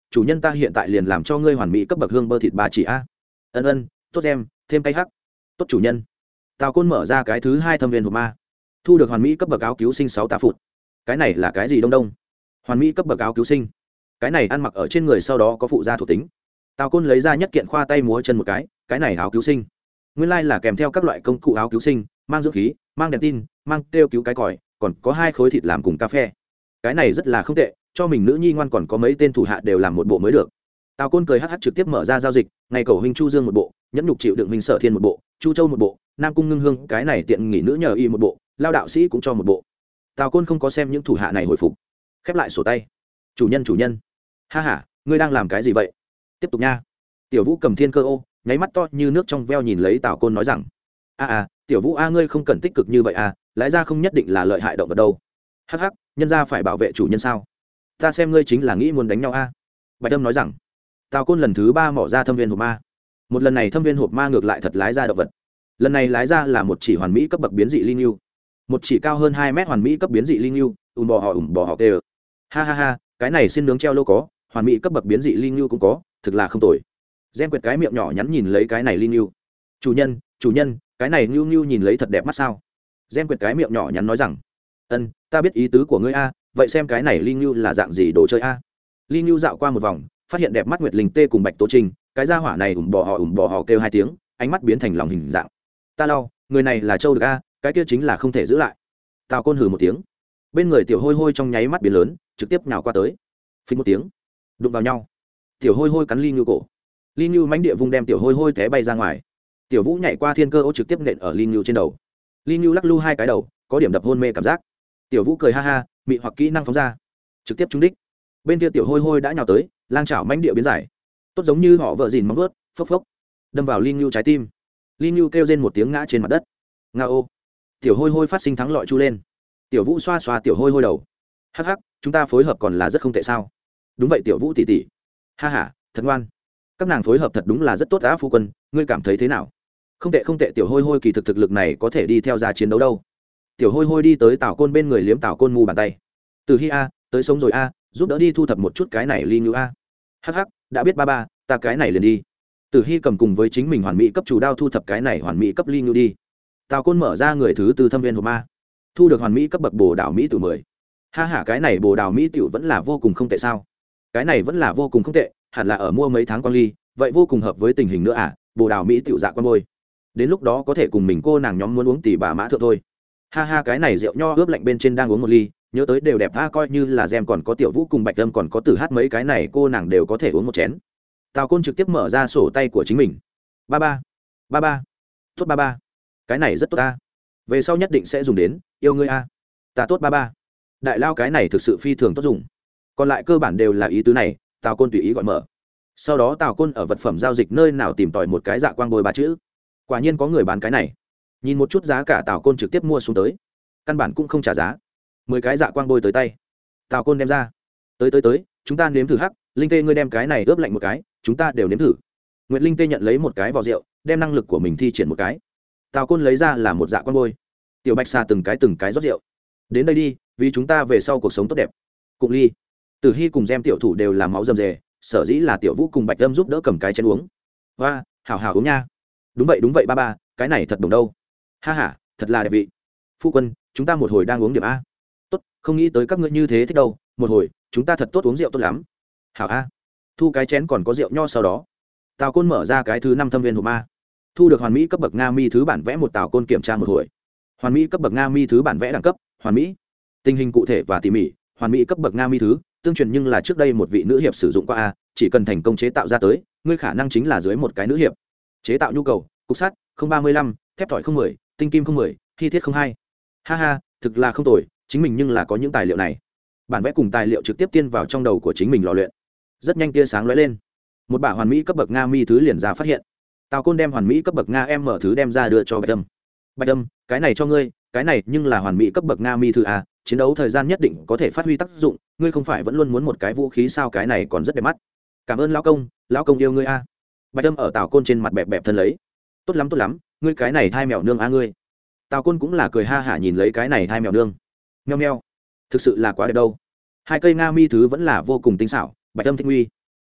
chủ nhân ta hiện tại liền làm cho ngươi hoàn mỹ cấp bậc hương bơ thịt ba chỉ a. Ân ân, tốt em thêm cay hắc. Tốt chủ nhân. Tào Côn mở ra cái thứ hai thâm viên hộp ma, thu được hoàn mỹ cấp bậc áo cứu sinh sáu tạ phụt. Cái này là cái gì đông đông? Hoàn mỹ cấp bậc áo cứu sinh. Cái này ăn mặc ở trên người sau đó có phụ gia thuộc tính. Tào Côn lấy ra nhất kiện khoa tay múa chân một cái, cái này áo cứu sinh nguyên lai là kèm theo các loại công cụ áo cứu sinh, mang dưỡng khí, mang đèn tin, mang kêu cứu cái còi, còn có hai khối thịt làm cùng cà phê. Cái này rất là không tệ, cho mình nữ nhi ngoan còn có mấy tên thủ hạ đều làm một bộ mới được. Tào Côn cười hắc hắc trực tiếp mở ra giao dịch, ngày cầu huynh Chu Dương một bộ, nhẫn nhục chịu đựng huynh Sở Thiên một bộ, Chu Châu một bộ, Nam Cung Ngưng Hương cái này tiện nghỉ nữ nhờ y một bộ, Lao đạo sĩ cũng cho một bộ. Tào Côn không có xem những thủ hạ này hồi phục, khép lại sổ tay. Chủ nhân chủ nhân, ha ha, ngươi đang làm cái gì vậy? Tiếp tục nha. Tiểu Vũ cầm thiên cơ ô, nháy mắt to như nước trong veo nhìn lấy Tào Côn nói rằng, a a, Tiểu Vũ a ngươi không cần tích cực như vậy a, lẽ ra không nhất định là lợi hại động vật đâu. Hắc hắc, nhân ra phải bảo vệ chủ nhân sao? Ta xem ngươi chính là nghĩ muốn đánh nhau a. Bạch Âm nói rằng. Tào Côn lần thứ ba mỏ ra thâm viên hộp ma, một lần này thâm viên hộp ma ngược lại thật lái ra động vật. Lần này lái ra là một chỉ hoàn mỹ cấp bậc biến dị linh yêu, một chỉ cao hơn hai mét hoàn mỹ cấp biến dị linh yêu, ùm bò họ ùm bò họ tê. Ha ha ha, cái này xin nướng treo lô có, hoàn mỹ cấp bậc biến dị linh yêu cũng có, thực là không tồi. Gem quyệt cái miệng nhỏ nhắn nhìn lấy cái này linh yêu. Chủ nhân, chủ nhân, cái này nhu nhu nhìn lấy thật đẹp mắt sao? Gem quyệt cái miệng nhỏ nhắn nói rằng, ân, ta biết ý tứ của ngươi a, vậy xem cái này linh nhu là dạng gì đồ chơi a? Linh nhu dạo qua một vòng, phát hiện đẹp mắt nguyệt linh tê cùng bạch tố trinh, cái gia hỏa này ủm bò họ ủm bò họ kêu hai tiếng, ánh mắt biến thành lòng hình dạng. Ta lau, người này là châu được a, cái kia chính là không thể giữ lại. Tào Côn hừ một tiếng, bên người tiểu hôi hôi trong nháy mắt biến lớn, trực tiếp nhào qua tới, phình một tiếng, đụng vào nhau. Tiểu hôi hôi cắn Linh nhu cổ, Linh nhu mãnh địa vung đem tiểu hôi hôi té bay ra ngoài. Tiểu Vũ nhảy qua thiên cơ ô trực tiếp nện ở Linh nhu trên đầu. Linh nhu lắc lu hai cái đầu, có điểm đập hôn mê cảm giác. Tiểu Vũ cười ha ha, mị hoặc kỹ năng phóng ra, trực tiếp trúng đích. Bên kia tiểu hôi hôi đã nhào tới, lang chảo mãnh địa biến giải, tốt giống như họ vợ dìn móng vuốt, phốc phốc, đâm vào Linh nhu trái tim. Linh nhu kêu rên một tiếng ngã trên mặt đất. Nga ô! Tiểu hôi hôi phát sinh thắng lợi chu lên. Tiểu Vũ xoa xoa tiểu hôi hôi đầu. Hắc hắc, chúng ta phối hợp còn là rất không tệ sao? Đúng vậy tiểu Vũ tỷ tỷ. Ha ha, thật ngoan. Các nàng phối hợp thật đúng là rất tốt á phu quân, ngươi cảm thấy thế nào? Không tệ không tệ, tiểu hôi hôi kỳ thực thực lực này có thể đi theo ra chiến đấu đâu. Tiểu hôi hôi đi tới Tào Côn bên người liếm Tào Côn mu bàn tay. Từ Hi a, tới sống rồi a, giúp đỡ đi thu thập một chút cái này Linh nhu a. Hắc hắc, đã biết ba ba, ta cái này liền đi. Tử Hi cầm cùng với chính mình hoàn mỹ cấp chủ đao thu thập cái này hoàn mỹ cấp Linh nhu đi. Tào Côn mở ra người thứ tư thâm viên hộp ma, thu được hoàn mỹ cấp bậc bồ đào mỹ tiểu mười. Ha ha, cái này bồ đào mỹ tiểu vẫn là vô cùng không tệ sao? Cái này vẫn là vô cùng không tệ, hẳn là ở mua mấy tháng quang ly, vậy vô cùng hợp với tình hình nữa à, bồ đào mỹ tiểu dạ quan bôi. Đến lúc đó có thể cùng mình cô nàng nhóm muốn uống tỷ bà mã thượng thôi. Ha ha, cái này rượu nho ướp lạnh bên trên đang uống một ly, nhớ tới đều đẹp tha, coi như là Gem còn có Tiểu Vũ cùng Bạch Âm còn có Tử Hát mấy cái này cô nàng đều có thể uống một chén. Tào Côn trực tiếp mở ra sổ tay của chính mình. Ba ba, ba ba, tốt ba ba, cái này rất tốt ta, về sau nhất định sẽ dùng đến, yêu ngươi a, ta tốt ba ba. Đại lao cái này thực sự phi thường tốt dùng, còn lại cơ bản đều là ý tứ này. Tào Côn tùy ý gọi mở. Sau đó Tào Côn ở vật phẩm giao dịch nơi nào tìm tòi một cái dạ quang bôi ba chữ, quả nhiên có người bán cái này. Nhìn một chút giá cả, Tào Côn trực tiếp mua xuống tới, căn bản cũng không trả giá. Mười cái dạ quang bôi tới tay, Tào Côn đem ra. Tới tới tới, chúng ta nếm thử. Hắc Linh Tê, ngươi đem cái này ướp lạnh một cái, chúng ta đều nếm thử. Nguyệt Linh Tê nhận lấy một cái vỏ rượu, đem năng lực của mình thi triển một cái. Tào Côn lấy ra là một dạ quang bôi. Tiểu Bạch Xà từng cái từng cái rót rượu. Đến đây đi, vì chúng ta về sau cuộc sống tốt đẹp. Cụng ly. Tử Hi cùng Gem tiểu thủ đều làm máu rầm rề, sở dĩ là Tiểu Vũ cùng Bạch Âm giúp đỡ cầm cái chén uống. Hoa, hảo hảo uống nha. Đúng vậy đúng vậy ba ba, cái này thật đồng đâu. Ha ha, thật là đẹp vị. Phu quân, chúng ta một hồi đang uống điểm a. Tốt, không nghĩ tới các ngươi như thế thích đâu, một hồi chúng ta thật tốt uống rượu tốt lắm. Hảo a. Thu cái chén còn có rượu nho. Sau đó Tào Côn mở ra cái thứ năm thâm viên hộp ma, thu được hoàn mỹ cấp bậc nga mi thứ bản vẽ một. Tào Côn kiểm tra một hồi. Hoàn mỹ cấp bậc nga mi thứ bản vẽ đẳng cấp hoàn mỹ, tình hình cụ thể và tỉ mỉ. Hoàn mỹ cấp bậc nga mi thứ tương truyền nhưng là trước đây một vị nữ hiệp sử dụng qua a, chỉ cần thành công chế tạo ra tới, ngươi khả năng chính là dưới một cái nữ hiệp. Chế tạo nhu cầu cục sắt không ba mươi lăm, thép thỏi không mười, tinh kim không mười, thi thiết không hai. Ha ha, thực là không tồi, chính mình nhưng là có những tài liệu này. Bản vẽ cùng tài liệu trực tiếp tiên vào trong đầu của chính mình lò luyện, rất nhanh tia sáng lóe lên, một bả hoàn mỹ cấp bậc nga mi thứ liền ra phát hiện. Tào Côn đem hoàn mỹ cấp bậc nga em mở thứ đem ra đưa cho Bạch Âm. Bạch Âm, cái này cho ngươi, cái này nhưng là hoàn mỹ cấp bậc nga mi thứ a, chiến đấu thời gian nhất định có thể phát huy tác dụng, ngươi không phải vẫn luôn muốn một cái vũ khí sao, cái này còn rất đẹp mắt. Cảm ơn lão công, lão công yêu ngươi a. Bạch Âm ở Tào Côn trên mặt bẹp bẹp thân lấy. Tốt lắm tốt lắm, ngươi cái này thai mèo nương a ngươi. Tào Côn cũng là cười ha hả nhìn lấy cái này thai mèo nương. Meo meo, thực sự là quá đẹp đâu. Hai cây nga mi thứ vẫn là vô cùng tinh xảo, Bạch Âm thích uy.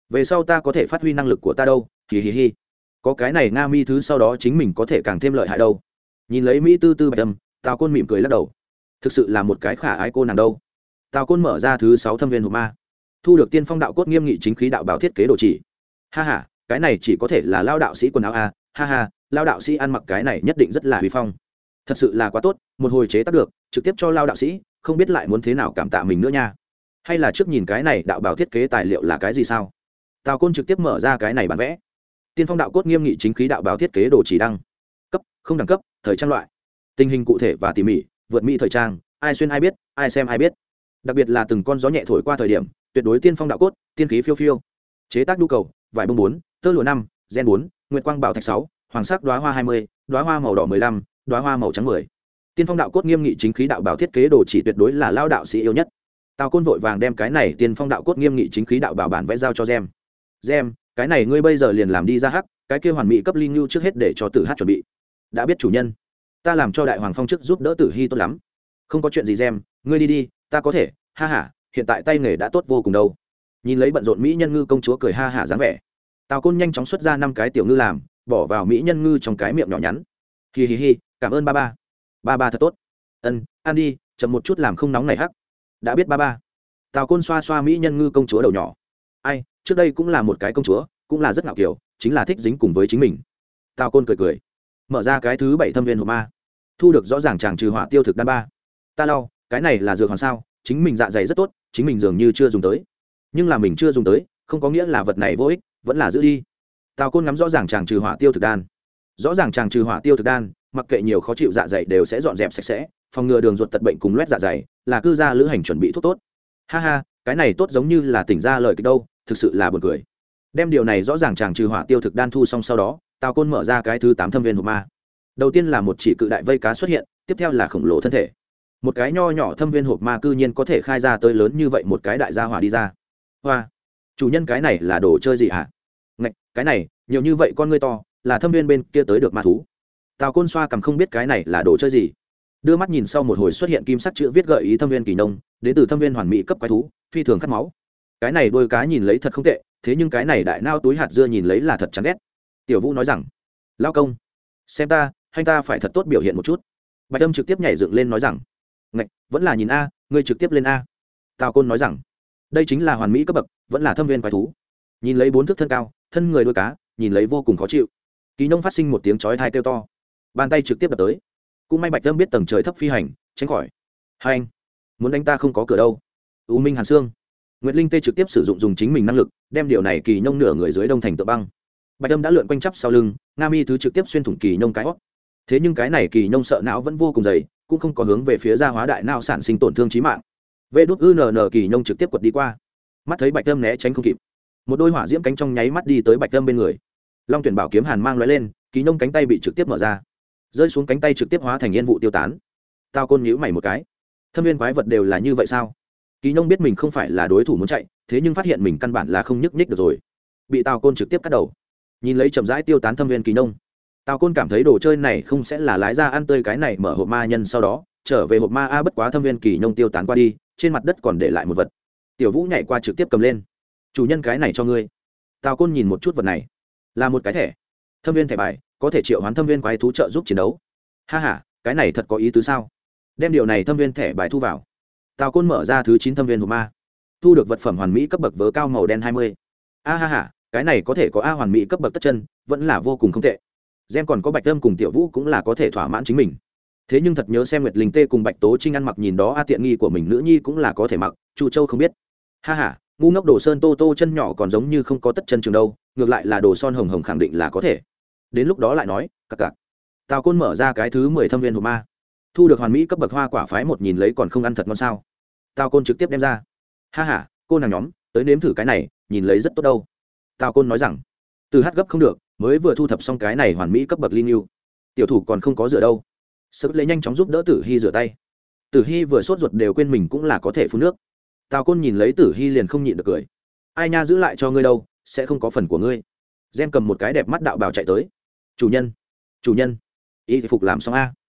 về sau ta có thể phát huy năng lực của ta đâu, hì hì hì. Có cái này nga mi thứ sau đó chính mình có thể càng thêm lợi hại đâu. Nhìn lấy mỹ tư tư bạch âm, Tào Côn mỉm cười lắc đầu. Thực sự là một cái khả ái cô nàng đâu. Tào Côn mở ra thứ sáu thâm viên hộp ma, thu được tiên phong đạo cốt nghiêm nghị chính khí đạo bảo thiết kế đồ chỉ. Ha ha, cái này chỉ có thể là lao đạo sĩ quần áo a, ha ha, lao đạo sĩ ăn mặc cái này nhất định rất là huy phong. Thật sự là quá tốt, một hồi chế tác được, trực tiếp cho lao đạo sĩ, không biết lại muốn thế nào cảm tạ mình nữa nha. Hay là trước nhìn cái này đạo bảo thiết kế tài liệu là cái gì sao? Tào Côn trực tiếp mở ra cái này bản vẽ. Tiên phong đạo cốt nghiêm nghị chính khí đạo báo thiết kế đồ chỉ đăng cấp không đẳng cấp thời trang loại tình hình cụ thể và tỉ mỉ vượt mỹ thời trang ai xuyên ai biết ai xem ai biết đặc biệt là từng con gió nhẹ thổi qua thời điểm tuyệt đối tiên phong đạo cốt tiên khí phiêu phiêu chế tác nhu cầu vải bông bốn tơ lụa năm gen bốn nguyệt quang bảo thạch sáu hoàng sắc đoá hoa hai mươi đoá hoa màu đỏ mười lăm đoá hoa màu trắng mười tiên phong đạo cốt nghiêm nghị chính khí đạo bảo thiết kế đồ chỉ tuyệt đối là lao đạo sĩ yêu nhất. Tào Côn vội vàng đem cái này tiên phong đạo cốt nghiêm nghị chính khí đạo bảo bản vẽ giao cho gem gem cái này ngươi bây giờ liền làm đi ra hắc cái kia hoàn mỹ cấp linh lưu trước hết để cho tử hát chuẩn bị. Đã biết chủ nhân, ta làm cho đại hoàng phong trước giúp đỡ tử hy tốt lắm. Không có chuyện gì gem, ngươi đi đi, ta có thể. Ha ha, hiện tại tay nghề đã tốt vô cùng đâu. Nhìn lấy bận rộn mỹ nhân ngư công chúa cười ha hả dáng vẻ, Tào Côn nhanh chóng xuất ra năm cái tiểu ngư làm, bỏ vào mỹ nhân ngư trong cái miệng nhỏ nhắn. Hi hi hi, cảm ơn ba ba. Ba ba thật tốt. Ân, ăn đi, chậm một chút làm không nóng này hắc. Đã biết ba ba. Tào Côn xoa xoa mỹ nhân ngư công chúa đầu nhỏ. Ai, trước đây cũng là một cái công chúa, cũng là rất ngạo kiều, chính là thích dính cùng với chính mình. Tào Côn cười cười, mở ra cái thứ bảy thâm viên hộp ma, thu được rõ ràng chàng trừ hỏa tiêu thực đan ba. Ta lau, cái này là dược hoàn sao? Chính mình dạ dày rất tốt, chính mình dường như chưa dùng tới. Nhưng là mình chưa dùng tới, không có nghĩa là vật này vô ích, vẫn là giữ đi. Tào Côn ngắm rõ ràng chàng trừ hỏa tiêu thực đan, rõ ràng chàng trừ hỏa tiêu thực đan, mặc kệ nhiều khó chịu dạ dày đều sẽ dọn dẹp sạch sẽ, phòng ngừa đường ruột tật bệnh cùng loét dạ dày, là cư gia lữ hành chuẩn bị thuốc tốt. Ha ha, cái này tốt giống như là tỉnh ra lời kịch đâu, thực sự là buồn cười. Đem điều này rõ ràng chàng trừ hỏa tiêu thực đan thu xong sau đó, Tào Côn mở ra cái thứ tám thâm viên hộp ma. Đầu tiên là một chỉ cự đại vây cá xuất hiện, tiếp theo là khổng lồ thân thể. Một cái nho nhỏ thâm viên hộp ma cư nhiên có thể khai ra tới lớn như vậy một cái đại gia hỏa đi ra. Hoa, chủ nhân cái này là đồ chơi gì hả? Ngạch, cái này, nhiều như vậy con ngươi to, là thâm viên bên kia tới được ma thú. Tào Côn xoa cầm không biết cái này là đồ chơi gì. Đưa mắt nhìn sau một hồi xuất hiện kim sắc chữ viết gợi ý thâm viên kỳ nông, đến từ thâm viên hoàn mỹ cấp quái thú, phi thường khát máu. Cái này đôi cá nhìn lấy thật không tệ, thế nhưng cái này đại nao túi hạt dưa nhìn lấy là thật chán ghét. Tiểu Vũ nói rằng, lao công, xem ta, hay ta phải thật tốt biểu hiện một chút. Bạch Âm trực tiếp nhảy dựng lên nói rằng, ngạch, vẫn là nhìn a, ngươi trực tiếp lên a. Tào Côn nói rằng, đây chính là hoàn mỹ cấp bậc, vẫn là thâm viên quái thú. Nhìn lấy bốn thước thân cao, thân người đôi cá, nhìn lấy vô cùng khó chịu. Kỳ nông phát sinh một tiếng chói tai kêu to, bàn tay trực tiếp đập tới. Cũng may Bạch Âm biết tầng trời thấp phi hành, tránh khỏi. Hai anh, muốn đánh ta không có cửa đâu. U Minh Hàn Xương. Nguyệt Linh Tê trực tiếp sử dụng dùng chính mình năng lực, đem điều này kỳ nông nửa người dưới đông thành tượng băng. Bạch Âm đã lượn quanh chắp sau lưng, Nga Mi thứ trực tiếp xuyên thủng kỳ nông cái hót. Thế nhưng cái này kỳ nông sợ não vẫn vô cùng dày, cũng không có hướng về phía gia hóa đại não sản sinh tổn thương chí mạng. Vê đút ư nờ nờ kỳ nông trực tiếp quật đi qua. Mắt thấy Bạch Âm né tránh không kịp, một đôi hỏa diễm cánh trong nháy mắt đi tới Bạch Âm bên người. Long Tuyển Bảo kiếm hàn mang lóe lên, kỳ nông cánh tay bị trực tiếp mở ra, rơi xuống cánh tay trực tiếp hóa thành yên vụ tiêu tán. Tao Côn nhíu mày một cái, thâm viên quái vật đều là như vậy sao? Kỳ nông biết mình không phải là đối thủ muốn chạy, thế nhưng phát hiện mình căn bản là không nhúc nhích được rồi, bị Tào Côn trực tiếp cắt đầu. Nhìn lấy chậm rãi tiêu tán thâm viên kỳ nông, Tào Côn cảm thấy đồ chơi này không sẽ là lái ra ăn tươi cái này mở hộp ma nhân sau đó trở về hộp ma a. Bất quá thâm viên kỳ nông tiêu tán qua đi, trên mặt đất còn để lại một vật. Tiểu Vũ nhảy qua trực tiếp cầm lên, chủ nhân cái này cho ngươi. Tào Côn nhìn một chút vật này, là một cái thẻ, thâm viên thẻ bài, có thể triệu hoán thâm viên quái thú trợ giúp chiến đấu. Ha ha, cái này thật có ý tứ sao? Đem điều này thâm viên thẻ bài thu vào. Tào Côn mở ra thứ chín thâm viên hộp ma, thu được vật phẩm hoàn mỹ cấp bậc vớ cao màu đen hai mươi. A ha ha, cái này có thể có a hoàn mỹ cấp bậc tất chân, vẫn là vô cùng không tệ. Gem còn có Bạch Âm cùng Tiểu Vũ cũng là có thể thỏa mãn chính mình. Thế nhưng thật nhớ xem Nguyệt Linh Tê cùng Bạch Tố Trinh ăn mặc nhìn đó a tiện nghi của mình nữ nhi cũng là có thể mặc, Chu Châu không biết. Ha ha, ngu ngốc Đồ Sơn Tô Tô chân nhỏ còn giống như không có tất chân trường đâu, ngược lại là Đồ Son Hồng Hồng khẳng định là có thể. Đến lúc đó lại nói, cặc cặc. Tào Côn mở ra cái thứ mười thâm viên hộp ma, thu được hoàn mỹ cấp bậc hoa quả phái một, nhìn lấy còn không ăn thật ngon sao? Tào Côn trực tiếp đem ra. Ha ha, cô nàng nhóm, tới nếm thử cái này, nhìn lấy rất tốt đâu. Tào Côn nói rằng, từ hát gấp không được, mới vừa thu thập xong cái này hoàn mỹ cấp bậc linh yêu, tiểu thủ còn không có rửa đâu. Sức lấy nhanh chóng giúp đỡ Tử Hy rửa tay. Tử Hy vừa sốt ruột đều quên mình cũng là có thể phun nước. Tào Côn nhìn lấy Tử Hy liền không nhịn được cười. Ai nha, giữ lại cho ngươi đâu, sẽ không có phần của ngươi. Gem cầm một cái đẹp mắt đạo bào chạy tới. Chủ nhân, chủ nhân, y phục làm xong a.